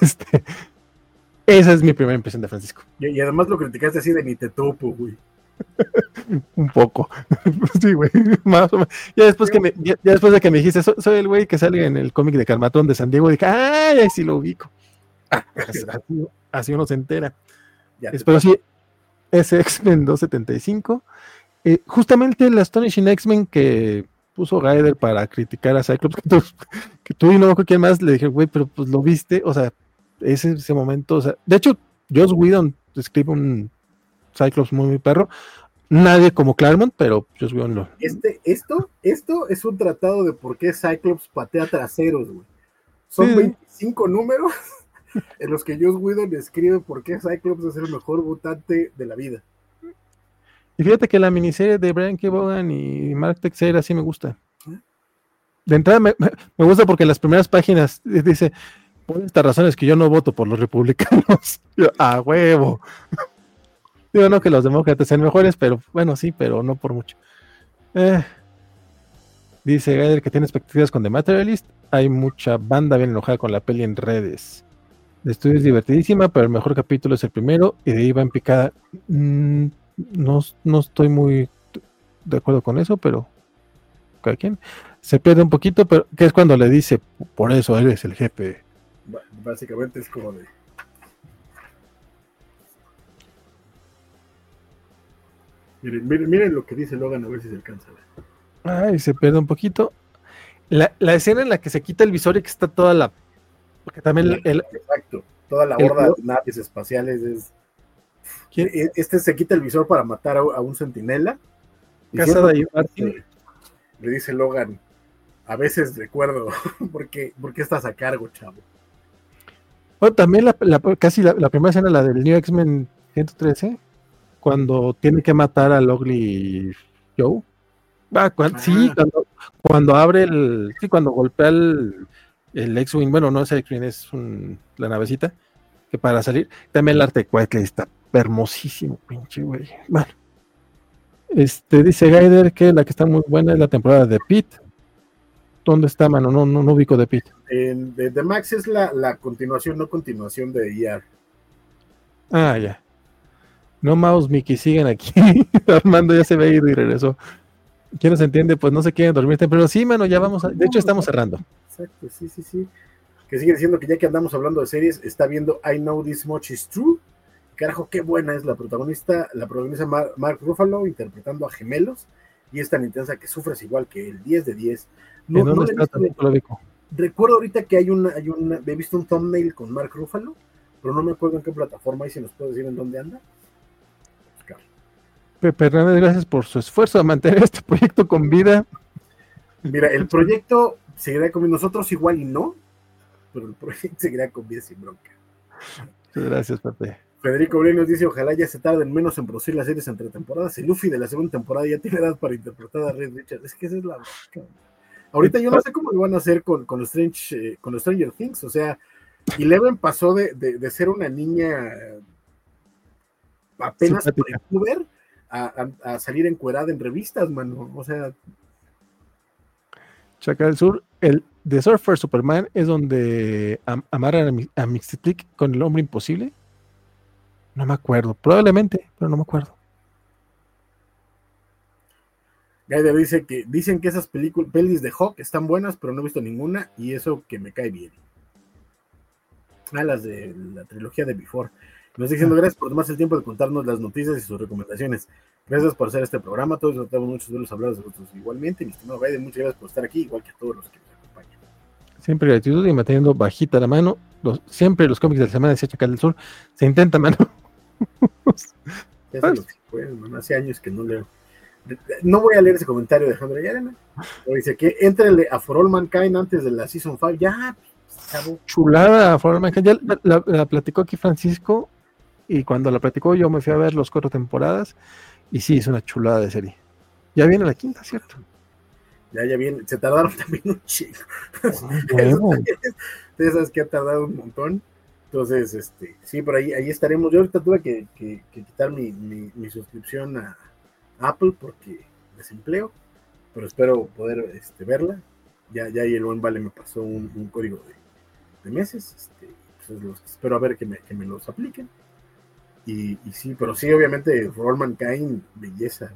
Esa es mi primera impresión de Francisco. Y además lo criticaste así de ni te topo, güey. Un poco. Sí, güey. Más o menos. Ya después, ya después de que me dijiste, soy el güey que sale en el cómic de Carmatón de San Diego, dije, ¡ay, ahí sí lo ubico! Así uno se entera. Pero sí, ese X-Men 275. Justamente el Astonishing X-Men que puso Gaider para criticar a Cyclops, que tú y no con quién más, le dije, güey, pero pues lo viste, o sea, ese momento, o sea, de hecho, Joss Whedon escribe un Cyclops muy perro, nadie como Claremont, pero Joss Whedon lo... Esto es un tratado de por qué Cyclops patea traseros, güey. Son 25 números en los que Joss Whedon escribe por qué Cyclops es el mejor mutante de la vida. Y fíjate que la miniserie de Brian K. Vaughan y Mark Texeira sí me gusta. De entrada me gusta porque en las primeras páginas dice, por estas razones que yo no voto por los republicanos. Yo, ¡a huevo! Digo, no que los demócratas sean mejores, pero bueno, sí, pero no por mucho. Dice Gaider que tiene expectativas con The Materialist. Hay mucha banda bien enojada con la peli en redes. El estudio es divertidísima, pero el mejor capítulo es el primero y de ahí va en picada. No estoy muy de acuerdo con eso, pero cada quien se pierde un poquito, pero que es cuando le dice, por eso eres el jefe. Básicamente es como de... Miren lo que dice Logan, a ver si se alcanza. Ay, se pierde un poquito. La escena en la que se quita el visor y que está toda la... Porque también exacto, toda la horda de naves espaciales es... ¿Quién? Este se quita el visor para matar a un centinela. Casa de Martin. Le dice Logan, a veces recuerdo ¿por qué estás a cargo, chavo? Bueno, también casi la primera escena, la del New X-Men 113, cuando tiene que matar a Ugly Joe. Sí, cuando abre cuando golpea el X-Wing, bueno, no es el X-Wing, es la navecita, que para salir, también el arte de Quetzalcoatl está hermosísimo, pinche güey. Bueno, dice Gaider que la que está muy buena es la temporada de Pete. ¿Dónde está, mano? No ubico de Pete. De Max es la continuación, no continuación de ER. Ah, ya. No, Mouse, Mickey, siguen aquí. Armando ya se ve ido y regresó. ¿Quién nos entiende? Pues no se quieren dormir temprano. Sí, mano, ya vamos de hecho estamos cerrando. Exacto, sí. Que sigue diciendo que ya que andamos hablando de series, está viendo I Know This Much Is True. Carajo, qué buena es la protagonista Mark Ruffalo interpretando a gemelos, y es tan intensa que sufres igual que el 10 de 10. Recuerdo ahorita que he visto un thumbnail con Mark Ruffalo, pero no me acuerdo en qué plataforma, y si nos puedes decir en dónde anda. Pepe Hernández, gracias por su esfuerzo a mantener este proyecto con vida. Mira, el proyecto seguirá con nosotros igual y no, pero el proyecto seguirá con vida sin bronca. Muchas gracias, Pepe. Federico Brey nos dice, ojalá ya se tarden menos en producir las series entre temporadas. El Luffy de la segunda temporada ya tiene edad para interpretar a Reed Richards. Es que esa es la bronca. Ahorita yo no sé cómo lo van a hacer con los Stranger Things. O sea, Eleven pasó de ser una niña apenas pre-puber a salir encuerada en revistas, mano. O sea... Chacal del Sur, el de Surfer Superman es donde amarran a Mixteplic con el hombre imposible. No me acuerdo, probablemente, pero no me acuerdo. Gaider dice que dicen que esas pelis de Hawk están buenas, pero no he visto ninguna, y eso que me cae bien. Las de la trilogía de Before. Nos diciendo gracias por tomarse el tiempo de contarnos las noticias y sus recomendaciones. Gracias por hacer este programa. Todos notamos muchos de los hablados de nosotros igualmente. Mi estimado Gaider, muchas gracias por estar aquí, igual que a todos los que nos acompañan. Siempre gratitud y manteniendo bajita la mano. Siempre los cómics de la semana, decía Chacal del Sur, se intenta, mano. Hace años que no leo. No voy a leer ese comentario de Alejandro Yarena. Dice que entrele a For All Mankind antes de la Season 5. Ya, chavo. Chulada, For All Mankind. Ya la platicó aquí Francisco, y cuando la platicó yo me fui a ver los 4 temporadas, y sí, es una chulada de serie. Ya viene la 5ª, ¿cierto? Ya viene. Se tardaron también un chico. Sabes que ha tardado un montón. Entonces, sí, por ahí estaremos. Yo ahorita tuve que quitar mi suscripción a Apple porque desempleo, pero espero poder verla. Ya ahí el buen Vale me pasó un código de meses, pues espero a ver que me los apliquen. Y sí, pero sí, obviamente, For All Mankind, belleza.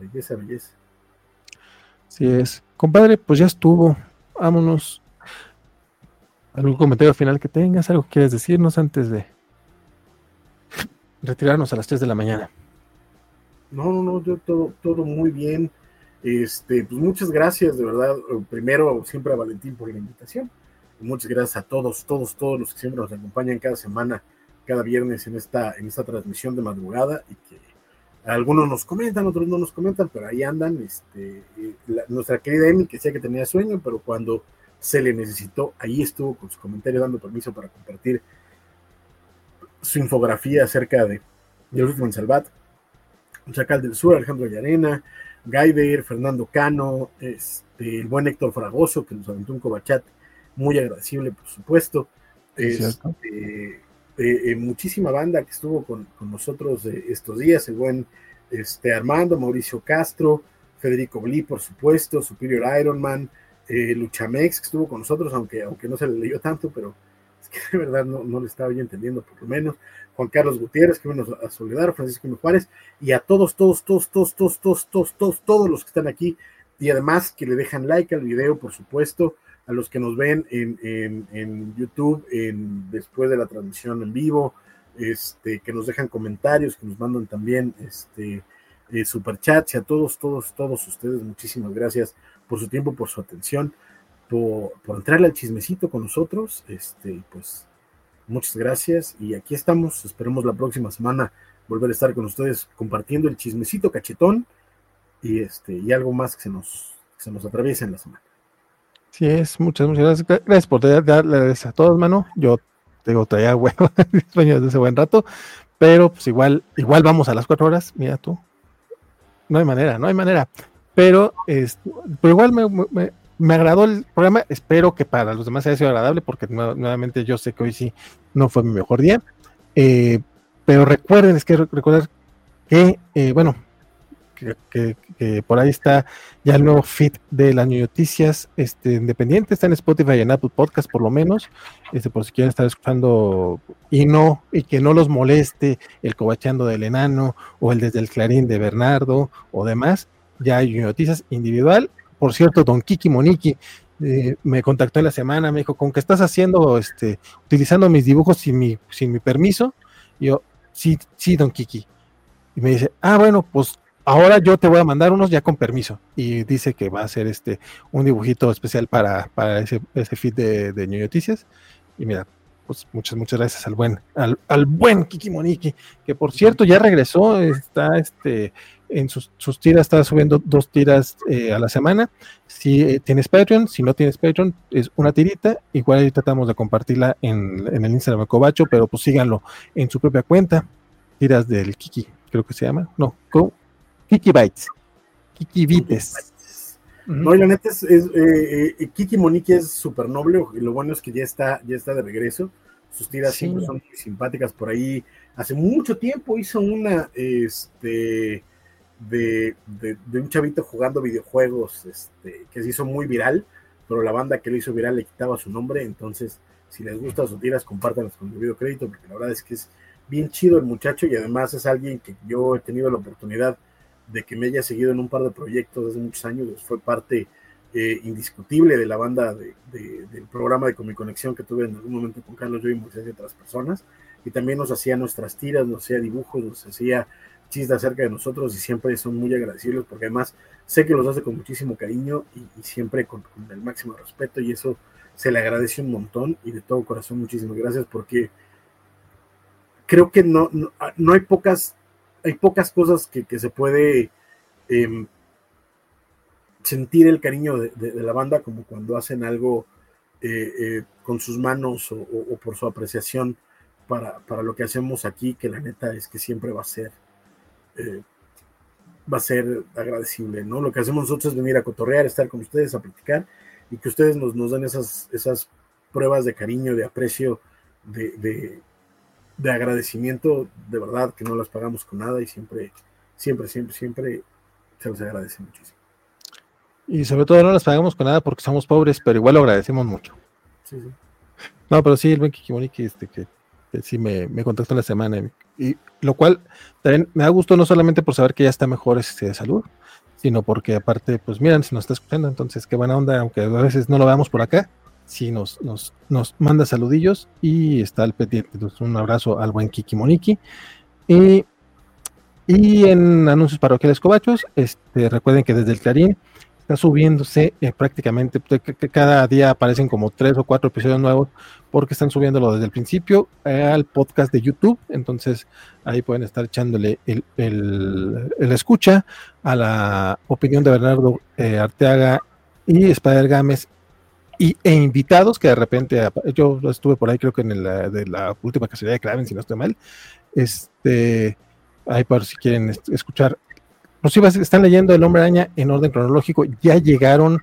Así es. Compadre, pues ya estuvo. Vámonos. ¿Algún comentario final que tengas? ¿Algo que quieres decirnos antes de retirarnos a las 3 de la mañana? No, yo todo muy bien. Pues muchas gracias, de verdad. Primero, siempre a Valentín por la invitación. Muchas gracias a todos los que siempre nos acompañan cada semana, cada viernes en esta transmisión de madrugada, y que algunos nos comentan, otros no nos comentan, pero ahí andan. Nuestra querida Emi, que decía que tenía sueño, pero cuando se le necesitó, ahí estuvo con su comentario dando permiso para compartir su infografía acerca de los últimos Salvat. Chacal del Sur, Alejandro Llarena, Gaider, Fernando Cano, el buen Héctor Fragoso, que nos aventó un cobachat muy agradecible, por supuesto. Muchísima banda que estuvo con nosotros estos días, el buen Armando, Mauricio Castro, Federico Bli, por supuesto, Superior Ironman, Luchamex, que estuvo con nosotros, aunque no se le leyó tanto, pero es que de verdad no le estaba yo entendiendo, por lo menos. Juan Carlos Gutiérrez, que vino a Soledad, Francisco Juárez, y a todos los que están aquí, y además que le dejan like al video, por supuesto, a los que nos ven en YouTube después de la transmisión en vivo, que nos dejan comentarios, que nos mandan también superchats, y a todos ustedes, muchísimas gracias por su tiempo, por su atención, por entrarle al chismecito con nosotros. Pues muchas gracias, y aquí estamos. Esperemos la próxima semana volver a estar con ustedes compartiendo el chismecito cachetón y algo más que se nos atraviesa en la semana. Sí es, muchas gracias. Gracias por darles a todos, mano. Yo traía hueva, sueños de ese buen rato, pero pues igual vamos a las 4 horas, mira tú. No hay manera. Pero igual me agradó el programa. Espero que para los demás haya sido agradable, porque nuevamente yo sé que hoy sí no fue mi mejor día. Pero recuerden, recordar que, que por ahí está ya el nuevo feed de las noticias independiente. Está en Spotify y en Apple Podcast, por lo menos, por si quieren estar escuchando y que no los moleste el cobacheando del enano o el desde el Clarín de Bernardo o demás. Ya hay noticias individual. Por cierto, don Kiki Moniki me contactó en la semana, me dijo, ¿con qué estás haciendo, utilizando mis dibujos sin mi permiso? Y yo, sí, don Kiki. Y me dice, bueno, pues ahora yo te voy a mandar unos ya con permiso. Y dice que va a hacer un dibujito especial para ese feed de New Noticias. Y mira, pues muchas gracias al buen Kiki Moniki, que por cierto ya regresó, está en sus tiras, está subiendo 2 tiras a la semana. Si tienes Patreon, si no tienes Patreon, es una tirita. Igual ahí tratamos de compartirla en el Instagram de Cobacho, pero pues síganlo en su propia cuenta. Tiras del Kiki, creo que se llama. No, Kiki Bites. Kiki Bites. No, y la neta Kiki Moniki es súper noble, y lo bueno es que ya está de regreso. Sus tiras siempre son muy simpáticas. Por ahí, hace mucho tiempo hizo una de un chavito jugando videojuegos, que se hizo muy viral, pero la banda que lo hizo viral le quitaba su nombre. Entonces, si les gustan sus tiras, compártanlas con el video crédito, porque la verdad es que es bien chido el muchacho, y además es alguien que yo he tenido la oportunidad de que me haya seguido en un par de proyectos hace muchos años. Fue parte indiscutible de la banda del programa de Comic Conexión que tuve en algún momento con Carlos, yo y Moisés y otras personas, y también nos hacía nuestras tiras, nos hacía dibujos, nos hacía chistes acerca de nosotros, y siempre son muy agradecibles, porque además sé que los hace con muchísimo cariño y siempre con el máximo respeto, y eso se le agradece un montón, y de todo corazón muchísimas gracias, porque creo que no hay pocas cosas que se puede sentir el cariño de la banda, como cuando hacen algo con sus manos o por su apreciación para lo que hacemos aquí, que la neta es que siempre va a ser agradecible, ¿no? Lo que hacemos nosotros es venir a cotorrear, estar con ustedes, a platicar, y que ustedes nos den esas pruebas de cariño, de aprecio, de de agradecimiento, de verdad, que no las pagamos con nada y siempre se los agradece muchísimo. Y sobre todo no las pagamos con nada porque somos pobres, pero igual lo agradecemos mucho. Sí. No, pero sí, el buen Kikimoniki, que sí me contactó la semana, y lo cual también me da gusto no solamente por saber que ya está mejor de salud, sino porque aparte, pues miran, si nos está escuchando, entonces qué buena onda, aunque a veces no lo veamos por acá, sí nos manda saludillos y está al pendiente. Entonces, un abrazo al buen Kikimoniki. Y en anuncios parroquiales cobachos, recuerden que desde el Clarín está subiéndose prácticamente, cada día aparecen como 3 o 4 episodios nuevos, porque están subiéndolo desde el principio al podcast de YouTube. Entonces ahí pueden estar echándole el escucha a la opinión de Bernardo Arteaga y Spider Gámez e invitados que de repente, yo estuve por ahí, creo que de la última cacería de Kraven, si no estoy mal, ahí por si quieren escuchar. Pues sí, están leyendo El Hombre Araña en orden cronológico, ya llegaron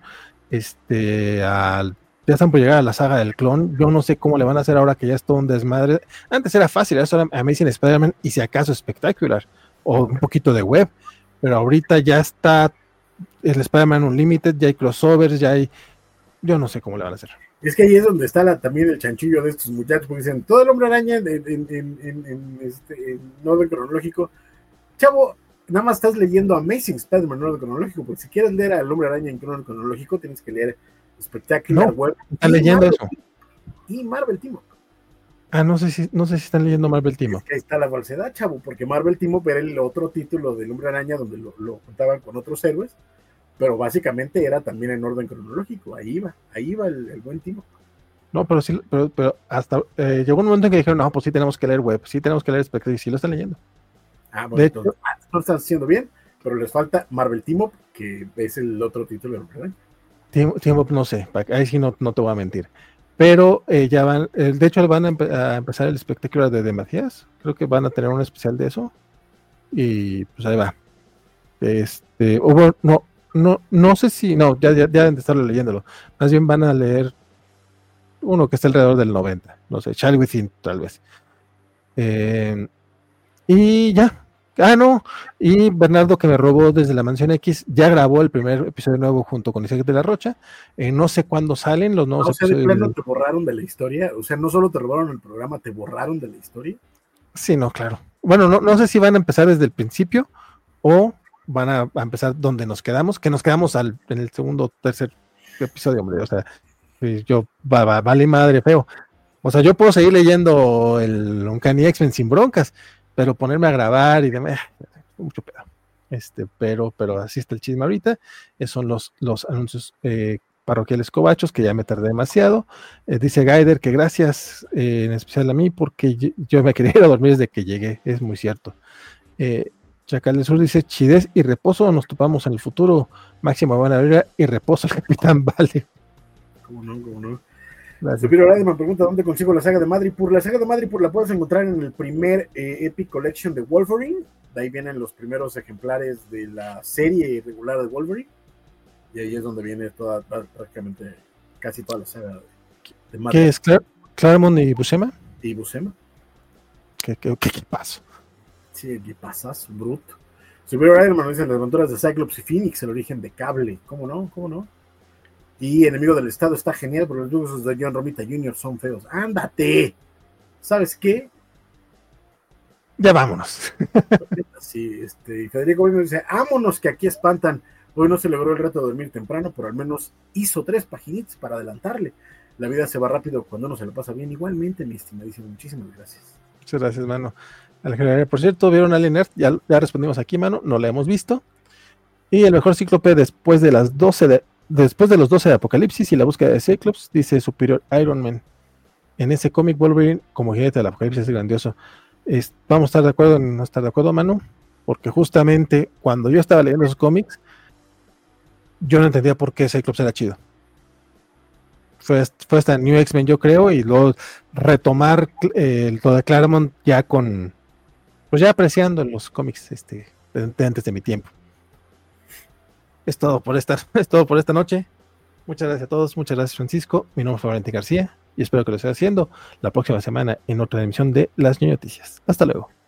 ya están por llegar a la saga del clon. Yo no sé cómo le van a hacer ahora que ya es todo un desmadre. Antes era fácil, eso era Amazing Spider-Man y si acaso Spectacular o un poquito de web, pero ahorita ya está el Spider-Man Unlimited, ya hay crossovers, yo no sé cómo le van a hacer. Es que ahí es donde está también el chanchullo de estos muchachos, porque dicen, todo El Hombre Araña en orden cronológico. Chavo, nada más estás leyendo Amazing Spider-Man en orden cronológico, porque si quieres leer al Hombre Araña en orden cronológico, tienes que leer Spectacular Web. Están leyendo eso. Y Marvel Team Up. No sé si están leyendo Marvel Team Up. Es que ahí está la falsedad, chavo, porque Marvel Team Up era el otro título del Hombre Araña donde lo contaban con otros héroes, pero básicamente era también en orden cronológico. Ahí iba el buen Team Up. No, pero sí, pero hasta llegó un momento en que dijeron, no, pues sí tenemos que leer web, sí tenemos que leer Spectacular, y sí lo están leyendo. Bueno, de entonces, lo están haciendo bien, pero les falta Marvel Team Up, que es el otro título del Hombre Araña. Team Up no sé, ahí sí no te voy a mentir. Pero ya van, de hecho van a empezar el espectáculo de Matías, creo que van a tener un especial de eso, y pues ahí va. No sé si, ya deben de estarlo leyéndolo, más bien van a leer uno que está alrededor del 90, no sé, Child Within tal vez. Y ya. Y Bernardo, que me robó desde la Mansión X, ya grabó el primer episodio nuevo junto con Isaac de la Rocha. No sé cuándo salen los nuevos episodios. ¿De plano te borraron de la historia? O sea, no solo te robaron el programa, ¿te borraron de la historia? Sí, no, claro. Bueno, no sé si van a empezar desde el principio o van a empezar donde nos quedamos, que nos quedamos en el segundo o tercer episodio, hombre. O sea, yo, vale madre feo. O sea, yo puedo seguir leyendo el Uncanny X-Men sin broncas, pero ponerme a grabar y demás, mucho pedo. Pero así está el chisme ahorita. Son los anuncios parroquiales cobachos, que ya me tardé demasiado. Dice Gaider que gracias, en especial a mí, porque yo me quería ir a dormir desde que llegué, es muy cierto. Chacal del Sur dice, chidez y reposo, nos topamos en el futuro. Máximo buena vida y reposo al Capitán Vale. ¿Cómo no? Superior Radio me pregunta dónde consigo la saga de Madripoor. La saga de Madripoor la puedes encontrar en el primer Epic Collection de Wolverine. De ahí vienen los primeros ejemplares de la serie regular de Wolverine. Y ahí es donde viene prácticamente casi toda la saga de Madripoor. ¿Qué es Claremont y Buscema? Y Buscema. ¿Qué pasó? Sí, ¿qué pasas, bruto? Superior Radio me dice las aventuras de Cyclops y Phoenix, el origen de Cable. ¿Cómo no? Y Enemigo del Estado está genial, pero los dibujos de John Romita Jr. son feos. ¡Ándate! ¿Sabes qué? Ya vámonos. Sí, Federico me dice, vámonos que aquí espantan. Hoy no se logró el reto de dormir temprano, pero al menos hizo 3 paginitas para adelantarle. La vida se va rápido cuando uno se lo pasa bien. Igualmente, mi estimadísimo, muchísimas gracias. Muchas gracias, mano. Por cierto, ¿vieron Alien Earth? Ya respondimos aquí, mano, no la hemos visto. Y el mejor cíclope después de los 12 de Apocalipsis y la búsqueda de Cyclops, dice Superior Iron Man. En ese cómic Wolverine como jinete del Apocalipsis es grandioso. Vamos a estar de acuerdo en no estar de acuerdo, mano, porque justamente cuando yo estaba leyendo esos cómics, yo no entendía por qué Cyclops era chido. Fue hasta New X-Men, yo creo, y luego retomar lo de Claremont ya pues ya apreciando los cómics de antes de mi tiempo. Es todo por esta noche. Muchas gracias a todos, muchas gracias, Francisco. Mi nombre es Valentín García. y espero que lo esté haciendo la próxima semana en otra emisión de Las Ñoñoticias. Hasta luego.